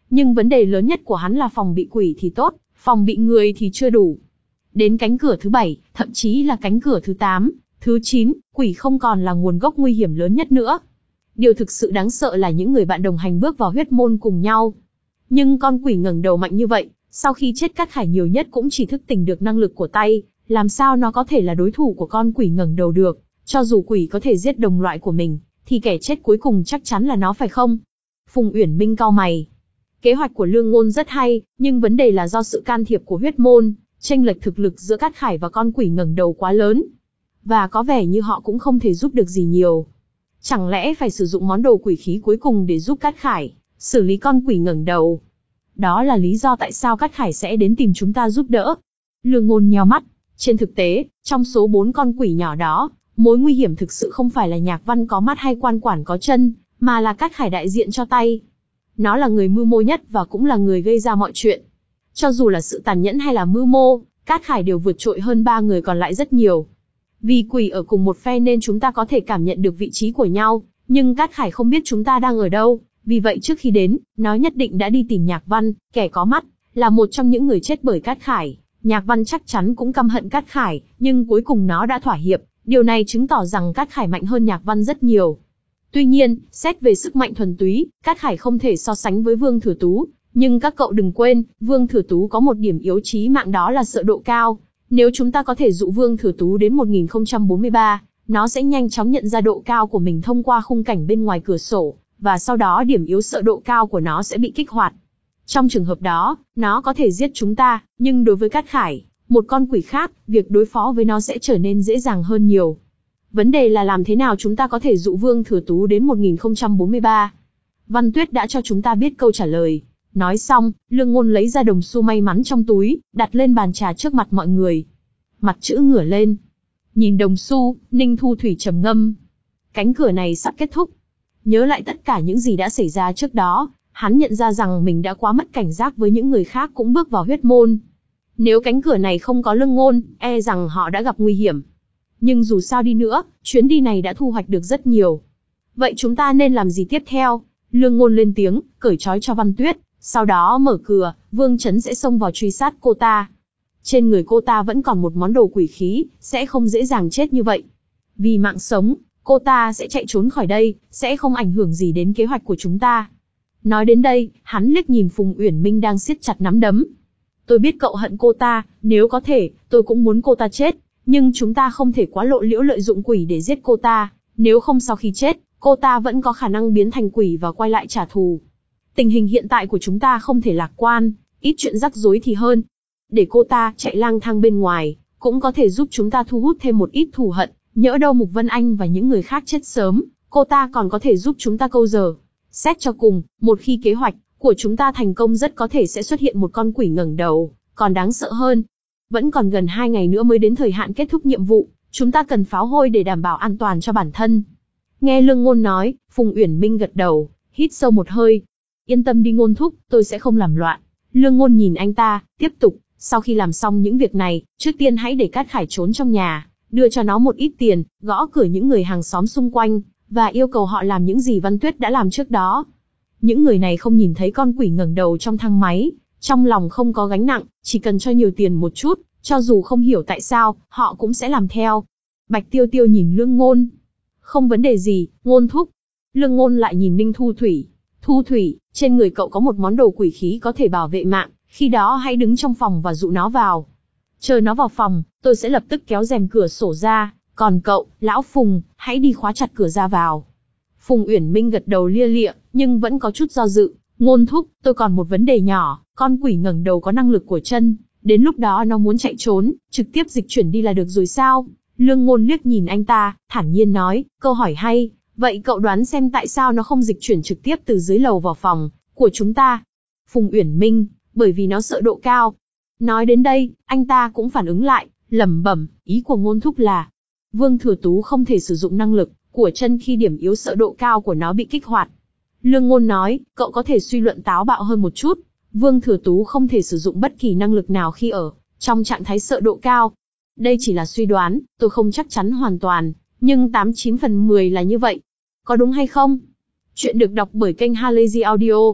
Nhưng vấn đề lớn nhất của hắn là phòng bị quỷ thì tốt, phòng bị người thì chưa đủ. Đến cánh cửa thứ bảy, thậm chí là cánh cửa thứ tám, thứ chín, quỷ không còn là nguồn gốc nguy hiểm lớn nhất nữa. Điều thực sự đáng sợ là những người bạn đồng hành bước vào huyết môn cùng nhau. Nhưng con quỷ ngẩng đầu mạnh như vậy, sau khi chết Cát Khải nhiều nhất cũng chỉ thức tỉnh được năng lực của tay, làm sao nó có thể là đối thủ của con quỷ ngẩng đầu được, cho dù quỷ có thể giết đồng loại của mình, thì kẻ chết cuối cùng chắc chắn là nó phải không? Phùng Uyển Minh cau mày. Kế hoạch của Lương Ngôn rất hay, nhưng vấn đề là do sự can thiệp của huyết môn, chênh lệch thực lực giữa Cát Khải và con quỷ ngẩng đầu quá lớn. Và có vẻ như họ cũng không thể giúp được gì nhiều. Chẳng lẽ phải sử dụng món đồ quỷ khí cuối cùng để giúp Cát Khải xử lý con quỷ ngẩng đầu? Đó là lý do tại sao Cát Khải sẽ đến tìm chúng ta giúp đỡ. Lương Ngôn nheo mắt. Trên thực tế, trong số bốn con quỷ nhỏ đó, mối nguy hiểm thực sự không phải là Nhạc Văn có mắt hay Quan Quản có chân, mà là Cát Khải đại diện cho tay. Nó là người mưu mô nhất và cũng là người gây ra mọi chuyện. Cho dù là sự tàn nhẫn hay là mưu mô, Cát Khải đều vượt trội hơn ba người còn lại rất nhiều. Vì quỷ ở cùng một phe nên chúng ta có thể cảm nhận được vị trí của nhau, nhưng Cát Khải không biết chúng ta đang ở đâu. Vì vậy trước khi đến, nó nhất định đã đi tìm Nhạc Văn, kẻ có mắt, là một trong những người chết bởi Cát Khải. Nhạc Văn chắc chắn cũng căm hận Cát Khải, nhưng cuối cùng nó đã thỏa hiệp. Điều này chứng tỏ rằng Cát Khải mạnh hơn Nhạc Văn rất nhiều. Tuy nhiên, xét về sức mạnh thuần túy, Cát Khải không thể so sánh với Vương Thừa Tú. Nhưng các cậu đừng quên, Vương Thừa Tú có một điểm yếu chí mạng, đó là sợ độ cao. Nếu chúng ta có thể dụ Vương Thừa Tú đến một nghìn không trăm bốn mươi ba, nó sẽ nhanh chóng nhận ra độ cao của mình thông qua khung cảnh bên ngoài cửa sổ, và sau đó điểm yếu sợ độ cao của nó sẽ bị kích hoạt. Trong trường hợp đó, nó có thể giết chúng ta, nhưng đối với Cát Khải, một con quỷ khác, việc đối phó với nó sẽ trở nên dễ dàng hơn nhiều. Vấn đề là làm thế nào chúng ta có thể dụ Vương Thừa Tú đến một nghìn không trăm bốn mươi ba? Văn Tuyết đã cho chúng ta biết câu trả lời. Nói xong, Lương Ngôn lấy ra đồng xu may mắn trong túi, đặt lên bàn trà trước mặt mọi người. Mặt chữ ngửa lên. Nhìn đồng xu, Ninh Thu Thủy trầm ngâm. Cánh cửa này sắp kết thúc. Nhớ lại tất cả những gì đã xảy ra trước đó, hắn nhận ra rằng mình đã quá mất cảnh giác với những người khác cũng bước vào huyết môn. Nếu cánh cửa này không có Lương Ngôn, e rằng họ đã gặp nguy hiểm. Nhưng dù sao đi nữa, chuyến đi này đã thu hoạch được rất nhiều. Vậy chúng ta nên làm gì tiếp theo? Lương Ngôn lên tiếng, cởi trói cho Văn Tuyết. Sau đó mở cửa, Vương Chấn sẽ xông vào truy sát cô ta. Trên người cô ta vẫn còn một món đồ quỷ khí, sẽ không dễ dàng chết như vậy. Vì mạng sống, cô ta sẽ chạy trốn khỏi đây, sẽ không ảnh hưởng gì đến kế hoạch của chúng ta. Nói đến đây, hắn liếc nhìn Phùng Uyển Minh đang siết chặt nắm đấm. Tôi biết cậu hận cô ta, nếu có thể, tôi cũng muốn cô ta chết. Nhưng chúng ta không thể quá lộ liễu lợi dụng quỷ để giết cô ta, nếu không sau khi chết, cô ta vẫn có khả năng biến thành quỷ và quay lại trả thù. Tình hình hiện tại của chúng ta không thể lạc quan, ít chuyện rắc rối thì hơn. Để cô ta chạy lang thang bên ngoài, cũng có thể giúp chúng ta thu hút thêm một ít thù hận, nhỡ đâu Mục Vân Anh và những người khác chết sớm, cô ta còn có thể giúp chúng ta câu giờ. Xét cho cùng, một khi kế hoạch của chúng ta thành công rất có thể sẽ xuất hiện một con quỷ ngẩng đầu, còn đáng sợ hơn. Vẫn còn gần hai ngày nữa mới đến thời hạn kết thúc nhiệm vụ, chúng ta cần pháo hôi để đảm bảo an toàn cho bản thân. Nghe Lương Ngôn nói, Phùng Uyển Minh gật đầu, hít sâu một hơi. Yên tâm đi Ngôn thúc, tôi sẽ không làm loạn. Lương Ngôn nhìn anh ta, tiếp tục, sau khi làm xong những việc này, trước tiên hãy để Cát Khải trốn trong nhà, đưa cho nó một ít tiền, gõ cửa những người hàng xóm xung quanh, và yêu cầu họ làm những gì Văn Tuyết đã làm trước đó. Những người này không nhìn thấy con quỷ ngẩng đầu trong thang máy, trong lòng không có gánh nặng, chỉ cần cho nhiều tiền một chút, cho dù không hiểu tại sao, họ cũng sẽ làm theo. Bạch Tiêu Tiêu nhìn Lương Ngôn. Không vấn đề gì, Ngôn thúc. Lương Ngôn lại nhìn Ninh Thu Thủy. Thu Thủy, trên người cậu có một món đồ quỷ khí có thể bảo vệ mạng, khi đó hãy đứng trong phòng và dụ nó vào. Chờ nó vào phòng, tôi sẽ lập tức kéo rèm cửa sổ ra, còn cậu, Lão Phùng, hãy đi khóa chặt cửa ra vào. Phùng Uyển Minh gật đầu lia lịa, nhưng vẫn có chút do dự. Ngôn thúc, tôi còn một vấn đề nhỏ, con quỷ ngẩng đầu có năng lực của chân, đến lúc đó nó muốn chạy trốn, trực tiếp dịch chuyển đi là được rồi sao? Lương Ngôn liếc nhìn anh ta, thản nhiên nói, câu hỏi hay, vậy cậu đoán xem tại sao nó không dịch chuyển trực tiếp từ dưới lầu vào phòng của chúng ta? Phùng Uyển Minh, bởi vì nó sợ độ cao. Nói đến đây, anh ta cũng phản ứng lại, lẩm bẩm, ý của Ngôn thúc là, Vương Thừa Tú không thể sử dụng năng lực của chân khi điểm yếu sợ độ cao của nó bị kích hoạt. Lương Ngôn nói, cậu có thể suy luận táo bạo hơn một chút. Vương Thừa Tú không thể sử dụng bất kỳ năng lực nào khi ở trong trạng thái sợ độ cao. Đây chỉ là suy đoán, tôi không chắc chắn hoàn toàn, nhưng tám chín phần mười là như vậy. Có đúng hay không? Chuyện được đọc bởi kênh Halazy Audio.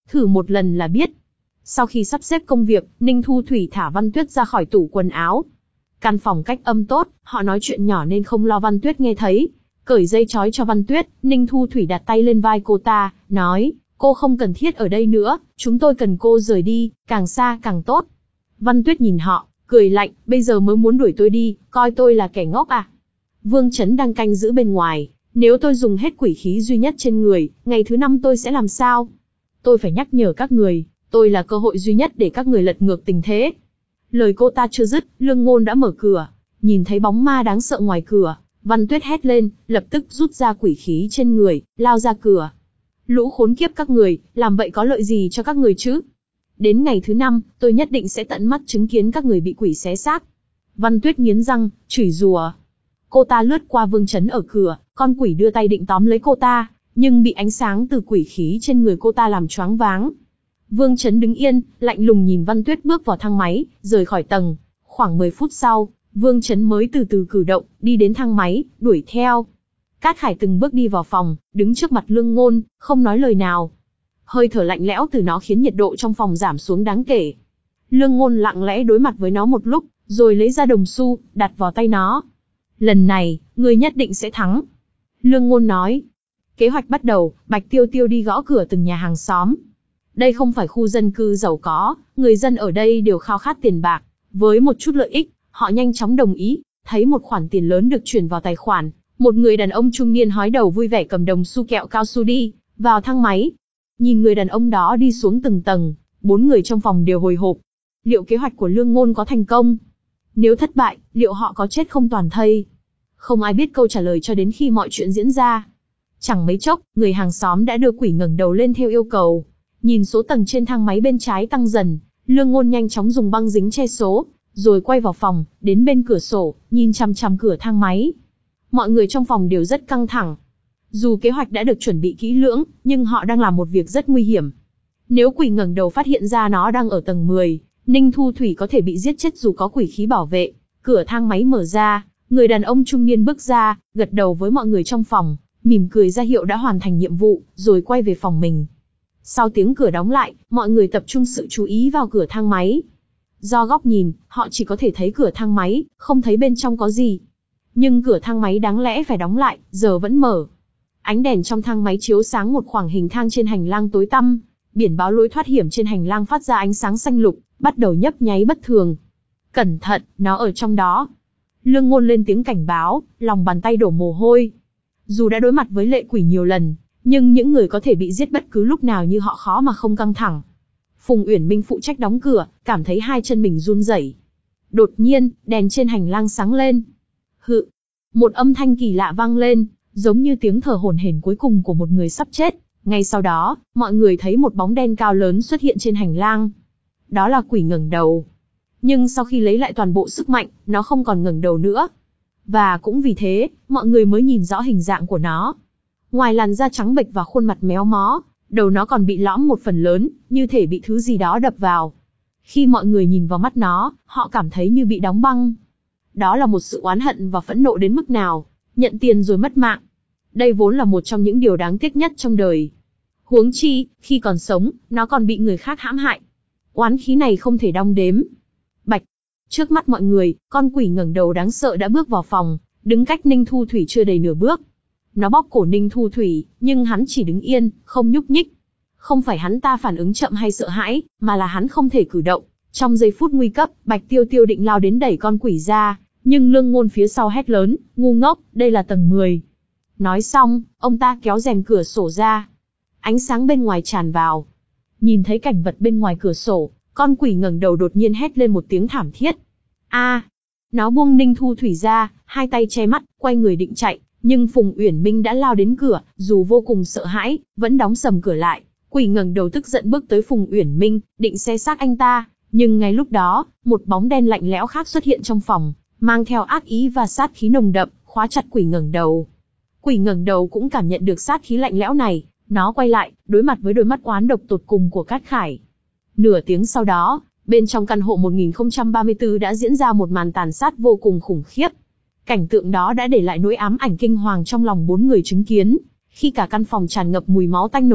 thử một lần là biết. Sau khi sắp xếp công việc, Ninh Thu Thủy thả Văn Tuyết ra khỏi tủ quần áo. Căn phòng cách âm tốt, họ nói chuyện nhỏ nên không lo Văn Tuyết nghe thấy. Cởi dây trói cho Văn Tuyết, Ninh Thu Thủy đặt tay lên vai cô ta, nói, cô không cần thiết ở đây nữa, chúng tôi cần cô rời đi, càng xa càng tốt. Văn Tuyết nhìn họ, cười lạnh, bây giờ mới muốn đuổi tôi đi, coi tôi là kẻ ngốc à? Vương Chấn đang canh giữ bên ngoài, nếu tôi dùng hết quỷ khí duy nhất trên người, ngày thứ năm tôi sẽ làm sao? Tôi phải nhắc nhở các người, tôi là cơ hội duy nhất để các người lật ngược tình thế. Lời cô ta chưa dứt, Lương Ngôn đã mở cửa, nhìn thấy bóng ma đáng sợ ngoài cửa, Văn Tuyết hét lên, lập tức rút ra quỷ khí trên người, lao ra cửa. Lũ khốn kiếp các người, làm vậy có lợi gì cho các người chứ? Đến ngày thứ năm, tôi nhất định sẽ tận mắt chứng kiến các người bị quỷ xé xác. Văn Tuyết nghiến răng, chửi rủa. Cô ta lướt qua Vương Chấn ở cửa, con quỷ đưa tay định tóm lấy cô ta, nhưng bị ánh sáng từ quỷ khí trên người cô ta làm choáng váng. Vương Chấn đứng yên, lạnh lùng nhìn Văn Tuyết bước vào thang máy, rời khỏi tầng. Khoảng mười phút sau, Vương Chấn mới từ từ cử động, đi đến thang máy, đuổi theo. Cát Khải từng bước đi vào phòng, đứng trước mặt Lương Ngôn, không nói lời nào. Hơi thở lạnh lẽo từ nó khiến nhiệt độ trong phòng giảm xuống đáng kể. Lương Ngôn lặng lẽ đối mặt với nó một lúc, rồi lấy ra đồng xu, đặt vào tay nó. Lần này, ngươi nhất định sẽ thắng. Lương Ngôn nói. Kế hoạch bắt đầu, Bạch Tiêu Tiêu đi gõ cửa từng nhà hàng xóm. Đây không phải khu dân cư giàu có, người dân ở đây đều khao khát tiền bạc. Với một chút lợi ích, họ nhanh chóng đồng ý, thấy một khoản tiền lớn được chuyển vào tài khoản. Một người đàn ông trung niên hói đầu vui vẻ cầm đồng xu kẹo cao su đi vào thang máy. Nhìn người đàn ông đó đi xuống từng tầng, bốn người trong phòng đều hồi hộp. Liệu kế hoạch của Lương Ngôn có thành công? Nếu thất bại, liệu họ có chết không toàn thây? Không ai biết câu trả lời cho đến khi mọi chuyện diễn ra. Chẳng mấy chốc, người hàng xóm đã đưa quỷ ngẩng đầu lên theo yêu cầu. Nhìn số tầng trên thang máy bên trái tăng dần, Lương Ngôn nhanh chóng dùng băng dính che số, rồi quay vào phòng, đến bên cửa sổ, nhìn chằm chằm cửa thang máy. Mọi người trong phòng đều rất căng thẳng. Dù kế hoạch đã được chuẩn bị kỹ lưỡng, nhưng họ đang làm một việc rất nguy hiểm. Nếu quỷ ngẩng đầu phát hiện ra nó đang ở tầng mười, Ninh Thu Thủy có thể bị giết chết dù có quỷ khí bảo vệ. Cửa thang máy mở ra, người đàn ông trung niên bước ra, gật đầu với mọi người trong phòng, mỉm cười ra hiệu đã hoàn thành nhiệm vụ, rồi quay về phòng mình. Sau tiếng cửa đóng lại, mọi người tập trung sự chú ý vào cửa thang máy. Do góc nhìn, họ chỉ có thể thấy cửa thang máy, không thấy bên trong có gì. Nhưng cửa thang máy đáng lẽ phải đóng lại, giờ vẫn mở. Ánh đèn trong thang máy chiếu sáng một khoảng hình thang trên hành lang tối tăm. Biển báo lối thoát hiểm trên hành lang phát ra ánh sáng xanh lục, bắt đầu nhấp nháy bất thường. Cẩn thận, nó ở trong đó. Lương Ngôn lên tiếng cảnh báo, lòng bàn tay đổ mồ hôi. Dù đã đối mặt với lệ quỷ nhiều lần, nhưng những người có thể bị giết bất cứ lúc nào như họ khó mà không căng thẳng. Phùng Uyển Minh phụ trách đóng cửa, cảm thấy hai chân mình run rẩy. Đột nhiên, đèn trên hành lang sáng lên. Hự! Một âm thanh kỳ lạ vang lên, giống như tiếng thở hổn hển cuối cùng của một người sắp chết. Ngay sau đó, mọi người thấy một bóng đen cao lớn xuất hiện trên hành lang. Đó là quỷ ngẩng đầu. Nhưng sau khi lấy lại toàn bộ sức mạnh, nó không còn ngẩng đầu nữa. Và cũng vì thế, mọi người mới nhìn rõ hình dạng của nó. Ngoài làn da trắng bệch và khuôn mặt méo mó, đầu nó còn bị lõm một phần lớn, như thể bị thứ gì đó đập vào. Khi mọi người nhìn vào mắt nó, họ cảm thấy như bị đóng băng. Đó là một sự oán hận và phẫn nộ đến mức nào, nhận tiền rồi mất mạng. Đây vốn là một trong những điều đáng tiếc nhất trong đời. Huống chi, khi còn sống, nó còn bị người khác hãm hại. Oán khí này không thể đong đếm. Bạch! Trước mắt mọi người, con quỷ ngẩng đầu đáng sợ đã bước vào phòng, đứng cách Ninh Thu Thủy chưa đầy nửa bước. Nó bóp cổ Ninh Thu Thủy, nhưng hắn chỉ đứng yên, không nhúc nhích. Không phải hắn ta phản ứng chậm hay sợ hãi, mà là hắn không thể cử động. Trong giây phút nguy cấp, Bạch Tiêu Tiêu định lao đến đẩy con quỷ ra, nhưng Lương Ngôn phía sau hét lớn, ngu ngốc, đây là tầng mười. Nói xong, ông ta kéo rèm cửa sổ ra. Ánh sáng bên ngoài tràn vào. Nhìn thấy cảnh vật bên ngoài cửa sổ, con quỷ ngẩng đầu đột nhiên hét lên một tiếng thảm thiết. A! Nó buông Ninh Thu Thủy ra, hai tay che mắt, quay người định chạy, nhưng Phùng Uyển Minh đã lao đến cửa, dù vô cùng sợ hãi, vẫn đóng sầm cửa lại. Quỷ ngẩng đầu tức giận bước tới Phùng Uyển Minh, định xé xác anh ta, nhưng ngay lúc đó, một bóng đen lạnh lẽo khác xuất hiện trong phòng, mang theo ác ý và sát khí nồng đậm, khóa chặt quỷ ngẩng đầu. Quỷ ngẩng đầu cũng cảm nhận được sát khí lạnh lẽo này, nó quay lại, đối mặt với đôi mắt oán độc tột cùng của Cát Khải. Nửa tiếng sau đó, bên trong căn hộ một nghìn không trăm ba mươi tư đã diễn ra một màn tàn sát vô cùng khủng khiếp. Cảnh tượng đó đã để lại nỗi ám ảnh kinh hoàng trong lòng bốn người chứng kiến. Khi cả căn phòng tràn ngập mùi máu tanh nồng nặc,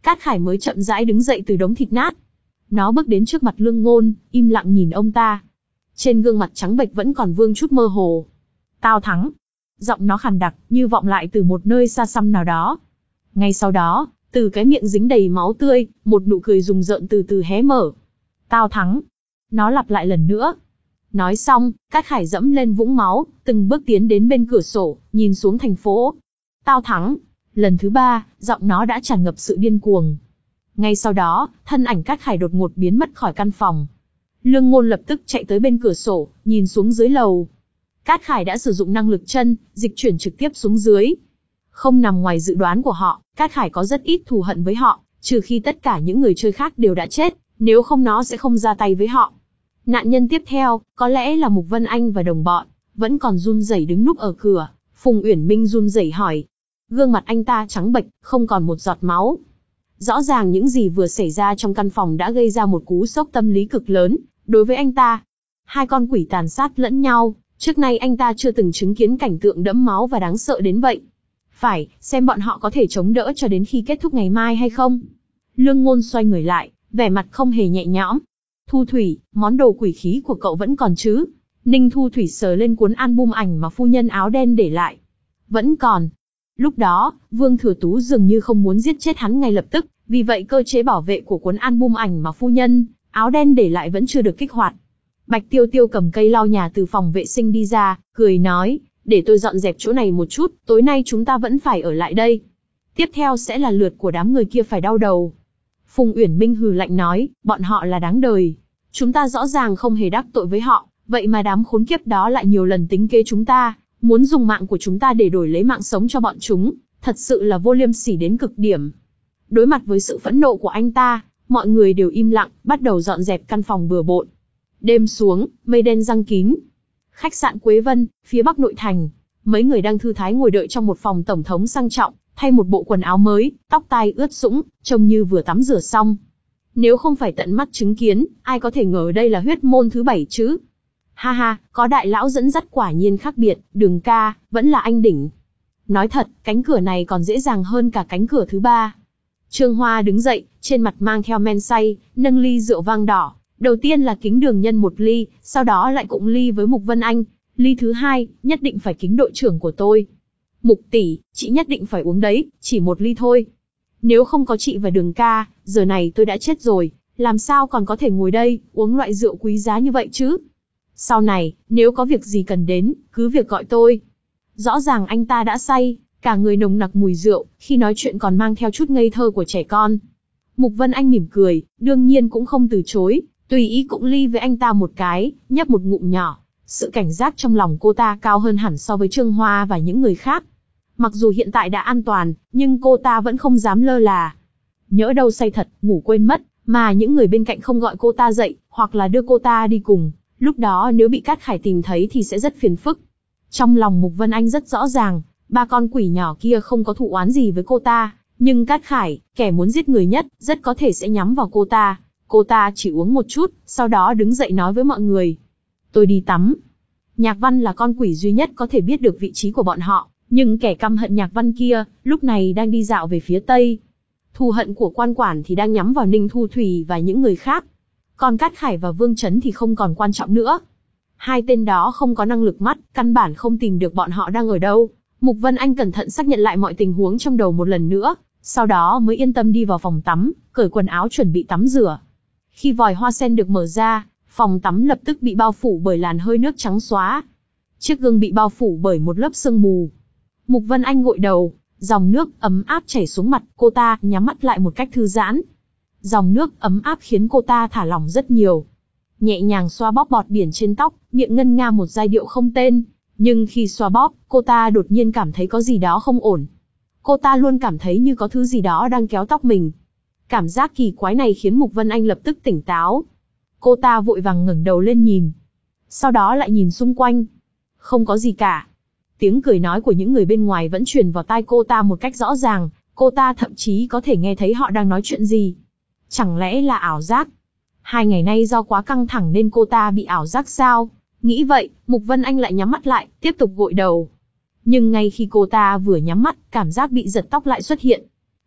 Cát Khải mới chậm rãi đứng dậy từ đống thịt nát. Nó bước đến trước mặt Lương Ngôn, im lặng nhìn ông ta. Trên gương mặt trắng bệch vẫn còn vương chút mơ hồ. Tao thắng. Giọng nó khàn đặc, như vọng lại từ một nơi xa xăm nào đó. Ngay sau đó, từ cái miệng dính đầy máu tươi, một nụ cười rùng rợn từ từ hé mở. Tao thắng. Nó lặp lại lần nữa. Nói xong, Cát Khải dẫm lên vũng máu, từng bước tiến đến bên cửa sổ, nhìn xuống thành phố. Tao thắng. Lần thứ ba, giọng nó đã tràn ngập sự điên cuồng. Ngay sau đó, thân ảnh Cát Khải đột ngột biến mất khỏi căn phòng. Lương Ngôn lập tức chạy tới bên cửa sổ, nhìn xuống dưới lầu. Cát Khải đã sử dụng năng lực chân, dịch chuyển trực tiếp xuống dưới. Không nằm ngoài dự đoán của họ, Cát Khải có rất ít thù hận với họ, trừ khi tất cả những người chơi khác đều đã chết, nếu không nó sẽ không ra tay với họ. Nạn nhân tiếp theo, có lẽ là Mục Vân Anh và đồng bọn, vẫn còn run rẩy đứng núp ở cửa. Phùng Uyển Minh run rẩy hỏi. Gương mặt anh ta trắng bệch, không còn một giọt máu. Rõ ràng những gì vừa xảy ra trong căn phòng đã gây ra một cú sốc tâm lý cực lớn, đối với anh ta. Hai con quỷ tàn sát lẫn nhau, trước nay anh ta chưa từng chứng kiến cảnh tượng đẫm máu và đáng sợ đến vậy. Phải, xem bọn họ có thể chống đỡ cho đến khi kết thúc ngày mai hay không. Lương Ngôn xoay người lại, vẻ mặt không hề nhẹ nhõm. Thu Thủy, món đồ quỷ khí của cậu vẫn còn chứ? Ninh Thu Thủy sờ lên cuốn album ảnh mà phu nhân áo đen để lại. Vẫn còn. Lúc đó, Vương Thừa Tú dường như không muốn giết chết hắn ngay lập tức, vì vậy cơ chế bảo vệ của cuốn album ảnh mà phu nhân áo đen để lại vẫn chưa được kích hoạt. Bạch Tiêu Tiêu cầm cây lau nhà từ phòng vệ sinh đi ra, cười nói, để tôi dọn dẹp chỗ này một chút, tối nay chúng ta vẫn phải ở lại đây. Tiếp theo sẽ là lượt của đám người kia phải đau đầu. Phùng Uyển Minh hừ lạnh nói, bọn họ là đáng đời. Chúng ta rõ ràng không hề đắc tội với họ, vậy mà đám khốn kiếp đó lại nhiều lần tính kế chúng ta, muốn dùng mạng của chúng ta để đổi lấy mạng sống cho bọn chúng, thật sự là vô liêm sỉ đến cực điểm. Đối mặt với sự phẫn nộ của anh ta, mọi người đều im lặng, bắt đầu dọn dẹp căn phòng bừa bộn. Đêm xuống, mây đen giăng kín. Khách sạn Quế Vân, phía bắc nội thành, mấy người đang thư thái ngồi đợi trong một phòng tổng thống sang trọng, thay một bộ quần áo mới, tóc tai ướt sũng, trông như vừa tắm rửa xong. Nếu không phải tận mắt chứng kiến, ai có thể ngờ đây là huyết môn thứ bảy chứ? Ha ha, có đại lão dẫn dắt quả nhiên khác biệt, Đường ca, vẫn là anh đỉnh. Nói thật, cánh cửa này còn dễ dàng hơn cả cánh cửa thứ ba. Trương Hoa đứng dậy, trên mặt mang theo men say, nâng ly rượu vang đỏ. Đầu tiên là kính Đường Nhân một ly, sau đó lại cụng ly với Mục Vân Anh. Ly thứ hai, nhất định phải kính đội trưởng của tôi. Mục tỷ, chị nhất định phải uống đấy, chỉ một ly thôi. Nếu không có chị và Đường ca, giờ này tôi đã chết rồi, làm sao còn có thể ngồi đây, uống loại rượu quý giá như vậy chứ? Sau này, nếu có việc gì cần đến, cứ việc gọi tôi. Rõ ràng anh ta đã say, cả người nồng nặc mùi rượu, khi nói chuyện còn mang theo chút ngây thơ của trẻ con. Mục Vân Anh mỉm cười, đương nhiên cũng không từ chối, tùy ý cụng ly với anh ta một cái, nhấp một ngụm nhỏ. Sự cảnh giác trong lòng cô ta cao hơn hẳn so với Trương Hoa và những người khác. Mặc dù hiện tại đã an toàn, nhưng cô ta vẫn không dám lơ là. Nhỡ đâu say thật, ngủ quên mất, mà những người bên cạnh không gọi cô ta dậy, hoặc là đưa cô ta đi cùng. Lúc đó nếu bị Cát Khải tìm thấy thì sẽ rất phiền phức. Trong lòng Mục Vân Anh rất rõ ràng, ba con quỷ nhỏ kia không có thù oán gì với cô ta, nhưng Cát Khải, kẻ muốn giết người nhất, rất có thể sẽ nhắm vào cô ta. Cô ta chỉ uống một chút, sau đó đứng dậy nói với mọi người. Tôi đi tắm. Nhạc Văn là con quỷ duy nhất có thể biết được vị trí của bọn họ, nhưng kẻ căm hận Nhạc Văn kia, lúc này đang đi dạo về phía tây. Thù hận của quan quản thì đang nhắm vào Ninh Thu Thủy và những người khác. Còn Cát Khải và Vương Chấn thì không còn quan trọng nữa. Hai tên đó không có năng lực mắt, căn bản không tìm được bọn họ đang ở đâu. Mục Vân Anh cẩn thận xác nhận lại mọi tình huống trong đầu một lần nữa, sau đó mới yên tâm đi vào phòng tắm, cởi quần áo chuẩn bị tắm rửa. Khi vòi hoa sen được mở ra, phòng tắm lập tức bị bao phủ bởi làn hơi nước trắng xóa. Chiếc gương bị bao phủ bởi một lớp sương mù. Mục Vân Anh gội đầu, dòng nước ấm áp chảy xuống mặt, cô ta nhắm mắt lại một cách thư giãn. Dòng nước ấm áp khiến cô ta thả lỏng rất nhiều. Nhẹ nhàng xoa bóp bọt biển trên tóc, miệng ngân nga một giai điệu không tên. Nhưng khi xoa bóp, cô ta đột nhiên cảm thấy có gì đó không ổn. Cô ta luôn cảm thấy như có thứ gì đó đang kéo tóc mình. Cảm giác kỳ quái này khiến Mục Vân Anh lập tức tỉnh táo. Cô ta vội vàng ngẩng đầu lên nhìn. Sau đó lại nhìn xung quanh. Không có gì cả. Tiếng cười nói của những người bên ngoài vẫn truyền vào tai cô ta một cách rõ ràng. Cô ta thậm chí có thể nghe thấy họ đang nói chuyện gì. Chẳng lẽ là ảo giác? Hai ngày nay do quá căng thẳng nên cô ta bị ảo giác sao? Nghĩ vậy, Mục Vân Anh lại nhắm mắt lại, tiếp tục gội đầu. Nhưng ngay khi cô ta vừa nhắm mắt, cảm giác bị giật tóc lại xuất hiện.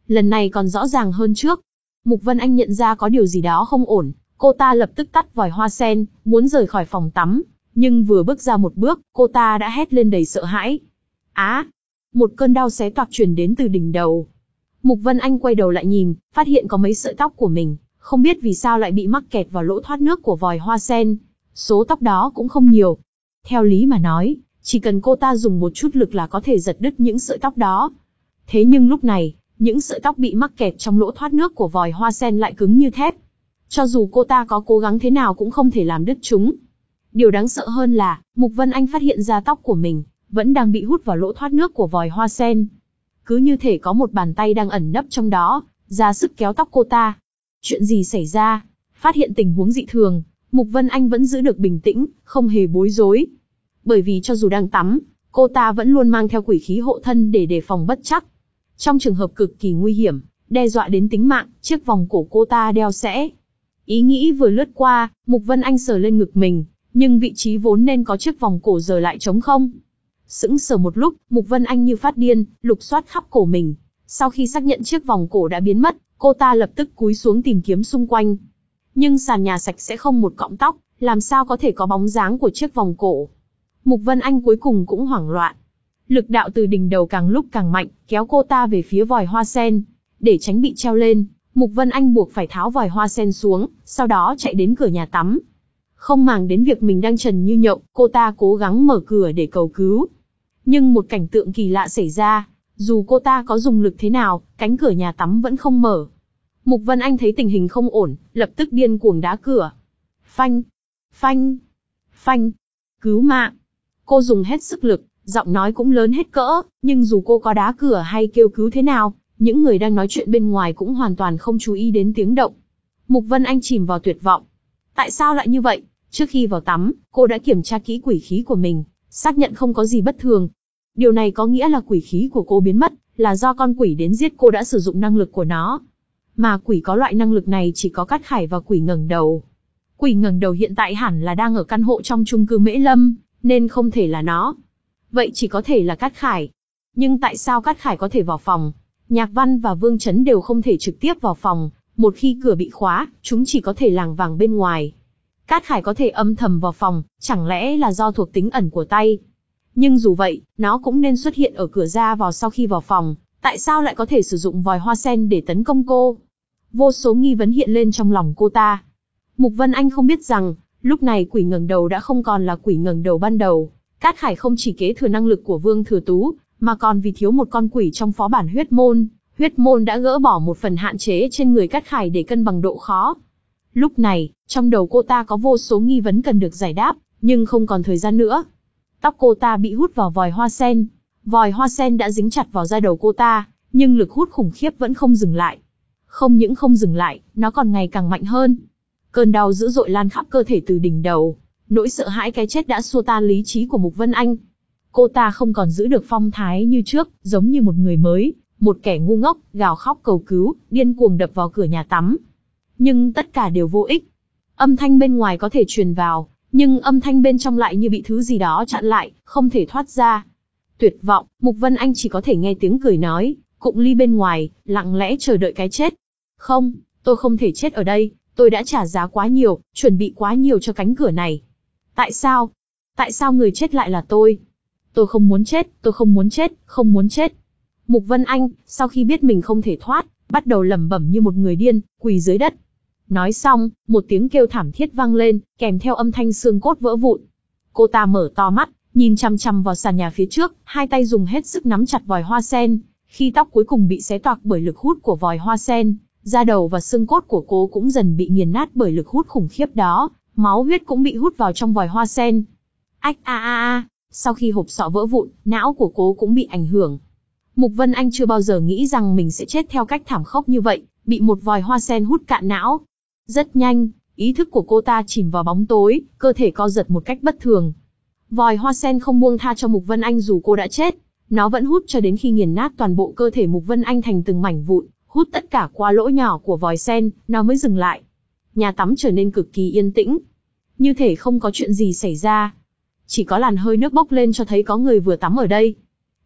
lần này còn rõ ràng hơn trước. Mục Vân Anh nhận ra có điều gì đó không ổn, cô ta lập tức tắt vòi hoa sen, muốn rời khỏi phòng tắm, nhưng vừa bước ra một bước, cô ta đã hét lên đầy sợ hãi. Á! Một cơn đau xé toạc truyền đến từ đỉnh đầu. Mục Vân Anh quay đầu lại nhìn, phát hiện có mấy sợi tóc của mình, không biết vì sao lại bị mắc kẹt vào lỗ thoát nước của vòi hoa sen. Số tóc đó cũng không nhiều. Theo lý mà nói, chỉ cần cô ta dùng một chút lực là có thể giật đứt những sợi tóc đó. Thế nhưng lúc này, những sợi tóc bị mắc kẹt trong lỗ thoát nước của vòi hoa sen lại cứng như thép. Cho dù cô ta có cố gắng thế nào cũng không thể làm đứt chúng. Điều đáng sợ hơn là, Mục Vân Anh phát hiện ra tóc của mình vẫn đang bị hút vào lỗ thoát nước của vòi hoa sen. Cứ như thể có một bàn tay đang ẩn nấp trong đó, ra sức kéo tóc cô ta. Chuyện gì xảy ra? Phát hiện tình huống dị thường, Mục Vân Anh vẫn giữ được bình tĩnh, không hề bối rối. Bởi vì cho dù đang tắm, cô ta vẫn luôn mang theo quỷ khí hộ thân để đề phòng bất trắc. Trong trường hợp cực kỳ nguy hiểm, đe dọa đến tính mạng, chiếc vòng cổ cô ta đeo sẽ. Ý nghĩ vừa lướt qua, Mục Vân Anh sờ lên ngực mình, nhưng vị trí vốn nên có chiếc vòng cổ giờ lại trống không. Sững sờ một lúc, Mục Vân Anh như phát điên, lục soát khắp cổ mình. Sau khi xác nhận chiếc vòng cổ đã biến mất, cô ta lập tức cúi xuống tìm kiếm xung quanh. Nhưng sàn nhà sạch sẽ không một cọng tóc, làm sao có thể có bóng dáng của chiếc vòng cổ. Mục Vân Anh cuối cùng cũng hoảng loạn. Lực đạo từ đỉnh đầu càng lúc càng mạnh, kéo cô ta về phía vòi hoa sen. Để tránh bị treo lên, Mục Vân Anh buộc phải tháo vòi hoa sen xuống, sau đó chạy đến cửa nhà tắm. Không màng đến việc mình đang trần như nhộng, cô ta cố gắng mở cửa để cầu cứu. Nhưng một cảnh tượng kỳ lạ xảy ra, dù cô ta có dùng lực thế nào, cánh cửa nhà tắm vẫn không mở. Mục Vân Anh thấy tình hình không ổn, lập tức điên cuồng đá cửa. Phanh! Phanh! Phanh! Cứu mạng! Cô dùng hết sức lực, giọng nói cũng lớn hết cỡ, nhưng dù cô có đá cửa hay kêu cứu thế nào, những người đang nói chuyện bên ngoài cũng hoàn toàn không chú ý đến tiếng động. Mục Vân Anh chìm vào tuyệt vọng. Tại sao lại như vậy? Trước khi vào tắm, cô đã kiểm tra kỹ quỷ khí của mình, xác nhận không có gì bất thường. Điều này có nghĩa là quỷ khí của cô biến mất, là do con quỷ đến giết cô đã sử dụng năng lực của nó. Mà quỷ có loại năng lực này chỉ có Cát Khải và quỷ ngẩng đầu. Quỷ ngẩng đầu hiện tại hẳn là đang ở căn hộ trong chung cư Mễ Lâm, nên không thể là nó. Vậy chỉ có thể là Cát Khải. Nhưng tại sao Cát Khải có thể vào phòng? Nhạc Văn và Vương Chấn đều không thể trực tiếp vào phòng, một khi cửa bị khóa, chúng chỉ có thể lảng vảng bên ngoài. Cát Khải có thể âm thầm vào phòng, chẳng lẽ là do thuộc tính ẩn của tay? Nhưng dù vậy, nó cũng nên xuất hiện ở cửa ra vào sau khi vào phòng, tại sao lại có thể sử dụng vòi hoa sen để tấn công cô? Vô số nghi vấn hiện lên trong lòng cô ta. Mục Vân Anh không biết rằng, lúc này quỷ ngẩng đầu đã không còn là quỷ ngẩng đầu ban đầu. Cát Khải không chỉ kế thừa năng lực của Vương Thừa Tú, mà còn vì thiếu một con quỷ trong phó bản huyết môn. Huyết môn đã gỡ bỏ một phần hạn chế trên người Cát Khải để cân bằng độ khó. Lúc này, trong đầu cô ta có vô số nghi vấn cần được giải đáp, nhưng không còn thời gian nữa. Tóc cô ta bị hút vào vòi hoa sen. Vòi hoa sen đã dính chặt vào da đầu cô ta, nhưng lực hút khủng khiếp vẫn không dừng lại. Không những không dừng lại, nó còn ngày càng mạnh hơn. Cơn đau dữ dội lan khắp cơ thể từ đỉnh đầu. Nỗi sợ hãi cái chết đã xua tan lý trí của Mục Vân Anh. Cô ta không còn giữ được phong thái như trước, giống như một người mới, một kẻ ngu ngốc, gào khóc cầu cứu, điên cuồng đập vào cửa nhà tắm. Nhưng tất cả đều vô ích. Âm thanh bên ngoài có thể truyền vào, nhưng âm thanh bên trong lại như bị thứ gì đó chặn lại, không thể thoát ra. Tuyệt vọng, Mục Vân Anh chỉ có thể nghe tiếng cười nói, cụng ly bên ngoài, lặng lẽ chờ đợi cái chết. Không, tôi không thể chết ở đây, tôi đã trả giá quá nhiều, chuẩn bị quá nhiều cho cánh cửa này. Tại sao? Tại sao người chết lại là tôi? Tôi không muốn chết, tôi không muốn chết, không muốn chết. Mục Vân Anh, sau khi biết mình không thể thoát, bắt đầu lẩm bẩm như một người điên, quỳ dưới đất. Nói xong, một tiếng kêu thảm thiết vang lên, kèm theo âm thanh xương cốt vỡ vụn. Cô ta mở to mắt, nhìn chằm chằm vào sàn nhà phía trước, hai tay dùng hết sức nắm chặt vòi hoa sen. Khi tóc cuối cùng bị xé toạc bởi lực hút của vòi hoa sen, da đầu và xương cốt của cô cũng dần bị nghiền nát bởi lực hút khủng khiếp đó, máu huyết cũng bị hút vào trong vòi hoa sen. Ách a a a, sau khi hộp sọ vỡ vụn, não của cô cũng bị ảnh hưởng. Mục Vân Anh chưa bao giờ nghĩ rằng mình sẽ chết theo cách thảm khốc như vậy, bị một vòi hoa sen hút cạn não. Rất nhanh, ý thức của cô ta chìm vào bóng tối, cơ thể co giật một cách bất thường. Vòi hoa sen không buông tha cho Mục Vân Anh dù cô đã chết, nó vẫn hút cho đến khi nghiền nát toàn bộ cơ thể Mục Vân Anh thành từng mảnh vụn, hút tất cả qua lỗ nhỏ của vòi sen, nó mới dừng lại. Nhà tắm trở nên cực kỳ yên tĩnh, như thể không có chuyện gì xảy ra. Chỉ có làn hơi nước bốc lên cho thấy có người vừa tắm ở đây.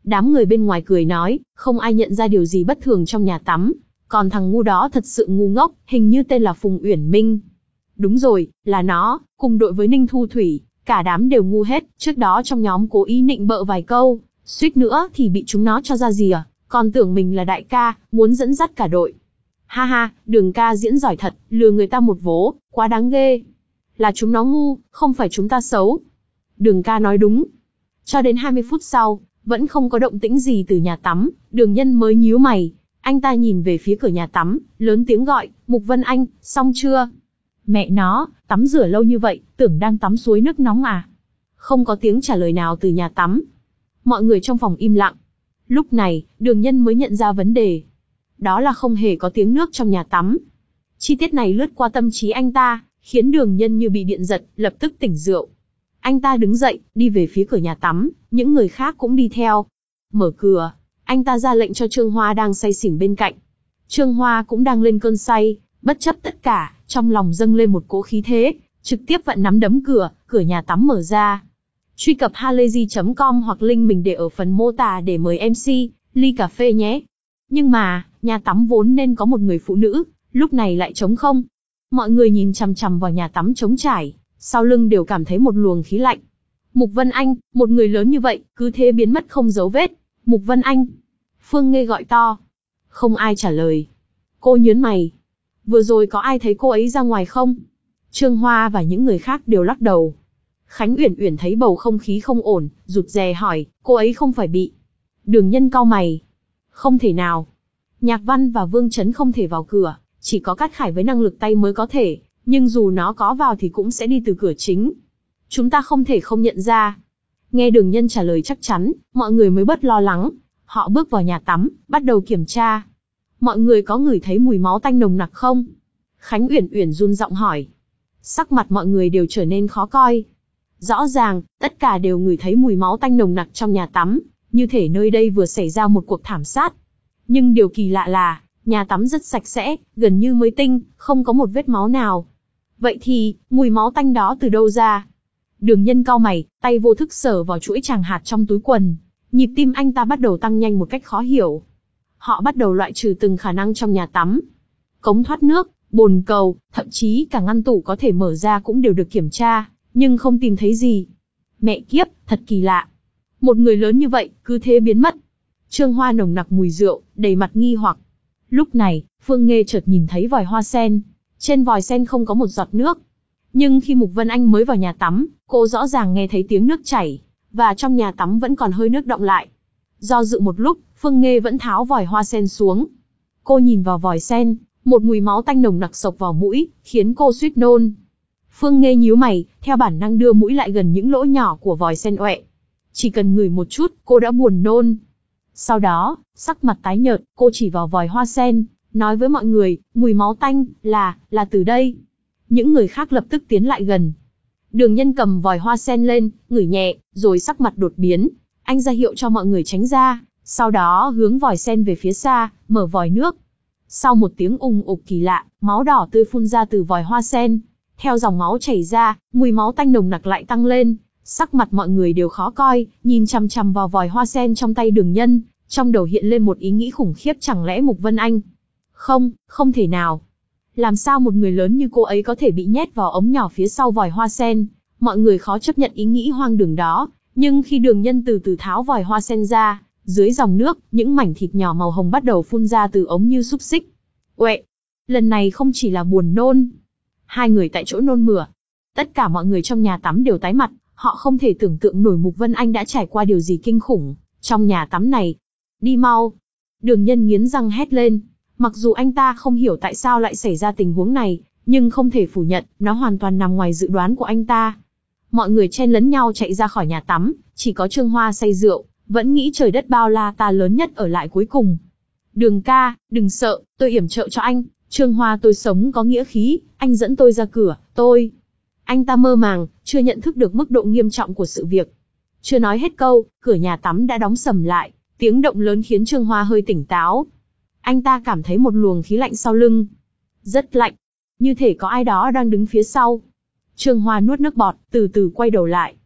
Đám người bên ngoài cười nói, không ai nhận ra điều gì bất thường trong nhà tắm, còn thằng ngu đó thật sự ngu ngốc, hình như tên là Phùng Uyển Minh. Đúng rồi, là nó, cùng đội với Ninh Thu Thủy, cả đám đều ngu hết, trước đó trong nhóm cố ý nịnh bợ vài câu, suýt nữa thì bị chúng nó cho ra rìa, còn tưởng mình là đại ca, muốn dẫn dắt cả đội. Ha ha, Đường ca diễn giỏi thật, lừa người ta một vố, quá đáng ghê. Là chúng nó ngu, không phải chúng ta xấu. Đường ca nói đúng. Cho đến hai mươi phút sau, vẫn không có động tĩnh gì từ nhà tắm, Đường Nhân mới nhíu mày. Anh ta nhìn về phía cửa nhà tắm, lớn tiếng gọi, Mục Vân Anh, xong chưa? Mẹ nó, tắm rửa lâu như vậy, tưởng đang tắm suối nước nóng à? Không có tiếng trả lời nào từ nhà tắm. Mọi người trong phòng im lặng. Lúc này, Đường Nhân mới nhận ra vấn đề. Đó là không hề có tiếng nước trong nhà tắm. Chi tiết này lướt qua tâm trí anh ta, khiến Đường Nhân như bị điện giật, lập tức tỉnh rượu. Anh ta đứng dậy, đi về phía cửa nhà tắm, những người khác cũng đi theo. Mở cửa, anh ta ra lệnh cho Trương Hoa đang say xỉn bên cạnh. Trương Hoa cũng đang lên cơn say, bất chấp tất cả, trong lòng dâng lên một cỗ khí thế, trực tiếp vặn nắm đấm cửa, cửa nhà tắm mở ra. Truy cập halayzi chấm com hoặc link mình để ở phần mô tả để mời em xê, ly cà phê nhé. Nhưng mà, nhà tắm vốn nên có một người phụ nữ, lúc này lại trống không. Mọi người nhìn chằm chằm vào nhà tắm trống trải, sau lưng đều cảm thấy một luồng khí lạnh. Mục Vân Anh, một người lớn như vậy, cứ thế biến mất không dấu vết. Mục Vân Anh. Phương Nghê gọi to. Không ai trả lời. Cô nhớn mày. Vừa rồi có ai thấy cô ấy ra ngoài không? Trương Hoa và những người khác đều lắc đầu. Khánh Uyển Uyển thấy bầu không khí không ổn, rụt rè hỏi, cô ấy không phải bị. Đường Nhân cau mày. Không thể nào. Nhạc Văn và Vương Chấn không thể vào cửa, chỉ có Cát Khải với năng lực tay mới có thể, nhưng dù nó có vào thì cũng sẽ đi từ cửa chính. Chúng ta không thể không nhận ra. Nghe Đường Nhân trả lời chắc chắn, mọi người mới bớt lo lắng. Họ bước vào nhà tắm, bắt đầu kiểm tra. Mọi người có ngửi thấy mùi máu tanh nồng nặc không? Khánh Uyển Uyển run giọng hỏi. Sắc mặt mọi người đều trở nên khó coi. Rõ ràng, tất cả đều ngửi thấy mùi máu tanh nồng nặc trong nhà tắm, như thể nơi đây vừa xảy ra một cuộc thảm sát. Nhưng điều kỳ lạ là, nhà tắm rất sạch sẽ, gần như mới tinh, không có một vết máu nào. Vậy thì, mùi máu tanh đó từ đâu ra? Đường Nhân cau mày, tay vô thức sờ vào chuỗi tràng hạt trong túi quần. Nhịp tim anh ta bắt đầu tăng nhanh một cách khó hiểu. Họ bắt đầu loại trừ từng khả năng trong nhà tắm. Cống thoát nước, bồn cầu, thậm chí cả ngăn tủ có thể mở ra cũng đều được kiểm tra, nhưng không tìm thấy gì. Mẹ kiếp, thật kỳ lạ. Một người lớn như vậy, cứ thế biến mất. Trương Hoa nồng nặc mùi rượu, đầy mặt nghi hoặc. Lúc này, Phương Nghê chợt nhìn thấy vòi hoa sen. Trên vòi sen không có một giọt nước. Nhưng khi Mục Vân Anh mới vào nhà tắm, cô rõ ràng nghe thấy tiếng nước chảy, và trong nhà tắm vẫn còn hơi nước đọng lại. Do dự một lúc, Phương Nghê vẫn tháo vòi hoa sen xuống. Cô nhìn vào vòi sen, một mùi máu tanh nồng nặc xộc vào mũi, khiến cô suýt nôn. Phương Nghê nhíu mày, theo bản năng đưa mũi lại gần những lỗ nhỏ của vòi sen oẹ. Chỉ cần ngửi một chút, cô đã buồn nôn. Sau đó, sắc mặt tái nhợt, cô chỉ vào vòi hoa sen, nói với mọi người, mùi máu tanh, là, là từ đây. Những người khác lập tức tiến lại gần. Đường Nhân cầm vòi hoa sen lên, ngửi nhẹ, rồi sắc mặt đột biến. Anh ra hiệu cho mọi người tránh ra, sau đó hướng vòi sen về phía xa, mở vòi nước. Sau một tiếng ùng ục kỳ lạ, máu đỏ tươi phun ra từ vòi hoa sen. Theo dòng máu chảy ra, mùi máu tanh nồng nặc lại tăng lên. Sắc mặt mọi người đều khó coi, nhìn chằm chằm vào vòi hoa sen trong tay Đường Nhân, trong đầu hiện lên một ý nghĩ khủng khiếp, chẳng lẽ Mục Vân Anh? Không, không thể nào. Làm sao một người lớn như cô ấy có thể bị nhét vào ống nhỏ phía sau vòi hoa sen? Mọi người khó chấp nhận ý nghĩ hoang đường đó, nhưng khi Đường Nhân từ từ tháo vòi hoa sen ra, dưới dòng nước, những mảnh thịt nhỏ màu hồng bắt đầu phun ra từ ống như xúc xích. Uệ, lần này không chỉ là buồn nôn. Hai người tại chỗ nôn mửa. Tất cả mọi người trong nhà tắm đều tái mặt, họ không thể tưởng tượng nổi Mục Vân Anh đã trải qua điều gì kinh khủng trong nhà tắm này. Đi mau. Đường Nhân nghiến răng hét lên. Mặc dù anh ta không hiểu tại sao lại xảy ra tình huống này, nhưng không thể phủ nhận, nó hoàn toàn nằm ngoài dự đoán của anh ta. Mọi người chen lấn nhau chạy ra khỏi nhà tắm, chỉ có Trương Hoa say rượu, vẫn nghĩ trời đất bao la ta lớn nhất ở lại cuối cùng. Đường ca, đừng sợ, tôi yểm trợ cho anh. Trương Hoa, tôi sống có nghĩa khí, anh dẫn tôi ra cửa, tôi... Anh ta mơ màng, chưa nhận thức được mức độ nghiêm trọng của sự việc. Chưa nói hết câu, cửa nhà tắm đã đóng sầm lại, tiếng động lớn khiến Trương Hoa hơi tỉnh táo. Anh ta cảm thấy một luồng khí lạnh sau lưng. Rất lạnh, như thể có ai đó đang đứng phía sau. Trương Hoa nuốt nước bọt, từ từ quay đầu lại.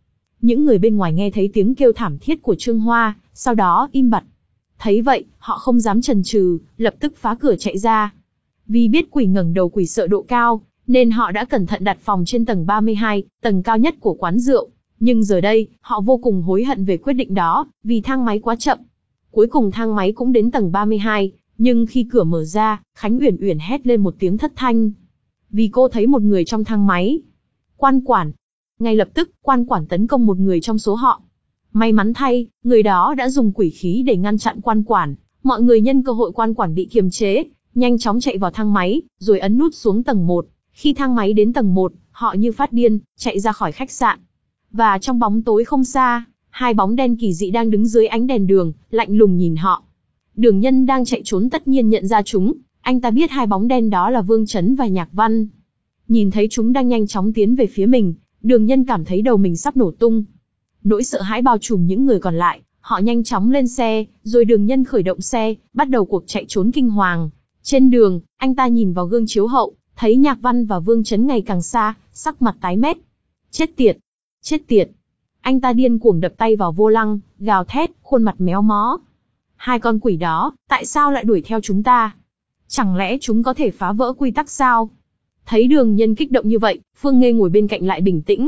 Những người bên ngoài nghe thấy tiếng kêu thảm thiết của Trương Hoa, sau đó im bặt. Thấy vậy, họ không dám chần chừ, lập tức phá cửa chạy ra. Vì biết quỷ ngẩng đầu quỷ sợ độ cao, nên họ đã cẩn thận đặt phòng trên tầng ba mươi hai, tầng cao nhất của quán rượu. Nhưng giờ đây, họ vô cùng hối hận về quyết định đó, vì thang máy quá chậm. Cuối cùng thang máy cũng đến tầng ba mươi hai, nhưng khi cửa mở ra, Khánh Uyển Uyển hét lên một tiếng thất thanh. Vì cô thấy một người trong thang máy. Quan quản. Ngay lập tức, quan quản tấn công một người trong số họ. May mắn thay, người đó đã dùng quỷ khí để ngăn chặn quan quản. Mọi người nhân cơ hội quan quản bị kiềm chế, nhanh chóng chạy vào thang máy, rồi ấn nút xuống tầng một. Khi thang máy đến tầng một, họ như phát điên, chạy ra khỏi khách sạn. Và trong bóng tối không xa, hai bóng đen kỳ dị đang đứng dưới ánh đèn đường, lạnh lùng nhìn họ. Đường Nhân đang chạy trốn tất nhiên nhận ra chúng, anh ta biết hai bóng đen đó là Vương Chấn và Nhạc Văn. Nhìn thấy chúng đang nhanh chóng tiến về phía mình, Đường Nhân cảm thấy đầu mình sắp nổ tung. Nỗi sợ hãi bao trùm những người còn lại, họ nhanh chóng lên xe, rồi Đường Nhân khởi động xe, bắt đầu cuộc chạy trốn kinh hoàng. Trên đường, anh ta nhìn vào gương chiếu hậu, thấy Nhạc Văn và Vương Chấn ngày càng xa, sắc mặt tái mét. Chết tiệt! Chết tiệt! Anh ta điên cuồng đập tay vào vô lăng, gào thét, khuôn mặt méo mó. Hai con quỷ đó, tại sao lại đuổi theo chúng ta? Chẳng lẽ chúng có thể phá vỡ quy tắc sao? Thấy Đường Nhân kích động như vậy, Phương Nghê ngồi bên cạnh lại bình tĩnh.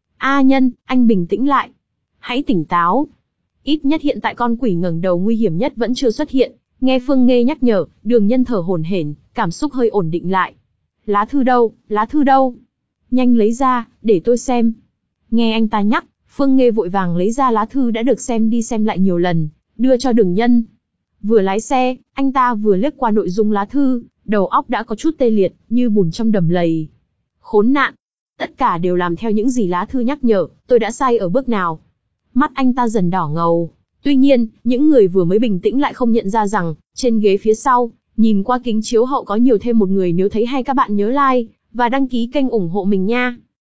A Nhân, anh bình tĩnh lại. Hãy tỉnh táo. Ít nhất hiện tại con quỷ ngẩng đầu nguy hiểm nhất vẫn chưa xuất hiện. Nghe Phương Nghê nhắc nhở, Đường Nhân thở hổn hển, cảm xúc hơi ổn định lại. Lá thư đâu, lá thư đâu? Nhanh lấy ra, để tôi xem. Nghe anh ta nhắc, Phương Nghê vội vàng lấy ra lá thư đã được xem đi xem lại nhiều lần, đưa cho Đường Nhân. Vừa lái xe, anh ta vừa liếc qua nội dung lá thư, đầu óc đã có chút tê liệt, như bùn trong đầm lầy. Khốn nạn! Tất cả đều làm theo những gì lá thư nhắc nhở, tôi đã sai ở bước nào? Mắt anh ta dần đỏ ngầu. Tuy nhiên, những người vừa mới bình tĩnh lại không nhận ra rằng, trên ghế phía sau, nhìn qua kính chiếu hậu có nhiều thêm một người. Nếu thấy hay các bạn nhớ like, và đăng ký kênh ủng hộ mình nha.